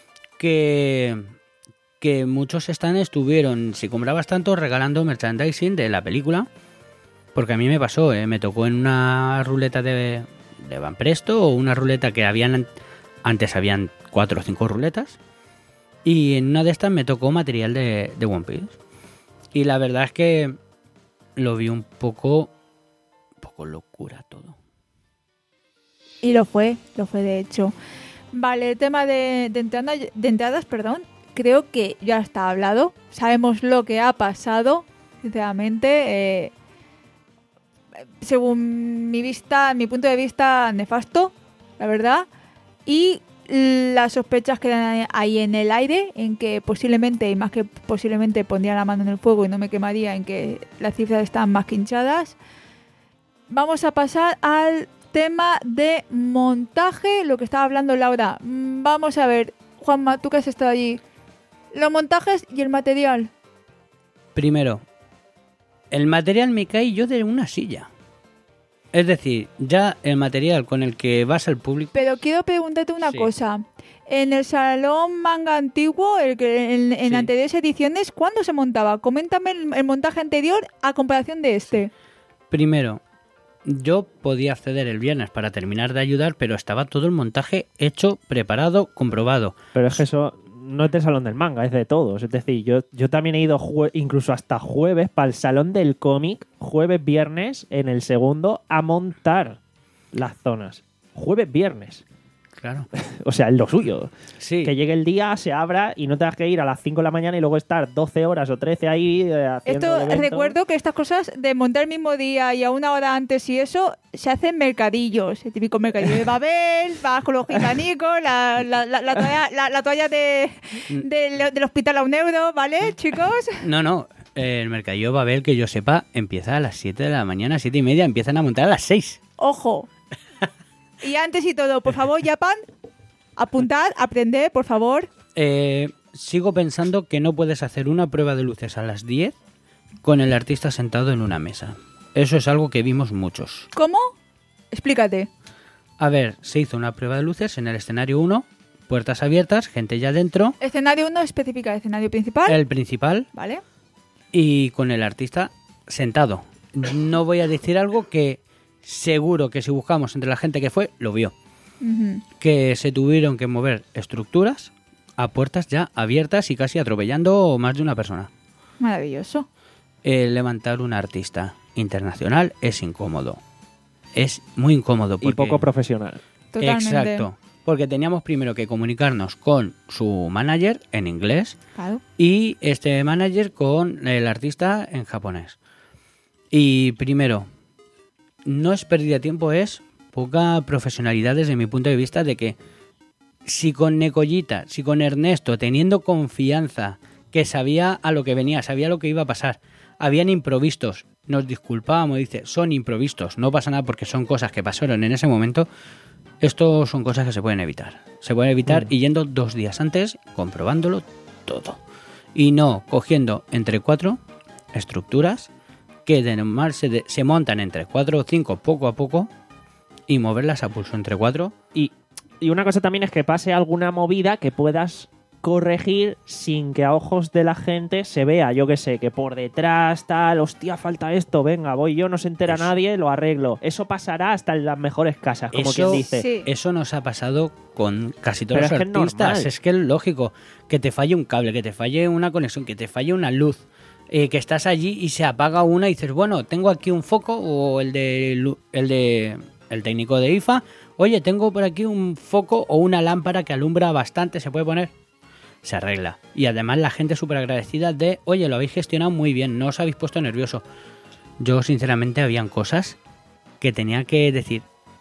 [SPEAKER 2] que, que muchos stands estuvieron, si comprabas tanto, regalando merchandising de la película, porque a mí me pasó, eh, me tocó en una ruleta de, de Van Presto, o una ruleta que habían... Antes habían cuatro o cinco ruletas. Y en una de estas me tocó material de, de One Piece. Y la verdad es que lo vi un poco... Un poco locura todo.
[SPEAKER 1] Y lo fue, lo fue de hecho. Vale, el tema de, de, entrada, de entradas, perdón, creo que ya está hablado. Sabemos lo que ha pasado, sinceramente. Eh, según mi vista, mi punto de vista, nefasto, la verdad. Y las sospechas quedan ahí en el aire, en que posiblemente, y más que posiblemente, pondría la mano en el fuego y no me quemaría, en que las cifras están más que hinchadas. Vamos a pasar al tema de montaje, lo que estaba hablando Laura. Mm, Vamos a ver, Juanma, tú que has estado allí. Los montajes y el material.
[SPEAKER 2] Primero, el material me cae yo de una silla. Es decir, ya el material con el que vas al público...
[SPEAKER 1] Pero quiero preguntarte una
[SPEAKER 2] Sí.
[SPEAKER 1] cosa. En el salón manga antiguo, el que en, en
[SPEAKER 2] Sí.
[SPEAKER 1] anteriores ediciones, ¿cuándo se montaba? Coméntame el, el montaje anterior a comparación de este.
[SPEAKER 2] Primero, yo podía acceder el viernes para terminar de ayudar, pero estaba todo el montaje hecho, preparado, comprobado.
[SPEAKER 4] Pero es que eso no es del salón del manga, es de todos. Es decir, yo, yo también he ido jue- incluso hasta jueves para el salón del cómic, jueves, viernes, en el segundo, a montar las zonas. Jueves, viernes.
[SPEAKER 2] Claro.
[SPEAKER 4] O sea, es lo suyo.
[SPEAKER 2] Sí.
[SPEAKER 4] Que llegue el día, se abra y no tengas que ir a las cinco de la mañana y luego estar doce horas o trece ahí eh, haciendo
[SPEAKER 1] Esto
[SPEAKER 4] el evento.
[SPEAKER 1] recuerdo que estas cosas de montar el mismo día y a una hora antes y eso se hacen mercadillos. El típico mercadillo de Babel, vas con los gitanicos, la, la, la, la toalla, la, la toalla de, de- del hospital a un euro, ¿vale, chicos?
[SPEAKER 2] No, no. eh, El mercadillo Babel, que yo sepa, empieza a las siete de la mañana, siete y media, empiezan a montar a las seis.
[SPEAKER 1] Ojo. Y antes y todo, por favor, Japan, apuntad, aprended, por favor.
[SPEAKER 2] Eh, sigo pensando que no puedes hacer una prueba de luces a las diez con el artista sentado en una mesa. Eso es algo que vimos muchos.
[SPEAKER 1] ¿Cómo? Explícate.
[SPEAKER 2] A ver, se hizo una prueba de luces en el escenario uno, puertas abiertas, gente ya dentro,
[SPEAKER 1] Escenario uno especifica el escenario principal,
[SPEAKER 2] el principal
[SPEAKER 1] ¿vale?
[SPEAKER 2] y con el artista sentado. No voy a decir algo que seguro que si buscamos entre la gente que fue, lo vio.
[SPEAKER 1] Ujú.
[SPEAKER 2] Que se tuvieron que mover estructuras a puertas ya abiertas y casi atropellando más de una persona.
[SPEAKER 1] Maravilloso.
[SPEAKER 2] Eh, levantar un artista internacional es incómodo. Es muy incómodo.
[SPEAKER 4] Y
[SPEAKER 2] Porque...
[SPEAKER 4] poco profesional.
[SPEAKER 1] Totalmente.
[SPEAKER 2] Exacto. Porque teníamos primero que comunicarnos con su manager en inglés
[SPEAKER 1] Claro.
[SPEAKER 2] y este manager con el artista en japonés. Y primero, no es pérdida de tiempo, es poca profesionalidad desde mi punto de vista de que si con Necollita, si con Ernesto, teniendo confianza, que sabía a lo que venía, sabía lo que iba a pasar, habían improvistos, nos disculpábamos, dice, son improvistos, no pasa nada porque son cosas que pasaron en ese momento, esto son cosas que se pueden evitar. Se pueden evitar mm. y yendo dos días antes, comprobándolo todo. Y no cogiendo entre cuatro estructuras que de normal se, de, se montan entre cuatro o cinco poco a poco y moverlas a pulso entre cuatro.
[SPEAKER 4] Y, y una cosa también es que pase alguna movida que puedas corregir sin que a ojos de la gente se vea, yo que sé, que por detrás tal, hostia, falta esto, venga, voy yo, no se entera eso. Nadie, lo arreglo. Eso pasará hasta en las mejores casas, como
[SPEAKER 2] eso,
[SPEAKER 4] quien dice.
[SPEAKER 2] Sí. Eso nos ha pasado con casi todos
[SPEAKER 4] Pero
[SPEAKER 2] los
[SPEAKER 4] es
[SPEAKER 2] artistas.
[SPEAKER 4] Que
[SPEAKER 2] es que es lógico que te falle un cable, que te falle una conexión, que te falle una luz, eh, que estás allí y se apaga una y dices, bueno, tengo aquí un foco o el de el de el técnico de I F A, oye, tengo por aquí un foco o una lámpara que alumbra bastante, se puede poner. Se arregla. Y además la gente súper agradecida de, oye, lo habéis gestionado muy bien, no os habéis puesto nervioso. Yo, sinceramente, habían cosas que tenía que decir,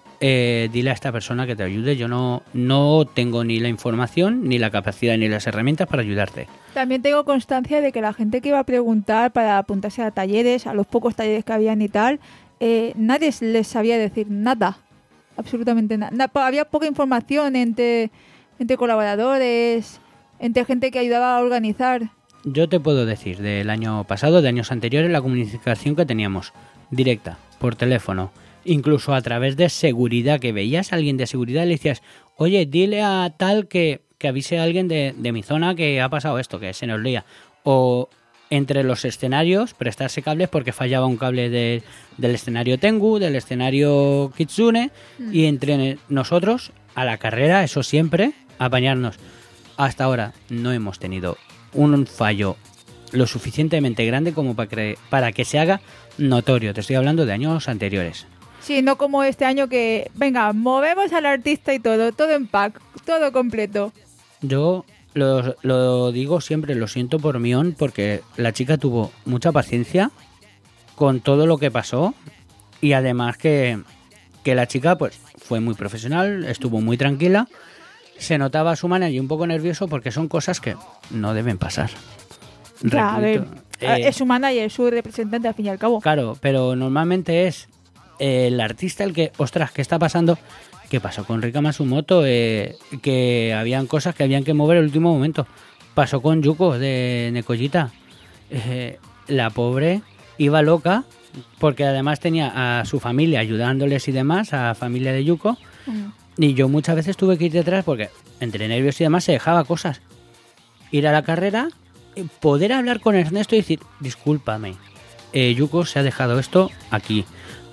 [SPEAKER 2] eh, dile a esta persona que te ayude, yo no, no tengo ni la información, ni la capacidad, ni las herramientas para ayudarte.
[SPEAKER 1] También tengo constancia de que la gente que iba a preguntar para apuntarse a talleres, a los pocos talleres que habían y tal, eh, nadie les sabía decir nada. Absolutamente nada. Había poca información entre, entre colaboradores, entre gente que ayudaba a organizar.
[SPEAKER 2] Yo te puedo decir, del año pasado, de años anteriores, la comunicación que teníamos, directa, por teléfono, incluso a través de seguridad, que veías a alguien de seguridad y le decías, oye, dile a tal que, que avise a alguien de, de mi zona que ha pasado esto, que se nos lía. O entre los escenarios, prestarse cables porque fallaba un cable de, del escenario Tengu, del escenario Kitsune, mm. y entre nosotros, a la carrera, eso siempre, apañarnos. Hasta ahora no hemos tenido un fallo lo suficientemente grande como para, cre- para que se haga notorio. Te estoy hablando de años anteriores.
[SPEAKER 1] Sí, no como este año que, venga, movemos al artista y todo, todo en pack, todo completo.
[SPEAKER 2] Yo lo, lo digo siempre, lo siento por Mion, porque la chica tuvo mucha paciencia con todo lo que pasó y además que, que la chica pues fue muy profesional, estuvo muy tranquila. Se notaba a su manera y un poco nervioso porque son cosas que no deben pasar.
[SPEAKER 1] Ya, a ver, eh, es su manager, su representante al fin y al cabo.
[SPEAKER 2] Claro, pero normalmente es eh, el artista el que, ostras, ¿qué está pasando? ¿Qué pasó con Rika Matsumoto? Eh, que habían cosas que habían que mover en el último momento. Pasó con Yuko de Necollita. Eh, la pobre iba loca porque además tenía a su familia ayudándoles y demás, a la familia de Yuko. Mm. Y yo muchas veces tuve que ir detrás porque entre nervios y demás se dejaba cosas. Ir a la carrera, poder hablar con Ernesto y decir, discúlpame, eh, Yuko se ha dejado esto aquí.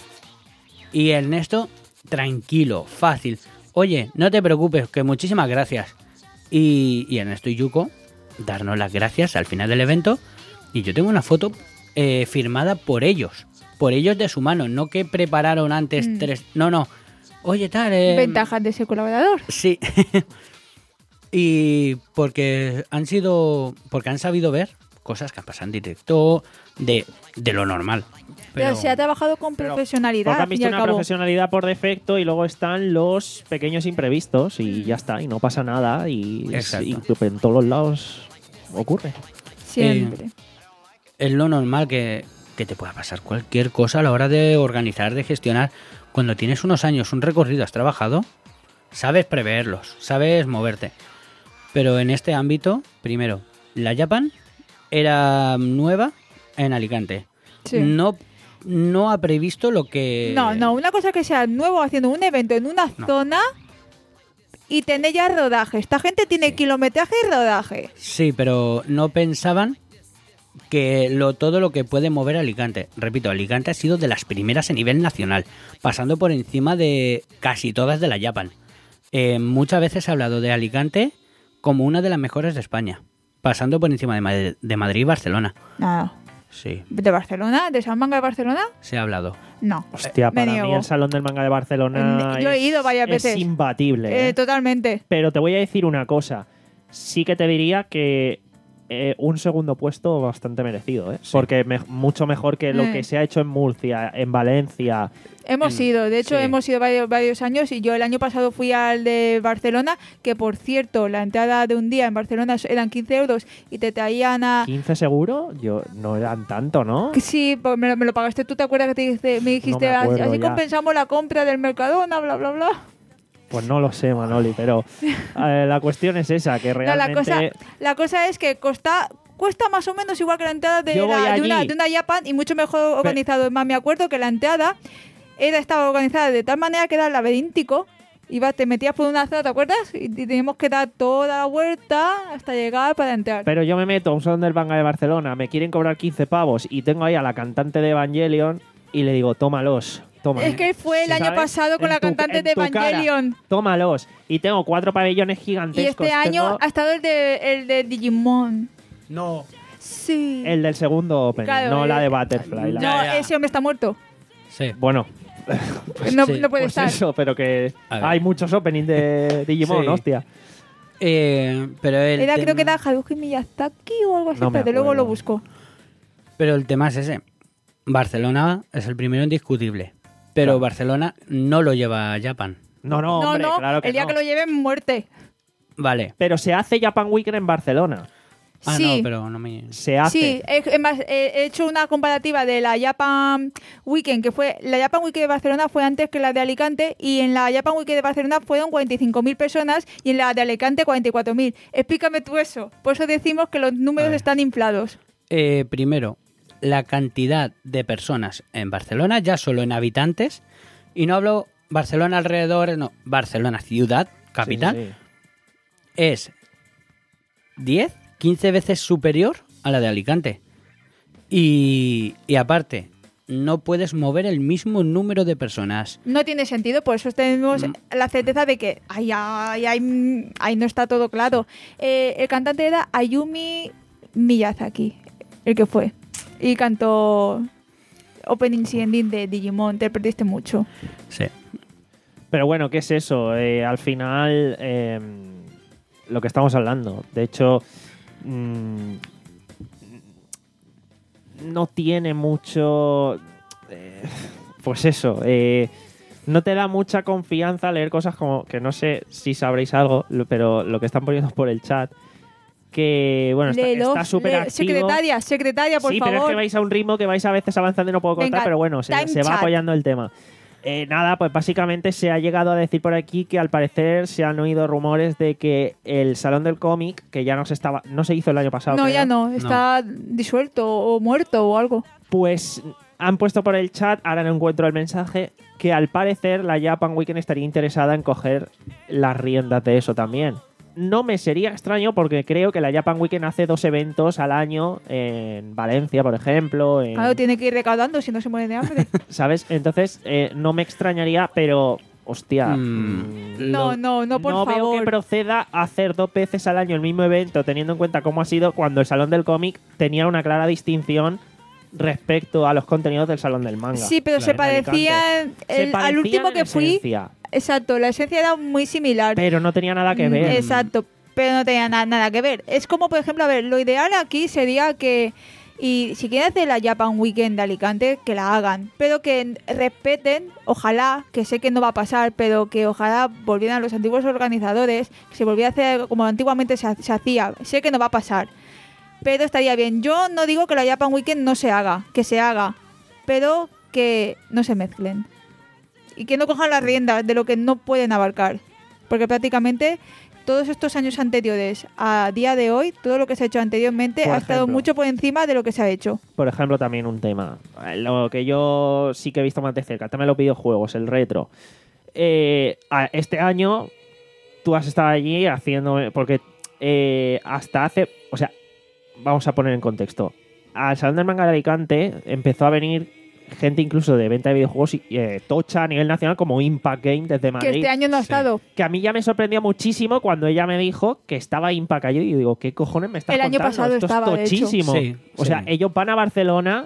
[SPEAKER 2] Y Ernesto, tranquilo, fácil. Oye, no te preocupes, que muchísimas gracias. Y, y Ernesto y Yuko, darnos las gracias al final del evento. Y yo tengo una foto eh, firmada por ellos. Por ellos de su mano, no que prepararon antes mm. tres... No, no. Oye, tal... Eh...
[SPEAKER 1] Ventajas de ser colaborador.
[SPEAKER 2] Sí. Y porque han sido... Porque han sabido ver cosas que han pasado en directo de, de lo normal.
[SPEAKER 1] Pero, Pero se ha trabajado con profesionalidad.
[SPEAKER 4] Porque han visto una
[SPEAKER 1] cabo.
[SPEAKER 4] profesionalidad por defecto y luego están los pequeños imprevistos y ya está, y no pasa nada y, y en todos los lados ocurre.
[SPEAKER 1] Siempre.
[SPEAKER 2] Eh, es lo normal que, que te pueda pasar cualquier cosa a la hora de organizar, de gestionar. Cuando tienes unos años, un recorrido, has trabajado, sabes preverlos, sabes moverte. Pero en este ámbito, primero, la Japan era nueva en Alicante.
[SPEAKER 1] Sí.
[SPEAKER 2] No, no ha previsto lo que...
[SPEAKER 1] No, no, una cosa que sea nuevo haciendo un evento en una no. zona y tener ya rodaje. Esta gente tiene sí. kilometraje y rodaje.
[SPEAKER 2] Sí, pero no pensaban que lo, todo lo que puede mover Alicante. Repito, Alicante ha sido de las primeras a nivel nacional, pasando por encima de casi todas de la Japan. Eh, muchas veces he hablado de Alicante como una de las mejores de España, pasando por encima de, Madrid, de Madrid y Barcelona.
[SPEAKER 1] No.
[SPEAKER 2] Sí.
[SPEAKER 1] ¿De Barcelona? ¿De San Manga de Barcelona?
[SPEAKER 2] Se ha hablado.
[SPEAKER 1] No.
[SPEAKER 4] Hostia, para
[SPEAKER 1] niego.
[SPEAKER 4] mí el Salón del Manga de Barcelona
[SPEAKER 1] Yo he
[SPEAKER 4] es,
[SPEAKER 1] ido varias veces.
[SPEAKER 4] Es imbatible.
[SPEAKER 1] Eh,
[SPEAKER 4] ¿eh?
[SPEAKER 1] Totalmente.
[SPEAKER 4] Pero te voy a decir una cosa. Sí que te diría que eh, un segundo puesto bastante merecido, ¿eh?
[SPEAKER 2] Sí.
[SPEAKER 4] Porque me- mucho mejor que lo
[SPEAKER 1] Eh.
[SPEAKER 4] que se ha hecho en Murcia, en Valencia.
[SPEAKER 1] Hemos
[SPEAKER 2] En-
[SPEAKER 1] ido, de hecho
[SPEAKER 2] sí.
[SPEAKER 1] hemos ido varios, varios años y yo el año pasado fui al de Barcelona, que por cierto la entrada de un día en Barcelona eran quince euros y te traían a...
[SPEAKER 4] ¿quince seguro? Yo no eran tanto, ¿no?
[SPEAKER 1] Sí, pues me lo, me lo pagaste tú, ¿te acuerdas que te dije- me dijiste
[SPEAKER 4] me acuerdo
[SPEAKER 1] así
[SPEAKER 4] ya.
[SPEAKER 1] compensamos la compra del Mercadona, bla, bla, bla?
[SPEAKER 4] Pues no lo sé, Manoli, pero eh, la cuestión es esa, que
[SPEAKER 1] No,
[SPEAKER 4] realmente...
[SPEAKER 1] la cosa, la cosa es que costa, cuesta más o menos igual que la entrada de,
[SPEAKER 4] Yo voy
[SPEAKER 1] la- de una,
[SPEAKER 4] allí.
[SPEAKER 1] de una Japan y mucho mejor organizado. Es más, me acuerdo que la entrada era, estaba organizada de tal manera que era laberíntico. Iba, te metías por una zona, ¿te acuerdas? Y, y teníamos que dar toda la vuelta hasta llegar para entrar.
[SPEAKER 4] Pero yo me meto a un salón del manga de Barcelona, me quieren cobrar quince pavos y tengo ahí a la cantante de Evangelion y le digo, tómalos, tómalos.
[SPEAKER 1] Es que fue el año
[SPEAKER 4] ¿Sabes?
[SPEAKER 1] pasado con
[SPEAKER 4] En
[SPEAKER 1] la
[SPEAKER 4] tu-
[SPEAKER 1] cantante
[SPEAKER 4] en
[SPEAKER 1] de
[SPEAKER 4] tu cara,
[SPEAKER 1] Evangelion.
[SPEAKER 4] tómalos. Y tengo cuatro pabellones
[SPEAKER 1] Y
[SPEAKER 4] gigantescos.
[SPEAKER 1] este año
[SPEAKER 4] Tengo
[SPEAKER 1] ha estado el de, el de Digimon.
[SPEAKER 2] No.
[SPEAKER 1] Sí.
[SPEAKER 4] el del segundo opening,
[SPEAKER 1] Claro,
[SPEAKER 4] no la de
[SPEAKER 1] eh,
[SPEAKER 4] Butterfly. la-
[SPEAKER 1] No,
[SPEAKER 2] Ya, ya.
[SPEAKER 1] ese hombre está muerto.
[SPEAKER 2] Sí.
[SPEAKER 4] Bueno,
[SPEAKER 1] no,
[SPEAKER 2] sí,
[SPEAKER 1] no puede
[SPEAKER 4] pues
[SPEAKER 1] estar.
[SPEAKER 4] eso, pero que
[SPEAKER 2] A ver.
[SPEAKER 4] hay muchos openings de Digimon,
[SPEAKER 2] Sí.
[SPEAKER 4] hostia.
[SPEAKER 2] Eh, pero el
[SPEAKER 1] Era,
[SPEAKER 2] tema-
[SPEAKER 1] creo que era Haruhi Miyazaki o algo así,
[SPEAKER 4] No me
[SPEAKER 1] pero luego
[SPEAKER 4] acuerdo.
[SPEAKER 1] lo busco.
[SPEAKER 2] Pero el tema es ese. Barcelona es el primero indiscutible. Pero
[SPEAKER 4] Claro.
[SPEAKER 2] Barcelona no lo lleva a Japan.
[SPEAKER 4] No, no, hombre,
[SPEAKER 1] no,
[SPEAKER 4] claro que
[SPEAKER 1] el día
[SPEAKER 4] no.
[SPEAKER 1] que lo lleven, muerte.
[SPEAKER 2] Vale.
[SPEAKER 4] Pero se hace Japan Weekend en Barcelona.
[SPEAKER 2] Ah,
[SPEAKER 1] sí.
[SPEAKER 2] no, pero no me...
[SPEAKER 4] Se hace.
[SPEAKER 1] Sí, es es más, eh, he hecho una comparativa de la Japan Weekend, que fue, la Japan Weekend de Barcelona fue antes que la de Alicante, y en la Japan Weekend de Barcelona fueron cuarenta y cinco mil personas, y en la de Alicante cuarenta y cuatro mil. Explícame tú eso. Por eso decimos que los
[SPEAKER 2] A
[SPEAKER 1] números
[SPEAKER 2] ver.
[SPEAKER 1] están inflados.
[SPEAKER 2] Eh, primero, la cantidad de personas en Barcelona, ya solo en habitantes, y no hablo Barcelona alrededor, no, Barcelona ciudad, capital,
[SPEAKER 4] Sí, sí.
[SPEAKER 2] es diez, quince veces superior a la de Alicante. Y, y aparte, no puedes mover el mismo número de personas.
[SPEAKER 1] No tiene sentido, por eso tenemos
[SPEAKER 2] Mm.
[SPEAKER 1] la certeza de que ahí, ahí, ahí, ahí no está todo claro. Eh, el cantante era Ayumi Miyazaki, el que fue. Y cantó Opening y Ending de Digimon, te perdiste mucho.
[SPEAKER 2] Sí.
[SPEAKER 4] Pero bueno, ¿qué es eso? Eh, al final, eh, lo que estamos hablando. De hecho, mm, no tiene mucho... eh, pues eso, eh, no te da mucha confianza leer cosas como, que no sé si sabréis algo, lo- pero lo que están poniendo por el chat, que bueno, está-
[SPEAKER 1] Léelo,
[SPEAKER 4] está súper
[SPEAKER 1] lee-
[SPEAKER 4] activo.
[SPEAKER 1] Secretaria, secretaria, por
[SPEAKER 4] sí,
[SPEAKER 1] favor.
[SPEAKER 4] pero es que vais a un ritmo que vais a veces avanzando y no puedo contar,
[SPEAKER 1] Venga,
[SPEAKER 4] pero bueno, se,
[SPEAKER 1] time
[SPEAKER 4] se va
[SPEAKER 1] chat.
[SPEAKER 4] apoyando el tema. Eh, nada, pues básicamente se ha llegado a decir por aquí que al parecer se han oído rumores de que el Salón del Cómic, que ya no se estaba, no se hizo el año pasado,
[SPEAKER 1] No,
[SPEAKER 4] creo,
[SPEAKER 1] ya no, está disuelto o muerto o algo.
[SPEAKER 4] pues han puesto por el chat, ahora no encuentro el mensaje, que al parecer la Japan Weekend estaría interesada en coger las riendas de eso también. No me sería extraño porque creo que la Japan Weekend hace dos eventos al año en Valencia, por ejemplo. En,
[SPEAKER 1] Claro, tiene que ir recaudando si no se muere de hambre.
[SPEAKER 4] ¿sabes? Entonces, eh, no me extrañaría, pero, hostia.
[SPEAKER 2] Mm,
[SPEAKER 4] mm,
[SPEAKER 1] No,
[SPEAKER 2] Lo-
[SPEAKER 1] no, no, por
[SPEAKER 4] no veo
[SPEAKER 1] favor.
[SPEAKER 4] que proceda a hacer dos veces al año el mismo evento, teniendo en cuenta cómo ha sido cuando el Salón del Cómic tenía una clara distinción respecto a los contenidos del Salón del Manga.
[SPEAKER 1] Sí, pero se
[SPEAKER 2] Claro,
[SPEAKER 1] parecía,
[SPEAKER 4] Se
[SPEAKER 1] el- al
[SPEAKER 4] parecían
[SPEAKER 1] último
[SPEAKER 4] en
[SPEAKER 1] que fui.
[SPEAKER 4] esencia,
[SPEAKER 1] Exacto, la esencia era muy similar.
[SPEAKER 4] pero no tenía nada que ver.
[SPEAKER 1] Mm, Exacto, pero no tenía na- nada que ver. Es como, por ejemplo, a ver, lo ideal aquí sería que, y si quieren hacer la Japan Weekend de Alicante, que la hagan, pero que respeten, ojalá, que sé que no va a pasar, pero que ojalá volvieran los antiguos organizadores, que se volviera a hacer como antiguamente se, ha- se hacía. Sé que no va a pasar, pero estaría bien. Yo no digo que la Japan Weekend no se haga, que se haga, pero que no se mezclen. Y que no cojan las riendas de lo que no pueden abarcar. Porque prácticamente todos estos años anteriores a día de hoy, todo lo que se ha hecho anteriormente
[SPEAKER 4] Por
[SPEAKER 1] ha estado
[SPEAKER 4] ejemplo.
[SPEAKER 1] mucho por encima de lo que se ha hecho.
[SPEAKER 4] Por ejemplo, también un tema. eh, Lo que yo sí que he visto más de cerca, también los videojuegos, el retro. Eh, a- este año tú has estado allí haciendo... Porque eh, hasta hace... O sea, vamos a poner en contexto. Al Salón del Manga de Alicante empezó a venir gente incluso de venta de videojuegos y, eh, tocha a nivel nacional como Impact Game desde Madrid.
[SPEAKER 1] Que este año no ha
[SPEAKER 2] Sí.
[SPEAKER 1] estado.
[SPEAKER 4] Que a mí ya me sorprendió muchísimo cuando ella me dijo que estaba Impact allí. Y digo, ¿qué cojones me estás
[SPEAKER 1] El año
[SPEAKER 4] contando?
[SPEAKER 1] pasado
[SPEAKER 4] Esto
[SPEAKER 1] estaba, de
[SPEAKER 4] es
[SPEAKER 1] hecho.
[SPEAKER 4] tochísimo.
[SPEAKER 2] Sí,
[SPEAKER 4] o sea,
[SPEAKER 2] sí.
[SPEAKER 4] ellos van a Barcelona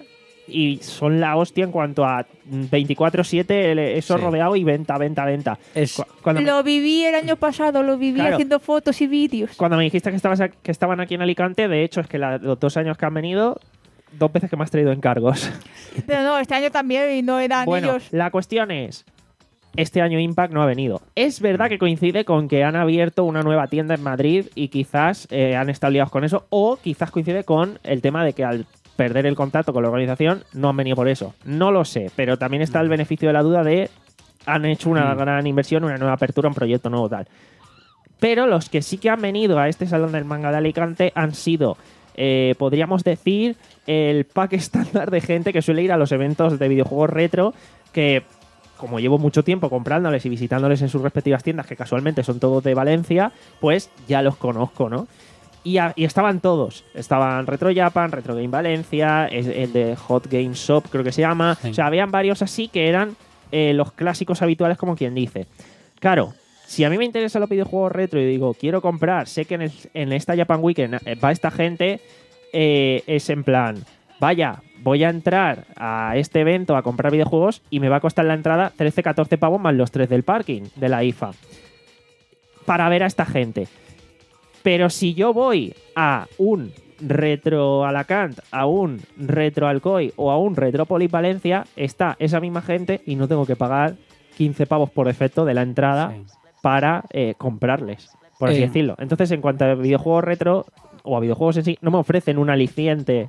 [SPEAKER 4] y son la hostia en cuanto a veinticuatro siete, eso
[SPEAKER 2] Sí.
[SPEAKER 4] rodeado y venta, venta, venta.
[SPEAKER 2] Es,
[SPEAKER 4] Cu- Cuando me,
[SPEAKER 1] Lo viví el año pasado, lo viví
[SPEAKER 4] Claro.
[SPEAKER 1] haciendo fotos y vídeos.
[SPEAKER 4] cuando me dijiste que, estabas, a- que estaban aquí en Alicante, de hecho es que la- los dos años que han venido, dos veces que me has traído encargos.
[SPEAKER 1] Pero no, este año también y no eran
[SPEAKER 4] Bueno,
[SPEAKER 1] ellos.
[SPEAKER 4] la cuestión es, este año Impact no ha venido. Es verdad que coincide con que han abierto una nueva tienda en Madrid y quizás eh, han estado liados con eso, o quizás coincide con el tema de que al perder el contacto con la organización no han venido por eso. No lo sé, pero también está el beneficio de la duda de han hecho una
[SPEAKER 2] Mm.
[SPEAKER 4] gran inversión, una nueva apertura, un proyecto nuevo tal. Pero los que sí que han venido a este Salón del Manga de Alicante han sido, eh, podríamos decir, el pack estándar de gente que suele ir a los eventos de videojuegos retro, que como llevo mucho tiempo comprándoles y visitándoles en sus respectivas tiendas, que casualmente son todos de Valencia, pues ya los conozco, ¿no? Y, a- y estaban todos. Estaban Retro Japan, Retro Game Valencia, el, el de Hot Game Shop creo que se llama.
[SPEAKER 2] Sí.
[SPEAKER 4] O sea, habían varios así que eran eh, los clásicos habituales, como quien dice. Claro, si a mí me interesan los videojuegos retro y digo, quiero comprar, sé que en, el- en esta Japan Weekend eh, va esta gente, eh, es en plan, vaya, voy a entrar a este evento a comprar videojuegos y me va a costar la entrada trece, catorce pavos más los tres del parking de la I F A para ver a esta gente. Pero si yo voy a un Retro Alacant, a un Retro Alcoy o a un Retropolis Valencia, está esa misma gente y no tengo que pagar quince pavos por defecto de la entrada
[SPEAKER 2] Sí.
[SPEAKER 4] para eh, comprarles, por así
[SPEAKER 2] Eh.
[SPEAKER 4] decirlo. Entonces, en cuanto a videojuegos retro o a videojuegos en sí, no me ofrecen un aliciente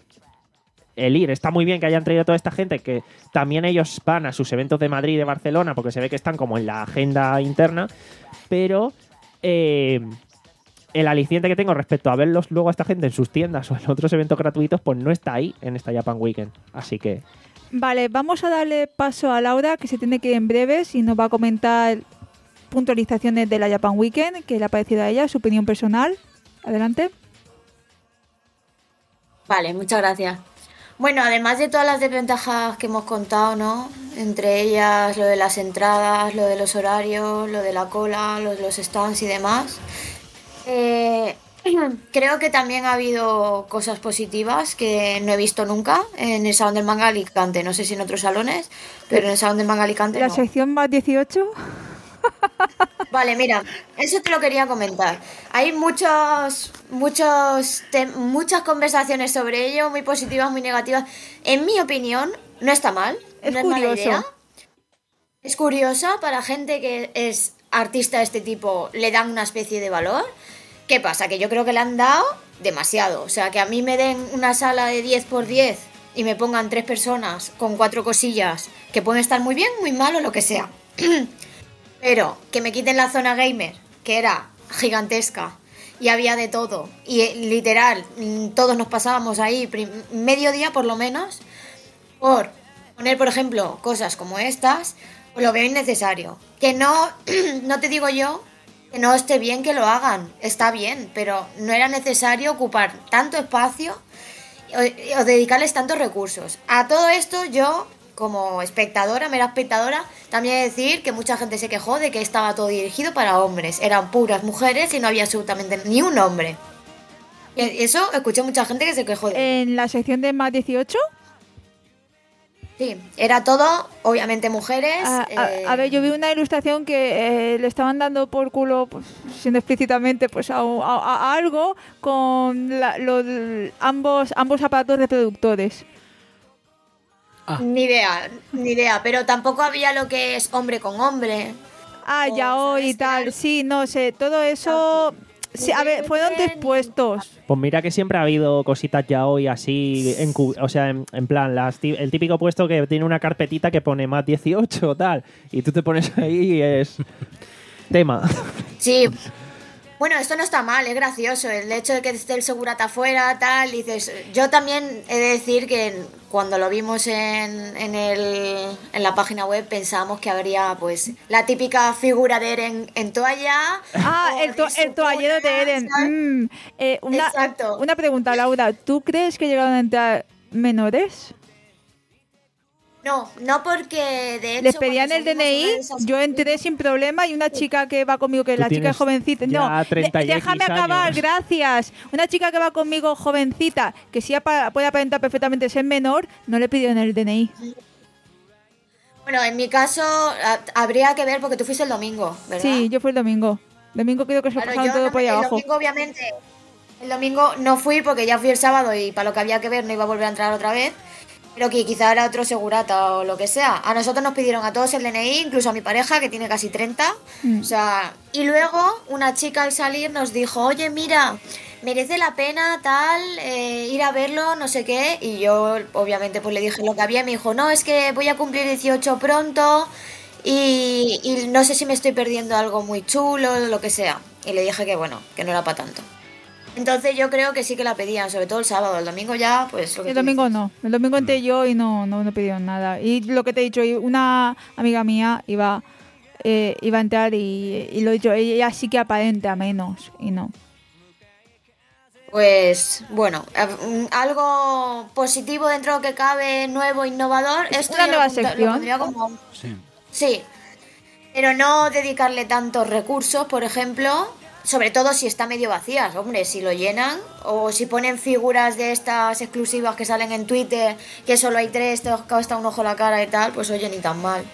[SPEAKER 4] el ir. Está muy bien que hayan traído a toda esta gente, que también ellos van a sus eventos de Madrid y de Barcelona, porque se ve que están como en la agenda interna, pero eh, el aliciente que tengo respecto a verlos luego a esta gente en sus tiendas o en otros eventos gratuitos, pues no está ahí en esta Japan Weekend. Así que
[SPEAKER 1] Vale, vamos a darle paso a Laura, que se tiene que ir en breves y nos va a comentar puntualizaciones de la Japan Weekend, que le ha parecido a ella, su opinión personal. Adelante.
[SPEAKER 3] Vale, muchas gracias. Bueno, además de todas las desventajas que hemos contado, ¿no? Entre ellas lo de las entradas, lo de los horarios, lo de la cola, lo de los stands y demás, eh, creo que también ha habido cosas positivas que no he visto nunca en el Salón del Manga de Alicante. No sé si en otros salones, pero en el Salón del Manga de Alicante
[SPEAKER 1] La
[SPEAKER 3] no.
[SPEAKER 1] sección más dieciocho.
[SPEAKER 3] Vale, mira, eso te lo quería comentar. Hay muchos, muchos, te- muchas conversaciones sobre ello, muy positivas, muy negativas. En mi opinión, no está mal.
[SPEAKER 1] Es
[SPEAKER 3] no es mala
[SPEAKER 1] curioso.
[SPEAKER 3] idea. Es curiosa para gente que es artista de este tipo, le dan una especie de valor. ¿Qué pasa? Que yo creo que le han dado demasiado. O sea, que a mí me den una sala de diez por diez y me pongan tres personas con cuatro cosillas que pueden estar muy bien, muy mal o lo que sea. Pero que me quiten la zona gamer, que era gigantesca y había de todo. Y eh, literal, mm, todos nos pasábamos ahí prim- medio día por lo menos por poner, por ejemplo, cosas como estas, pues lo veo innecesario. Que no, no te digo yo que no esté bien que lo hagan, está bien, pero no era necesario ocupar tanto espacio o, o dedicarles tantos recursos. A todo esto yo, como espectadora, mera espectadora, también he de decir que mucha gente se quejó de que estaba todo dirigido para hombres. Eran puras mujeres y no había absolutamente ni un hombre. Y eso, escuché mucha gente que se quejó de...
[SPEAKER 1] En la sección de más dieciocho.
[SPEAKER 3] Sí, era todo, obviamente, mujeres.
[SPEAKER 1] A, a-
[SPEAKER 3] eh,
[SPEAKER 1] a ver, yo vi una ilustración que eh, le estaban dando por culo, pues, siendo explícitamente, pues a, a- a algo con la- los, ambos, ambos aparatos reproductores.
[SPEAKER 2] Ah.
[SPEAKER 3] Ni idea, ni idea, pero tampoco había lo que es hombre con hombre.
[SPEAKER 1] Ah,
[SPEAKER 3] O,
[SPEAKER 1] ya hoy y
[SPEAKER 3] ¿sabes?
[SPEAKER 1] tal.
[SPEAKER 3] Eran-
[SPEAKER 1] Sí, no sé, todo eso... Sí, a ver, fueron dispuestos.
[SPEAKER 4] Pues mira que siempre ha habido cositas ya hoy así, en, cu- o sea, en, en plan, las ti- el típico puesto que tiene una carpetita que pone más dieciocho o tal, y tú te pones ahí y es tema.
[SPEAKER 3] Sí. Bueno, esto no está mal, es gracioso. El hecho de que esté el segurata afuera, tal, dices... Yo también he de decir que cuando lo vimos en, en, el, en la página web pensábamos que habría, pues, la típica figura de Eren en toalla.
[SPEAKER 1] Ah,
[SPEAKER 3] o
[SPEAKER 1] el, to-
[SPEAKER 3] de
[SPEAKER 1] el toallero de
[SPEAKER 3] Sukuna,
[SPEAKER 1] Eren.
[SPEAKER 3] ¿sabes?
[SPEAKER 1] Mm, eh, una,
[SPEAKER 3] Exacto.
[SPEAKER 1] una pregunta, Laura. ¿Tú crees que llegaron a entrar menores?
[SPEAKER 3] No, no porque de hecho...
[SPEAKER 1] Les pedían el
[SPEAKER 3] cuando
[SPEAKER 1] D N I,
[SPEAKER 3] salimos una de esas-
[SPEAKER 1] yo entré sin problema y una chica que va conmigo, que
[SPEAKER 4] Tú
[SPEAKER 1] la chica
[SPEAKER 4] tienes
[SPEAKER 1] es jovencita...
[SPEAKER 4] ya
[SPEAKER 1] No,
[SPEAKER 4] treinta
[SPEAKER 1] de-
[SPEAKER 4] y
[SPEAKER 1] déjame
[SPEAKER 4] X
[SPEAKER 1] acabar,
[SPEAKER 4] años.
[SPEAKER 1] gracias. Una chica que va conmigo jovencita, que sí apa- puede aparentar perfectamente ser menor, no le pidieron el D N I.
[SPEAKER 3] Bueno, en mi caso a- habría que ver porque tú fuiste el domingo, ¿verdad?
[SPEAKER 1] Sí, yo fui el domingo. Domingo creo que se lo
[SPEAKER 3] Claro,
[SPEAKER 1] pasaron
[SPEAKER 3] yo
[SPEAKER 1] todo
[SPEAKER 3] no
[SPEAKER 1] por
[SPEAKER 3] me-
[SPEAKER 1] ahí
[SPEAKER 3] el
[SPEAKER 1] abajo.
[SPEAKER 3] domingo obviamente, el domingo no fui porque ya fui el sábado y para lo que había que ver no iba a volver a entrar otra vez, pero que quizá era otro segurata o lo que sea. A nosotros nos pidieron a todos el D N I, incluso a mi pareja que tiene casi treinta,
[SPEAKER 1] Mm.
[SPEAKER 3] o sea, y luego una chica al salir nos dijo, oye mira, merece la pena tal, eh, ir a verlo, no sé qué, y yo obviamente pues le dije lo que había y me dijo, no, es que voy a cumplir dieciocho pronto y, y no sé si me estoy perdiendo algo muy chulo, lo que sea. Y le dije que bueno, que no era para tanto. Entonces yo creo que sí que la pedían, sobre todo el sábado, el domingo ya, pues lo que
[SPEAKER 1] El
[SPEAKER 3] tú
[SPEAKER 1] domingo
[SPEAKER 3] dices.
[SPEAKER 1] no. El domingo entré yo y no, no, no pidieron nada. Y lo que te he dicho, y una amiga mía iba, eh, iba a entrar y, y lo he dicho, ella sí que aparenta menos y no.
[SPEAKER 3] Pues bueno, a- mm, algo positivo dentro de lo que cabe, nuevo, innovador.
[SPEAKER 1] Es
[SPEAKER 3] Esto
[SPEAKER 1] una
[SPEAKER 3] yo lo
[SPEAKER 1] nueva
[SPEAKER 3] apunta- lo
[SPEAKER 1] sección.
[SPEAKER 3] pondría como...
[SPEAKER 2] Sí.
[SPEAKER 3] Sí, pero no dedicarle tantos recursos, por ejemplo, sobre todo si está medio vacías, hombre, si lo llenan o si ponen figuras de estas exclusivas que salen en Twitter, que solo hay tres, te cuesta un ojo la cara y tal, pues oye, ni tan mal.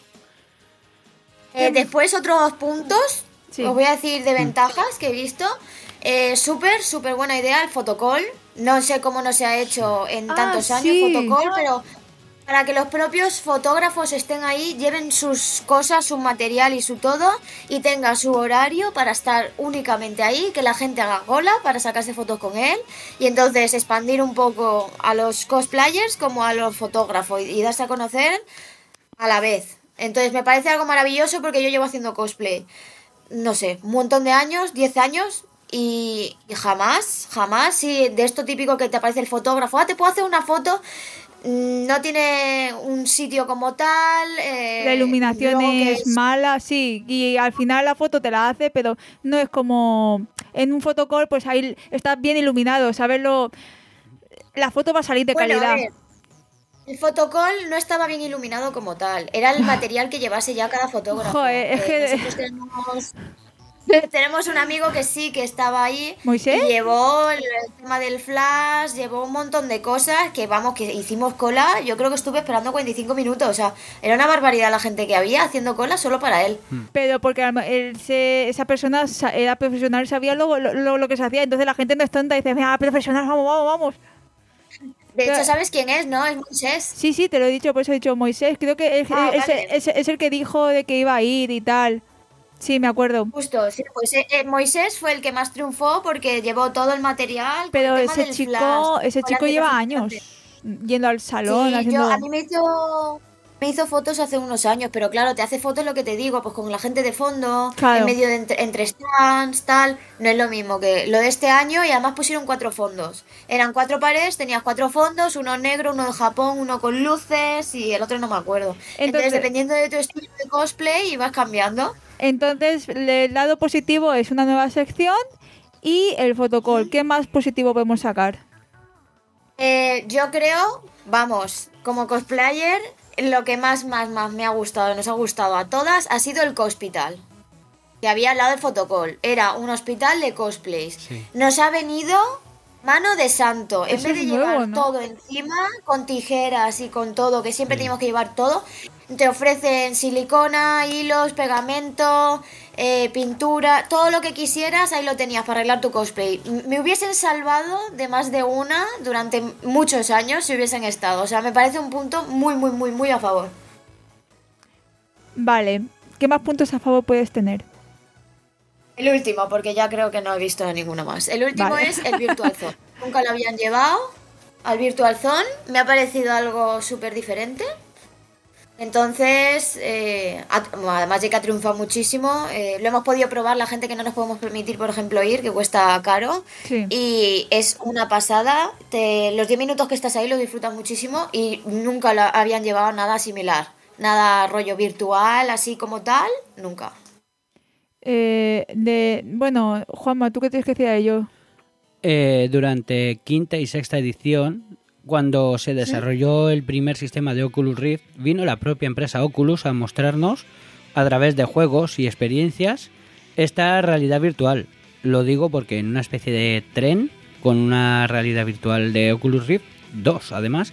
[SPEAKER 3] Eh, después otros puntos,
[SPEAKER 1] Sí.
[SPEAKER 3] os voy a decir de ventajas que he visto. Eh, súper, súper buena idea el fotocall. No sé cómo no se ha hecho en
[SPEAKER 1] Ah,
[SPEAKER 3] tantos años
[SPEAKER 1] sí.
[SPEAKER 3] fotocall, pero para que los propios fotógrafos estén ahí, lleven sus cosas, su material y su todo, y tenga su horario para estar únicamente ahí, que la gente haga cola para sacarse fotos con él, y entonces expandir un poco a los cosplayers como a los fotógrafos y, y darse a conocer a la vez. Entonces me parece algo maravilloso porque yo llevo haciendo cosplay, no sé, un montón de años, diez años, y, y jamás, jamás, sí, de esto típico que te aparece el fotógrafo, ah, te puedo hacer una foto, mm, no tiene un sitio como tal, eh,
[SPEAKER 1] La iluminación
[SPEAKER 3] luego que
[SPEAKER 1] es mala, sí, y al final la foto te la hace, pero no es como en un fotocall, pues ahí está bien iluminado, sabes lo... La foto va a salir de
[SPEAKER 3] Bueno, a
[SPEAKER 1] calidad.
[SPEAKER 3] ver, el fotocall no estaba bien iluminado como tal, era el material que llevase ya cada fotógrafo.
[SPEAKER 1] Joder, es
[SPEAKER 3] Eh,
[SPEAKER 1] que-
[SPEAKER 3] nosotros tenemos, tenemos un amigo que sí, que estaba ahí
[SPEAKER 1] ¿Moisés?
[SPEAKER 3] y llevó el, el tema del flash, llevó un montón de cosas que vamos, que hicimos cola, yo creo que estuve esperando cuarenta y cinco minutos, o sea, era una barbaridad la gente que había haciendo cola solo para él.
[SPEAKER 1] Pero porque al- él se- esa persona sa- era profesional, sabía lo, lo, lo- lo que se hacía, entonces la gente no es tonta y dice, venga, profesional, vamos, vamos, vamos.
[SPEAKER 3] De
[SPEAKER 1] Pero-
[SPEAKER 3] hecho, ¿sabes quién es, no? Es Moisés.
[SPEAKER 1] Sí, sí, te lo he dicho, por eso he dicho Moisés, creo que es,
[SPEAKER 3] Ah,
[SPEAKER 1] es-
[SPEAKER 3] vale.
[SPEAKER 1] es- es el que dijo de que iba a ir y tal. Sí, me acuerdo.
[SPEAKER 3] Justo, sí, pues eh, eh, Moisés fue el que más triunfó porque llevó todo el material. con
[SPEAKER 1] Pero
[SPEAKER 3] el tema
[SPEAKER 1] ese
[SPEAKER 3] del
[SPEAKER 1] chico,
[SPEAKER 3] flash,
[SPEAKER 1] ese
[SPEAKER 3] con
[SPEAKER 1] chico
[SPEAKER 3] la
[SPEAKER 1] lleva
[SPEAKER 3] anticongelante.
[SPEAKER 1] años yendo al salón,
[SPEAKER 3] Sí,
[SPEAKER 1] haciendo...
[SPEAKER 3] yo, a mí me hizo, me hizo fotos hace unos años, pero claro, te hace fotos lo que te digo, pues con la gente de fondo,
[SPEAKER 1] Claro.
[SPEAKER 3] en medio de entre, entre stands, tal. No es lo mismo que lo de este año y además pusieron cuatro fondos. Eran cuatro paredes, tenías cuatro fondos, uno negro, uno de Japón, uno con luces y el otro no me acuerdo. Entonces,
[SPEAKER 1] Entonces-
[SPEAKER 3] dependiendo de tu estilo de cosplay, ibas cambiando.
[SPEAKER 1] Entonces, el lado positivo es una nueva sección y el fotocall. ¿Qué más positivo podemos sacar?
[SPEAKER 3] Eh, yo creo, vamos, como cosplayer, lo que más, más, más me ha gustado, nos ha gustado a todas, ha sido el Cospital. Que había al lado del fotocall. Era un hospital de cosplays.
[SPEAKER 2] Sí.
[SPEAKER 3] Nos ha venido mano de santo. En
[SPEAKER 1] Eso
[SPEAKER 3] vez de
[SPEAKER 1] es
[SPEAKER 3] llevar
[SPEAKER 1] nuevo, ¿no?
[SPEAKER 3] todo encima, con tijeras y con todo, que siempre teníamos que llevar todo, te ofrecen silicona, hilos, pegamento, eh, pintura, todo lo que quisieras, ahí lo tenías para arreglar tu cosplay. M- Me hubiesen salvado de más de una durante muchos años si hubiesen estado. O sea, me parece un punto muy, muy, muy, muy a favor.
[SPEAKER 1] Vale. ¿Qué más puntos a favor puedes tener?
[SPEAKER 3] El último, porque ya creo que no he visto ninguno más. El último
[SPEAKER 1] Vale.
[SPEAKER 3] es el Virtual Zone. Nunca lo habían llevado al Virtual Zone. Me ha parecido algo súper diferente. Entonces, eh, ha- además de que ha triunfado muchísimo, eh, lo hemos podido probar la gente que no nos podemos permitir, por ejemplo, ir, que cuesta caro.
[SPEAKER 1] Sí.
[SPEAKER 3] Y es una pasada. Te- los diez minutos que estás ahí lo disfrutas muchísimo y nunca lo habían llevado nada similar. Nada rollo virtual, así como tal, nunca.
[SPEAKER 1] Eh, de, bueno, Juanma, ¿tú qué tienes que decir a ello?
[SPEAKER 2] Eh, durante quinta y sexta edición cuando se desarrolló ¿Sí? el primer sistema de Oculus Rift, vino la propia empresa Oculus a mostrarnos, a través de juegos y experiencias, esta realidad virtual. Lo digo porque en una especie de tren, con una realidad virtual de Oculus Rift dos, además,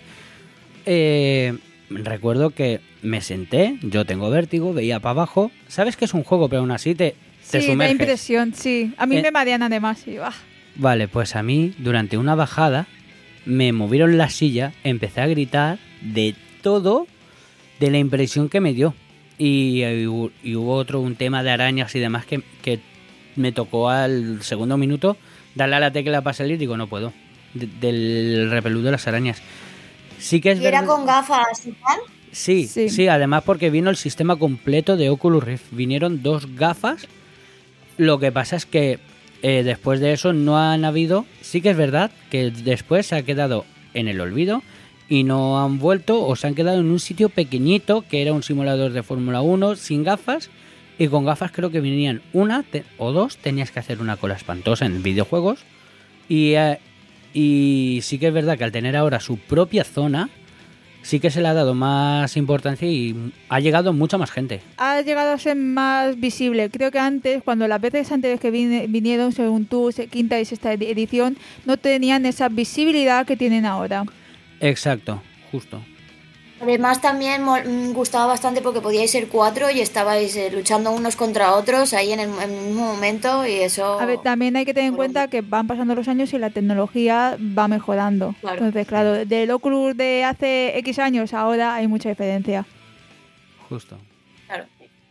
[SPEAKER 2] eh, recuerdo que me senté, yo tengo vértigo, veía para abajo. ¿Sabes que es un juego, pero aún así te, te
[SPEAKER 1] sí,
[SPEAKER 2] sumerges?
[SPEAKER 1] Sí, da impresión, sí. A mí eh, me marean además. Y, ah.
[SPEAKER 2] Vale, pues a mí, durante una bajada, me movieron la silla, empecé a gritar de todo, de la impresión que me dio. Y, y, y hubo otro, un tema de arañas y demás que, que me tocó al segundo minuto darle a la tecla para salir. Digo, no puedo, de, del repelús de las arañas. Sí que es
[SPEAKER 3] ¿Y era
[SPEAKER 2] verdad...
[SPEAKER 3] con gafas y tal?
[SPEAKER 2] Sí, sí, sí, además porque vino el sistema completo de Oculus Rift. Vinieron dos gafas. Lo que pasa es que eh, después de eso no han habido... Sí que es verdad que después se ha quedado en el olvido y no han vuelto, o se han quedado en un sitio pequeñito que era un simulador de Fórmula uno sin gafas, y con gafas creo que venían una te, o dos, tenías que hacer una cola espantosa en videojuegos, y, eh, y sí que es verdad que al tener ahora su propia zona, sí que se le ha dado más importancia y ha llegado mucha más gente.
[SPEAKER 1] Ha llegado a ser más visible. Creo que antes, cuando las veces anteriores que vine, vinieron, según tú, quinta y sexta edición, no tenían esa visibilidad que tienen ahora.
[SPEAKER 2] Exacto, justo.
[SPEAKER 3] Además también me gustaba bastante porque podíais ser cuatro y estabais eh, luchando unos contra otros ahí en el, en el mismo momento, y eso...
[SPEAKER 1] A ver, también hay que tener en cuenta que van pasando los años y la tecnología va mejorando. Claro. Entonces, claro, del Oculus de hace X años ahora hay mucha diferencia.
[SPEAKER 2] Justo.
[SPEAKER 3] Claro.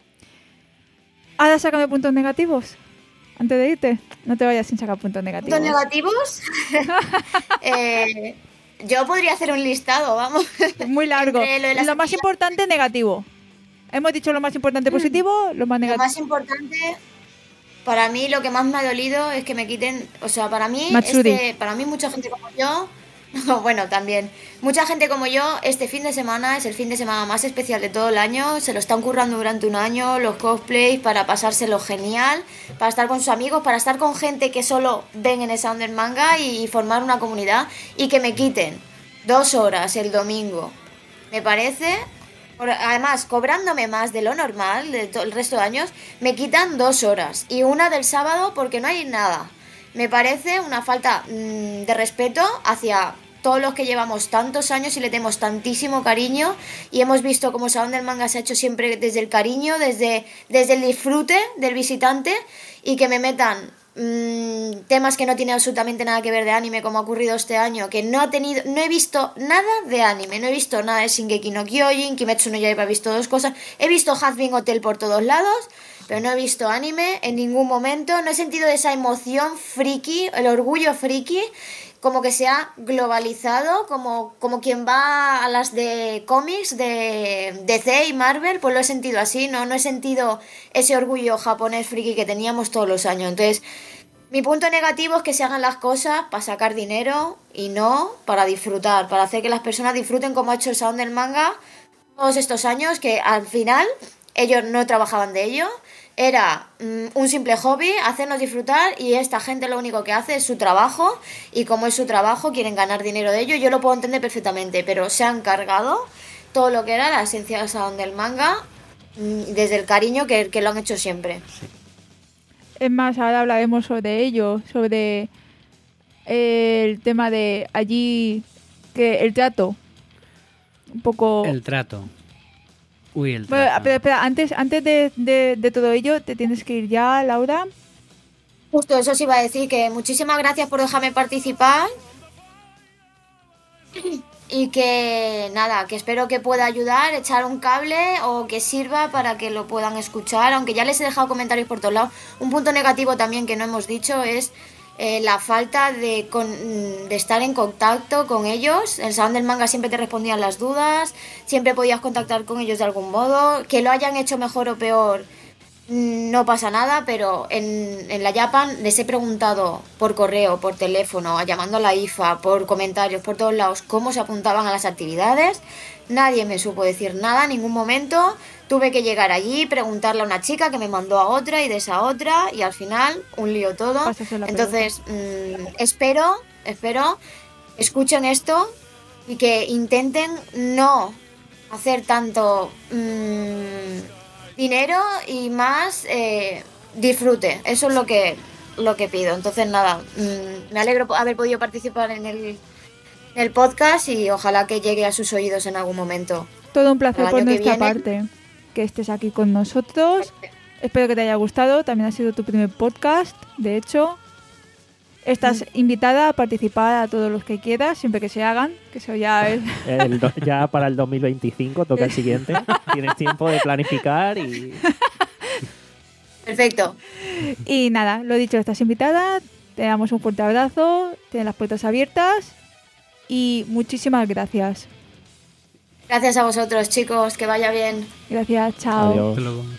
[SPEAKER 1] Ahora sácame puntos negativos. Antes de irte, no te vayas sin sacar puntos negativos.
[SPEAKER 3] ¿Puntos negativos? eh... Yo podría hacer un listado, vamos.
[SPEAKER 1] Muy largo. Lo, lo más importante, negativo. Hemos dicho lo más importante positivo, lo más negativo.
[SPEAKER 3] Lo más importante, para mí, lo que más me ha dolido es que me quiten... O sea, para mí,
[SPEAKER 1] Matsuri.
[SPEAKER 3] este, para mí mucha gente como yo... No, bueno, también. Mucha gente como yo, este fin de semana es el fin de semana más especial de todo el año. Se lo están currando durante un año, los cosplays, para pasárselo genial, para estar con sus amigos, para estar con gente que solo ven en el Sound del Manga y formar una comunidad. Y que me quiten dos horas el domingo. Me parece... Además, cobrándome más de lo normal, de todo el resto de años, me quitan dos horas. Y una del sábado porque no hay nada. Me parece una falta mmm, de respeto hacia todos los que llevamos tantos años y le tenemos tantísimo cariño, y hemos visto cómo Sound del Manga se ha hecho siempre desde el cariño, desde, desde el disfrute del visitante, y que me metan mmm, temas que no tienen absolutamente nada que ver de anime, como ha ocurrido este año, que no ha tenido, no he visto nada de anime, no he visto nada de Shingeki no Kyojin, Kimetsu no Yaiba, he visto dos cosas, he visto Hazbin Hotel por todos lados, pero no he visto anime en ningún momento, no he sentido esa emoción friki, el orgullo friki, como que se ha globalizado, como, como quien va a las de cómics de D C y Marvel, pues lo he sentido así, ¿no? No he sentido ese orgullo japonés friki que teníamos todos los años. Entonces, mi punto negativo es que se hagan las cosas para sacar dinero y no para disfrutar, para hacer que las personas disfruten como ha hecho el Sound del Manga todos estos años, que al final ellos no trabajaban de ello. Era mm, un simple hobby, hacernos disfrutar, y esta gente lo único que hace es su trabajo, y como es su trabajo quieren ganar dinero de ello. Yo lo puedo entender perfectamente, pero se han cargado todo lo que era la esencia del Sound del Manga, mm, desde el cariño que, que lo han hecho siempre.
[SPEAKER 2] Sí.
[SPEAKER 1] Es más, ahora hablaremos sobre ello, sobre el tema de allí, que el trato, un poco...
[SPEAKER 2] El trato. Uy, el
[SPEAKER 1] bueno,
[SPEAKER 2] trato.
[SPEAKER 1] pero espera, antes, antes de, de, de todo ello, te tienes que ir ya, Laura.
[SPEAKER 3] Justo eso sí iba a decir, que muchísimas gracias por dejarme participar. Y que nada, que espero que pueda ayudar, echar un cable o que sirva para que lo puedan escuchar, aunque ya les he dejado comentarios por todos lados. Un punto negativo también que no hemos dicho es eh, la falta de, con, de estar en contacto con ellos. El Sound del Manga siempre te respondían las dudas, siempre podías contactar con ellos de algún modo. Que lo hayan hecho mejor o peor, no pasa nada, pero en, en la Japan les he preguntado por correo, por teléfono, llamando a la I F A, por comentarios, por todos lados, cómo se apuntaban a las actividades. Nadie me supo decir nada en ningún momento. Tuve que llegar allí, preguntarle a una chica que me mandó a otra y de esa otra, y al final un lío todo. Entonces, mmm, espero, espero, escuchen esto y que intenten no hacer tanto mmm, dinero y más eh, disfrute. Eso es lo que, lo que pido. Entonces nada, mmm, me alegro haber podido participar en el, el podcast y ojalá que llegue a sus oídos en algún momento.
[SPEAKER 1] Todo un placer
[SPEAKER 3] El
[SPEAKER 1] por
[SPEAKER 3] año que
[SPEAKER 1] nuestra
[SPEAKER 3] viene.
[SPEAKER 1] parte que estés aquí con nosotros. Espero que te haya gustado. También ha sido tu primer podcast, de hecho. Estás invitada a participar a todos los que quieras, siempre que se hagan, que eso ya es...
[SPEAKER 4] El do- ya para el dos mil veinticinco toca el siguiente. Tienes tiempo de planificar y...
[SPEAKER 3] Perfecto.
[SPEAKER 1] Y nada, lo dicho, estás invitada, te damos un fuerte abrazo, tienes las puertas abiertas y muchísimas gracias.
[SPEAKER 3] Gracias a vosotros, chicos. Que vaya bien.
[SPEAKER 1] Gracias, chao.
[SPEAKER 4] Adiós.
[SPEAKER 2] Hasta luego.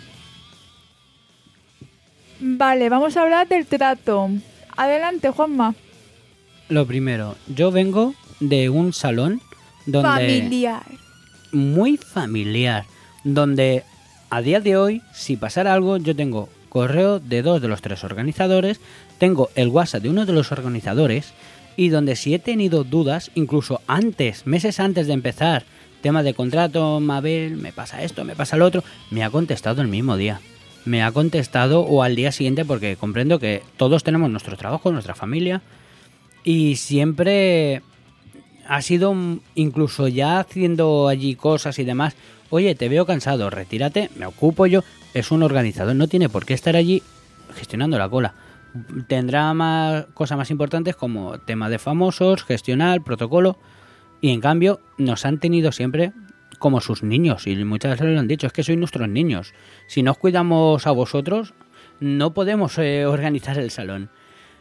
[SPEAKER 1] Vale, vamos a hablar del trato. Adelante, Juanma.
[SPEAKER 2] Lo primero, yo vengo de un salón donde
[SPEAKER 1] Familiar.
[SPEAKER 2] muy familiar, donde a día de hoy, si pasara algo, yo tengo correo de dos de los tres organizadores, tengo el WhatsApp de uno de los organizadores, y donde si he tenido dudas, incluso antes, meses antes de empezar, tema de contrato, Mabel, me pasa esto, me pasa lo otro, me ha contestado el mismo día. Me ha contestado o al día siguiente, porque comprendo que todos tenemos nuestro trabajo, nuestra familia, y siempre ha sido, incluso ya haciendo allí cosas y demás, oye, te veo cansado, retírate, me ocupo yo. Es un organizador, no tiene por qué estar allí gestionando la cola. Tendrá más cosas más importantes como tema de famosos, gestionar, protocolo, y en cambio nos han tenido siempre como sus niños, y muchas veces lo han dicho, es que sois nuestros niños. Si no os cuidamos a vosotros, no podemos eh, organizar el salón.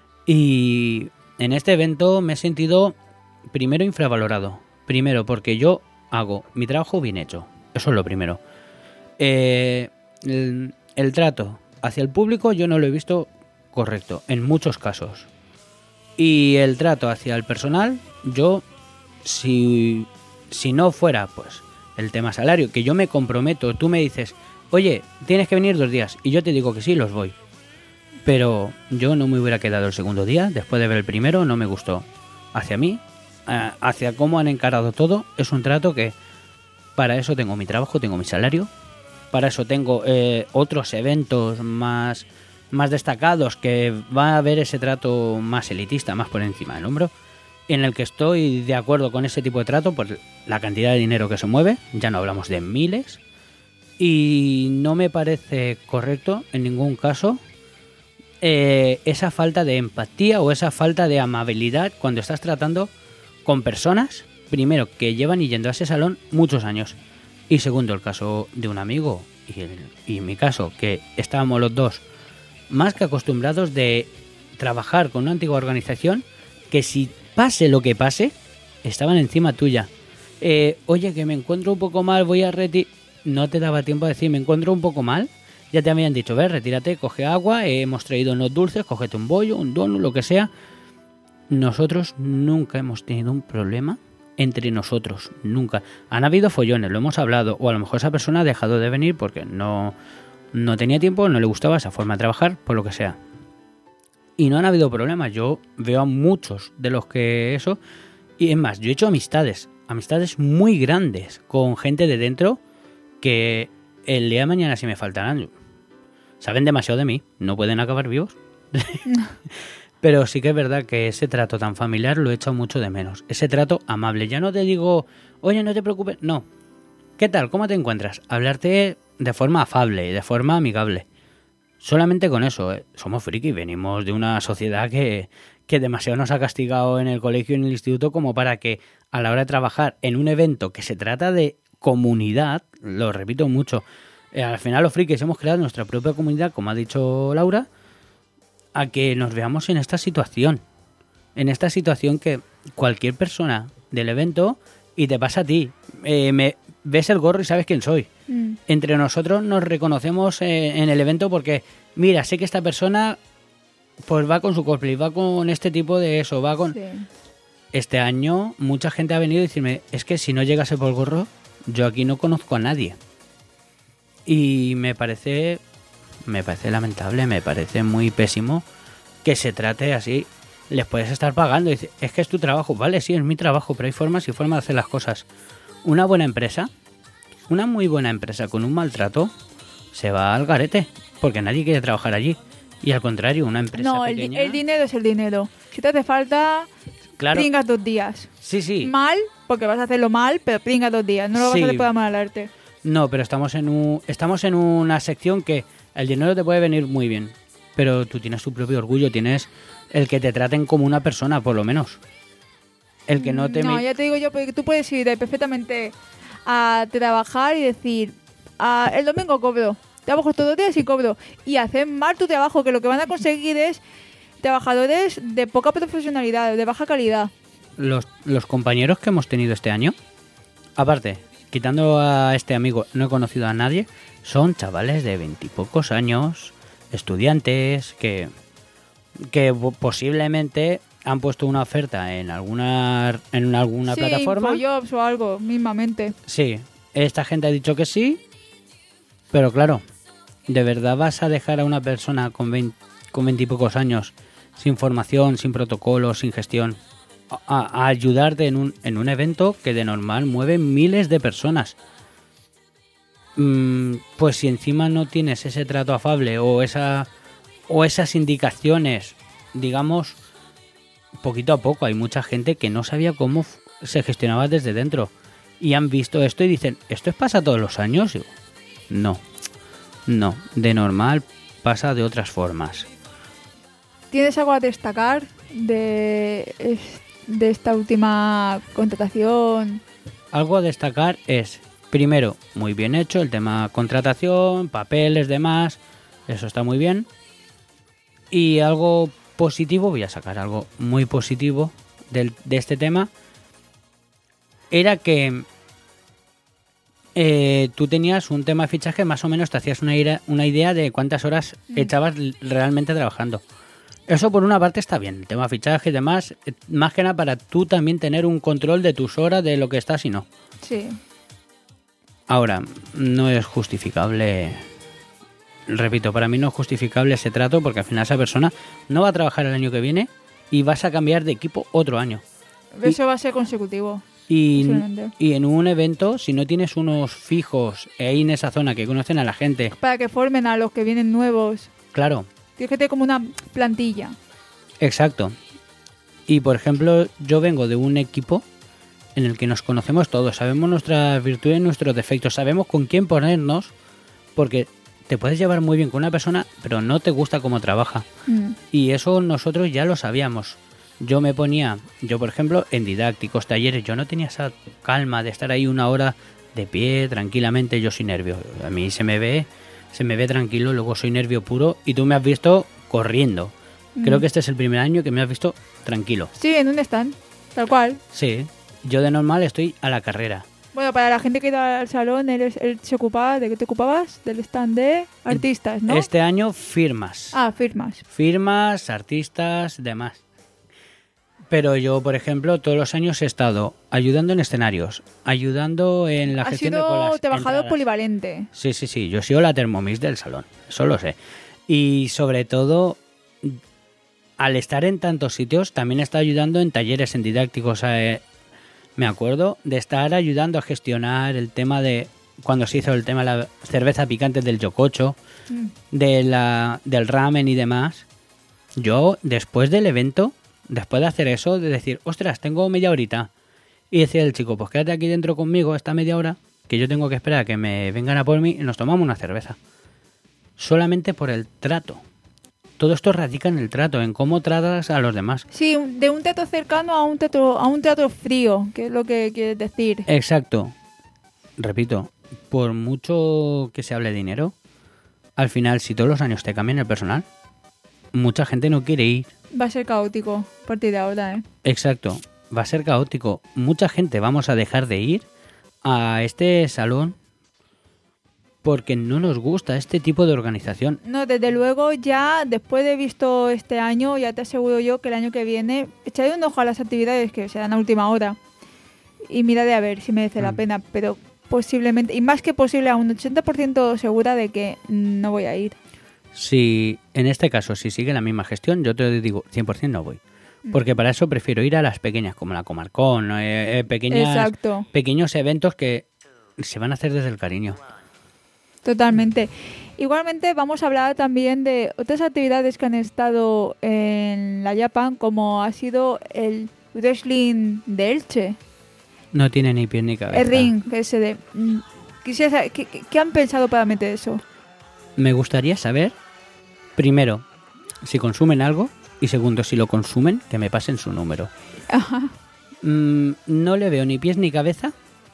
[SPEAKER 2] Y en este evento me he sentido primero infravalorado. Primero porque yo hago mi trabajo bien hecho. Eso es lo primero. Eh, el, el trato hacia el público yo no lo he visto correcto en muchos casos. Y el trato hacia el personal, yo, si, si no fuera pues el tema salario, que yo me comprometo, tú me dices, oye, tienes que venir dos días, y yo te digo que sí, los voy. Pero yo no me hubiera quedado el segundo día, después de ver el primero, no me gustó. Hacia mí, hacia cómo han encarado todo, es un trato que para eso tengo mi trabajo, tengo mi salario, para eso tengo eh, otros eventos más, más destacados, que va a haber ese trato más elitista, más por encima del hombro, en el que estoy de acuerdo con ese tipo de trato por la cantidad de dinero que se mueve, ya no hablamos de miles, y no me parece correcto en ningún caso eh, esa falta de empatía o esa falta de amabilidad cuando estás tratando con personas, primero, que llevan yendo a ese salón muchos años, y segundo, el caso de un amigo y, el, y en mi caso, que estábamos los dos más que acostumbrados de trabajar con una antigua organización, que si pase lo que pase, estaban encima tuya. Eh, oye, que me encuentro un poco mal, voy a retirar... No te daba tiempo a decir, me encuentro un poco mal. Ya te habían dicho, ve, retírate, coge agua, eh, hemos traído unos dulces, cógete un bollo, un donut, lo que sea. Nosotros nunca hemos tenido un problema entre nosotros, nunca. Han habido follones, lo hemos hablado, o a lo mejor esa persona ha dejado de venir porque no, no tenía tiempo, no le gustaba esa forma de trabajar, por lo que sea. Y no han habido problemas. Yo veo a muchos de los que eso... Y es más, yo he hecho amistades, amistades muy grandes con gente de dentro que el día de mañana, si me faltarán, saben demasiado de mí, no pueden acabar vivos. Pero sí que es verdad que ese trato tan familiar lo he echado mucho de menos. Ese trato amable. Ya no te digo, oye, no te preocupes. No. ¿Qué tal? ¿Cómo te encuentras? Hablarte de forma afable, de forma amigable. Solamente con eso, ¿eh? Somos frikis, venimos de una sociedad que, que demasiado nos ha castigado en el colegio y en el instituto como para que a la hora de trabajar en un evento que se trata de comunidad, lo repito mucho, eh, al final los frikis hemos creado nuestra propia comunidad, como ha dicho Laura, a que nos veamos en esta situación. En esta situación que cualquier persona del evento, y te pasa a ti, eh, me ves el gorro y sabes quién soy. Mm. Entre nosotros nos reconocemos eh, en el evento porque, mira, sé que esta persona pues va con su cosplay, va con este tipo de eso, va con... Sí. Este año mucha gente ha venido a decirme, es que si no llegase por el gorro, yo aquí no conozco a nadie. Y me parece... Me parece lamentable, me parece muy pésimo que se trate así. les puedes estar pagando. Y dice, es que es tu trabajo. Vale, sí, es mi trabajo, pero hay formas y formas de hacer las cosas. Una buena empresa, una muy buena empresa con un maltrato, se va al garete, porque nadie quiere trabajar allí. Y al contrario, una empresa
[SPEAKER 1] No, el, di-
[SPEAKER 2] pequeña...
[SPEAKER 1] el dinero es el dinero. Si te hace falta,
[SPEAKER 2] Claro,
[SPEAKER 1] pringas dos días.
[SPEAKER 2] sí, sí.
[SPEAKER 1] Mal, porque vas a hacerlo mal, pero pringas dos días. No lo vas
[SPEAKER 2] Sí.
[SPEAKER 1] a hacer por amor al arte.
[SPEAKER 2] No, pero estamos en un, estamos en una sección que el dinero te puede venir muy bien, pero tú tienes tu propio orgullo, tienes el que te traten como una persona, por lo menos. El que no te...
[SPEAKER 1] No,
[SPEAKER 2] me-
[SPEAKER 1] ya te digo yo, porque tú puedes ir perfectamente a trabajar y decir, "Ah, el domingo cobro, trabajo todos los días y cobro". Y hacer mal tu trabajo, que lo que van a conseguir es trabajadores de poca profesionalidad, de baja calidad.
[SPEAKER 2] los, los compañeros que hemos tenido este año, aparte, quitando a este amigo, no he conocido a nadie, son chavales de veintipocos años, estudiantes, que, que po- posiblemente han puesto una oferta en alguna, en alguna
[SPEAKER 1] Sí,
[SPEAKER 2] plataforma.
[SPEAKER 1] Infojobs o algo, mismamente.
[SPEAKER 2] Sí, esta gente ha dicho que sí, pero claro, ¿de verdad vas a dejar a una persona con veinte, con veintipocos años sin formación, sin protocolo, sin gestión, a, a ayudarte en un, en un evento que de normal mueve miles de personas? Mm, pues si encima no tienes ese trato afable o esa o esas indicaciones, digamos, poquito a poco, hay mucha gente que no sabía cómo f- se gestionaba desde dentro y han visto esto y dicen, ¿esto pasa todos los años? Digo, no, no, de normal pasa de otras formas.
[SPEAKER 1] ¿Tienes algo a destacar de, es- de esta última contratación?
[SPEAKER 2] Algo a destacar es, primero, muy bien hecho el tema contratación, papeles, demás, eso está muy bien. Y algo positivo, voy a sacar algo muy positivo del- de este tema, era que eh, tú tenías un tema de fichaje, más o menos te hacías una, ira- una idea de cuántas horas echabas l- realmente trabajando. Eso por una parte está bien, el tema de fichaje y demás, eh, más que nada para tú también tener un control de tus horas, de lo que estás y no.
[SPEAKER 1] Sí.
[SPEAKER 2] Ahora, no es justificable, repito, para mí no es justificable ese trato porque al final esa persona no va a trabajar el año que viene y vas a cambiar de equipo otro año.
[SPEAKER 1] Eso va a ser consecutivo.
[SPEAKER 2] Y,
[SPEAKER 1] Posiblemente.
[SPEAKER 2] y en un evento, si no tienes unos fijos ahí en esa zona que conocen a la gente,
[SPEAKER 1] Para que formen a los que vienen nuevos.
[SPEAKER 2] claro,
[SPEAKER 1] Tienes que tener como una plantilla.
[SPEAKER 2] exacto. Y por ejemplo, yo vengo de un equipo en el que nos conocemos todos, sabemos nuestras virtudes y nuestros defectos, sabemos con quién ponernos, porque te puedes llevar muy bien con una persona, pero no te gusta cómo trabaja.
[SPEAKER 1] Mm.
[SPEAKER 2] Y eso nosotros ya lo sabíamos. Yo me ponía, yo por ejemplo, en didácticos, talleres, yo no tenía esa calma de estar ahí una hora de pie, tranquilamente, yo soy nervio. A mí se me ve, se me ve tranquilo, luego soy nervio puro y tú me has visto corriendo. Creo
[SPEAKER 1] Mm.
[SPEAKER 2] que este es el primer año que me has visto tranquilo.
[SPEAKER 1] Sí, en un stand. Tal cual.
[SPEAKER 2] Sí, yo de normal estoy a la carrera.
[SPEAKER 1] Bueno, para la gente que iba al salón, él, él se ocupaba, ¿de qué te ocupabas? Del stand de artistas, ¿no?
[SPEAKER 2] Este año firmas.
[SPEAKER 1] Ah, firmas.
[SPEAKER 2] Firmas, artistas, demás. Pero yo, por ejemplo, todos los años he estado ayudando en escenarios, ayudando en la
[SPEAKER 1] Ha
[SPEAKER 2] gestión de
[SPEAKER 1] sido
[SPEAKER 2] colas,
[SPEAKER 1] trabajador
[SPEAKER 2] entradas.
[SPEAKER 1] polivalente.
[SPEAKER 2] Sí, sí, sí. Yo he sido la Thermomix del salón. Eso lo sé. Y sobre todo, al estar en tantos sitios, también he estado ayudando en talleres, en didácticos. eh, me acuerdo de estar ayudando a gestionar el tema de cuando se hizo el tema de la cerveza picante del yococho,
[SPEAKER 1] Mm.
[SPEAKER 2] de la, del ramen y demás. Yo, después del evento, después de hacer eso, de decir, ostras, tengo media horita. Y decía el chico, pues quédate aquí dentro conmigo esta media hora, que yo tengo que esperar a que me vengan a por mí y nos tomamos una cerveza. Solamente por el trato. Todo esto radica en el trato, en cómo tratas a los demás.
[SPEAKER 1] Sí, un- de un trato cercano a un trato, a un trato frío, que es lo que quieres decir.
[SPEAKER 2] Exacto. Repito, por mucho que se hable de dinero, al final, si todos los años te cambian el personal, mucha gente no quiere ir.
[SPEAKER 1] Va a ser caótico a partir de ahora, ¿eh?
[SPEAKER 2] Exacto, va a ser caótico. Mucha gente vamos a dejar de ir a este salón porque no nos gusta este tipo de organización.
[SPEAKER 1] No, desde luego ya después de visto este año, ya te aseguro yo que el año que viene echaré un ojo a las actividades que serán a última hora y miraré a ver si merece la
[SPEAKER 2] Mm.
[SPEAKER 1] pena, pero posiblemente, y más que posible, a un ochenta por ciento segura de que no voy a ir.
[SPEAKER 2] Si en este caso, si sigue la misma gestión, yo te digo cien por ciento no voy. Porque para eso prefiero ir a las pequeñas, como la Comarcón, eh, eh, pequeñas,
[SPEAKER 1] Exacto.
[SPEAKER 2] pequeños eventos que se van a hacer desde el cariño.
[SPEAKER 1] Totalmente. Igualmente vamos a hablar también de otras actividades que han estado en la Japan, como ha sido el wrestling de Elche,
[SPEAKER 2] No tiene ni pie ni cabeza.
[SPEAKER 1] el ring ese de... mm, Quisiera saber, ¿qué, qué- qué han pensado para meter eso?
[SPEAKER 2] Me gustaría saber, primero, si consumen algo y segundo, si lo consumen, que me pasen su número.
[SPEAKER 1] Ajá.
[SPEAKER 2] Mm, no le veo ni pies ni cabeza.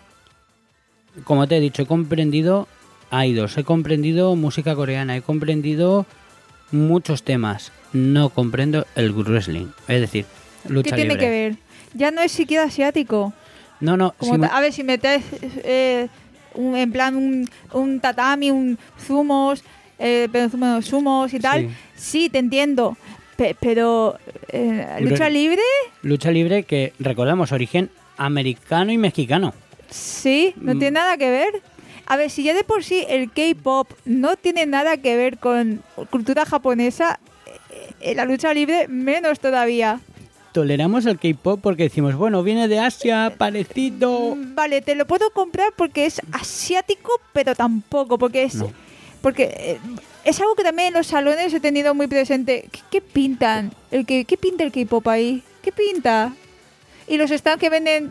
[SPEAKER 2] Como te he dicho, he comprendido idols, he comprendido música coreana, he comprendido muchos temas. No comprendo el wrestling, es decir, lucha
[SPEAKER 1] ¿Qué tiene
[SPEAKER 2] libre.
[SPEAKER 1] que ver? Ya no es siquiera asiático.
[SPEAKER 2] No, no,
[SPEAKER 1] Como
[SPEAKER 2] sí,
[SPEAKER 1] ta- a ver, si metes eh, un- en plan un, un tatami, un zumos, eh, pero zumo- zumos y tal,
[SPEAKER 2] Sí.
[SPEAKER 1] sí, te entiendo. Pe- pero eh, lucha
[SPEAKER 2] Pero-
[SPEAKER 1] libre,
[SPEAKER 2] lucha libre que recordamos origen americano y mexicano.
[SPEAKER 1] sí, no
[SPEAKER 2] Mm.
[SPEAKER 1] tiene nada que ver. A ver, si ya de por sí el K-pop no tiene nada que ver con cultura japonesa, eh, eh, la lucha libre menos todavía.
[SPEAKER 2] Toleramos el K-pop porque decimos, bueno, viene de Asia, parecido.
[SPEAKER 1] Mm, Vale, te lo puedo comprar porque es asiático, pero tampoco, porque es
[SPEAKER 2] No.
[SPEAKER 1] porque eh, es algo que también en los salones he tenido muy presente. ¿Qué, qué pintan? El que, ¿Qué pinta el K-pop ahí? ¿Qué pinta? Y los stands que venden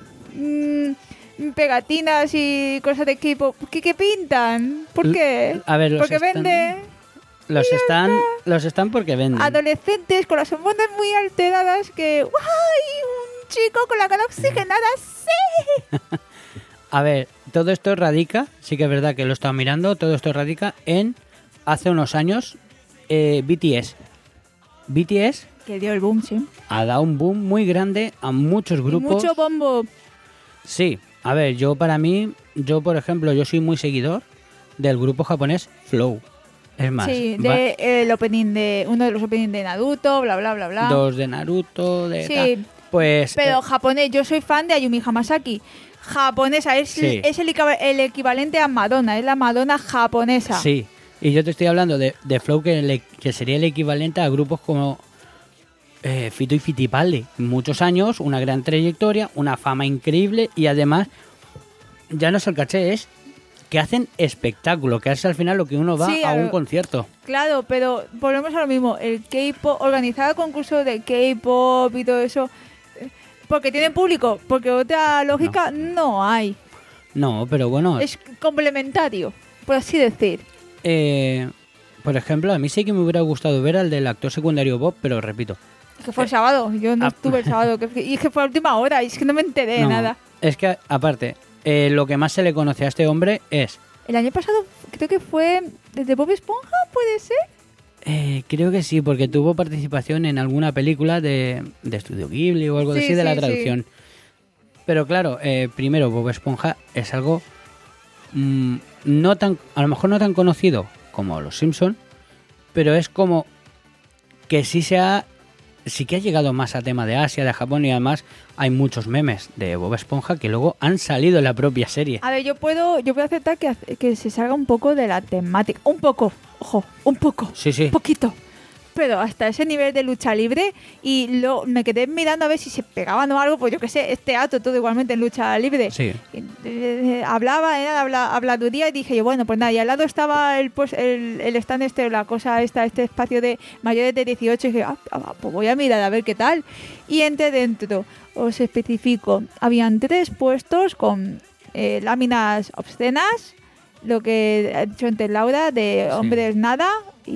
[SPEAKER 1] mm, pegatinas y cosas de K-pop, ¿qué, qué pintan? ¿Por qué?
[SPEAKER 2] A ver, los
[SPEAKER 1] porque
[SPEAKER 2] stand-
[SPEAKER 1] venden
[SPEAKER 2] Los están, los están porque venden.
[SPEAKER 1] adolescentes con las hormonas muy alteradas que... ¡Ay! Un chico con la cara oxigenada, ¡sí!
[SPEAKER 2] A ver, todo esto radica, sí que es verdad que lo he estado mirando, todo esto radica en hace unos años eh, B T S. B T S
[SPEAKER 1] Que dio el boom, sí.
[SPEAKER 2] ha dado un boom muy grande a muchos
[SPEAKER 1] Y
[SPEAKER 2] grupos.
[SPEAKER 1] mucho bombo.
[SPEAKER 2] Sí, a ver, yo para mí, yo por ejemplo, yo soy muy seguidor del grupo japonés Flow. Es más,
[SPEAKER 1] Sí,
[SPEAKER 2] va-
[SPEAKER 1] de el opening de uno de los openings de Naruto, bla bla bla bla.
[SPEAKER 2] dos de Naruto, de
[SPEAKER 1] Sí,
[SPEAKER 2] tal. Pues
[SPEAKER 1] Pero
[SPEAKER 2] eh,
[SPEAKER 1] japonés, yo soy fan de Ayumi Hamasaki. Japonesa, es,
[SPEAKER 2] Sí.
[SPEAKER 1] es el, equiva- el equivalente a Madonna, es la Madonna japonesa.
[SPEAKER 2] sí, y yo te estoy hablando de, de Flow que, le- que sería el equivalente a grupos como eh, Fito y Fitipaldi. Muchos años, una gran trayectoria, una fama increíble y además ya no es el caché, es que hacen espectáculo, que es al final lo que uno va
[SPEAKER 1] Sí,
[SPEAKER 2] a
[SPEAKER 1] a
[SPEAKER 2] un
[SPEAKER 1] ver.
[SPEAKER 2] concierto.
[SPEAKER 1] Claro, pero volvemos a lo mismo. El K-pop, organizar concursos de K-pop y todo eso, eh, porque tienen público, porque otra lógica no, hay.
[SPEAKER 2] No, pero bueno,
[SPEAKER 1] Es complementario, por así decir.
[SPEAKER 2] eh, por ejemplo, a mí sí que me hubiera gustado ver al del actor secundario Bob, pero repito,
[SPEAKER 1] Es que fue el sábado, yo no
[SPEAKER 2] ah,
[SPEAKER 1] estuve el sábado, que- y es que fue a última hora, y es que no me enteré de
[SPEAKER 2] no,
[SPEAKER 1] nada.
[SPEAKER 2] es que aparte, eh, lo que más se le conoce a este hombre es
[SPEAKER 1] El año pasado creo que fue desde Bob Esponja, ¿puede ser?
[SPEAKER 2] Eh, creo que sí, porque tuvo participación en alguna película de, de Estudio Ghibli o algo
[SPEAKER 1] Sí,
[SPEAKER 2] así de
[SPEAKER 1] sí,
[SPEAKER 2] la
[SPEAKER 1] sí.
[SPEAKER 2] traducción. Pero claro, eh, primero Bob Esponja es algo mm, no tan, a lo mejor no tan conocido como Los Simpson, pero es como que sí se ha, sí que ha llegado más a tema de Asia, de Japón y además hay muchos memes de Bob Esponja que luego han salido en la propia serie.
[SPEAKER 1] A ver, yo puedo, yo puedo aceptar que, hace- que se salga un poco de la temática. Un poco, ojo, un poco.
[SPEAKER 2] Sí, sí.
[SPEAKER 1] Un poquito. Pero hasta ese nivel de lucha libre y lo, me quedé mirando a ver si se pegaban o algo, pues yo qué sé, es teatro todo igualmente en lucha libre.
[SPEAKER 2] Sí.
[SPEAKER 1] Y, eh, hablaba, era habla, habladuría y dije yo, bueno, pues nada, y al lado estaba el, pues, el, el stand este, la cosa esta, este espacio de mayores de dieciocho y dije, ah, ah, pues voy a mirar a ver qué tal. Y entré dentro, os especifico, habían tres puestos con eh, láminas obscenas, lo que ha dicho antes Laura, de
[SPEAKER 2] Sí.
[SPEAKER 1] hombres nada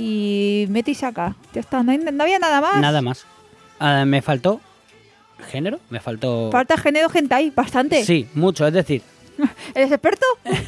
[SPEAKER 1] y mete y saca. Ya está, no, hay- no había nada más.
[SPEAKER 2] Nada más. Ah, me faltó género, me faltó...
[SPEAKER 1] Falta género hentai, bastante.
[SPEAKER 2] Sí, mucho, es decir,
[SPEAKER 1] ¿Eres experto?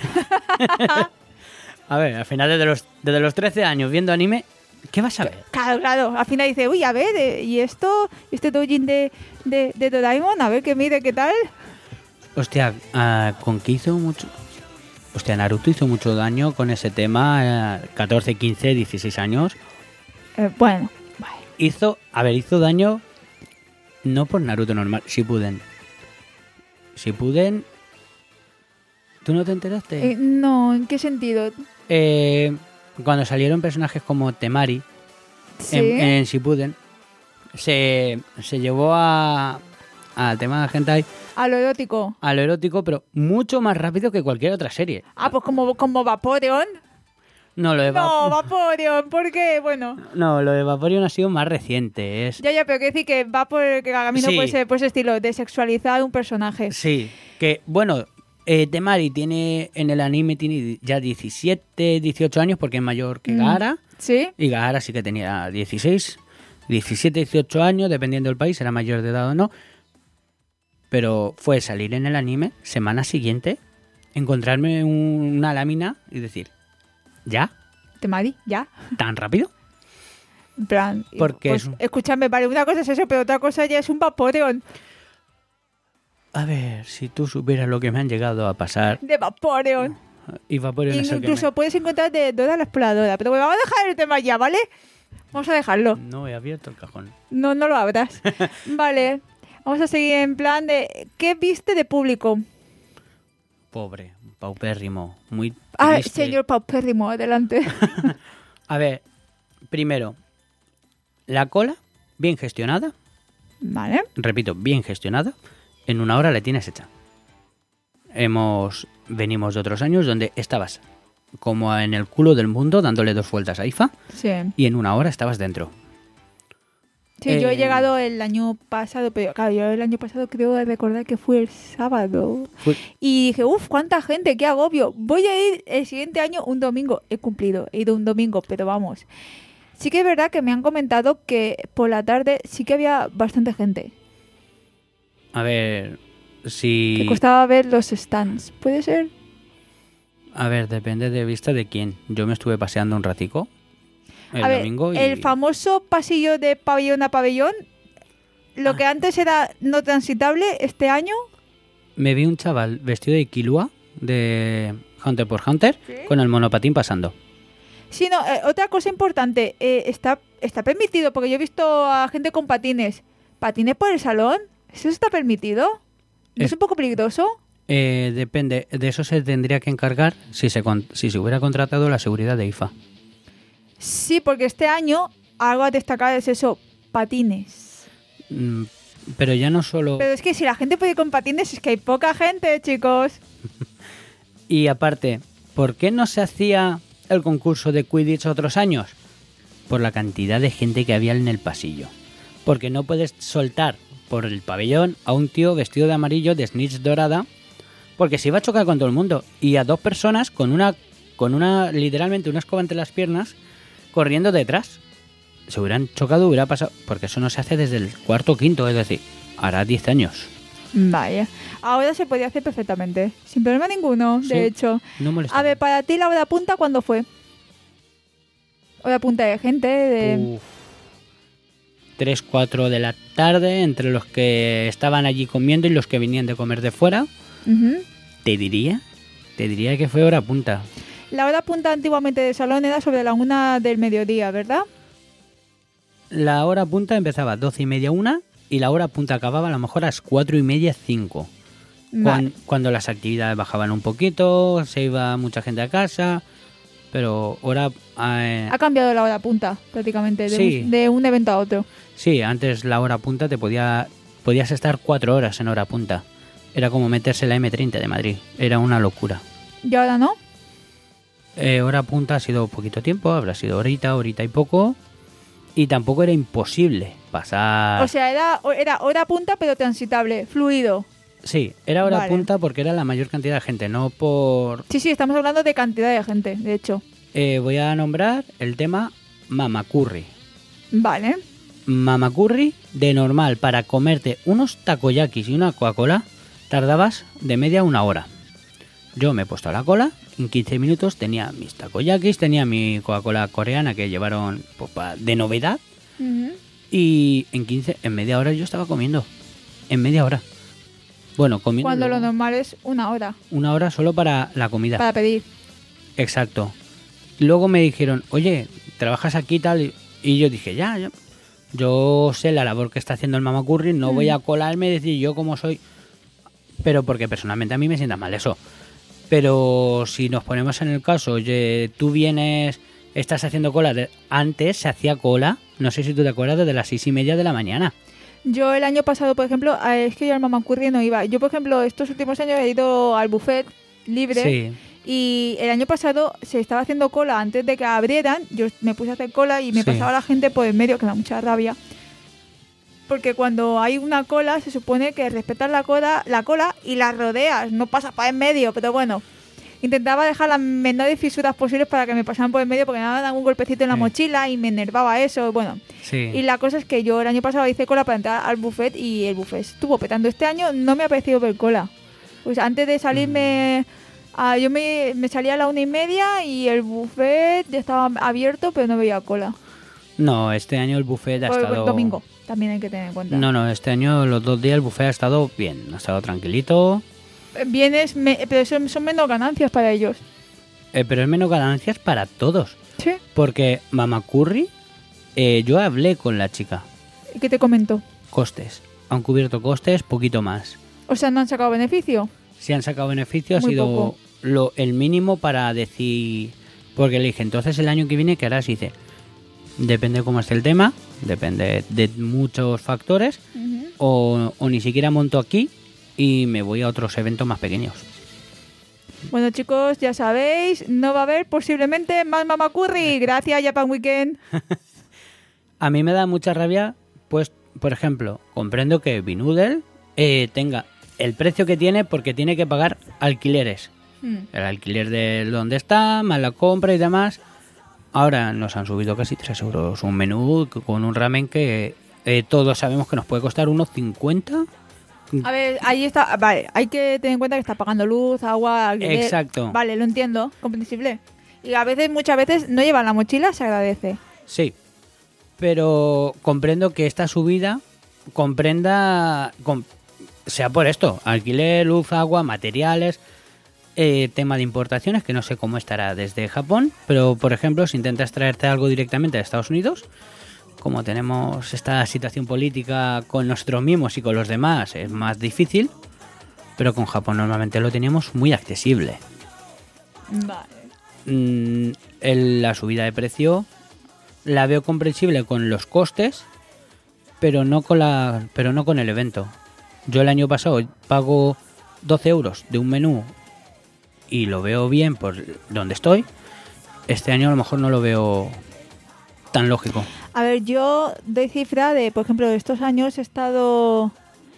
[SPEAKER 2] a ver, al final desde los, desde los trece años viendo anime, ¿qué vas a ver?
[SPEAKER 1] Claro, claro. Al final dice, uy, a ver, eh, ¿y esto? ¿Este doujin de, de, de Doraemon? A ver qué mide, qué tal.
[SPEAKER 2] Hostia, ah, con que hizo mucho... Hostia, Naruto hizo mucho daño con ese tema, eh, catorce, quince, dieciséis años.
[SPEAKER 1] Eh, bueno, vale.
[SPEAKER 2] Hizo, a ver, hizo daño no por Naruto normal, Shippuden. Shippuden... ¿Tú no te enteraste?
[SPEAKER 1] Eh, no, ¿en qué sentido?
[SPEAKER 2] Eh, cuando salieron personajes como Temari
[SPEAKER 1] Sí.
[SPEAKER 2] en, en Shippuden, Se, se llevó a al tema de hentai,
[SPEAKER 1] A lo erótico.
[SPEAKER 2] a lo erótico, pero mucho más rápido que cualquier otra serie.
[SPEAKER 1] Ah, pues como, como Vaporeon.
[SPEAKER 2] No, lo de,
[SPEAKER 1] No,
[SPEAKER 2] Va-
[SPEAKER 1] Vaporeon, ¿por qué? Bueno,
[SPEAKER 2] no, lo de Vaporeon ha sido más reciente. Es,
[SPEAKER 1] ya, ya, pero quiero decir que va por el camino
[SPEAKER 2] Sí.
[SPEAKER 1] por, ese, por ese estilo, de sexualizar un personaje.
[SPEAKER 2] sí, que bueno, eh, Temari tiene en el anime tiene ya diecisiete, dieciocho años porque es mayor que
[SPEAKER 1] Mm.
[SPEAKER 2] Gaara.
[SPEAKER 1] ¿Sí?
[SPEAKER 2] Y Gaara sí que tenía dieciséis, diecisiete, dieciocho años, dependiendo del país, era mayor de edad o no. Pero fue salir en el anime, semana siguiente, encontrarme un- una lámina y decir, ¿ya?
[SPEAKER 1] Temari, ya.
[SPEAKER 2] ¿Tan rápido?
[SPEAKER 1] En plan,
[SPEAKER 2] Porque
[SPEAKER 1] pues,
[SPEAKER 2] es un-
[SPEAKER 1] escúchame, vale, una cosa es eso, pero otra cosa ya es un Vaporeon.
[SPEAKER 2] A ver, si tú supieras lo que me han llegado a pasar.
[SPEAKER 1] De Vaporeon.
[SPEAKER 2] Y Vaporeon es el que
[SPEAKER 1] Incluso puedes encontrar de Dora la Exploradora. Pero bueno, vamos a dejar el tema ya, ¿vale? Vamos a dejarlo.
[SPEAKER 2] me... No he abierto el cajón.
[SPEAKER 1] No, no lo abras. Vale. Vamos a seguir en plan de... ¿Qué viste de público?
[SPEAKER 2] Pobre, paupérrimo, muy
[SPEAKER 1] Ah,
[SPEAKER 2] triste.
[SPEAKER 1] señor paupérrimo, adelante.
[SPEAKER 2] A ver, primero, la cola, bien gestionada.
[SPEAKER 1] Vale.
[SPEAKER 2] Repito, bien gestionada. En una hora la tienes hecha. Hemos venimos de otros años donde estabas como en el culo del mundo dándole dos vueltas a I F A
[SPEAKER 1] Sí.
[SPEAKER 2] y en una hora estabas dentro.
[SPEAKER 1] Sí, yo he
[SPEAKER 2] Eh,
[SPEAKER 1] llegado el año pasado, pero claro, yo el año pasado creo recordar que fue el sábado.
[SPEAKER 2] Fue-
[SPEAKER 1] Y dije, uff, cuánta gente, qué agobio. Voy a ir el siguiente año un domingo. He cumplido, he ido un domingo, pero vamos. Sí que es verdad que me han comentado que por la tarde sí que había bastante gente.
[SPEAKER 2] A ver,
[SPEAKER 1] Que
[SPEAKER 2] si...
[SPEAKER 1] costaba ver los stands. ¿Puede ser?
[SPEAKER 2] A ver, depende de vista de quién. Yo me estuve paseando un ratico el
[SPEAKER 1] a ver,
[SPEAKER 2] domingo y...
[SPEAKER 1] el famoso pasillo de pabellón a pabellón, lo
[SPEAKER 2] Ah.
[SPEAKER 1] que antes era no transitable, este año...
[SPEAKER 2] Me vi un chaval vestido de Killua de Hunter por Hunter
[SPEAKER 1] ¿Sí?
[SPEAKER 2] con el monopatín pasando.
[SPEAKER 1] Sí, no, eh, otra cosa importante, eh, está, está permitido, porque yo he visto a gente con patines. ¿Patines por el salón? ¿Eso está permitido? ¿No es,
[SPEAKER 2] Es-
[SPEAKER 1] un poco peligroso?
[SPEAKER 2] Eh, depende, de eso se tendría que encargar si se, con- si se hubiera contratado la seguridad de I F A.
[SPEAKER 1] Sí, porque este año algo a destacar es eso, patines.
[SPEAKER 2] Mm, pero ya no solo...
[SPEAKER 1] Pero es que si la gente puede ir con patines, es que hay poca gente, chicos.
[SPEAKER 2] Y aparte, ¿por qué no se hacía el concurso de Quidditch otros años? Por la cantidad de gente que había en el pasillo. Porque no puedes soltar por el pabellón a un tío vestido de amarillo de snitch dorada, porque se iba a chocar con todo el mundo. Y a dos personas con una, con una literalmente una escoba entre las piernas, corriendo detrás. Se hubieran chocado, hubiera pasado... Porque eso no se hace desde el cuarto o quinto, es decir, hará diez años.
[SPEAKER 1] Vaya. Ahora se podía hacer perfectamente. Sin problema ninguno,
[SPEAKER 2] Sí.
[SPEAKER 1] de hecho.
[SPEAKER 2] No molesta.
[SPEAKER 1] A ver, para ti la hora punta, ¿cuándo fue? Hora punta de gente, de...
[SPEAKER 2] Uf. tres, cuatro de la tarde, entre los que estaban allí comiendo y los que venían de comer de fuera.
[SPEAKER 1] Ujú.
[SPEAKER 2] Te diría, te diría que fue hora punta.
[SPEAKER 1] La hora punta antiguamente de salón era sobre la una del mediodía, ¿verdad?
[SPEAKER 2] La hora punta empezaba a doce y media, una, y la hora punta acababa a lo mejor a las cuatro y media, cinco.
[SPEAKER 1] Vale.
[SPEAKER 2] Cuan- cuando las actividades bajaban un poquito, se iba mucha gente a casa, pero hora... eh,
[SPEAKER 1] Ha cambiado la hora punta, prácticamente, de,
[SPEAKER 2] Sí.
[SPEAKER 1] un, de un evento a otro.
[SPEAKER 2] sí, antes la hora punta te podía... Podías estar cuatro horas en hora punta. Era como meterse la eme treinta de Madrid. Era una locura.
[SPEAKER 1] ¿Y ahora no?
[SPEAKER 2] Eh, hora punta ha sido poquito tiempo, habrá sido horita, horita y poco. Y tampoco era imposible pasar...
[SPEAKER 1] O sea, era, era hora punta, pero transitable, fluido.
[SPEAKER 2] sí, era hora
[SPEAKER 1] Vale.
[SPEAKER 2] punta porque era la mayor cantidad de gente, no por...
[SPEAKER 1] Sí, sí, estamos hablando de cantidad de gente, de hecho.
[SPEAKER 2] Eh, voy a nombrar el tema Mamakurri.
[SPEAKER 1] Vale.
[SPEAKER 2] Mamakurri, de normal, para comerte unos takoyakis y una Coca-Cola, tardabas de media una hora. Yo me he puesto a la cola, en quince minutos tenía mis takoyakis, tenía mi Coca-Cola coreana que llevaron pues, pa- de novedad,
[SPEAKER 1] Ujú.
[SPEAKER 2] y en quince, en media hora yo estaba comiendo. En media hora. Bueno, comiendo
[SPEAKER 1] Cuando lo
[SPEAKER 2] luego
[SPEAKER 1] normal es una hora
[SPEAKER 2] una hora solo para la comida.
[SPEAKER 1] para pedir.
[SPEAKER 2] Exacto. Luego me dijeron, oye, ¿trabajas aquí y tal? Y yo dije, ya, ya. Yo sé la labor que está haciendo el Mamakurri, no
[SPEAKER 1] Mm.
[SPEAKER 2] voy a colarme y decir yo cómo soy. Pero porque personalmente a mí me sienta mal eso. Pero si nos ponemos en el caso, oye, tú vienes, estás haciendo cola. de- Antes se hacía cola no sé si tú te acuerdas de las seis y media de la mañana.
[SPEAKER 1] Yo el año pasado, por ejemplo, eh, es que yo al Mamacurri no iba. Yo, por ejemplo, estos últimos años he ido al buffet libre.
[SPEAKER 2] Sí.
[SPEAKER 1] Y el año pasado se estaba haciendo cola antes de que abrieran. Yo me puse a hacer cola y me
[SPEAKER 2] Sí.
[SPEAKER 1] pasaba la gente por el medio, que me da mucha rabia. Porque cuando hay una cola, se supone que respetas la cola, la cola y la rodeas, no pasas por el medio. Pero bueno, intentaba dejar las menores fisuras posibles para que me pasaran por el medio, porque me daban un golpecito en la
[SPEAKER 2] Sí.
[SPEAKER 1] mochila y me enervaba eso. Bueno,
[SPEAKER 2] Sí.
[SPEAKER 1] y la cosa es que yo el año pasado hice cola para entrar al buffet y el buffet estuvo petando. Este año no me ha parecido ver cola. Pues antes de salirme, ah, yo me, me salía a la una y media y el buffet ya estaba abierto, pero no veía cola.
[SPEAKER 2] No, este año el buffet ha
[SPEAKER 1] Por el
[SPEAKER 2] estado...
[SPEAKER 1] domingo, también hay que tener en cuenta.
[SPEAKER 2] No, no, este año los dos días el buffet ha estado bien, ha estado tranquilito,
[SPEAKER 1] Vienes, me- pero son, son menos ganancias para ellos.
[SPEAKER 2] eh, pero es menos ganancias para todos.
[SPEAKER 1] ¿Sí?
[SPEAKER 2] Porque Mamacurri, eh, yo hablé con la chica,
[SPEAKER 1] ¿Y qué te comentó?
[SPEAKER 2] costes. Han cubierto costes, poquito más.
[SPEAKER 1] O sea, ¿no han sacado beneficio?
[SPEAKER 2] Si han sacado beneficio ha
[SPEAKER 1] Muy
[SPEAKER 2] sido
[SPEAKER 1] poco.
[SPEAKER 2] lo, el mínimo para decir... Porque le dije, entonces el año que viene, ¿qué harás? Y dice, depende cómo esté el tema, depende de muchos factores,
[SPEAKER 1] Ujú.
[SPEAKER 2] o, o ni siquiera monto aquí y me voy a otros eventos más pequeños.
[SPEAKER 1] Bueno, chicos, ya sabéis, no va a haber posiblemente más Mamacurri. Gracias, Japan Weekend.
[SPEAKER 2] A mí me da mucha rabia, pues, por ejemplo, comprendo que Binoodle eh, tenga el precio que tiene porque tiene que pagar alquileres.
[SPEAKER 1] Hmm.
[SPEAKER 2] El alquiler de donde está, más la compra y demás. Ahora nos han subido casi tres euros un menú con un ramen que eh, todos sabemos que nos puede costar unos cincuenta.
[SPEAKER 1] A ver, ahí está. Vale, hay que tener en cuenta que está pagando luz, agua, alquiler.
[SPEAKER 2] Exacto.
[SPEAKER 1] Vale, lo entiendo, comprensible. Y a veces, muchas veces, no llevan la mochila, se agradece.
[SPEAKER 2] Sí, pero comprendo que esta subida comprenda, com- sea por esto, alquiler, luz, agua, materiales, eh, tema de importaciones, que no sé cómo estará desde Japón, pero por ejemplo, si intentas traerte algo directamente de Estados Unidos, como tenemos esta situación política con nosotros mismos y con los demás, es más difícil, pero con Japón normalmente lo teníamos muy accesible.
[SPEAKER 1] Vale.
[SPEAKER 2] Mm, el- la subida de precio la veo comprensible con los costes, pero no con la, pero no con el evento. Yo el año pasado pago doce euros de un menú y lo veo bien por donde estoy. Este año a lo mejor no lo veo tan lógico.
[SPEAKER 1] A ver, yo doy cifra de, por ejemplo, estos años he estado...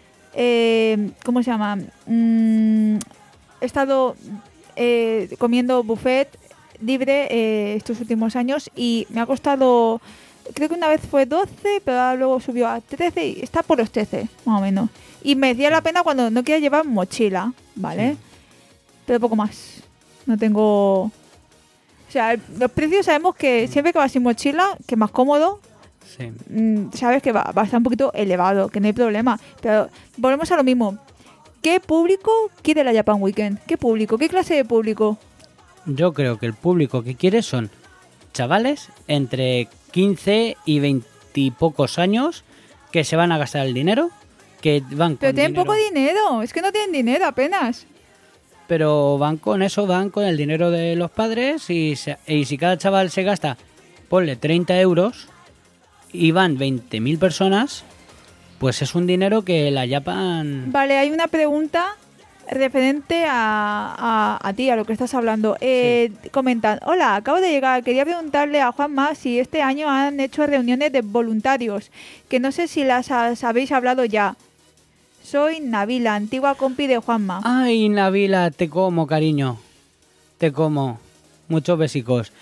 [SPEAKER 1] eh, ¿Cómo se llama? Mm, he estado eh, comiendo buffet libre eh, estos últimos años y me ha costado... Creo que una vez fue doce, pero ahora luego subió a trece y está por los trece, más o menos. Y merecía la pena cuando no quería llevar mochila, ¿vale?
[SPEAKER 2] Sí.
[SPEAKER 1] Pero poco más. No tengo... O sea, los precios sabemos que siempre que vas sin mochila, que es más cómodo,
[SPEAKER 2] Sí.
[SPEAKER 1] mm, sabes que va, va a estar un poquito elevado, que no hay problema. Pero volvemos a lo mismo. ¿Qué público quiere la Japan Weekend? ¿Qué público? ¿Qué clase de público?
[SPEAKER 2] Yo creo que el público que quiere son chavales entre quince y veinte y pocos años que se van a gastar el dinero, que van
[SPEAKER 1] Pero
[SPEAKER 2] con
[SPEAKER 1] tienen
[SPEAKER 2] dinero,
[SPEAKER 1] poco dinero. Es que no tienen dinero apenas.
[SPEAKER 2] pero van con eso, van con el dinero de los padres y, se- y si cada chaval se gasta, ponle treinta euros y van veinte mil personas, pues es un dinero que la Japan...
[SPEAKER 1] Vale, hay una pregunta referente a, a, a ti, a lo que estás hablando. Eh, Comentan, hola, acabo de llegar, quería preguntarle a Juanma si este año han hecho reuniones de voluntarios, que no sé si las has- habéis hablado ya. Soy Nabila, antigua compi de Juanma.
[SPEAKER 2] Ay, Nabila, te como, cariño. Te como. Muchos besicos.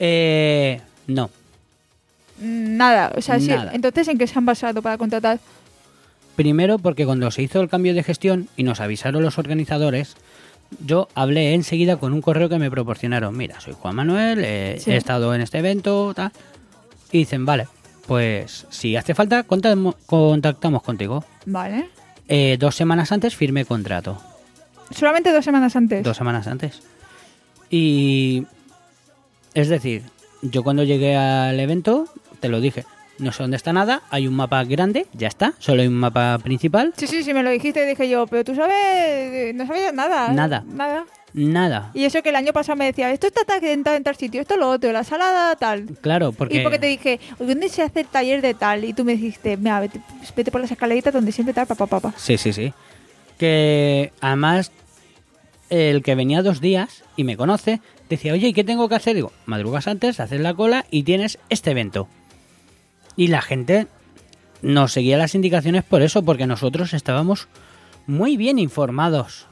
[SPEAKER 2] Eh, no.
[SPEAKER 1] Mm, Nada, o sea, sí.
[SPEAKER 2] Nada.
[SPEAKER 1] Entonces, ¿en qué se han basado para contratar?
[SPEAKER 2] Primero porque cuando se hizo el cambio de gestión y nos avisaron los organizadores, yo hablé enseguida con un correo que me proporcionaron. Mira, soy Juan Manuel, eh,
[SPEAKER 1] Sí.
[SPEAKER 2] he estado en este evento, tal. Y dicen, vale, pues si hace falta, contamo- contactamos contigo.
[SPEAKER 1] Vale.
[SPEAKER 2] Eh, dos semanas antes firmé contrato.
[SPEAKER 1] Solamente dos semanas antes.
[SPEAKER 2] Dos semanas antes. Y... Es decir, yo cuando llegué al evento, te lo dije, no sé dónde está nada, hay un mapa grande, ya está, solo hay un mapa principal.
[SPEAKER 1] Sí, sí, sí, me lo dijiste y dije yo, pero tú sabes, no sabías nada. ¿eh?
[SPEAKER 2] Nada.
[SPEAKER 1] Nada.
[SPEAKER 2] Nada.
[SPEAKER 1] Y eso que el año pasado me decía, esto está sentado en tal sitio, esto lo otro, la sala tal.
[SPEAKER 2] Claro, porque...
[SPEAKER 1] Y porque te dije, ¿dónde se hace el taller de tal? Y tú me dijiste, mira, vete, vete por las escaleritas donde siempre tal, papá, papá.
[SPEAKER 2] Sí, sí, sí. Que además el que venía dos días y me conoce, decía, oye, ¿y qué tengo que hacer? Digo, madrugas antes, haces la cola y tienes este evento. Y la gente nos seguía las indicaciones por eso, porque nosotros estábamos muy bien informados.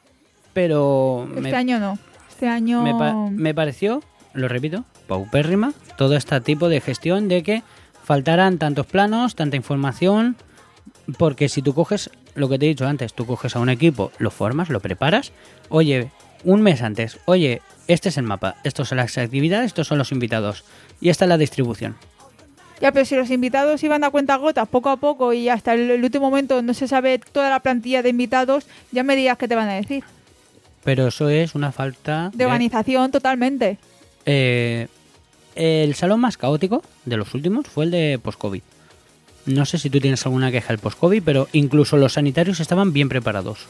[SPEAKER 2] Pero...
[SPEAKER 1] Este
[SPEAKER 2] me,
[SPEAKER 1] año no. Este año...
[SPEAKER 2] me, pa- me pareció, lo repito, paupérrima, todo este tipo de gestión de que faltaran tantos planos, tanta información, porque si tú coges, lo que te he dicho antes, tú coges a un equipo, lo formas, lo preparas, oye, un mes antes, oye, este es el mapa, estos son las actividades, estos son los invitados, y esta es la distribución.
[SPEAKER 1] Ya, pero si los invitados iban a cuentagotas poco a poco y hasta el, el último momento no se sabe toda la plantilla de invitados, ya me digas qué te van a decir.
[SPEAKER 2] Pero eso es una falta
[SPEAKER 1] De organización totalmente.
[SPEAKER 2] Eh, el salón más caótico de los últimos fue el de post-COVID. No sé si tú tienes alguna queja del post-COVID, pero incluso los sanitarios estaban bien preparados.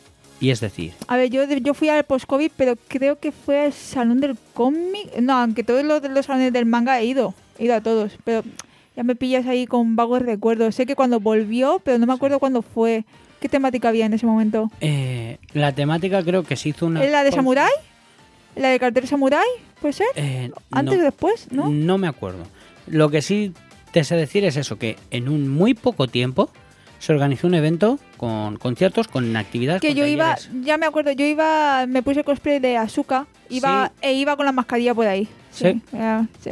[SPEAKER 2] Y es decir...
[SPEAKER 1] A ver, yo, yo fui al post-COVID, pero creo que fue al salón del cómic. No, aunque todos los, los salones del manga he ido. He ido a todos, pero ya me pillas ahí con vagos recuerdos. Sé que cuando volvió, pero no me acuerdo cuándo fue. ¿Qué temática había en ese momento?
[SPEAKER 2] Eh, la temática creo que se hizo una...
[SPEAKER 1] ¿Es la de Samurai? ¿La de cartel Samurai? ¿Puede ser?
[SPEAKER 2] Eh,
[SPEAKER 1] ¿Antes
[SPEAKER 2] no,
[SPEAKER 1] o después? ¿No?
[SPEAKER 2] No me acuerdo. Lo que sí te sé decir es eso, que en un muy poco tiempo se organizó un evento con conciertos, con actividades.
[SPEAKER 1] Que
[SPEAKER 2] con
[SPEAKER 1] yo iba,
[SPEAKER 2] talleres.
[SPEAKER 1] ya me acuerdo, yo iba, me puse cosplay de Asuka iba,
[SPEAKER 2] Sí.
[SPEAKER 1] e iba con la mascarilla por ahí.
[SPEAKER 2] Sí.
[SPEAKER 1] eh, sí.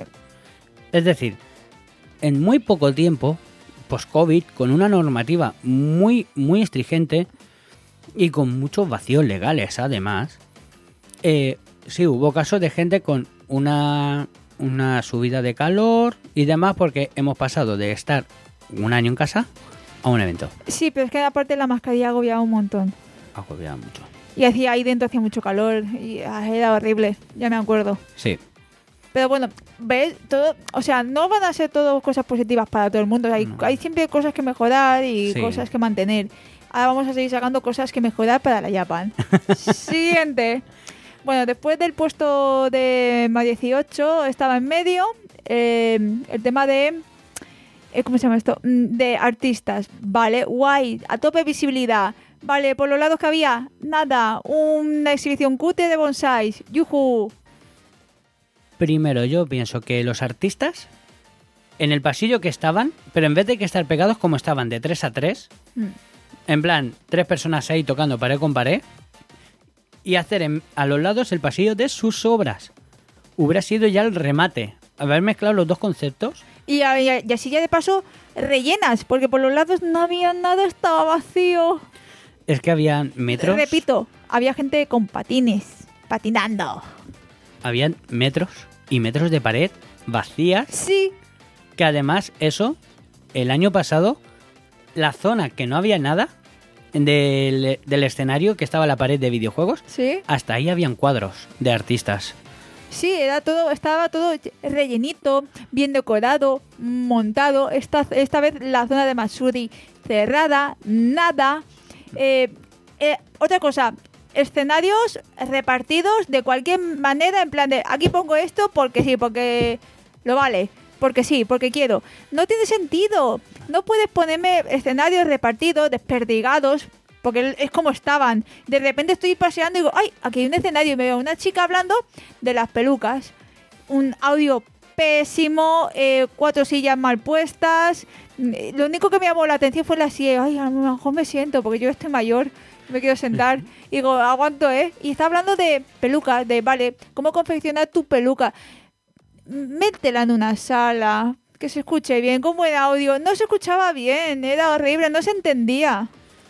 [SPEAKER 2] Es decir, en muy poco tiempo, post-COVID, con una normativa muy, muy exigente y con muchos vacíos legales, además, eh, sí, hubo casos de gente con una, una subida de calor y demás, porque hemos pasado de estar un año en casa a un evento.
[SPEAKER 1] Sí, pero es que aparte la mascarilla agobiaba un montón.
[SPEAKER 2] Agobiaba mucho.
[SPEAKER 1] Y hacía ahí dentro hacía mucho calor y ah, era horrible, ya me acuerdo.
[SPEAKER 2] Sí.
[SPEAKER 1] Pero bueno, ¿ves? Todo, o sea, no van a ser todo cosas positivas para todo el mundo. Hay,
[SPEAKER 2] No.
[SPEAKER 1] hay siempre cosas que mejorar y
[SPEAKER 2] Sí.
[SPEAKER 1] cosas que mantener. Ahora vamos a seguir sacando cosas que mejorar para la Japan. Siguiente. Bueno, después del puesto de más dieciocho estaba en medio eh, el tema de... eh, ¿Cómo se llama esto? Mm, De artistas. Vale, guay, a tope visibilidad. Vale, por los lados que había, nada. Una exhibición cute de bonsáis. ¡Yujú!
[SPEAKER 2] Primero, yo pienso que los artistas, en el pasillo que estaban, pero en vez de que estar pegados como estaban de tres a tres,
[SPEAKER 1] Mm.
[SPEAKER 2] en plan, tres personas ahí tocando pared con pared, y hacer en- a los lados el pasillo de sus obras. Hubiera sido ya el remate. Haber mezclado los dos conceptos.
[SPEAKER 1] Y, a- y a- y así ya de paso rellenas, porque por los lados no había nada, estaba vacío.
[SPEAKER 2] Es que había metros.
[SPEAKER 1] Repito, había gente con patines, patinando.
[SPEAKER 2] Habían metros y metros de pared vacías.
[SPEAKER 1] Sí,
[SPEAKER 2] Que además, eso, el año pasado, la zona que no había nada del, del escenario, que estaba la pared de videojuegos,
[SPEAKER 1] sí,
[SPEAKER 2] hasta ahí habían cuadros de artistas.
[SPEAKER 1] sí, era todo, estaba todo rellenito, bien decorado, montado. Esta, esta vez la zona de Matsuri cerrada, nada. Eh, eh, otra cosa, escenarios repartidos de cualquier manera, en plan de aquí pongo esto porque sí, porque lo vale, porque sí, porque quiero. No tiene sentido. No puedes ponerme escenarios repartidos, desperdigados, porque es como estaban. De repente estoy paseando y digo, ay, aquí hay un escenario y me veo una chica hablando de las pelucas. Un audio pésimo, eh, cuatro sillas mal puestas. Mm, Lo único que me llamó la atención fue la silla. Ay, a lo mejor me siento porque yo estoy mayor. Me quiero sentar. Y digo, aguanto, ¿eh? Y está hablando de pelucas, de, vale, ¿cómo confeccionar tu peluca? Métela en una sala, que se escuche bien, con buen audio. No se escuchaba bien, era horrible, no se entendía.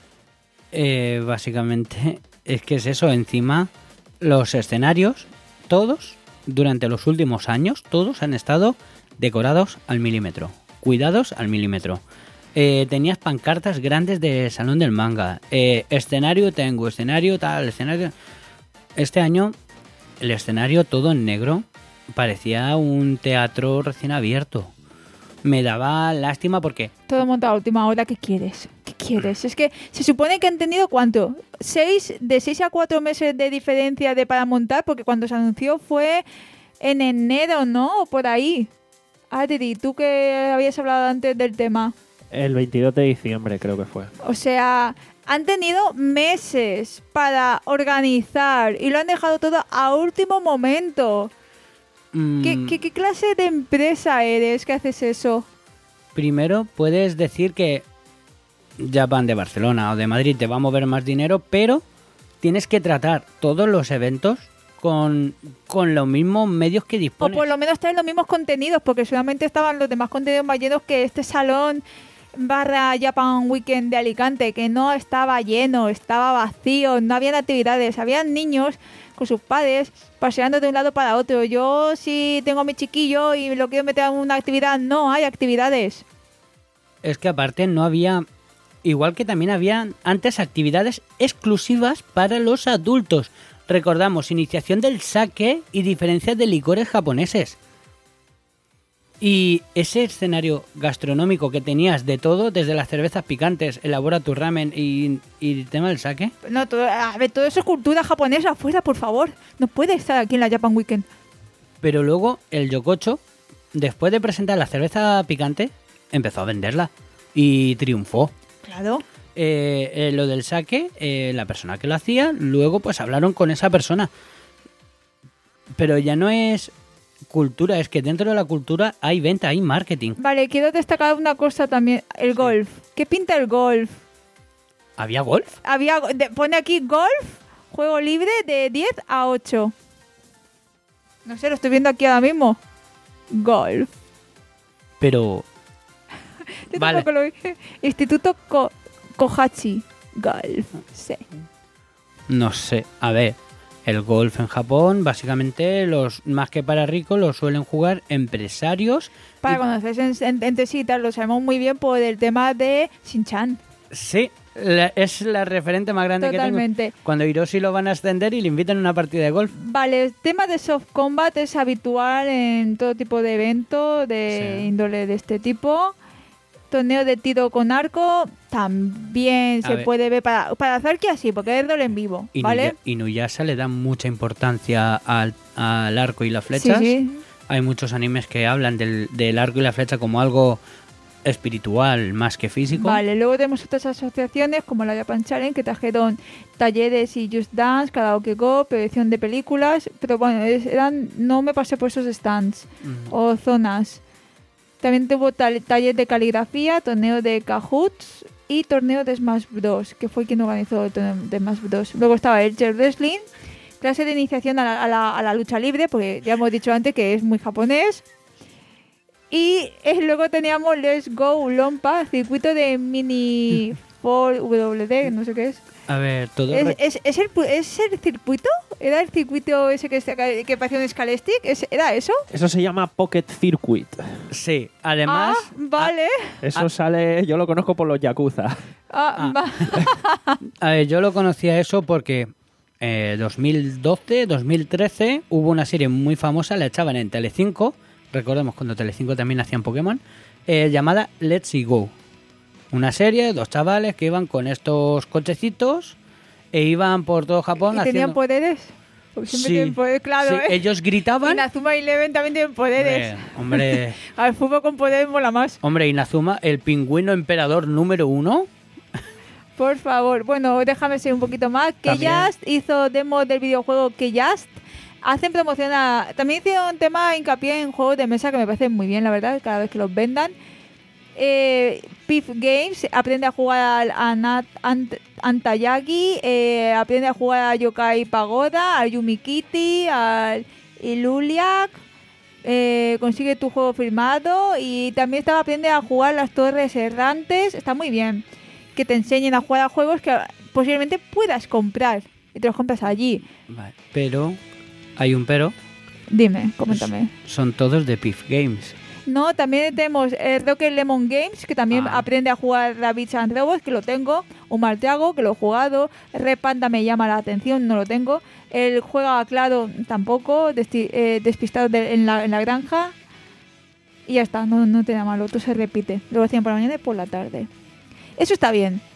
[SPEAKER 2] Eh, básicamente, es que es eso. Encima, los escenarios, todos, durante los últimos años, todos han estado decorados al milímetro, cuidados al milímetro. Eh, tenías pancartas grandes de Salón del Manga. Eh, escenario tengo, escenario tal, escenario... Este año, el escenario todo en negro, parecía un teatro recién abierto. Me daba lástima porque
[SPEAKER 1] Todo montado a última hora, ¿qué quieres? ¿Qué quieres? Es que se supone que han tenido, ¿cuánto? Seis, de seis a cuatro meses de diferencia de para montar, porque cuando se anunció fue en enero, ¿no? O por ahí. Adri, tú que habías hablado antes del tema.
[SPEAKER 4] El veintidós de diciembre creo que fue.
[SPEAKER 1] O sea, han tenido meses para organizar y lo han dejado todo a último momento.
[SPEAKER 2] Mm,
[SPEAKER 1] ¿Qué, qué, qué clase de empresa eres que haces eso?
[SPEAKER 2] Primero, puedes decir que Japan de Barcelona o de Madrid te va a mover más dinero, pero tienes que tratar todos los eventos con, con los mismos medios que
[SPEAKER 1] O
[SPEAKER 2] dispones.
[SPEAKER 1] por lo menos traer los mismos contenidos, porque solamente estaban los demás contenidos más llenos que este salón barra Japan Weekend de Alicante, que no estaba lleno, estaba vacío, no habían actividades, habían niños con sus padres paseando de un lado para otro. Yo si tengo a mi chiquillo y lo quiero meter a una actividad, no hay actividades.
[SPEAKER 2] Es que aparte no había... Igual que también había antes actividades exclusivas para los adultos. Recordamos, iniciación del sake y diferencias de licores japoneses. Y ese escenario gastronómico que tenías de todo, desde las cervezas picantes, elabora tu ramen y, y el tema del sake.
[SPEAKER 1] No, todo, a ver, todo eso es cultura japonesa, fuera, por favor. No puede estar aquí en la Japan Weekend.
[SPEAKER 2] Pero luego el yokocho, después de presentar la cerveza picante, empezó a venderla y triunfó.
[SPEAKER 1] Claro.
[SPEAKER 2] Eh, eh, lo del sake, eh, la persona que lo hacía, luego pues hablaron con esa persona. Pero ya no es cultura, es que dentro de la cultura hay venta, hay marketing.
[SPEAKER 1] Vale, quiero destacar una cosa también, el
[SPEAKER 2] Sí.
[SPEAKER 1] golf. ¿Qué pinta el golf?
[SPEAKER 2] ¿Había golf?
[SPEAKER 1] Había, de- pone aquí golf, juego libre de diez a ocho. No sé, lo estoy viendo aquí ahora mismo. Golf.
[SPEAKER 2] Pero...
[SPEAKER 1] Yo
[SPEAKER 2] Vale.
[SPEAKER 1] tampoco lo vi. Instituto Ko- Kohachi. Golf. Sí.
[SPEAKER 2] No sé, a ver, el golf en Japón, básicamente, los más que para ricos, lo suelen jugar empresarios.
[SPEAKER 1] Para
[SPEAKER 2] y-
[SPEAKER 1] conocerse en- en- entre sí y tal, lo sabemos muy bien por el tema de Shin-chan.
[SPEAKER 2] Sí, la- es la referente más grande que
[SPEAKER 1] Totalmente.
[SPEAKER 2] tengo. Cuando Hiroshi lo van a ascender y le invitan a una partida de golf.
[SPEAKER 1] Vale, el tema de soft combat es habitual en todo tipo de evento de
[SPEAKER 2] Sí.
[SPEAKER 1] índole de este tipo. Torneo de tiro con arco también
[SPEAKER 2] A
[SPEAKER 1] se
[SPEAKER 2] ver.
[SPEAKER 1] puede ver para, para hacer que así, porque es doble en vivo,
[SPEAKER 2] Inuya-
[SPEAKER 1] ¿vale?
[SPEAKER 2] Inuyasha le da mucha importancia al, al arco y las flechas.
[SPEAKER 1] Sí, sí.
[SPEAKER 2] Hay muchos animes que hablan del, del arco y la flecha como algo espiritual más que físico.
[SPEAKER 1] Vale, luego tenemos otras asociaciones como la Japan Challenge que trajeron talleres y Just Dance, Karaoke Go, proyección de películas, pero bueno, es- eran no me pasé por esos stands
[SPEAKER 2] Mm.
[SPEAKER 1] o zonas. También tuvo tal- taller de caligrafía, torneo de Kahoots y torneo de Smash Bros, que fue quien organizó el torneo de Smash Bros. Luego estaba el Jet Wrestling, clase de iniciación a la, a la- a la lucha libre, porque ya hemos dicho antes que es muy japonés. Y eh, luego teníamos Let's Go Lompa, circuito de mini cuatro W D, no sé qué es.
[SPEAKER 2] A ver, todo...
[SPEAKER 1] ¿Es,
[SPEAKER 2] re-
[SPEAKER 1] es, es el, pu- ¿Es el circuito? ¿Era el circuito ese que, está- que parecía un Scalestick? ¿Es- ¿Era eso?
[SPEAKER 4] Eso se llama Pocket Circuit.
[SPEAKER 2] Sí, además...
[SPEAKER 1] ah, vale.
[SPEAKER 4] Eso
[SPEAKER 2] Ah.
[SPEAKER 4] sale, yo lo conozco por los Yakuza.
[SPEAKER 1] Ah,
[SPEAKER 2] Ah.
[SPEAKER 1] va-
[SPEAKER 2] A ver, yo lo conocía eso porque eh, dos mil doce, dos mil trece hubo una serie muy famosa, la echaban en Telecinco, recordemos cuando Telecinco también hacían Pokémon, eh, llamada Let's Go. Una serie, dos chavales que iban con estos cochecitos e iban por todo Japón
[SPEAKER 1] ¿Y tenían
[SPEAKER 2] haciendo...
[SPEAKER 1] poderes? Porque siempre
[SPEAKER 2] Sí,
[SPEAKER 1] tienen poderes, claro,
[SPEAKER 2] sí,
[SPEAKER 1] ¿eh?
[SPEAKER 2] ellos gritaban...
[SPEAKER 1] Inazuma Eleven también tienen poderes.
[SPEAKER 2] Hombre, hombre,
[SPEAKER 1] Al fútbol con poderes mola más.
[SPEAKER 2] hombre, Inazuma, el pingüino emperador número uno.
[SPEAKER 1] Por favor. Bueno, déjame ser un poquito más. Que
[SPEAKER 4] También.
[SPEAKER 1] Just hizo demo del videojuego Que Just. Hacen promoción a... También hicieron un tema hincapié en juegos de mesa que me parecen muy bien, la verdad, cada vez que los vendan. Eh, Pif Games aprende a jugar al Anat, Ant, Antayagi, eh, aprende a jugar a Yokai Pagoda, al Yumi Kitty, al Iluliak, eh, consigue tu juego firmado y también estaba aprende a jugar las torres errantes. Está muy bien que te enseñen a jugar a juegos que posiblemente puedas comprar y te los compras allí.
[SPEAKER 2] Vale, pero hay un pero,
[SPEAKER 1] Dime, coméntame.
[SPEAKER 2] son todos de Pif Games.
[SPEAKER 1] No, también tenemos eh, Rocket Lemon Games, que también
[SPEAKER 2] Ah.
[SPEAKER 1] aprende a jugar Rabbids and Robots, que lo tengo. Un Martiago, que lo he jugado. Red Panda me llama la atención, no lo tengo. El Juega Claro tampoco, desti- eh, despistado de- en, la, en la granja. Y ya está, no, no te da malo, todo se repite. Lo hacían por la mañana y por la tarde. Eso está bien.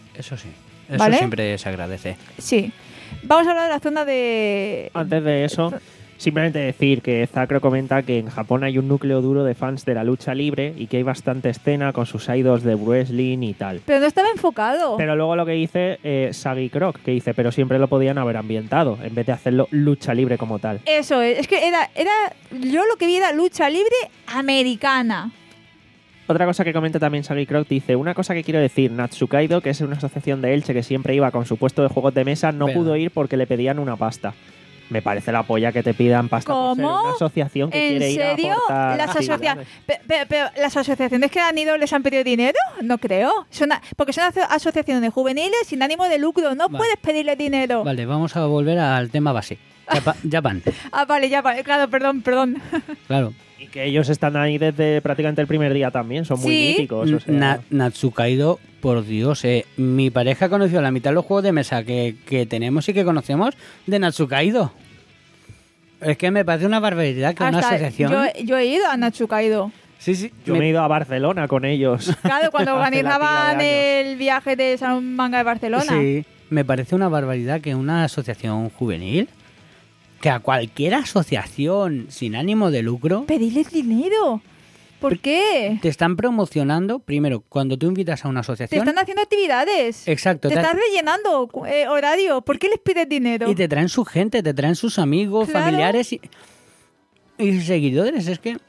[SPEAKER 2] Eso sí. Eso
[SPEAKER 1] ¿Vale?
[SPEAKER 2] siempre se agradece.
[SPEAKER 1] Sí. Vamos a hablar de la zona de...
[SPEAKER 4] Antes de eso, simplemente decir que Zacro comenta que en Japón hay un núcleo duro de fans de la lucha libre y que hay bastante escena con sus idols de wrestling y tal.
[SPEAKER 1] Pero no estaba enfocado.
[SPEAKER 4] Pero luego lo que dice eh, Sagi Croc, que dice, pero siempre lo podían haber ambientado, en vez de hacerlo lucha libre como tal.
[SPEAKER 1] Eso es. Es que era, era... Yo lo que vi era lucha libre americana.
[SPEAKER 4] Otra cosa que comenta también Sagi Croc dice, una cosa que quiero decir, Natsukaido, que es una asociación de Elche que siempre iba con su puesto de juegos de mesa, no
[SPEAKER 2] Pero-
[SPEAKER 4] pudo ir porque le pedían una pasta. Me parece la polla que te pidan pasta por ser
[SPEAKER 1] ¿Cómo?
[SPEAKER 4] una asociación que
[SPEAKER 1] ¿En
[SPEAKER 4] quiere ir a
[SPEAKER 1] serio?
[SPEAKER 4] aportar
[SPEAKER 1] Las, asocia-
[SPEAKER 4] actividades.
[SPEAKER 1] pe- pe- pero, ¿Las asociaciones que han ido les han pedido dinero? No creo. Son a- porque son aso- asociaciones juveniles sin ánimo de lucro. No
[SPEAKER 2] Vale.
[SPEAKER 1] puedes pedirle dinero.
[SPEAKER 2] Vale, vamos a volver al tema base. Japa- Japan,
[SPEAKER 1] Ah, vale, ya, vale. Claro, perdón, perdón.
[SPEAKER 2] claro.
[SPEAKER 4] Y que ellos están ahí desde prácticamente el primer día también, son muy
[SPEAKER 1] Sí.
[SPEAKER 4] míticos. O sea,
[SPEAKER 2] Na- Natsukaido, por Dios, eh. Mi pareja conoció la mitad de los juegos de mesa que, que tenemos y que conocemos de Natsukaido. Es que me parece una barbaridad que una
[SPEAKER 1] Hasta
[SPEAKER 2] asociación...
[SPEAKER 1] yo, yo he ido a Natsukaido.
[SPEAKER 2] Sí, sí.
[SPEAKER 4] yo me he ido a Barcelona con ellos.
[SPEAKER 1] Claro, cuando
[SPEAKER 4] Hace la tira
[SPEAKER 1] organizaban
[SPEAKER 4] de
[SPEAKER 1] el viaje de Salón Manga de Barcelona.
[SPEAKER 2] Sí, me parece una barbaridad que una asociación juvenil, que a cualquier asociación sin ánimo de lucro,
[SPEAKER 1] Pedirles dinero. ¿Por qué?
[SPEAKER 2] te están promocionando, primero, cuando tú invitas a una
[SPEAKER 1] Te
[SPEAKER 2] asociación...
[SPEAKER 1] están haciendo actividades.
[SPEAKER 2] Exacto.
[SPEAKER 1] Te
[SPEAKER 2] te-
[SPEAKER 1] estás rellenando eh, horario. ¿Por qué les pides dinero?
[SPEAKER 2] Y te traen su gente, te traen sus amigos,
[SPEAKER 1] Claro.
[SPEAKER 2] familiares y, y seguidores. Es que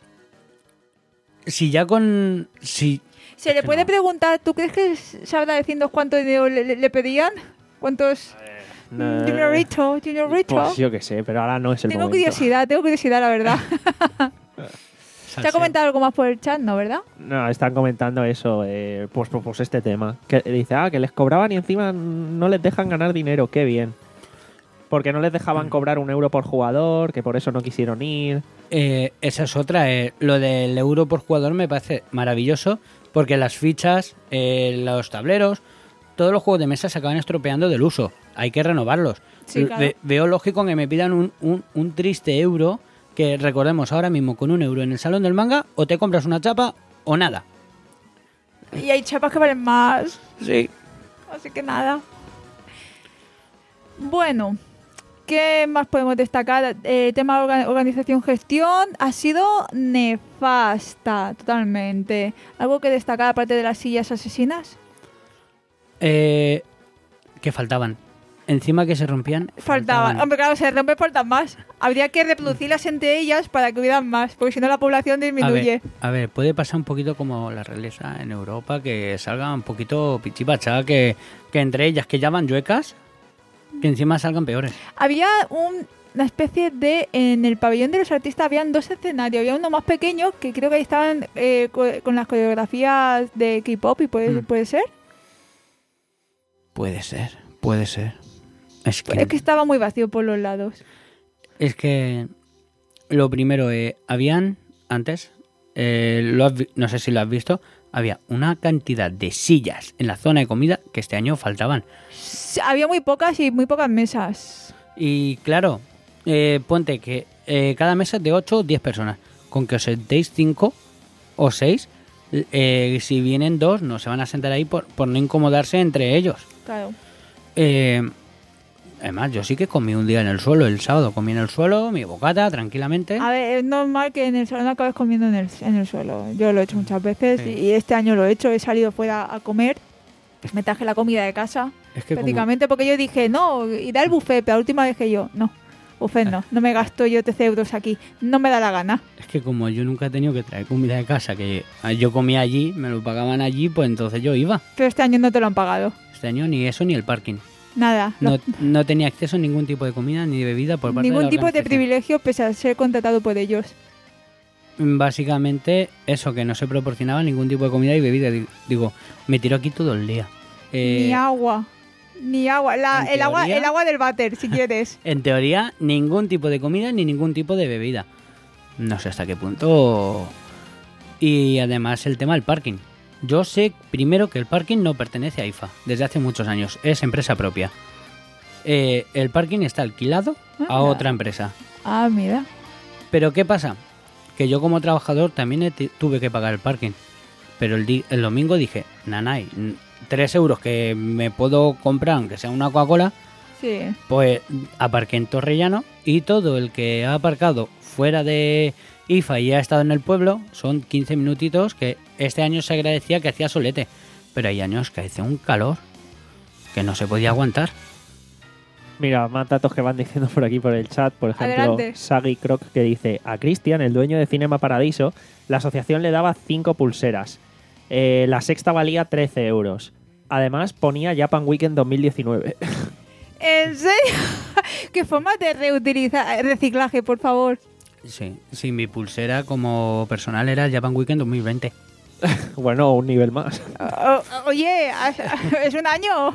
[SPEAKER 2] si ya con... Si,
[SPEAKER 1] Se
[SPEAKER 2] es
[SPEAKER 1] le
[SPEAKER 2] que
[SPEAKER 1] puede
[SPEAKER 2] no.
[SPEAKER 1] preguntar, ¿tú crees que sabrá decirnos cuánto dinero le, le- le pedían? ¿Cuántos?
[SPEAKER 4] No,
[SPEAKER 1] Dinerito, dinerito.
[SPEAKER 4] Pues yo qué sé, pero ahora no es el
[SPEAKER 1] Tengo
[SPEAKER 4] momento.
[SPEAKER 1] curiosidad, tengo curiosidad, la verdad. ¿Se ha comentado algo más por el chat, no, verdad?
[SPEAKER 4] No, están comentando eso, eh, pues, pues, pues este tema. Que dice, ah, que les cobraban y encima no les dejan ganar dinero, qué bien. Porque no les dejaban cobrar un euro por jugador, que por eso no quisieron ir.
[SPEAKER 2] Eh, esa es otra. eh, lo del euro por jugador me parece maravilloso porque las fichas, eh, los tableros, todos los juegos de mesa se acaban estropeando del uso. Hay que renovarlos.
[SPEAKER 1] Sí, claro.
[SPEAKER 2] Ve- veo lógico que me pidan un, un- un triste euro que recordemos ahora mismo con un euro en el salón del manga o te compras una chapa o nada.
[SPEAKER 1] Y hay chapas que valen más.
[SPEAKER 2] Sí.
[SPEAKER 1] Así que nada. Bueno, ¿qué más podemos destacar? El tema de orga- organización-gestión ha sido nefasta, totalmente. ¿Algo que destacar aparte de las sillas asesinas?
[SPEAKER 2] Eh, que faltaban. Encima que se rompían.
[SPEAKER 1] Faltaban. Hombre, claro, se rompen faltan más. Habría que reproducirlas entre ellas para que hubieran más, porque si no la población
[SPEAKER 2] A
[SPEAKER 1] disminuye.
[SPEAKER 2] ver, a ver, puede pasar un poquito como la realeza en Europa, que salga un poquito pichipacha, que, que entre ellas que ya van yuecas, que encima salgan peores.
[SPEAKER 1] Había un- una especie de... En el pabellón de los artistas habían dos escenarios. Había uno más pequeño, que creo que ahí estaban eh, co- con las coreografías de K-pop, y puede,
[SPEAKER 2] Mm.
[SPEAKER 1] puede ser.
[SPEAKER 2] Puede ser, puede ser. Es que,
[SPEAKER 1] Es que estaba muy vacío por los lados.
[SPEAKER 2] es que lo primero, eh, habían antes, eh, lo has vi- no sé si lo has visto, había una cantidad de sillas en la zona de comida que este año faltaban.
[SPEAKER 1] S- Había muy pocas y muy pocas mesas.
[SPEAKER 2] Y claro, eh, ponte que eh, cada mesa es de ocho o diez personas. Con que os sentéis cinco o seis, eh, si vienen dos, no se van a sentar ahí por, por no incomodarse entre ellos.
[SPEAKER 1] Claro.
[SPEAKER 2] Eh, además, yo sí que comí un día en el suelo. El sábado comí en el suelo, mi bocata, tranquilamente.
[SPEAKER 1] A ver, es normal que en el salón acabes comiendo en el, en el suelo. Yo lo he hecho muchas veces
[SPEAKER 2] Sí.
[SPEAKER 1] y este año lo he hecho. He salido fuera a comer. Me traje la comida de casa.
[SPEAKER 2] Es que como-
[SPEAKER 1] Prácticamente porque yo dije, no, iré al buffet, pero la última vez que yo, no, buffet no, no me gasto yo trece euros aquí, no me da la gana.
[SPEAKER 2] Es que como yo nunca he tenido que traer comida de casa, que yo comía allí, me lo pagaban allí, pues entonces yo iba.
[SPEAKER 1] Pero este año no te lo han pagado,
[SPEAKER 2] Este año ni eso ni el parking.
[SPEAKER 1] nada.
[SPEAKER 2] No,
[SPEAKER 1] los-
[SPEAKER 2] no tenía acceso a ningún tipo de comida ni de bebida por parte de
[SPEAKER 1] ningún
[SPEAKER 2] la
[SPEAKER 1] tipo de
[SPEAKER 2] organización.
[SPEAKER 1] privilegio pese a ser contratado por ellos.
[SPEAKER 2] Básicamente eso, que no se proporcionaba ningún tipo de comida y bebida. Di- Digo, me tiro aquí todo el día. Eh,
[SPEAKER 1] Ni agua, ni agua, la-
[SPEAKER 2] en
[SPEAKER 1] el agua,
[SPEAKER 2] teoría-
[SPEAKER 1] el agua del váter, si quieres.
[SPEAKER 2] En teoría, ningún tipo de comida ni ningún tipo de bebida. No sé hasta qué punto. Y además el tema del parking. Yo sé primero que el parking no pertenece a I F A desde hace muchos años, es empresa propia. Eh, el parking está alquilado a
[SPEAKER 1] Anda.
[SPEAKER 2] otra empresa.
[SPEAKER 1] Ah, mira.
[SPEAKER 2] Pero ¿qué pasa? Que yo como trabajador también he ti- tuve que pagar el parking. Pero el, di- el domingo dije, nanay, n- tres euros que me puedo comprar, aunque sea una Coca-Cola,
[SPEAKER 1] Sí.
[SPEAKER 2] pues aparqué en Torrellano y todo el que ha aparcado fuera de I F A y ha estado en el pueblo son quince minutitos, que este año se agradecía que hacía solete, pero hay años que hace un calor que no se podía aguantar.
[SPEAKER 4] Mira, más datos que van diciendo por aquí por el chat. Por ejemplo,
[SPEAKER 1] Adelante.
[SPEAKER 4] Sagi Croc, que dice: a Cristian, el dueño de Cinema Paradiso, la asociación le daba cinco pulseras. Eh, la sexta valía trece euros. Además, ponía Japan Weekend dos mil diecinueve.
[SPEAKER 1] ¿En serio? ¿Qué forma de reutilizar, reciclaje, por favor?
[SPEAKER 2] Sí, sí, mi pulsera como personal era Japan Weekend dos mil veinte.
[SPEAKER 4] Bueno, un nivel más.
[SPEAKER 1] O- o- oye, es un año.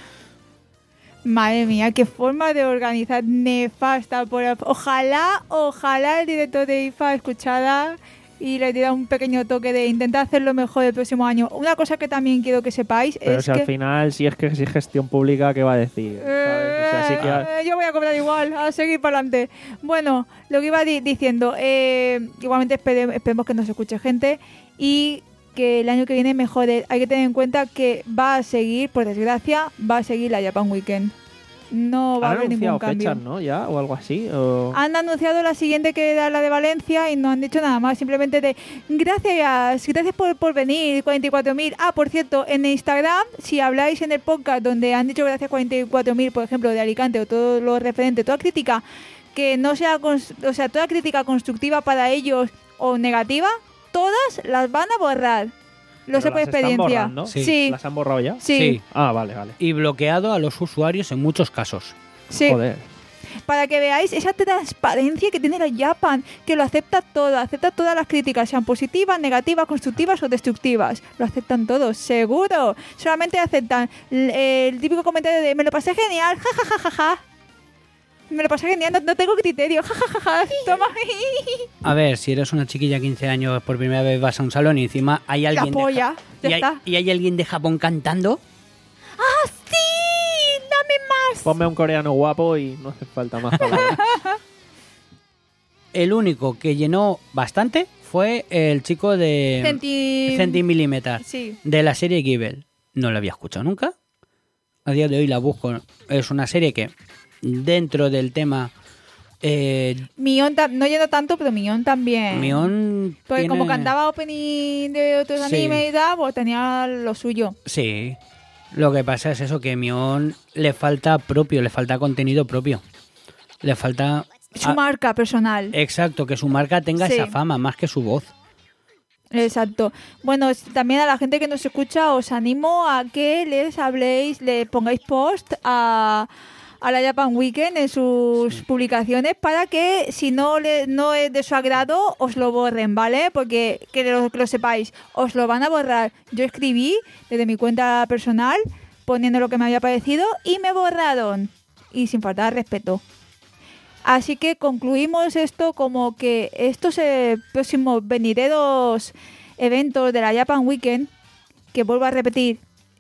[SPEAKER 1] Madre mía, qué forma de organizar nefasta. Por... Ojalá, ojalá el director de I F A escuchara y le diera un pequeño toque de intentar hacerlo mejor el próximo año. Una cosa que también quiero que sepáis
[SPEAKER 4] Pero
[SPEAKER 1] es
[SPEAKER 4] si
[SPEAKER 1] que...
[SPEAKER 4] al final, si es que es gestión pública, ¿qué va a decir? ¿Sabes? O sea, sí que ha-
[SPEAKER 1] Eh, yo voy a cobrar igual, a seguir para adelante. Bueno, lo que iba di- diciendo, eh, igualmente espere- esperemos que nos escuche gente y que el año que viene mejore. Hay que tener en cuenta que va a seguir, por desgracia, va a seguir la Japan Weekend. No va a
[SPEAKER 4] ¿Han
[SPEAKER 1] haber ningún
[SPEAKER 4] anunciado
[SPEAKER 1] cambio.
[SPEAKER 4] fechas, no? ¿Ya? ¿O algo así? O...
[SPEAKER 1] Han anunciado la siguiente, que era la de Valencia, y no han dicho nada más. Simplemente de gracias, gracias por, por venir, cuarenta y cuatro mil. Ah, por cierto, en Instagram, si habláis en el podcast donde han dicho gracias cuarenta y cuatro mil, por ejemplo, de Alicante o todo lo referente, toda crítica que no sea, cons- o sea, toda crítica constructiva para ellos o negativa, todas las van a borrar. Lo sé
[SPEAKER 4] ¿Pero
[SPEAKER 1] por
[SPEAKER 4] las están
[SPEAKER 1] experiencia.
[SPEAKER 4] borrando?
[SPEAKER 2] Sí.
[SPEAKER 1] Sí,
[SPEAKER 4] ¿Las han borrado ya?
[SPEAKER 1] sí,
[SPEAKER 2] Sí.
[SPEAKER 4] Ah, vale, vale.
[SPEAKER 2] Y bloqueado a los usuarios en muchos casos.
[SPEAKER 1] sí.
[SPEAKER 4] Joder.
[SPEAKER 1] Para que veáis esa transparencia que tiene la Japan, que lo acepta todo, acepta todas las críticas, sean positivas, negativas, constructivas o destructivas. Lo aceptan todos, seguro. Solamente aceptan l- el típico comentario de me lo pasé genial, ja ja ja ja ja. Me lo pasé genial, no, no tengo criterio, ja ja ja ja. Toma.
[SPEAKER 2] A ver, si eres una chiquilla de quince años, por primera vez vas a un salón y encima hay
[SPEAKER 1] La
[SPEAKER 2] alguien, de,
[SPEAKER 1] polla,
[SPEAKER 2] Ja-
[SPEAKER 1] ya
[SPEAKER 2] y, hay,
[SPEAKER 1] está.
[SPEAKER 2] y hay alguien de Japón cantando.
[SPEAKER 1] ¡Ah, sí! ¡Dame más!
[SPEAKER 4] Ponme a un coreano guapo y no hace falta más palabras.
[SPEAKER 2] El único que llenó bastante fue el chico de
[SPEAKER 1] Centi...
[SPEAKER 2] Centimilímetros
[SPEAKER 1] Sí.
[SPEAKER 2] de la serie Givel. No la había escuchado nunca. A día de hoy la busco. Es una serie que dentro del tema eh,
[SPEAKER 1] Mion tam- no lleno tanto, pero Mion también.
[SPEAKER 2] Mion
[SPEAKER 1] Porque
[SPEAKER 2] tiene-
[SPEAKER 1] como cantaba opening de otros
[SPEAKER 2] Sí.
[SPEAKER 1] animes y tal, pues tenía lo suyo.
[SPEAKER 2] Sí. Lo que pasa es eso, que Mion le falta propio, le falta contenido propio. Le falta...
[SPEAKER 1] Su
[SPEAKER 2] ah,
[SPEAKER 1] marca personal.
[SPEAKER 2] exacto, que su marca tenga
[SPEAKER 1] Sí.
[SPEAKER 2] esa fama más que su voz.
[SPEAKER 1] Exacto. Bueno, s- también a la gente que nos escucha os animo a que les habléis, le pongáis post a, a la Japan Weekend en sus publicaciones para que si no le, no es de su agrado os lo borren, ¿vale? Porque que lo, que lo sepáis, os lo van a borrar. Yo escribí desde mi cuenta personal poniendo lo que me había parecido y me borraron. Y sin faltar al respeto. Así que concluimos esto como que estos eh, próximos venideros eventos de la Japan Weekend, que vuelvo a repetir,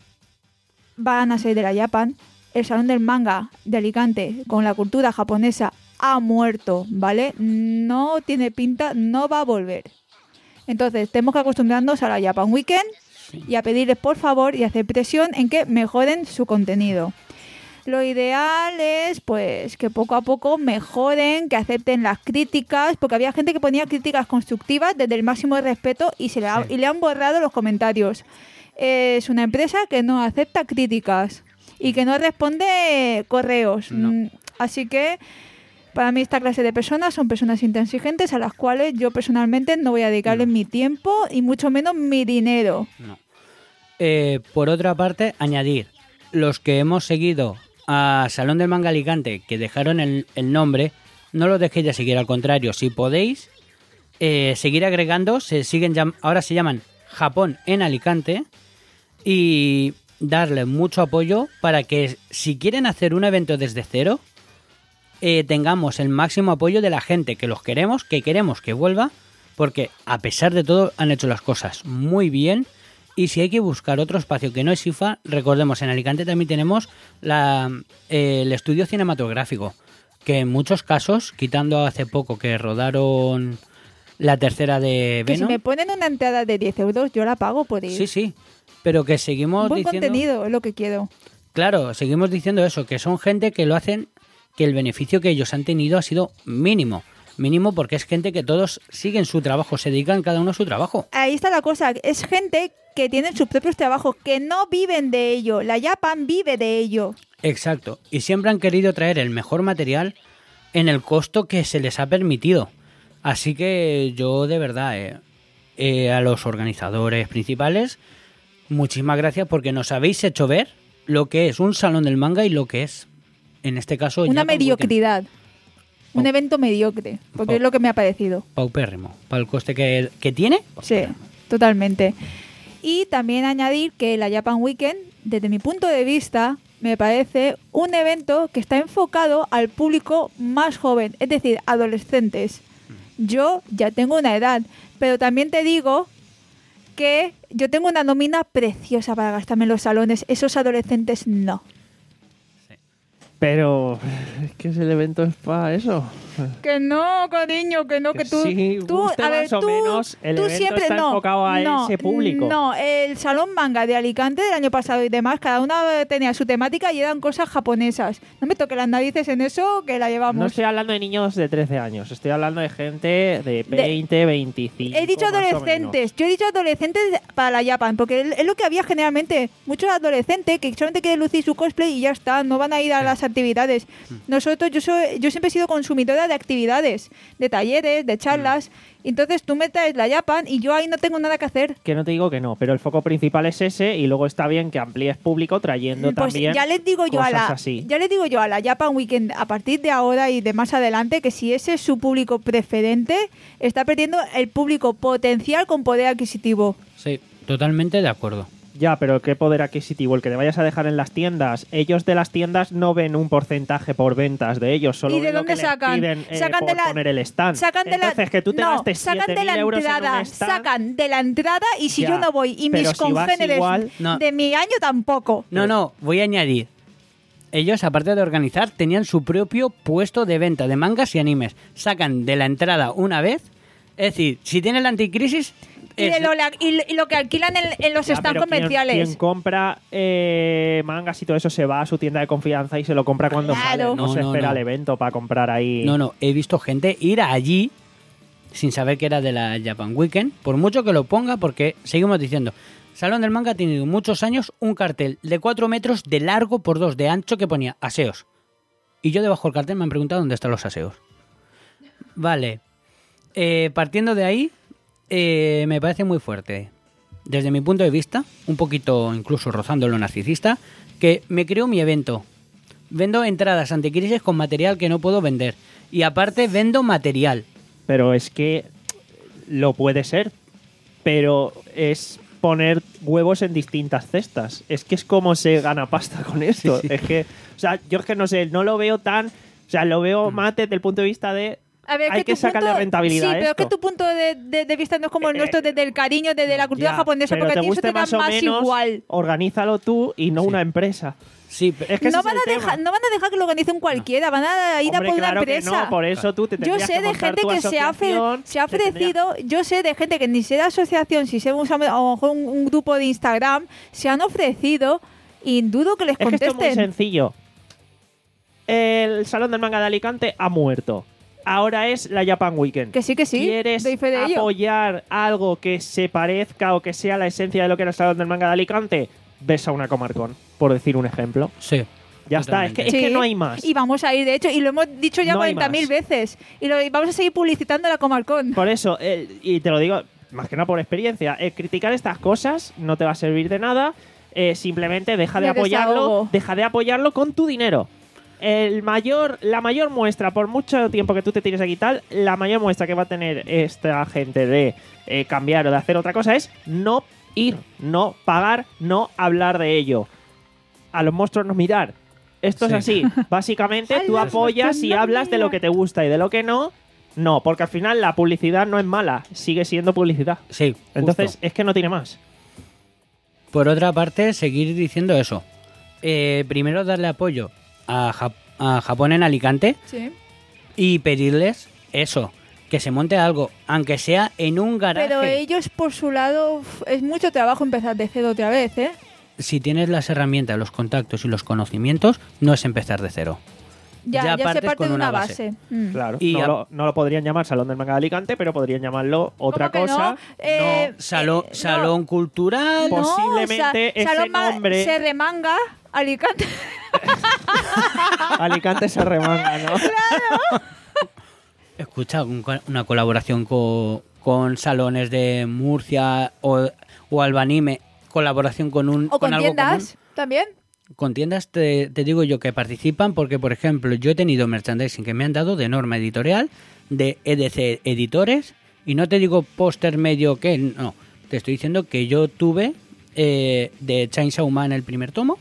[SPEAKER 1] van a ser de la Japan. El Salón del Manga de Alicante con la cultura japonesa ha muerto, ¿vale? No tiene pinta, no va a volver. Entonces, tenemos que acostumbrarnos a la Japan Weekend y a pedirles por favor y hacer presión en que mejoren su contenido. Lo ideal es pues que poco a poco mejoren, que acepten las críticas, porque había gente que ponía críticas constructivas desde el máximo respeto y se le, ha-
[SPEAKER 2] Sí.
[SPEAKER 1] y le han borrado los comentarios. Es una empresa que no acepta críticas y que no responde correos.
[SPEAKER 2] No.
[SPEAKER 1] Mm, Así que para mí esta clase de personas son personas intransigentes a las cuales yo personalmente no voy a dedicarles mi tiempo y mucho menos mi dinero.
[SPEAKER 2] No. Eh, por otra parte, añadir, los que hemos seguido a Salón del Manga Alicante, que dejaron el, el nombre, no lo dejéis de seguir, al contrario, si podéis, eh, seguir agregando, se siguen llam- ahora se llaman Japón en Alicante, y darle mucho apoyo para que si quieren hacer un evento desde cero, eh, tengamos el máximo apoyo de la gente, que los queremos, que queremos que vuelva, porque a pesar de todo han hecho las cosas muy bien. Y si hay que buscar otro espacio que no es I F A, recordemos, en Alicante también tenemos la, eh, el estudio cinematográfico, que en muchos casos, quitando hace poco que rodaron La tercera de
[SPEAKER 1] Que si
[SPEAKER 2] Venom.
[SPEAKER 1] me ponen una entrada de diez euros, yo la pago por ir.
[SPEAKER 2] Sí, sí. Pero que seguimos
[SPEAKER 1] Buen
[SPEAKER 2] diciendo...
[SPEAKER 1] contenido es lo que quiero.
[SPEAKER 2] Claro, seguimos diciendo eso, que son gente que lo hacen, que el beneficio que ellos han tenido ha sido mínimo. Mínimo porque es gente que todos siguen su trabajo, se dedican cada uno a su trabajo.
[SPEAKER 1] Ahí está la cosa, es gente que tiene sus propios trabajos, que no viven de ello. La Japan vive de ello.
[SPEAKER 2] Exacto. Y siempre han querido traer el mejor material en el costo que se les ha permitido. Así que yo de verdad, eh, eh, a los organizadores principales, muchísimas gracias porque nos habéis hecho ver lo que es un salón del manga y lo que es, en este caso,
[SPEAKER 1] Una
[SPEAKER 2] Japan
[SPEAKER 1] mediocridad. Un
[SPEAKER 2] Pau-
[SPEAKER 1] evento mediocre, porque
[SPEAKER 2] Pau-
[SPEAKER 1] es lo que me ha parecido.
[SPEAKER 2] Paupérrimo. Para el coste que, que tiene.
[SPEAKER 1] Sí, totalmente. Y también añadir que la Japan Weekend, desde mi punto de vista, me parece un evento que está enfocado al público más joven, es decir, adolescentes. Yo ya tengo una edad, pero también te digo que yo tengo una nómina preciosa para gastarme en los salones. Esos adolescentes no.
[SPEAKER 4] Pero es que el evento es para eso.
[SPEAKER 1] Que no, cariño, que no, que,
[SPEAKER 4] Que
[SPEAKER 1] tú...
[SPEAKER 4] sí,
[SPEAKER 1] tú
[SPEAKER 4] guste
[SPEAKER 1] a ver,
[SPEAKER 4] más o
[SPEAKER 1] tú,
[SPEAKER 4] menos, el
[SPEAKER 1] tú
[SPEAKER 4] evento
[SPEAKER 1] siempre
[SPEAKER 4] está
[SPEAKER 1] no,
[SPEAKER 4] enfocado a
[SPEAKER 1] no,
[SPEAKER 4] ese público.
[SPEAKER 1] No, el Salón Manga de Alicante del año pasado y demás, cada una tenía su temática y eran cosas japonesas. No me toque las narices en eso, que la llevamos.
[SPEAKER 4] No estoy hablando de niños de trece años, estoy hablando de gente de veinte, veinticinco.
[SPEAKER 1] He dicho
[SPEAKER 4] más o menos.
[SPEAKER 1] adolescentes, yo he dicho adolescentes para la Japan, porque es lo que había generalmente. Muchos adolescentes que solamente quieren lucir su cosplay y ya está, no van a ir a las actividades. Nosotros, yo soy, yo siempre he sido consumidora de actividades, de talleres, de charlas. Entonces tú me traes la Japan y yo ahí no tengo nada que hacer.
[SPEAKER 4] Que no te digo que no, pero el foco principal es ese y luego está bien que amplíes público trayendo
[SPEAKER 1] Pues
[SPEAKER 4] también
[SPEAKER 1] ya les digo yo a
[SPEAKER 4] cosas
[SPEAKER 1] la,
[SPEAKER 4] así.
[SPEAKER 1] ya les digo yo a la Japan Weekend a partir de ahora y de más adelante que si ese es su público preferente, está perdiendo el público potencial con poder adquisitivo.
[SPEAKER 2] Sí, totalmente de acuerdo.
[SPEAKER 4] Ya, pero qué poder adquisitivo el que te vayas a dejar en las tiendas. Ellos de las tiendas no ven un porcentaje por ventas de ellos, solo
[SPEAKER 1] ¿Y de
[SPEAKER 4] ven lo
[SPEAKER 1] dónde
[SPEAKER 4] que les
[SPEAKER 1] sacan?
[SPEAKER 4] piden eh,
[SPEAKER 1] Sacan
[SPEAKER 4] por
[SPEAKER 1] de la-
[SPEAKER 4] poner el stand.
[SPEAKER 1] Sacan de
[SPEAKER 4] Entonces,
[SPEAKER 1] la,
[SPEAKER 4] que tú te
[SPEAKER 1] no,
[SPEAKER 4] gastes
[SPEAKER 1] sacan de
[SPEAKER 4] siete
[SPEAKER 1] la
[SPEAKER 4] mil euros en
[SPEAKER 1] entrada,
[SPEAKER 4] un stand,
[SPEAKER 1] sacan de la entrada y si
[SPEAKER 4] Ya,
[SPEAKER 1] yo no voy y
[SPEAKER 4] pero
[SPEAKER 1] mis
[SPEAKER 4] si vas
[SPEAKER 1] congéneres
[SPEAKER 4] igual-
[SPEAKER 2] No.
[SPEAKER 1] de mi año tampoco.
[SPEAKER 2] No, no, voy a añadir. Ellos, aparte de organizar, tenían su propio puesto de venta de mangas y animes. Sacan de la entrada una vez. Es decir, si tienes la anticrisis...
[SPEAKER 1] Y,
[SPEAKER 2] es-
[SPEAKER 1] de lo, y, y lo que alquilan en, en los
[SPEAKER 4] Ya,
[SPEAKER 1] stands
[SPEAKER 4] pero quien-
[SPEAKER 1] comerciales.
[SPEAKER 4] Quien, compra eh, mangas y todo eso se va a su tienda de confianza y se lo compra cuando
[SPEAKER 1] Claro.
[SPEAKER 4] sale. No,
[SPEAKER 2] No,
[SPEAKER 4] se
[SPEAKER 2] no,
[SPEAKER 4] espera
[SPEAKER 2] no.
[SPEAKER 4] al evento para comprar ahí.
[SPEAKER 2] No, no, he visto gente ir allí sin saber que era de la Japan Weekend, por mucho que lo ponga, porque seguimos diciendo, Salón del Manga ha tenido muchos años un cartel de cuatro metros de largo por dos de ancho que ponía aseos. Y yo debajo del cartel me han preguntado dónde están los aseos. Vale, eh, partiendo de ahí, eh, me parece muy fuerte, desde mi punto de vista, un poquito incluso rozando lo narcisista, que me creo mi evento. Vendo entradas anticrisis con material que no puedo vender. Y aparte vendo material.
[SPEAKER 4] Pero es que lo puede ser, pero es poner huevos en distintas cestas. Es que es como se gana pasta con esto.
[SPEAKER 2] Sí, sí.
[SPEAKER 4] Es que, o sea, yo es que no sé, no lo veo tan, o sea, lo veo más desde el punto de vista de
[SPEAKER 1] A ver,
[SPEAKER 4] hay que
[SPEAKER 1] tu
[SPEAKER 4] sacarle
[SPEAKER 1] punto-
[SPEAKER 4] rentabilidad
[SPEAKER 1] Sí,
[SPEAKER 4] a
[SPEAKER 1] pero
[SPEAKER 4] esto.
[SPEAKER 1] que tu punto de, de- de vista no es como el
[SPEAKER 4] Eh,
[SPEAKER 1] nuestro, desde el cariño, desde la cultura
[SPEAKER 4] Ya,
[SPEAKER 1] japonesa,
[SPEAKER 4] pero
[SPEAKER 1] porque
[SPEAKER 4] te
[SPEAKER 1] a ti eso
[SPEAKER 4] guste
[SPEAKER 1] te da
[SPEAKER 4] más o
[SPEAKER 1] más
[SPEAKER 4] menos,
[SPEAKER 1] igual.
[SPEAKER 4] organízalo tú y no
[SPEAKER 2] Sí.
[SPEAKER 4] una empresa.
[SPEAKER 2] Sí, pero-
[SPEAKER 4] Es que ese
[SPEAKER 1] No
[SPEAKER 4] es
[SPEAKER 1] van,
[SPEAKER 4] el
[SPEAKER 1] a
[SPEAKER 4] tema.
[SPEAKER 1] dejar, no van a dejar que lo organicen cualquiera, van a ir
[SPEAKER 4] Hombre,
[SPEAKER 1] a por
[SPEAKER 4] claro
[SPEAKER 1] una
[SPEAKER 4] que
[SPEAKER 1] empresa.
[SPEAKER 4] no, por eso tú te
[SPEAKER 1] Yo
[SPEAKER 4] tendrías
[SPEAKER 1] sé
[SPEAKER 4] que
[SPEAKER 1] de
[SPEAKER 4] montar
[SPEAKER 1] gente
[SPEAKER 4] tu
[SPEAKER 1] que se ha, ofre-
[SPEAKER 4] asociación,
[SPEAKER 1] se ha
[SPEAKER 4] te tendrías-
[SPEAKER 1] ofrecido, yo sé de gente que ni sea de asociación, si sea un, a lo mejor un, un grupo de Instagram, se han ofrecido y dudo que les
[SPEAKER 4] Es que esto es muy
[SPEAKER 1] contesten.
[SPEAKER 4] sencillo. El Salón del Manga de Alicante ha muerto. Ahora es la Japan Weekend.
[SPEAKER 1] Que sí, que sí,
[SPEAKER 4] ¿Quieres
[SPEAKER 1] doy fe de ello.
[SPEAKER 4] apoyar algo que se parezca o que sea la esencia de lo que era el Salón del Manga de Alicante? Ves a una Comarcon, por decir un ejemplo.
[SPEAKER 2] sí.
[SPEAKER 4] Ya está, es que, es
[SPEAKER 1] Sí,
[SPEAKER 4] que no hay más.
[SPEAKER 1] Y vamos a ir, de hecho, y lo hemos dicho ya
[SPEAKER 4] No hay
[SPEAKER 1] cuarenta mil
[SPEAKER 4] más.
[SPEAKER 1] veces. Y, lo, y vamos a seguir publicitando la Comarcon.
[SPEAKER 4] Por eso, eh, y te lo digo más que nada por experiencia, eh, criticar estas cosas no te va a servir de nada. eh, simplemente deja de
[SPEAKER 1] Me
[SPEAKER 4] apoyarlo,
[SPEAKER 1] desahogo.
[SPEAKER 4] deja de apoyarlo con tu dinero. El mayor, la mayor muestra, por mucho tiempo que tú te tires aquí y tal, la mayor muestra que va a tener esta gente de eh, cambiar o de hacer otra cosa es no ir, no pagar, no hablar de ello. A los monstruos no mirar. Esto
[SPEAKER 2] Sí.
[SPEAKER 4] es así. Básicamente
[SPEAKER 1] A
[SPEAKER 4] tú
[SPEAKER 1] los
[SPEAKER 4] apoyas
[SPEAKER 1] monstruos
[SPEAKER 4] y
[SPEAKER 1] no
[SPEAKER 4] hablas de lo que te gusta y de lo que no, no, porque al final la publicidad no es mala, sigue siendo publicidad.
[SPEAKER 2] Sí,
[SPEAKER 4] Entonces
[SPEAKER 2] justo.
[SPEAKER 4] es que no tiene más.
[SPEAKER 2] Por otra parte, seguir diciendo eso. Eh, primero darle apoyo a, Jap- a Japón en Alicante
[SPEAKER 1] Sí.
[SPEAKER 2] y pedirles eso, que se monte algo, aunque sea en un garaje.
[SPEAKER 1] Pero ellos por su lado uf, es mucho trabajo empezar de cero otra vez, ¿eh?
[SPEAKER 2] Si tienes las herramientas, los contactos y los conocimientos, no es empezar de cero.
[SPEAKER 1] Ya,
[SPEAKER 2] Ya
[SPEAKER 1] ya, se
[SPEAKER 2] partes
[SPEAKER 1] parte
[SPEAKER 2] con
[SPEAKER 1] de una
[SPEAKER 2] una
[SPEAKER 1] base.
[SPEAKER 2] base.
[SPEAKER 1] Mm.
[SPEAKER 4] Claro,
[SPEAKER 2] Y
[SPEAKER 4] no,
[SPEAKER 2] a-
[SPEAKER 4] lo, no lo podrían llamar Salón del Manga de Alicante, pero podrían llamarlo otra
[SPEAKER 1] ¿Cómo que
[SPEAKER 4] cosa.
[SPEAKER 1] no? Eh,
[SPEAKER 2] Salón,
[SPEAKER 1] eh,
[SPEAKER 2] salón
[SPEAKER 1] no.
[SPEAKER 2] cultural.
[SPEAKER 4] No. Posiblemente
[SPEAKER 1] sa-
[SPEAKER 4] ese
[SPEAKER 1] Salón Ma-
[SPEAKER 4] nombre-
[SPEAKER 1] Se remanga Alicante.
[SPEAKER 4] Alicante se remanga, ¿no?
[SPEAKER 2] Escucha, un co- una colaboración co- con salones de Murcia o, o Albanime, colaboración con un
[SPEAKER 1] O con
[SPEAKER 2] algo
[SPEAKER 1] tiendas
[SPEAKER 2] común.
[SPEAKER 1] también.
[SPEAKER 2] Con tiendas te, te digo yo que participan porque, por ejemplo, yo he tenido merchandising que me han dado de Norma Editorial, de E D C Editores, y no te digo póster medio que, no, te estoy diciendo que yo tuve eh, de Chainsaw Man el primer tomo,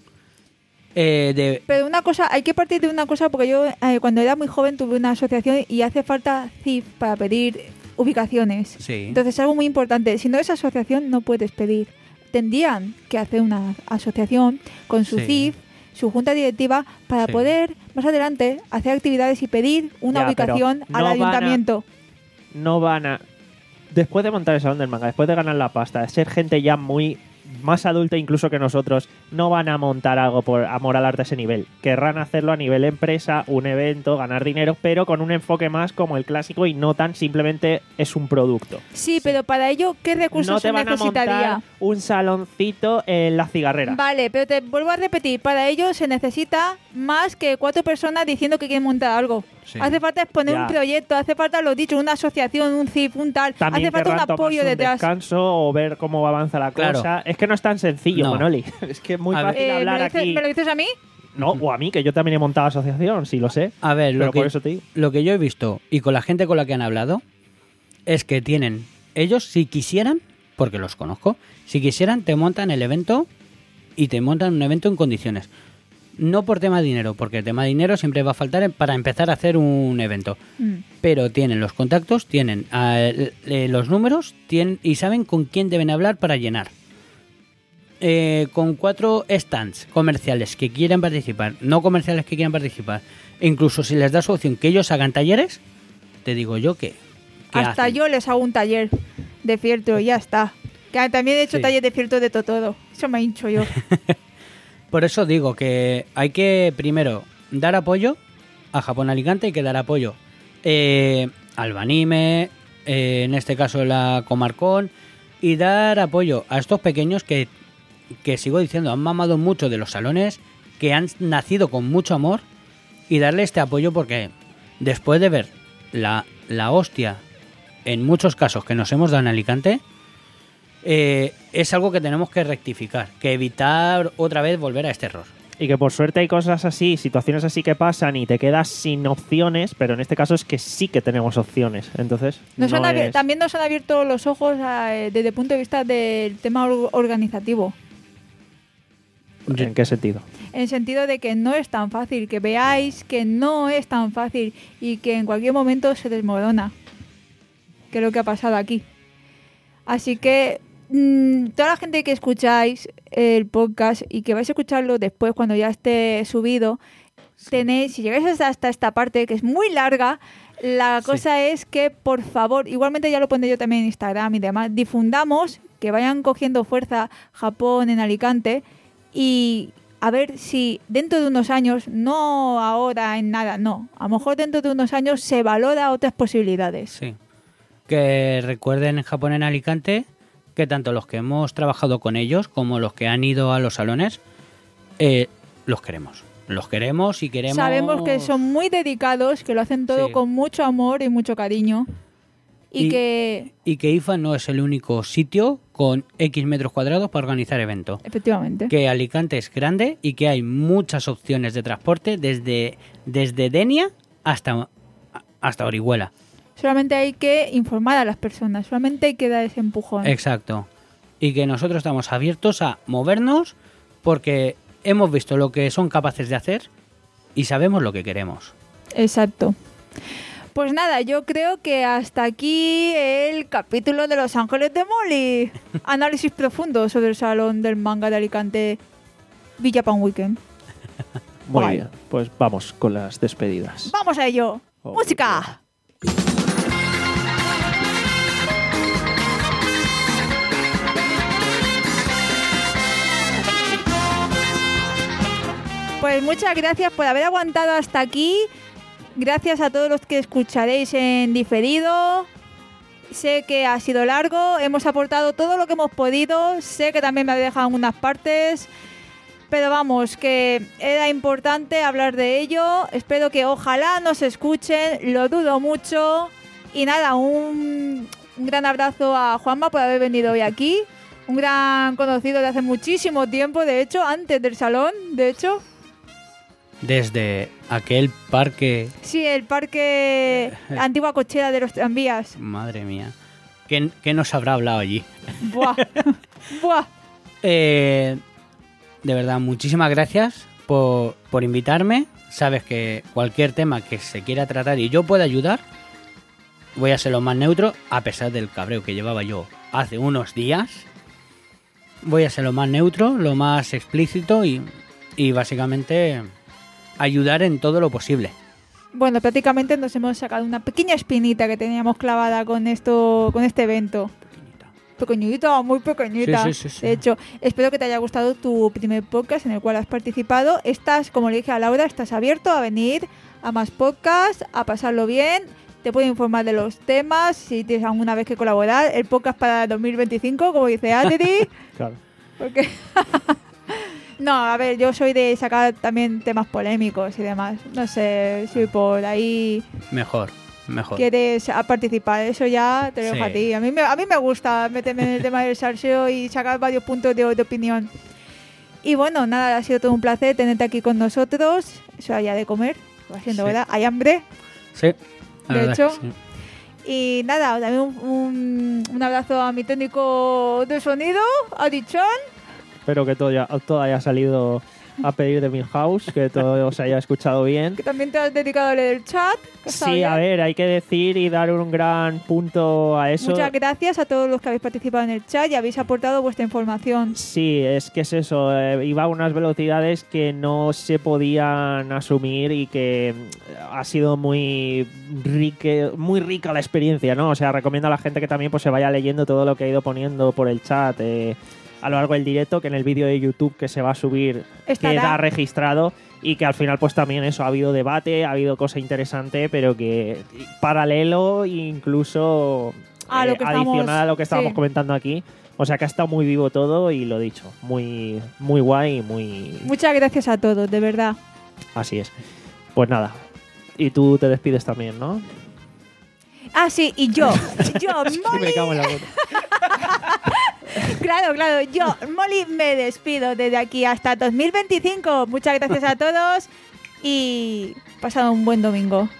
[SPEAKER 2] eh, de
[SPEAKER 1] Pero una cosa, hay que partir de una cosa porque yo eh, cuando era muy joven tuve una asociación y hace falta C I F para pedir ubicaciones.
[SPEAKER 2] Sí.
[SPEAKER 1] Entonces es algo muy importante. Si no es asociación no puedes pedir. Tendrían que hacer una asociación con su
[SPEAKER 2] Sí.
[SPEAKER 1] C I F, su junta directiva, para
[SPEAKER 2] Sí.
[SPEAKER 1] poder más adelante hacer actividades y pedir una
[SPEAKER 4] Ya, pero
[SPEAKER 1] ubicación
[SPEAKER 4] no
[SPEAKER 1] al
[SPEAKER 4] van a-
[SPEAKER 1] ayuntamiento.
[SPEAKER 4] No van a... Después de montar el Salón del Manga, después de ganar la pasta, de ser gente ya muy más adulta incluso que nosotros, no van a montar algo por amor al arte a ese nivel. Querrán hacerlo a nivel empresa, un evento, ganar dinero, pero con un enfoque más como el clásico y no tan simplemente es un producto.
[SPEAKER 1] Sí, pero para ello, ¿qué recursos
[SPEAKER 4] No te
[SPEAKER 1] se
[SPEAKER 4] van a
[SPEAKER 1] necesitaría?
[SPEAKER 4] montar un saloncito en la cigarrera.
[SPEAKER 1] Vale, pero te vuelvo a repetir, para ello se necesita más que cuatro personas diciendo que quieren montar algo.
[SPEAKER 2] Sí.
[SPEAKER 1] Hace falta exponer
[SPEAKER 4] Ya.
[SPEAKER 1] un proyecto, hace falta, lo dicho, una asociación, un C I F, un tal,
[SPEAKER 4] También
[SPEAKER 1] hace falta un
[SPEAKER 4] querrán
[SPEAKER 1] apoyo
[SPEAKER 4] tomarse un
[SPEAKER 1] detrás.
[SPEAKER 4] descanso o ver cómo avanza la
[SPEAKER 2] Claro.
[SPEAKER 4] cosa. Es que no es tan sencillo,
[SPEAKER 2] No.
[SPEAKER 4] Manoli. Es que es muy
[SPEAKER 2] A ver.
[SPEAKER 4] fácil
[SPEAKER 1] Eh, ¿me,
[SPEAKER 4] hablar
[SPEAKER 1] lo dices,
[SPEAKER 4] aquí.
[SPEAKER 1] ¿Me lo dices a mí?
[SPEAKER 4] No, o a mí, que yo también he montado asociación, sí lo sé.
[SPEAKER 2] A ver,
[SPEAKER 4] Pero
[SPEAKER 2] lo que,
[SPEAKER 4] por eso te digo.
[SPEAKER 2] lo que yo he visto y con la gente con la que han hablado es que tienen, ellos si quisieran, porque los conozco, si quisieran te montan el evento y te montan un evento en condiciones. No por tema de dinero, porque el tema de dinero siempre va a faltar para empezar a hacer un evento.
[SPEAKER 1] Mm.
[SPEAKER 2] Pero tienen los contactos, tienen eh, eh, los números tienen, y saben con quién deben hablar para llenar. Eh, con cuatro stands comerciales que quieran participar, no comerciales que quieran participar, e incluso si les das opción que ellos hagan talleres, te digo yo que... que
[SPEAKER 1] Hasta
[SPEAKER 2] hacen.
[SPEAKER 1] yo les hago un taller de fieltro y ya está. Que también he hecho
[SPEAKER 2] Sí.
[SPEAKER 1] taller de fieltro de todo. Eso me he hincho yo.
[SPEAKER 2] Por eso digo que hay que primero dar apoyo a Japón Alicante, hay que dar apoyo eh, al Banime, eh, en este caso la Comarcón, y dar apoyo a estos pequeños que, que sigo diciendo, han mamado mucho de los salones, que han nacido con mucho amor, y darle este apoyo porque después de ver la, la hostia en muchos casos que nos hemos dado en Alicante, eh, es algo que tenemos que rectificar, que evitar otra vez volver a este error.
[SPEAKER 4] Y que por suerte hay cosas así, situaciones así que pasan y te quedas sin opciones, pero en este caso es que sí que tenemos opciones. Entonces,
[SPEAKER 1] Nos
[SPEAKER 4] no
[SPEAKER 1] han abier-
[SPEAKER 4] es-
[SPEAKER 1] También nos han abierto los ojos a, eh, desde el punto de vista del tema or- organizativo.
[SPEAKER 4] ¿En qué sentido?
[SPEAKER 1] En el sentido de que no es tan fácil, que veáis que no es tan fácil y que en cualquier momento se desmorona, que es lo que ha pasado aquí. Así que mmm, toda la gente que escucháis el podcast y que vais a escucharlo después cuando ya esté subido, tenéis, si llegáis hasta, hasta esta parte que es muy larga, la cosa es que por favor, igualmente ya lo pondré yo también en Instagram y demás, difundamos, que vayan cogiendo fuerza Japón en Alicante y a ver si dentro de unos años, no ahora en nada, no, a lo mejor dentro de unos años se valora otras posibilidades.
[SPEAKER 2] Sí. Que recuerden en Japón en Alicante que tanto los que hemos trabajado con ellos como los que han ido a los salones, eh, los queremos. Los queremos y queremos...
[SPEAKER 1] Sabemos que son muy dedicados, que lo hacen todo
[SPEAKER 2] Sí.
[SPEAKER 1] con mucho amor y mucho cariño. Y,
[SPEAKER 2] Y-
[SPEAKER 1] que,
[SPEAKER 2] Y que I F A no es el único sitio con X metros cuadrados para organizar eventos.
[SPEAKER 1] efectivamente,
[SPEAKER 2] Que Alicante es grande y que hay muchas opciones de transporte desde, desde Denia hasta, hasta Orihuela.
[SPEAKER 1] solamente hay que informar a las personas, solamente hay que dar ese empujón.
[SPEAKER 2] Exacto. Y que nosotros estamos abiertos a movernos porque hemos visto lo que son capaces de hacer y sabemos lo que queremos.
[SPEAKER 1] Exacto. Pues nada, yo creo que hasta aquí el capítulo de Los Ángeles de Molly. Análisis profundo sobre el Salón del Manga de Alicante Villa Pan Weekend.
[SPEAKER 4] Muy
[SPEAKER 1] Guay.
[SPEAKER 4] bien, pues vamos con las despedidas.
[SPEAKER 1] ¡Vamos a ello!
[SPEAKER 4] Oh,
[SPEAKER 1] ¡Música!
[SPEAKER 4] yeah.
[SPEAKER 1] Pues muchas gracias por haber aguantado hasta aquí. Gracias a todos los que escucharéis en diferido. Sé que ha sido largo, hemos aportado todo lo que hemos podido. Sé que también me habéis dejado unas partes. Pero vamos, que era importante hablar de ello. Espero que ojalá nos escuchen, lo dudo mucho. Y nada, un, un gran abrazo a Juanma por haber venido hoy aquí. Un gran conocido de hace muchísimo tiempo, de hecho, antes del salón, de hecho.
[SPEAKER 2] Desde aquel parque...
[SPEAKER 1] Sí, el parque Antigua Cochera de los Tranvías.
[SPEAKER 2] Madre mía. ¿Qué, qué nos habrá hablado allí?
[SPEAKER 1] Buah, buah.
[SPEAKER 2] Eh... De verdad, muchísimas gracias por, por invitarme. Sabes que cualquier tema que se quiera tratar y yo pueda ayudar, voy a ser lo más neutro, a pesar del cabreo que llevaba yo hace unos días. Voy a ser lo más neutro, lo más explícito y, y básicamente ayudar en todo lo posible.
[SPEAKER 1] Bueno, prácticamente nos hemos sacado una pequeña espinita que teníamos clavada con esto, con este evento. Pequeñita, muy pequeñita.
[SPEAKER 2] Sí, sí, sí, sí.
[SPEAKER 1] De hecho, espero que te haya gustado tu primer podcast en el cual has participado. Estás, como le dije a Laura, estás abierto a venir a más podcasts, a pasarlo bien. Te puedo informar de los temas, si tienes alguna vez que colaborar. El podcast para dos mil veinticinco, como dice Adri.
[SPEAKER 4] Claro.
[SPEAKER 1] Porque no, a ver, yo soy de sacar también temas polémicos y demás. No sé si por ahí...
[SPEAKER 2] Mejor. Mejor.
[SPEAKER 1] quieres a participar, eso ya te lo dejo
[SPEAKER 2] Sí.
[SPEAKER 1] a ti. A mí, me, a mí me gusta meterme en el tema del salseo y sacar varios puntos de, de opinión. Y bueno, nada, ha sido todo un placer tenerte aquí con nosotros. Eso ya de comer, va siendo,
[SPEAKER 2] Sí.
[SPEAKER 1] ¿verdad? Hay hambre.
[SPEAKER 2] Sí. la
[SPEAKER 1] De
[SPEAKER 2] verdad
[SPEAKER 1] hecho.
[SPEAKER 2] que sí.
[SPEAKER 1] Y nada, también un, un, un abrazo a mi técnico de sonido, a Dichon.
[SPEAKER 4] Espero que todo, ya, todo haya salido a pedir de Milhouse, que todo os haya escuchado bien.
[SPEAKER 1] Que también te has dedicado a leer el chat. que está
[SPEAKER 4] Sí,
[SPEAKER 1] bien.
[SPEAKER 4] a ver, hay que decir y dar un gran punto a eso.
[SPEAKER 1] Muchas gracias a todos los que habéis participado en el chat y habéis aportado vuestra información.
[SPEAKER 4] Sí, es que es eso, eh, iba a unas velocidades que no se podían asumir y que mm, ha sido muy rique, muy rica la experiencia, ¿no? O sea, recomiendo a la gente que también pues se vaya leyendo todo lo que ha ido poniendo por el chat eh, a lo largo del directo, que en el vídeo de YouTube que se va a subir
[SPEAKER 1] Estará.
[SPEAKER 4] queda registrado y que al final pues también eso, ha habido debate, ha habido cosa interesante, pero que paralelo e incluso
[SPEAKER 1] A lo que estamos-
[SPEAKER 4] adicional a lo que estábamos
[SPEAKER 1] sí.
[SPEAKER 4] comentando aquí. O sea que ha estado muy vivo todo y lo dicho, muy, muy guay y muy...
[SPEAKER 1] Muchas gracias a todos, de verdad.
[SPEAKER 4] Así es. Pues nada. Y tú te despides también, ¿no?
[SPEAKER 1] Ah, sí, y yo, yo, Molly,
[SPEAKER 4] Me cago en la puta.
[SPEAKER 1] claro, claro, yo, Molly, me despido desde aquí hasta dos mil veinticinco. Muchas gracias a todos y pasad un buen domingo.